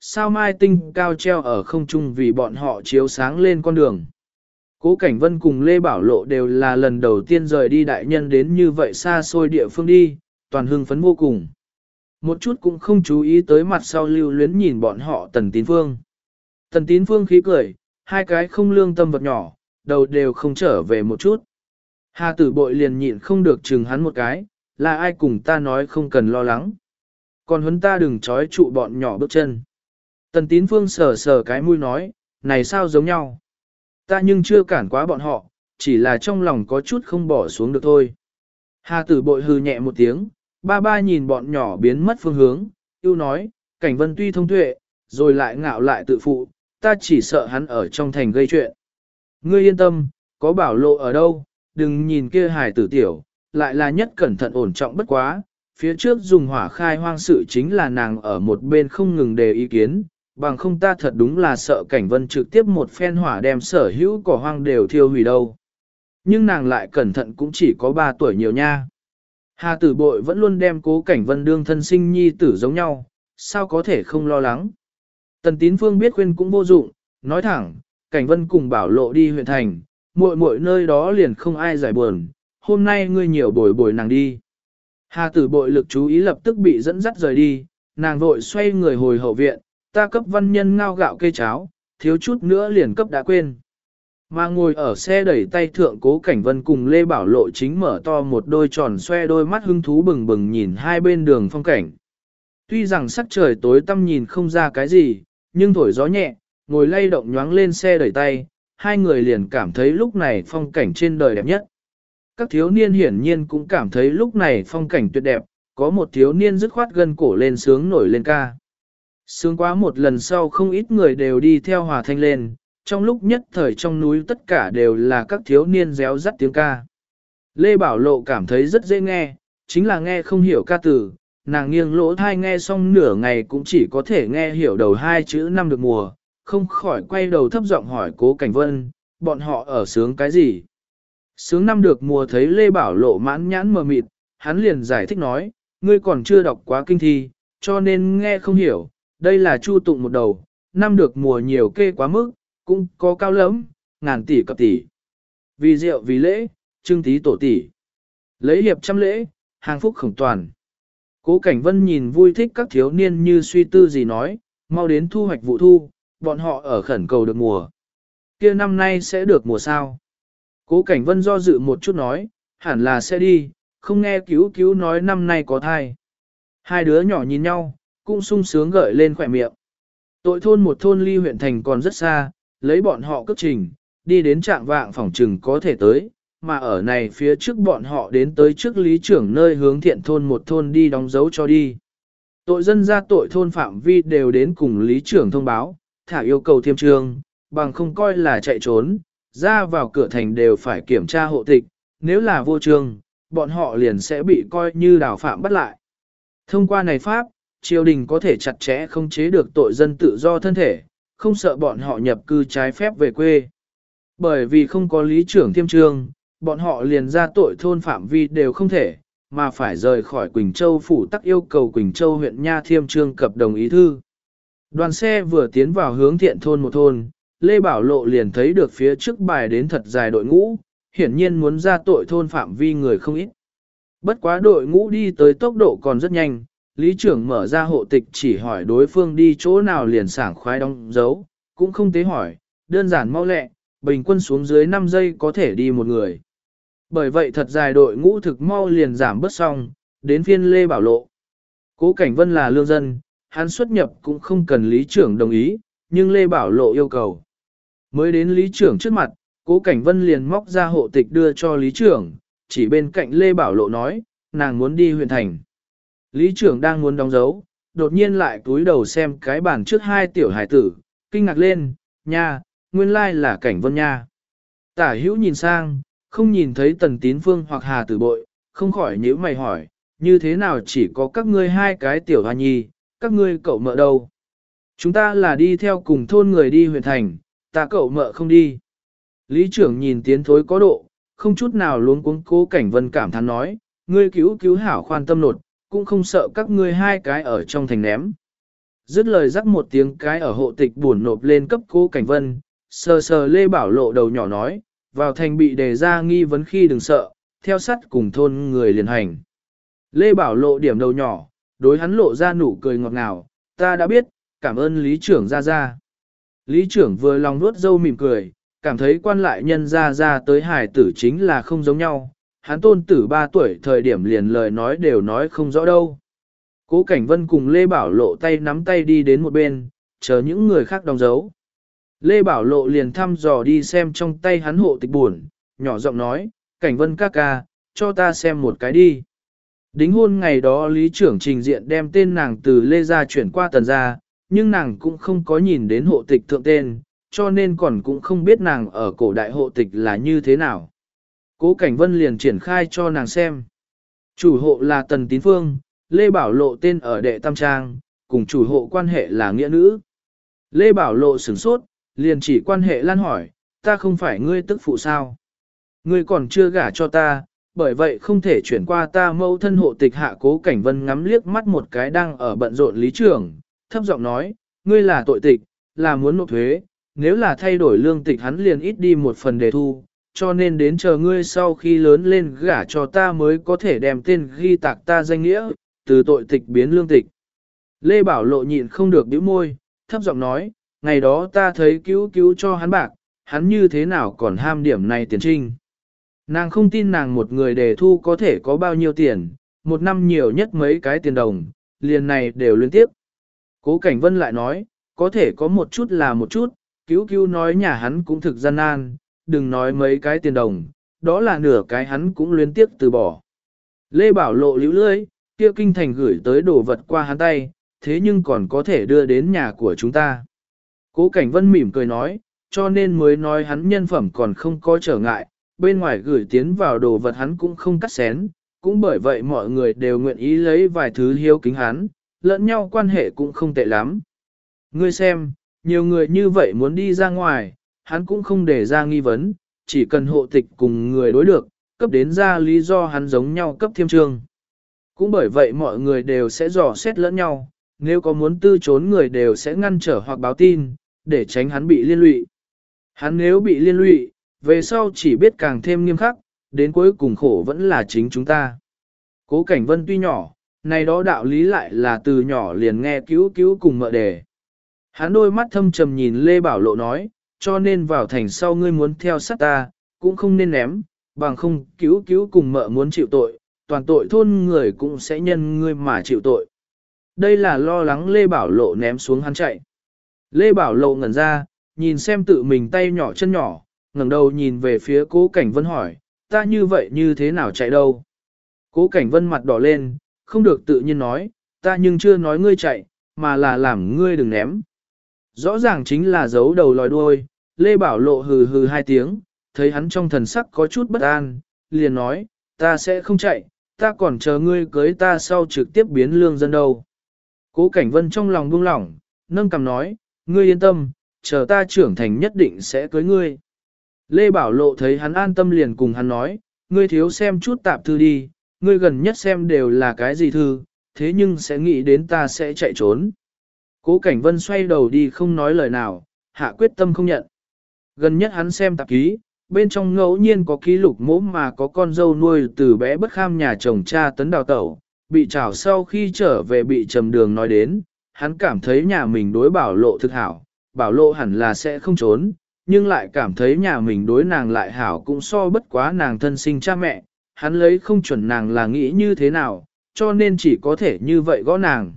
sao mai tinh cao treo ở không trung vì bọn họ chiếu sáng lên con đường. Cố Cảnh Vân cùng Lê Bảo Lộ đều là lần đầu tiên rời đi đại nhân đến như vậy xa xôi địa phương đi, toàn hưng phấn vô cùng. Một chút cũng không chú ý tới mặt sau lưu luyến nhìn bọn họ Tần Tín Phương. Tần Tín Phương khí cười, hai cái không lương tâm vật nhỏ, đầu đều không trở về một chút. Hà Tử Bội liền nhịn không được chừng hắn một cái, là ai cùng ta nói không cần lo lắng. Còn huấn ta đừng trói trụ bọn nhỏ bước chân. Tần Tín Phương sờ sờ cái mũi nói, này sao giống nhau. Ta nhưng chưa cản quá bọn họ, chỉ là trong lòng có chút không bỏ xuống được thôi. Hà Tử Bội hừ nhẹ một tiếng, ba ba nhìn bọn nhỏ biến mất phương hướng, yêu nói, Cảnh Vân tuy thông tuệ, rồi lại ngạo lại tự phụ, ta chỉ sợ hắn ở trong thành gây chuyện. Ngươi yên tâm, có Bảo Lộ ở đâu, đừng nhìn kia hài tử tiểu, lại là nhất cẩn thận ổn trọng bất quá, phía trước dùng hỏa khai hoang sự chính là nàng ở một bên không ngừng đề ý kiến, bằng không ta thật đúng là sợ Cảnh Vân trực tiếp một phen hỏa đem sở hữu cỏ hoang đều thiêu hủy đâu. Nhưng nàng lại cẩn thận cũng chỉ có 3 tuổi nhiều nha. Hà Tử Bội vẫn luôn đem Cố Cảnh Vân đương thân sinh nhi tử giống nhau, sao có thể không lo lắng. Tần Tín Phương biết khuyên cũng vô dụng, nói thẳng, Cảnh Vân cùng Bảo Lộ đi huyện thành, muội muội nơi đó liền không ai giải buồn, hôm nay ngươi nhiều bồi bồi nàng đi. Hà Tử Bội lực chú ý lập tức bị dẫn dắt rời đi, nàng vội xoay người hồi hậu viện, ta cấp văn nhân ngao gạo cây cháo, thiếu chút nữa liền cấp đã quên. Mà ngồi ở xe đẩy tay thượng Cố Cảnh Vân cùng Lê Bảo Lộ chính mở to một đôi tròn xoe đôi mắt hưng thú bừng bừng nhìn hai bên đường phong cảnh. Tuy rằng sắc trời tối tăm nhìn không ra cái gì, nhưng thổi gió nhẹ, ngồi lay động nhoáng lên xe đẩy tay, hai người liền cảm thấy lúc này phong cảnh trên đời đẹp nhất. Các thiếu niên hiển nhiên cũng cảm thấy lúc này phong cảnh tuyệt đẹp, có một thiếu niên dứt khoát gân cổ lên sướng nổi lên ca. Sướng quá một lần sau không ít người đều đi theo hòa thanh lên, trong lúc nhất thời trong núi tất cả đều là các thiếu niên réo rắt tiếng ca. Lê Bảo Lộ cảm thấy rất dễ nghe, chính là nghe không hiểu ca từ, nàng nghiêng lỗ thai nghe xong nửa ngày cũng chỉ có thể nghe hiểu đầu 2 chữ năm được mùa, không khỏi quay đầu thấp giọng hỏi Cố Cảnh Vân, bọn họ ở sướng cái gì? Sướng năm được mùa thấy Lê Bảo Lộ mãn nhãn mờ mịt, hắn liền giải thích nói, ngươi còn chưa đọc quá kinh thi, cho nên nghe không hiểu, đây là chu tụng một đầu, năm được mùa nhiều kê quá mức, cũng có cao lắm, ngàn tỷ cập tỷ. Vì rượu vì lễ, trưng tí tổ tỷ. Lấy hiệp trăm lễ, hàng phúc khổng toàn. Cố Cảnh Vân nhìn vui thích các thiếu niên như suy tư gì nói, mau đến thu hoạch vụ thu, bọn họ ở khẩn cầu được mùa. Kia năm nay sẽ được mùa sao? Cố Cảnh Vân do dự một chút nói, hẳn là sẽ đi, không nghe cứu cứu nói năm nay có thai. Hai đứa nhỏ nhìn nhau, cũng sung sướng gợi lên khỏe miệng. Tội thôn một thôn ly huyện thành còn rất xa, lấy bọn họ cất trình, đi đến trạng vạng phòng trừng có thể tới, mà ở này phía trước bọn họ đến tới trước lý trưởng nơi hướng thiện thôn một thôn đi đóng dấu cho đi. Tội dân ra tội thôn phạm vi đều đến cùng lý trưởng thông báo, thả yêu cầu thiêm trương, bằng không coi là chạy trốn, ra vào cửa thành đều phải kiểm tra hộ tịch, nếu là vô trương, bọn họ liền sẽ bị coi như đào phạm bắt lại. Thông qua này pháp, triều đình có thể chặt chẽ không chế được tội dân tự do thân thể, không sợ bọn họ nhập cư trái phép về quê. Bởi vì không có lý trưởng thiêm trương, bọn họ liền ra tội thôn phạm vi đều không thể, mà phải rời khỏi Quỳnh Châu phủ tắc yêu cầu Quỳnh Châu huyện Nha thiêm trương cập đồng ý thư. Đoàn xe vừa tiến vào hướng thiện thôn một thôn, Lê Bảo Lộ liền thấy được phía trước bài đến thật dài đội ngũ, hiển nhiên muốn ra tội thôn phạm vi người không ít. Bất quá đội ngũ đi tới tốc độ còn rất nhanh, lý trưởng mở ra hộ tịch chỉ hỏi đối phương đi chỗ nào liền sảng khoái đóng dấu, cũng không tế hỏi, đơn giản mau lẹ, bình quân xuống dưới 5 giây có thể đi một người. Bởi vậy thật dài đội ngũ thực mau liền giảm bớt xong, đến phiên Lê Bảo Lộ. Cố Cảnh Vân là lương dân, hắn xuất nhập cũng không cần lý trưởng đồng ý, nhưng Lê Bảo Lộ yêu cầu. Mới đến lý trưởng trước mặt, Cố Cảnh Vân liền móc ra hộ tịch đưa cho lý trưởng, chỉ bên cạnh Lê Bảo Lộ nói, nàng muốn đi huyện thành. Lý trưởng đang muốn đóng dấu, đột nhiên lại cúi đầu xem cái bàn trước 2 tiểu hải tử, kinh ngạc lên, nha, nguyên lai là Cảnh Vân nha. Tả hữu nhìn sang, không nhìn thấy Tần Tín Phương hoặc Hà Tử Bội, không khỏi nhíu mày hỏi, như thế nào chỉ có các ngươi 2 cái tiểu hoa nhi, các ngươi cậu mợ đâu? Chúng ta là đi theo cùng thôn người đi huyện thành, ta cậu mợ không đi. Lý trưởng nhìn tiến thối có độ, không chút nào luống cuống. Cố Cảnh Vân cảm thán nói, ngươi cứu cứu hảo khoan tâm nột, cũng không sợ các ngươi 2 cái ở trong thành ném. Dứt lời rắc một tiếng cái ở hộ tịch buồn nộp lên cấp Cố Cảnh Vân, sờ sờ Lê Bảo Lộ đầu nhỏ nói, vào thành bị đề ra nghi vấn khi đừng sợ, theo sắt cùng thôn người liền hành. Lê Bảo Lộ điểm đầu nhỏ, đối hắn lộ ra nụ cười ngọt ngào, ta đã biết, cảm ơn lý trưởng ra. Lý trưởng vừa lòng nuốt dâu mỉm cười, cảm thấy quan lại nhân ra tới hải tử chính là không giống nhau, hắn tôn tử 3 tuổi thời điểm liền lời nói đều nói không rõ đâu. Cố Cảnh Vân cùng Lê Bảo Lộ tay nắm tay đi đến một bên, chờ những người khác đóng dấu. Lê Bảo Lộ liền thăm dò đi xem trong tay hắn hộ tịch buồn, nhỏ giọng nói, Cảnh Vân ca ca, cho ta xem một cái đi. Đính hôn ngày đó lý trưởng trình diện đem tên nàng từ Lê gia chuyển qua Tần gia, nhưng nàng cũng không có nhìn đến hộ tịch thượng tên, cho nên còn cũng không biết nàng ở cổ đại hộ tịch là như thế nào. Cố Cảnh Vân liền triển khai cho nàng xem. Chủ hộ là Tần Tín Phương, Lê Bảo Lộ tên ở đệ tam trang, cùng chủ hộ quan hệ là nghĩa nữ. Lê Bảo Lộ sửng sốt, liền chỉ quan hệ lan hỏi, ta không phải ngươi tức phụ sao? Ngươi còn chưa gả cho ta, bởi vậy không thể chuyển qua ta mẫu thân hộ tịch. Hạ Cố Cảnh Vân ngắm liếc mắt một cái đang ở bận rộn lý trưởng, thấp giọng nói, ngươi là tội tịch, là muốn nộp thuế, nếu là thay đổi lương tịch hắn liền ít đi một phần đề thu, cho nên đến chờ ngươi sau khi lớn lên gả cho ta mới có thể đem tên ghi tạc ta danh nghĩa, từ tội tịch biến lương tịch. Lê Bảo Lộ nhịn không được bĩu môi, thấp giọng nói, ngày đó ta thấy cứu cho hắn bạc, hắn như thế nào còn ham điểm này tiền trinh. Nàng không tin nàng một người đề thu có thể có bao nhiêu tiền, một năm nhiều nhất mấy cái tiền đồng, liền này đều liên tiếp. Cố Cảnh Vân lại nói, có thể có một chút là một chút, cứu nói nhà hắn cũng thực gian nan, đừng nói mấy cái tiền đồng, đó là nửa cái hắn cũng liên tiếp từ bỏ. Lê Bảo Lộ liễu lưỡi, kia kinh thành gửi tới đồ vật qua hắn tay, thế nhưng còn có thể đưa đến nhà của chúng ta. Cố Cảnh Vân mỉm cười nói, cho nên mới nói hắn nhân phẩm còn không có trở ngại, bên ngoài gửi tiến vào đồ vật hắn cũng không cắt xén, cũng bởi vậy mọi người đều nguyện ý lấy vài thứ hiếu kính hắn, lẫn nhau quan hệ cũng không tệ lắm. Ngươi xem, nhiều người như vậy muốn đi ra ngoài, hắn cũng không để ra nghi vấn, chỉ cần hộ tịch cùng người đối được, cấp đến ra lý do hắn giống nhau cấp thiêm trương. Cũng bởi vậy mọi người đều sẽ dò xét lẫn nhau, nếu có muốn tư trốn người đều sẽ ngăn trở hoặc báo tin, để tránh hắn bị liên lụy. Hắn nếu bị liên lụy, về sau chỉ biết càng thêm nghiêm khắc, đến cuối cùng khổ vẫn là chính chúng ta. Cố Cảnh Vân tuy nhỏ, này đó đạo lý lại là từ nhỏ liền nghe cứu cùng mợ đề. Hắn đôi mắt thâm trầm nhìn Lê Bảo Lộ nói, cho nên vào thành sau ngươi muốn theo sát ta, cũng không nên ném, bằng không cứu cùng mợ muốn chịu tội, toàn tội thôn người cũng sẽ nhân ngươi mà chịu tội. Đây là lo lắng Lê Bảo Lộ ném xuống hắn chạy. Lê Bảo Lộ ngẩn ra, nhìn xem tự mình tay nhỏ chân nhỏ, ngẩng đầu nhìn về phía Cố Cảnh Vân hỏi, ta như vậy như thế nào chạy đâu? Cố Cảnh Vân mặt đỏ lên, không được tự nhiên nói, ta nhưng chưa nói ngươi chạy, mà là làm ngươi đừng ném. Rõ ràng chính là giấu đầu lòi đuôi, Lê Bảo Lộ hừ hừ 2 tiếng, thấy hắn trong thần sắc có chút bất an, liền nói, ta sẽ không chạy, ta còn chờ ngươi cưới ta sau trực tiếp biến lương dân đâu. Cố Cảnh Vân trong lòng buông lỏng, nâng cằm nói, ngươi yên tâm, chờ ta trưởng thành nhất định sẽ cưới ngươi. Lê Bảo Lộ thấy hắn an tâm liền cùng hắn nói, ngươi thiếu xem chút tạp thư đi, ngươi gần nhất xem đều là cái gì thư, thế nhưng sẽ nghĩ đến ta sẽ chạy trốn. Cố Cảnh Vân xoay đầu đi không nói lời nào, hạ quyết tâm không nhận. Gần nhất hắn xem tạp ký, bên trong ngẫu nhiên có ký lục mỗ mà có con dâu nuôi từ bé bất kham nhà chồng cha tấn đào tẩu, bị trảo sau khi trở về bị trầm đường nói đến, hắn cảm thấy nhà mình đối Bảo Lộ thực hảo, Bảo Lộ hẳn là sẽ không trốn, nhưng lại cảm thấy nhà mình đối nàng lại hảo cũng so bất quá nàng thân sinh cha mẹ, hắn lấy không chuẩn nàng là nghĩ như thế nào, cho nên chỉ có thể như vậy gõ nàng.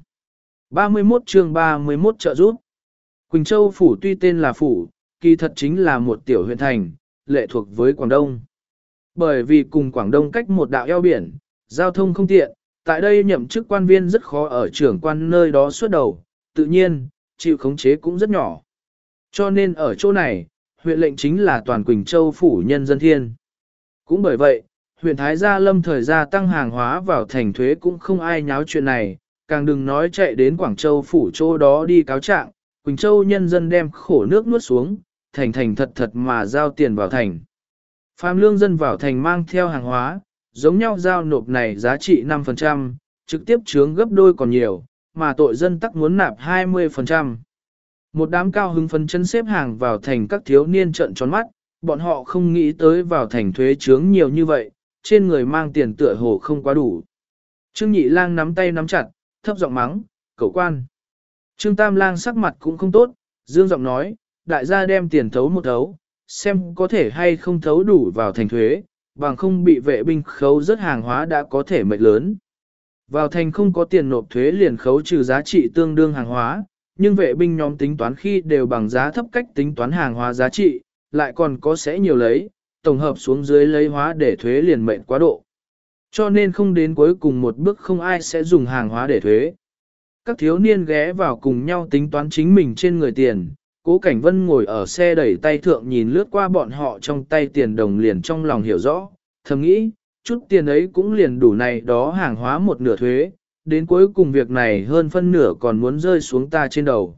31 chương 31 trợ giúp. Quỳnh Châu Phủ tuy tên là Phủ, kỳ thật chính là một tiểu huyện thành, lệ thuộc với Quảng Đông. Bởi vì cùng Quảng Đông cách một đạo eo biển, giao thông không tiện, tại đây nhậm chức quan viên rất khó ở trưởng quan nơi đó suốt đầu, tự nhiên, chịu khống chế cũng rất nhỏ. Cho nên ở chỗ này, huyện lệnh chính là toàn Quỳnh Châu Phủ nhân dân thiên. Cũng bởi vậy, huyện Thái Gia lâm thời gia tăng hàng hóa vào thành thuế cũng không ai nháo chuyện này, càng đừng nói chạy đến Quảng Châu Phủ chỗ đó đi cáo trạng, Quỳnh Châu nhân dân đem khổ nước nuốt xuống, thành thật mà giao tiền vào thành. Phàm lương dân vào thành mang theo hàng hóa, giống nhau giao nộp này giá trị 5%, trực tiếp chướng gấp đôi còn nhiều, mà tội dân tắc muốn nạp 20%. Một đám cao hứng phấn chân xếp hàng vào thành các thiếu niên trợn tròn mắt, bọn họ không nghĩ tới vào thành thuế chướng nhiều như vậy, trên người mang tiền tựa hồ không quá đủ. Trương Nhị Lang nắm tay nắm chặt, thấp giọng mắng, cẩu quan. Trương Tam Lang sắc mặt cũng không tốt, dương giọng nói, đại gia đem tiền thấu một thấu, xem có thể hay không thấu đủ vào thành thuế, bằng không bị vệ binh khấu rất hàng hóa đã có thể mệnh lớn. Vào thành không có tiền nộp thuế liền khấu trừ giá trị tương đương hàng hóa, nhưng vệ binh nhóm tính toán khi đều bằng giá thấp cách tính toán hàng hóa giá trị, lại còn có sẽ nhiều lấy, tổng hợp xuống dưới lấy hóa để thuế liền mệnh quá độ. Cho nên không đến cuối cùng một bước không ai sẽ dùng hàng hóa để thuế. Các thiếu niên ghé vào cùng nhau tính toán chính mình trên người tiền, Cố Cảnh Vân ngồi ở xe đẩy tay thượng nhìn lướt qua bọn họ trong tay tiền đồng liền trong lòng hiểu rõ, thầm nghĩ, chút tiền ấy cũng liền đủ này đó hàng hóa một nửa thuế, đến cuối cùng việc này hơn phân nửa còn muốn rơi xuống ta trên đầu.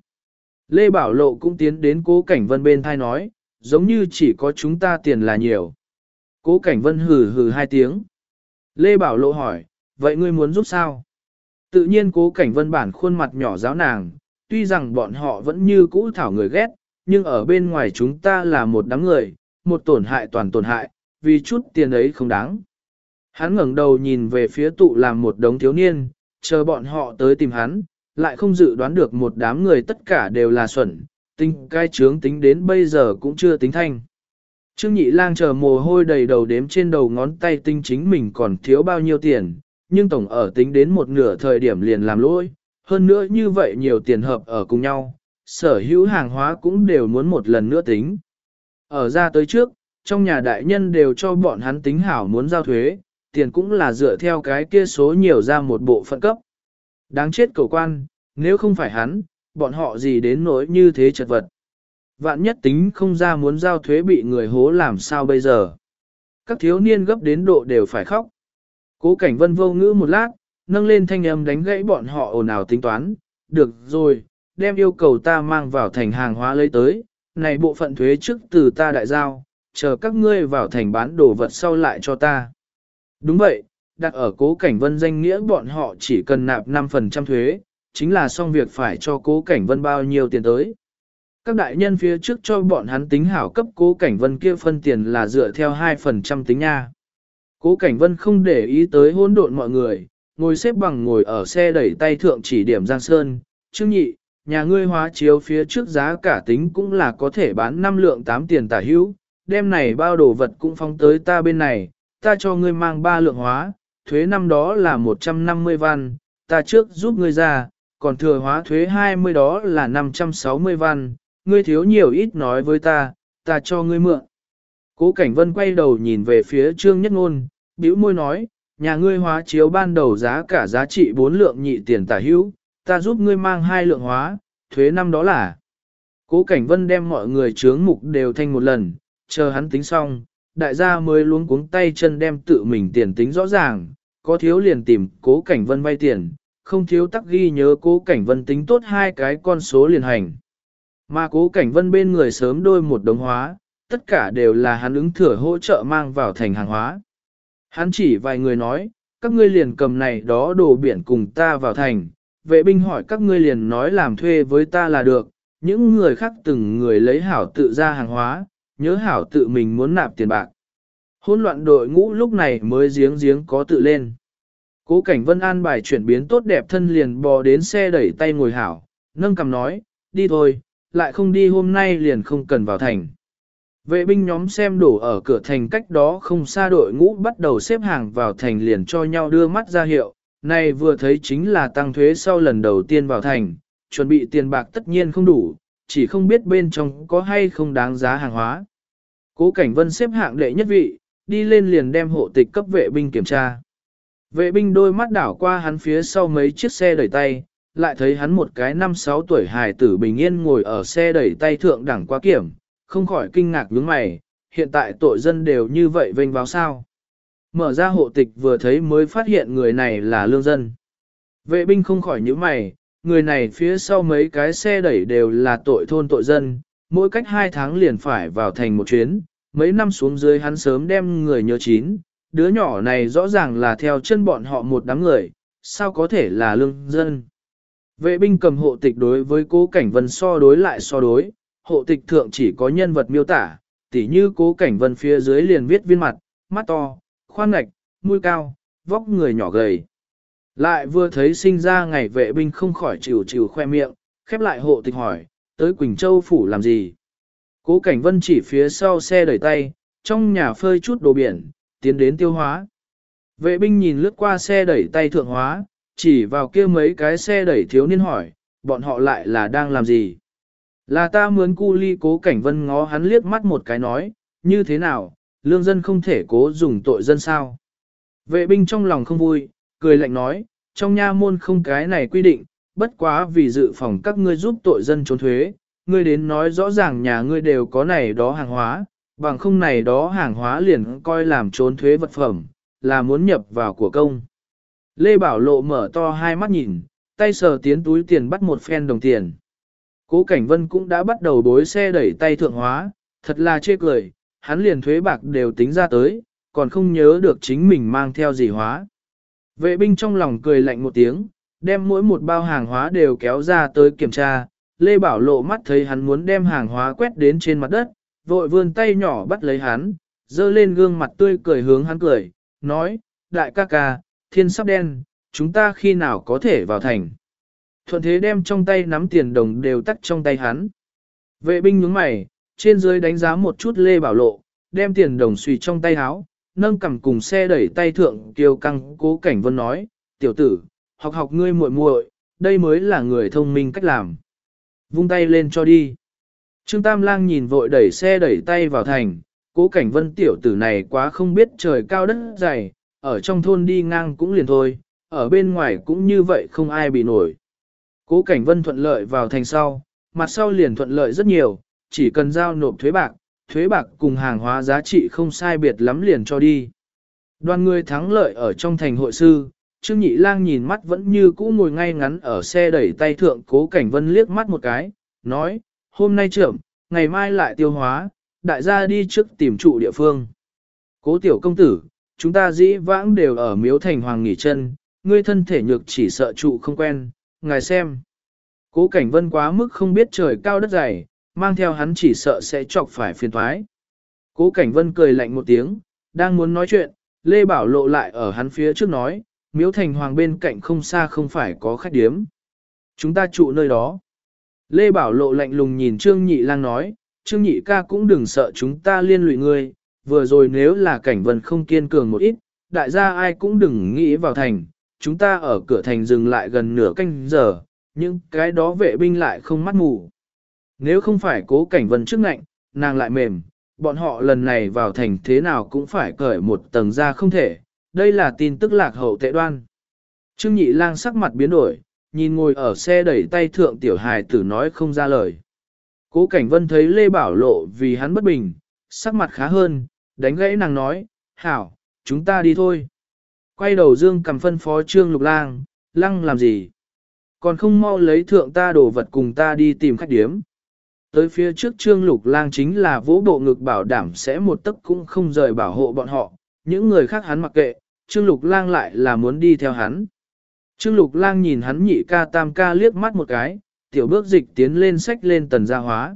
Lê Bảo Lộ cũng tiến đến Cố Cảnh Vân bên thai nói, giống như chỉ có chúng ta tiền là nhiều. Cố Cảnh Vân hừ hừ hai tiếng. Lê Bảo Lộ hỏi, vậy ngươi muốn giúp sao? Tự nhiên Cố Cảnh Vân bản khuôn mặt nhỏ giáo nàng, tuy rằng bọn họ vẫn như cũ thảo người ghét, nhưng ở bên ngoài chúng ta là một đám người, một tổn hại toàn tổn hại, vì chút tiền ấy không đáng. Hắn ngẩng đầu nhìn về phía tụ làm một đống thiếu niên, chờ bọn họ tới tìm hắn, lại không dự đoán được một đám người tất cả đều là xuẩn, tính cai trướng tính đến bây giờ cũng chưa tính thanh. Trương Nhị Lang chờ mồ hôi đầy đầu đếm trên đầu ngón tay tinh chính mình còn thiếu bao nhiêu tiền, nhưng tổng ở tính đến một nửa thời điểm liền làm lỗi, hơn nữa như vậy nhiều tiền hợp ở cùng nhau, sở hữu hàng hóa cũng đều muốn một lần nữa tính. Ở ra tới trước, trong nhà đại nhân đều cho bọn hắn tính hảo muốn giao thuế, tiền cũng là dựa theo cái kia số nhiều ra một bộ phận cấp. Đáng chết cầu quan, nếu không phải hắn, bọn họ gì đến nỗi như thế chật vật. Vạn nhất tính không ra muốn giao thuế bị người hố làm sao bây giờ. Các thiếu niên gấp đến độ đều phải khóc. Cố Cảnh Vân vô ngữ một lát, nâng lên thanh âm đánh gãy bọn họ ồn ào tính toán. Được rồi, đem yêu cầu ta mang vào thành hàng hóa lấy tới, này bộ phận thuế trước từ ta đại giao, chờ các ngươi vào thành bán đồ vật sau lại cho ta. Đúng vậy, đặt ở Cố Cảnh Vân danh nghĩa bọn họ chỉ cần nạp 5% thuế, chính là xong việc phải cho Cố Cảnh Vân bao nhiêu tiền tới. Các đại nhân phía trước cho bọn hắn tính hảo cấp Cố Cảnh Vân kia phân tiền là dựa theo 2% tính nha. Cố Cảnh Vân không để ý tới hỗn độn mọi người, ngồi xếp bằng ngồi ở xe đẩy tay thượng chỉ điểm Giang Sơn, Trương Nhị, nhà ngươi hóa chiếu phía trước giá cả tính cũng là có thể bán 5 lượng 8 tiền tả hữu, đem này bao đồ vật cũng phóng tới ta bên này, ta cho ngươi mang 3 lượng hóa, thuế năm đó là 150 văn, ta trước giúp ngươi ra, còn thừa hóa thuế 20 đó là 560 văn, ngươi thiếu nhiều ít nói với ta cho ngươi mượn. Cố Cảnh Vân quay đầu nhìn về phía Trương Nhất Ngôn, bĩu môi nói, nhà ngươi hóa chiếu ban đầu giá cả giá trị 4 lượng nhị tiền tả hữu, ta giúp ngươi mang 2 lượng hóa, thuế năm đó là. Cố Cảnh Vân đem mọi người chướng mục đều thanh một lần, chờ hắn tính xong, đại gia mới luống cuống tay chân đem tự mình tiền tính rõ ràng, có thiếu liền tìm Cố Cảnh Vân vay tiền, không thiếu tắc ghi nhớ Cố Cảnh Vân tính tốt hai cái con số liền hành. Mà Cố Cảnh Vân bên người sớm đôi một đống hóa, tất cả đều là hắn ứng thừa hỗ trợ mang vào thành hàng hóa. Hắn chỉ vài người nói, các ngươi liền cầm này đó đồ biển cùng ta vào thành, vệ binh hỏi các ngươi liền nói làm thuê với ta là được, những người khác từng người lấy hảo tự ra hàng hóa, nhớ hảo tự mình muốn nạp tiền bạc. Hỗn loạn đội ngũ lúc này mới giếng có tự lên. Cố Cảnh Vân an bài chuyển biến tốt đẹp thân liền bò đến xe đẩy tay ngồi hảo, nâng cằm nói, đi thôi, lại không đi hôm nay liền không cần vào thành. Vệ binh nhóm xem đổ ở cửa thành cách đó không xa đội ngũ bắt đầu xếp hàng vào thành liền cho nhau đưa mắt ra hiệu, này vừa thấy chính là tăng thuế sau lần đầu tiên vào thành, chuẩn bị tiền bạc tất nhiên không đủ, chỉ không biết bên trong có hay không đáng giá hàng hóa. Cố Cảnh Vân xếp hạng đệ nhất vị, đi lên liền đem hộ tịch cấp vệ binh kiểm tra. Vệ binh đôi mắt đảo qua hắn phía sau mấy chiếc xe đẩy tay, lại thấy hắn một cái 5-6 tuổi hài tử bình yên ngồi ở xe đẩy tay thượng đẳng quá kiểm, không khỏi kinh ngạc nhướng mày, hiện tại tội dân đều như vậy vênh vào sao. Mở ra hộ tịch vừa thấy mới phát hiện người này là lương dân. Vệ binh không khỏi nhướng mày, người này phía sau mấy cái xe đẩy đều là tội thôn tội dân, mỗi cách 2 tháng liền phải vào thành một chuyến, mấy năm xuống dưới hắn sớm đem người nhớ chín, đứa nhỏ này rõ ràng là theo chân bọn họ một đám người, sao có thể là lương dân. Vệ binh cầm hộ tịch đối với Cố Cảnh Vân so đối lại so đối, hộ tịch thượng chỉ có nhân vật miêu tả, tỉ như Cố Cảnh Vân phía dưới liền viết viên mặt, mắt to, khoan ngạch, mũi cao, vóc người nhỏ gầy. Lại vừa thấy sinh ra ngày vệ binh không khỏi chịu chịu khoe miệng, khép lại hộ tịch hỏi, tới Quỳnh Châu phủ làm gì? Cố Cảnh Vân chỉ phía sau xe đẩy tay, trong nhà phơi chút đồ biển, tiến đến tiêu hóa. Vệ binh nhìn lướt qua xe đẩy tay thượng hóa, chỉ vào kia mấy cái xe đẩy thiếu niên hỏi, bọn họ lại là đang làm gì? Là ta mướn cu ly. Cố Cảnh Vân ngó hắn liếc mắt một cái nói, như thế nào, lương dân không thể cố dùng tội dân sao? Vệ binh trong lòng không vui, cười lạnh nói, trong nha môn không cái này quy định, bất quá vì dự phòng các ngươi giúp tội dân trốn thuế, ngươi đến nói rõ ràng nhà ngươi đều có này đó hàng hóa, bằng không này đó hàng hóa liền coi làm trốn thuế vật phẩm, là muốn nhập vào của công. Lê Bảo Lộ mở to hai mắt nhìn, tay sờ tiến túi tiền bắt một phen đồng tiền. Cố Cảnh Vân cũng đã bắt đầu đối xe đẩy tay thượng hóa, thật là chê cười, hắn liền thuế bạc đều tính ra tới, còn không nhớ được chính mình mang theo gì hóa. Vệ binh trong lòng cười lạnh một tiếng, đem mỗi một bao hàng hóa đều kéo ra tới kiểm tra. Lê Bảo Lộ mắt thấy hắn muốn đem hàng hóa quét đến trên mặt đất, vội vươn tay nhỏ bắt lấy hắn, dơ lên gương mặt tươi cười hướng hắn cười, nói, đại ca ca, thiên sắp đen, chúng ta khi nào có thể vào thành. Thuận thế đem trong tay nắm tiền đồng đều tắt trong tay hắn. Vệ binh nhướng mày, trên dưới đánh giá một chút Lê Bảo Lộ, đem tiền đồng suy trong tay áo, nâng cầm cùng xe đẩy tay thượng kiêu căng. Cố Cảnh Vân nói, tiểu tử, học học ngươi muội muội, đây mới là người thông minh cách làm. Vung tay lên cho đi. Trương Tam Lang nhìn vội đẩy xe đẩy tay vào thành, Cố Cảnh Vân tiểu tử này quá không biết trời cao đất dày, ở trong thôn đi ngang cũng liền thôi, ở bên ngoài cũng như vậy không ai bị nổi. Cố Cảnh Vân thuận lợi vào thành sau, mặt sau liền thuận lợi rất nhiều, chỉ cần giao nộp thuế bạc cùng hàng hóa giá trị không sai biệt lắm liền cho đi. Đoàn người thắng lợi ở trong thành hội sư, Trương Nhị Lang nhìn mắt vẫn như cũ ngồi ngay ngắn ở xe đẩy tay thượng. Cố Cảnh Vân liếc mắt một cái, nói, hôm nay trưởng, ngày mai lại tiêu hóa, đại gia đi trước tìm trụ địa phương. Cố tiểu công tử, chúng ta dĩ vãng đều ở miếu thành hoàng nghỉ chân, ngươi thân thể nhược chỉ sợ trụ không quen, ngài xem. Cố Cảnh Vân quá mức không biết trời cao đất dày, mang theo hắn chỉ sợ sẽ chọc phải phiền toái. Cố Cảnh Vân cười lạnh một tiếng, đang muốn nói chuyện, Lê Bảo Lộ lại ở hắn phía trước nói, miếu thành hoàng bên cạnh không xa không phải có khách điếm. Chúng ta trụ nơi đó. Lê Bảo Lộ lạnh lùng nhìn Trương Nhị Lang nói, Trương Nhị ca cũng đừng sợ chúng ta liên lụy ngươi, vừa rồi nếu là Cảnh Vân không kiên cường một ít, đại gia ai cũng đừng nghĩ vào thành, chúng ta ở cửa thành dừng lại gần nửa canh giờ, nhưng cái đó vệ binh lại không mắt mù. Nếu không phải Cố Cảnh Vân trước ngạnh, nàng lại mềm, bọn họ lần này vào thành thế nào cũng phải cởi một tầng ra không thể, đây là tin tức lạc hậu tệ đoan. Trương Nhị Lang sắc mặt biến đổi, nhìn ngồi ở xe đẩy tay thượng tiểu hài tử nói không ra lời. Cố Cảnh Vân thấy Lê Bảo Lộ vì hắn bất bình, sắc mặt khá hơn, đánh gãy nàng nói, hảo, chúng ta đi thôi. Quay đầu dương cầm phân phó Trương Lục Lang, Lăng làm gì? Còn không mau lấy thượng ta đồ vật cùng ta đi tìm khách điếm. Tới phía trước Trương Lục Lang chính là vỗ bộ ngực bảo đảm sẽ một tấc cũng không rời bảo hộ bọn họ, những người khác hắn mặc kệ, Trương Lục Lang lại là muốn đi theo hắn. Trương Lục Lang nhìn hắn nhị ca tam ca liếc mắt một cái, tiểu bước dịch tiến lên sách lên tần gia hóa.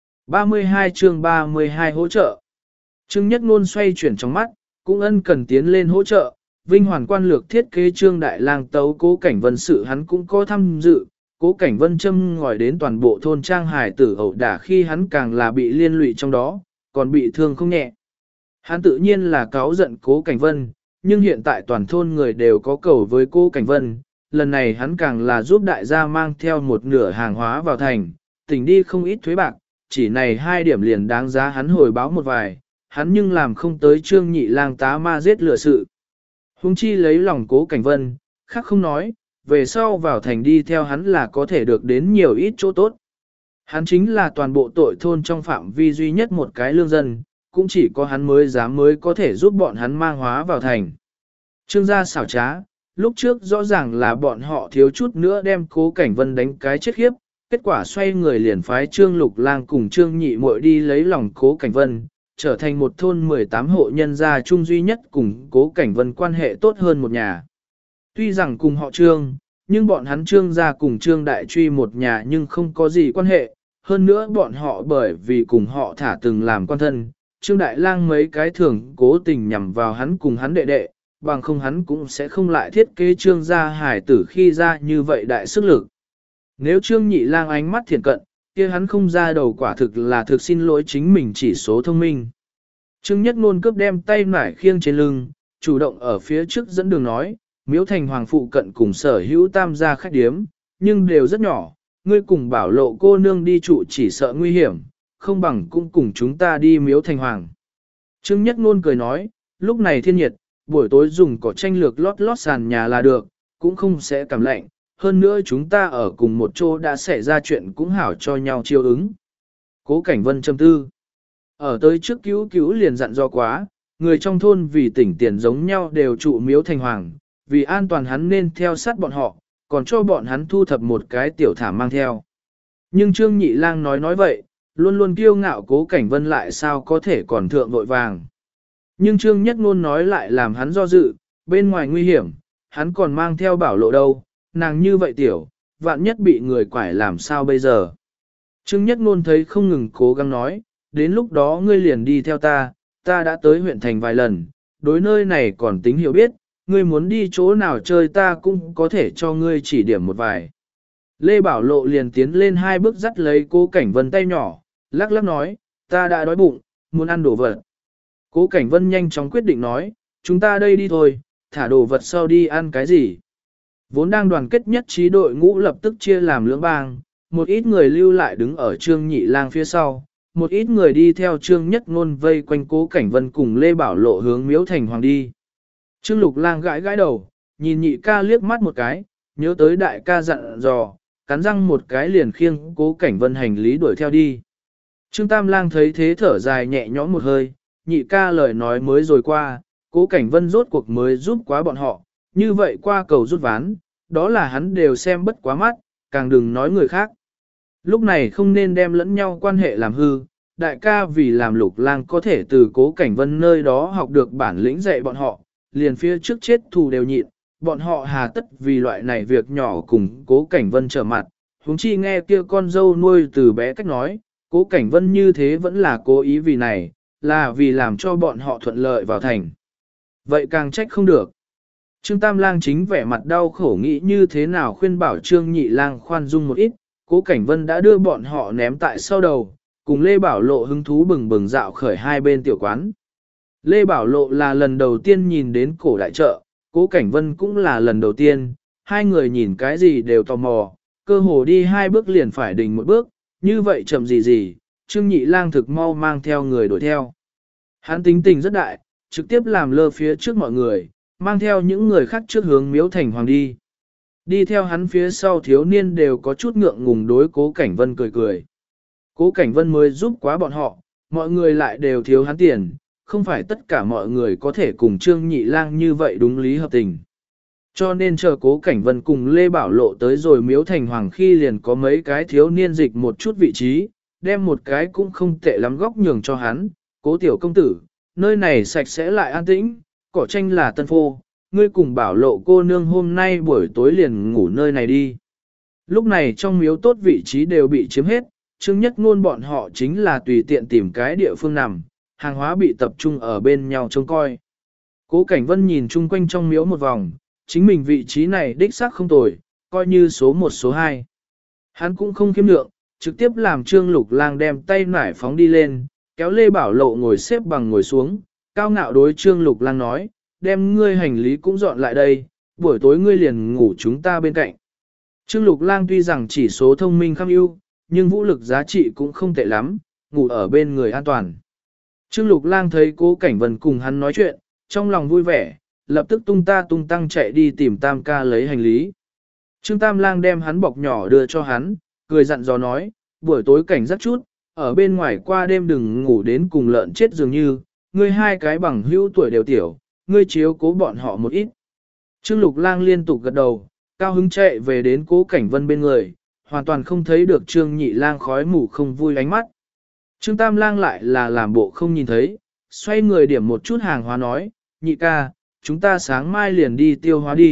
32 chương 32 hỗ trợ. Trương Nhất Nôn xoay chuyển trong mắt, cũng ân cần tiến lên hỗ trợ, Vinh Hoàn quan lược thiết kế Trương Đại Lang tấu Cố Cảnh Vân sự hắn cũng có tham dự, Cố Cảnh Vân châm ngòi đến toàn bộ thôn trang hải tử ẩu đả khi hắn càng là bị liên lụy trong đó, còn bị thương không nhẹ. Hắn tự nhiên là cáu giận Cố Cảnh Vân, nhưng hiện tại toàn thôn người đều có cầu với Cố Cảnh Vân, lần này hắn càng là giúp đại gia mang theo một nửa hàng hóa vào thành, tỉnh đi không ít thuế bạc, chỉ này 2 điểm liền đáng giá hắn hồi báo một vài, hắn nhưng làm không tới Trương Nhị Lang tá ma giết lửa sự. Hùng chi lấy lòng Cố Cảnh Vân, khác không nói, về sau vào thành đi theo hắn là có thể được đến nhiều ít chỗ tốt. Hắn chính là toàn bộ tội thôn trong phạm vi duy nhất một cái lương dân, cũng chỉ có hắn mới có thể giúp bọn hắn mang hóa vào thành. Trương gia xảo trá, lúc trước rõ ràng là bọn họ thiếu chút nữa đem Cố Cảnh Vân đánh cái chết khiếp, kết quả xoay người liền phái Trương Lục Lang cùng Trương Nhị Muội đi lấy lòng Cố Cảnh Vân, trở thành một thôn 18 hộ nhân gia chung duy nhất cùng Cố Cảnh Vân quan hệ tốt hơn một nhà. Tuy rằng cùng họ Trương, nhưng bọn hắn Trương gia cùng Trương Đại Truy một nhà nhưng không có gì quan hệ, hơn nữa bọn họ bởi vì cùng họ thả từng làm quan thân, Trương Đại Lang mấy cái thường cố tình nhằm vào hắn cùng hắn đệ đệ, bằng không hắn cũng sẽ không lại thiết kế Trương gia hải tử khi ra như vậy đại sức lực. Nếu Trương Nhị Lang ánh mắt thiện cận, kia hắn không ra đầu quả thực là thực xin lỗi chính mình chỉ số thông minh. Trương Nhất Nôn cướp đem tay nải khiêng trên lưng, chủ động ở phía trước dẫn đường nói, Miếu Thành Hoàng phụ cận cùng sở hữu tam gia khách điếm, nhưng đều rất nhỏ, ngươi cùng bảo lộ cô nương đi trụ chỉ sợ nguy hiểm, không bằng cũng cùng chúng ta đi Miếu Thành Hoàng. Trương Nhất Nôn cười nói, lúc này thiên nhiệt, buổi tối dùng cỏ tranh lược lót sàn nhà là được, cũng không sẽ cảm lạnh, hơn nữa chúng ta ở cùng một chỗ đã xảy ra chuyện cũng hảo cho nhau chiêu ứng. Cố Cảnh Vân châm tư. Ở tới trước cứu liền dặn do quá, người trong thôn vì tỉnh tiền giống nhau đều trụ Miếu Thành Hoàng, vì an toàn hắn nên theo sát bọn họ, còn cho bọn hắn thu thập một cái tiểu thảm mang theo. Nhưng Trương Nhị Lang nói vậy, luôn luôn kiêu ngạo Cố Cảnh Vân lại sao có thể còn thượng vội vàng. Nhưng Trương Nhất Ngôn nói lại làm hắn do dự, bên ngoài nguy hiểm, hắn còn mang theo bảo lộ đâu, nàng như vậy tiểu, vạn nhất bị người quải làm sao bây giờ. Trương Nhất Ngôn thấy không ngừng cố gắng nói, đến lúc đó ngươi liền đi theo ta đã tới huyện thành vài lần, đối nơi này còn tính hiểu biết, ngươi muốn đi chỗ nào chơi ta cũng có thể cho ngươi chỉ điểm một vài. Lê Bảo Lộ liền tiến lên 2 bước dắt lấy Cố Cảnh Vân tay nhỏ, lắc lắc nói, ta đã đói bụng, muốn ăn đồ vật. Cố Cảnh Vân nhanh chóng quyết định nói, chúng ta đây đi thôi, thả đồ vật sau đi ăn cái gì. Vốn đang đoàn kết nhất trí đội ngũ lập tức chia làm lưỡng bang, một ít người lưu lại đứng ở Trương Nhị Lang phía sau, một ít người đi theo Trương Nhất Ngôn vây quanh Cố Cảnh Vân cùng Lê Bảo Lộ hướng Miếu Thành Hoàng đi. Trương Lục Lang gãi gãi đầu, nhìn nhị ca liếc mắt một cái, nhớ tới đại ca dặn dò, cắn răng một cái liền khiêng Cố Cảnh Vân hành lý đuổi theo đi. Trương Tam Lang thấy thế thở dài nhẹ nhõm một hơi, nhị ca lời nói mới rồi qua, Cố Cảnh Vân rốt cuộc mới giúp quá bọn họ, như vậy qua cầu rút ván, đó là hắn đều xem bất quá mắt, càng đừng nói người khác. Lúc này không nên đem lẫn nhau quan hệ làm hư, đại ca vì làm Lục Lang có thể từ Cố Cảnh Vân nơi đó học được bản lĩnh dạy bọn họ, liền phía trước chết thù đều nhịn, bọn họ hà tất vì loại này việc nhỏ cùng Cố Cảnh Vân trở mặt, huống chi nghe kia con dâu nuôi từ bé cách nói, Cố Cảnh Vân như thế vẫn là cố ý vì này, là vì làm cho bọn họ thuận lợi vào thành. Vậy càng trách không được. Trương Tam Lang chính vẻ mặt đau khổ nghĩ như thế nào khuyên bảo Trương Nhị Lang khoan dung một ít, Cố Cảnh Vân đã đưa bọn họ ném tại sau đầu, cùng Lê Bảo Lộ hứng thú bừng bừng dạo khởi hai bên tiểu quán. Lê Bảo Lộ là lần đầu tiên nhìn đến cổ đại chợ, Cố Cảnh Vân cũng là lần đầu tiên, hai người nhìn cái gì đều tò mò, cơ hồ đi 2 bước liền phải đình một bước, như vậy chậm gì, Trương Nhị Lang thực mau mang theo người đuổi theo. Hắn tính tình rất đại, trực tiếp làm lơ phía trước mọi người, mang theo những người khác trước hướng Miếu Thành Hoàng đi. Đi theo hắn phía sau thiếu niên đều có chút ngượng ngùng đối Cố Cảnh Vân cười cười. Cố Cảnh Vân mới giúp quá bọn họ, mọi người lại đều thiếu hắn tiền, không phải tất cả mọi người có thể cùng Trương Nhị Lang như vậy đúng lý hợp tình. Cho nên chờ Cố Cảnh Vân cùng Lê Bảo Lộ tới rồi Miếu Thành Hoàng khi liền có mấy cái thiếu niên dịch một chút vị trí, đem một cái cũng không tệ lắm góc nhường cho hắn, Cố tiểu công tử, nơi này sạch sẽ lại an tĩnh, cỏ tranh là tân phô, ngươi cùng Bảo Lộ cô nương hôm nay buổi tối liền ngủ nơi này đi. Lúc này trong miếu tốt vị trí đều bị chiếm hết, Trương Nhất Ngôn bọn họ chính là tùy tiện tìm cái địa phương nằm, hàng hóa bị tập trung ở bên nhau trông coi. Cố Cảnh Vân nhìn chung quanh trong miếu một vòng, chính mình vị trí này đích xác không tồi, coi như số 1 số 2. Hắn cũng không khiêm lượng, trực tiếp làm Trương Lục Lang đem tay nải phóng đi lên, kéo Lê Bảo Lộ ngồi xếp bằng ngồi xuống, cao ngạo đối Trương Lục Lang nói, đem ngươi hành lý cũng dọn lại đây, buổi tối ngươi liền ngủ chúng ta bên cạnh. Trương Lục Lang tuy rằng chỉ số thông minh kham ưu, nhưng vũ lực giá trị cũng không tệ lắm, ngủ ở bên người an toàn. Trương Lục Lang thấy Cố Cảnh Vân cùng hắn nói chuyện, trong lòng vui vẻ, lập tức tung ta tung tăng chạy đi tìm Tam ca lấy hành lý. Trương Tam Lang đem hắn bọc nhỏ đưa cho hắn, cười dặn dò nói, buổi tối cảnh giác chút, ở bên ngoài qua đêm đừng ngủ đến cùng lợn chết dường như, ngươi hai cái bằng hữu tuổi đều tiểu, ngươi chiếu cố bọn họ một ít. Trương Lục Lang liên tục gật đầu, cao hứng chạy về đến Cố Cảnh Vân bên người, hoàn toàn không thấy được Trương Nhị Lang khói mù không vui ánh mắt. Trương Tam Lang lại là làm bộ không nhìn thấy, xoay người điểm một chút hàng hóa nói, nhị ca, chúng ta sáng mai liền đi tiêu hóa đi,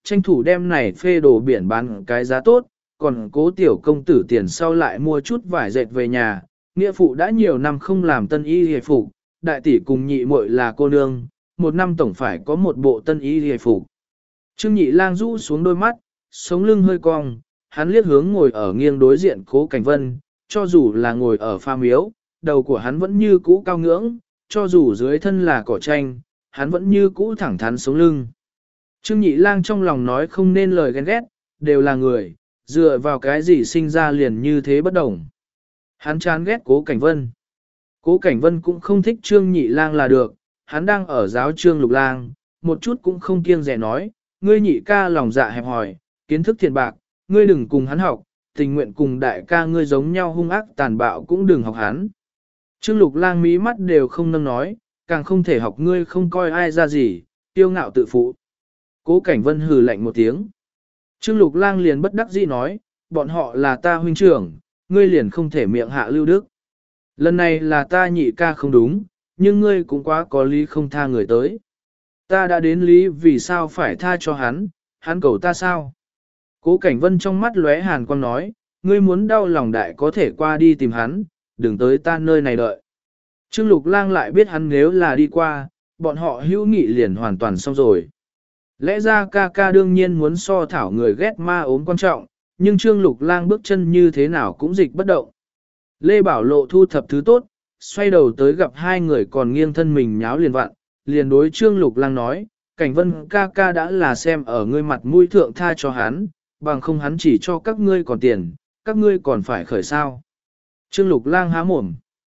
tranh thủ đem này phê đồ biển bán cái giá tốt, còn cố tiểu công tử tiền sau lại mua chút vải dệt về nhà, nghĩa phụ đã nhiều năm không làm tân y hề phục, đại tỷ cùng nhị muội là cô nương, một năm tổng phải có một bộ tân y hề phục. Trương Nhị Lang rũ xuống đôi mắt, sống lưng hơi cong, hắn liếc hướng ngồi ở nghiêng đối diện Cố Cảnh Vân, cho dù là ngồi ở pha miếu, đầu của hắn vẫn như cũ cao ngưỡng, cho dù dưới thân là cỏ tranh, hắn vẫn như cũ thẳng thắn sống lưng. Trương Nhị Lang trong lòng nói không nên lời ghen ghét, đều là người, dựa vào cái gì sinh ra liền như thế bất đồng. Hắn chán ghét Cố Cảnh Vân. Cố Cảnh Vân cũng không thích Trương Nhị Lang là được, hắn đang ở giáo Trương Lục Lang, một chút cũng không kiêng dè nói, ngươi nhị ca lòng dạ hẹp hòi, kiến thức thiện bạc, ngươi đừng cùng hắn học, tình nguyện cùng đại ca ngươi giống nhau hung ác tàn bạo cũng đừng học hắn. Trương Lục Lang mí mắt đều không nâng nói, càng không thể học ngươi không coi ai ra gì, tiêu ngạo tự phụ. Cố Cảnh Vân hừ lạnh một tiếng. Trương Lục Lang liền bất đắc dĩ nói, bọn họ là ta huynh trưởng, ngươi liền không thể miệng hạ lưu đức. Lần này là ta nhị ca không đúng, nhưng ngươi cũng quá có lý không tha người tới. Ta đã đến lý vì sao phải tha cho hắn cầu ta sao? Cố Cảnh Vân trong mắt lóe hàn quang nói, ngươi muốn đau lòng đại có thể qua đi tìm hắn, đừng tới ta nơi này đợi. Trương Lục Lang lại biết hắn nếu là đi qua, bọn họ hữu nghị liền hoàn toàn xong rồi. Lẽ ra ca ca đương nhiên muốn so thảo người ghét ma ốm quan trọng, nhưng Trương Lục Lang bước chân như thế nào cũng dịch bất động. Lê Bảo Lộ thu thập thứ tốt, xoay đầu tới gặp hai người còn nghiêng thân mình nháo liền vặn, liền đối Trương Lục Lang nói, Cảnh Vân ca ca đã là xem ở ngươi mặt mũi thượng tha cho hắn, bằng không hắn chỉ cho các ngươi còn tiền, các ngươi còn phải khởi sao. Trương Lục Lang há mồm.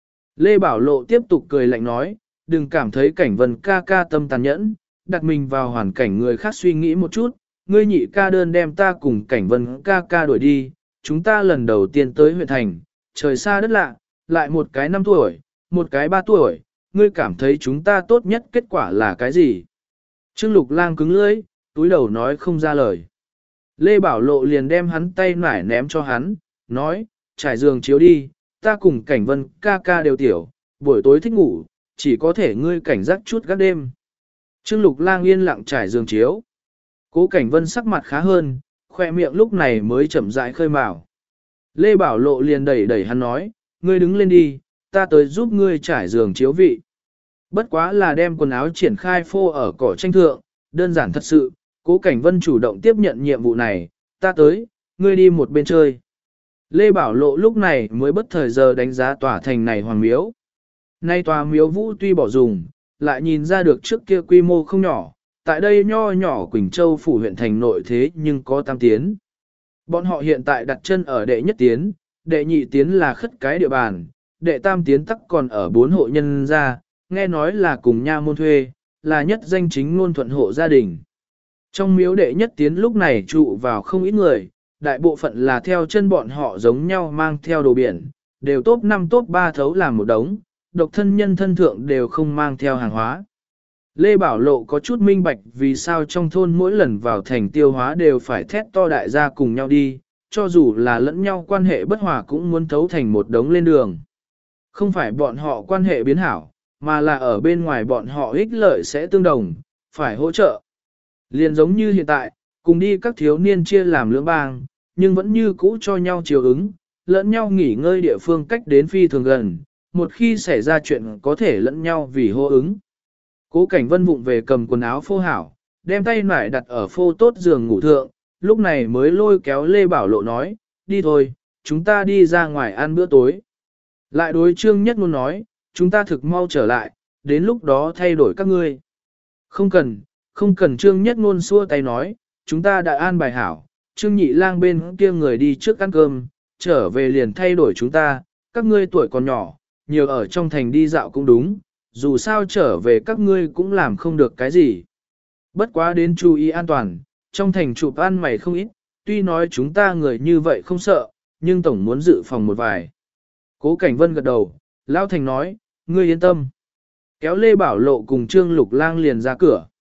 Lê Bảo Lộ tiếp tục cười lạnh nói, đừng cảm thấy Cảnh Vân ca ca tâm tàn nhẫn, đặt mình vào hoàn cảnh người khác suy nghĩ một chút, ngươi nhị ca đơn đem ta cùng Cảnh Vân ca ca đuổi đi, chúng ta lần đầu tiên tới huyện thành, trời xa đất lạ, lại một cái 5 tuổi, một cái 3 tuổi, ngươi cảm thấy chúng ta tốt nhất kết quả là cái gì? Trương Lục Lang cứng lưỡi, túi đầu nói không ra lời. Lê Bảo Lộ liền đem hắn tay nải ném cho hắn, nói, trải giường chiếu đi, ta cùng Cảnh Vân ca ca đều tiểu, buổi tối thích ngủ, chỉ có thể ngươi cảnh giác chút gác đêm. Trương Lục Lang yên lặng trải giường chiếu. Cố Cảnh Vân sắc mặt khá hơn, khoe miệng lúc này mới chậm rãi khơi mào. Lê Bảo Lộ liền đẩy hắn nói, ngươi đứng lên đi, ta tới giúp ngươi trải giường chiếu vị. Bất quá là đem quần áo triển khai phô ở cỏ tranh thượng, đơn giản thật sự, Cố Cảnh Vân chủ động tiếp nhận nhiệm vụ này, ta tới, ngươi đi một bên chơi. Lê Bảo Lộ lúc này mới bất thời giờ đánh giá tòa thành này hoàng miếu. Nay tòa miếu vũ tuy bỏ dùng, lại nhìn ra được trước kia quy mô không nhỏ, tại đây nho nhỏ Quỳnh Châu phủ huyện thành nội thế nhưng có tam tiến. Bọn họ hiện tại đặt chân ở đệ nhất tiến, đệ nhị tiến là khất cái địa bàn, đệ tam tiến tắc còn ở 4 hộ nhân gia, nghe nói là cùng nha môn thuê, là nhất danh chính ngôn thuận hộ gia đình. Trong miếu đệ nhất tiến lúc này trụ vào không ít người, đại bộ phận là theo chân bọn họ giống nhau mang theo đồ biển, đều top 5 top 3 thấu làm một đống, độc thân nhân thân thượng đều không mang theo hàng hóa. Lê Bảo Lộ có chút minh bạch vì sao trong thôn mỗi lần vào thành tiêu hóa đều phải thét to đại gia cùng nhau đi, cho dù là lẫn nhau quan hệ bất hòa cũng muốn thấu thành một đống lên đường. Không phải bọn họ quan hệ biến hảo, mà là ở bên ngoài bọn họ ích lợi sẽ tương đồng, phải hỗ trợ. Liền giống như hiện tại, cùng đi các thiếu niên chia làm lưỡng bang, nhưng vẫn như cũ cho nhau chiều ứng, lẫn nhau nghỉ ngơi địa phương cách đến phi thường gần, một khi xảy ra chuyện có thể lẫn nhau vì hô ứng. Cố Cảnh Vân vụng về cầm quần áo phô hảo, đem tay nải đặt ở phô tốt giường ngủ thượng, lúc này mới lôi kéo Lê Bảo Lộ nói, đi thôi, chúng ta đi ra ngoài ăn bữa tối. Lại đối Trương Nhất Ngôn nói, chúng ta thực mau trở lại, đến lúc đó thay đổi các ngươi. Không cần Trương Nhất Ngôn xua tay nói, chúng ta đã an bài hảo, Trương Nhị Lang bên kia người đi trước ăn cơm, trở về liền thay đổi chúng ta, các ngươi tuổi còn nhỏ, nhiều ở trong thành đi dạo cũng đúng, dù sao trở về các ngươi cũng làm không được cái gì. Bất quá đến chú ý an toàn, trong thành chụp ăn mày không ít, tuy nói chúng ta người như vậy không sợ, nhưng tổng muốn dự phòng một vài. Cố Cảnh Vân gật đầu, Lão Thành nói, ngươi yên tâm. Kéo Lê Bảo Lộ cùng Trương Lục Lang liền ra cửa.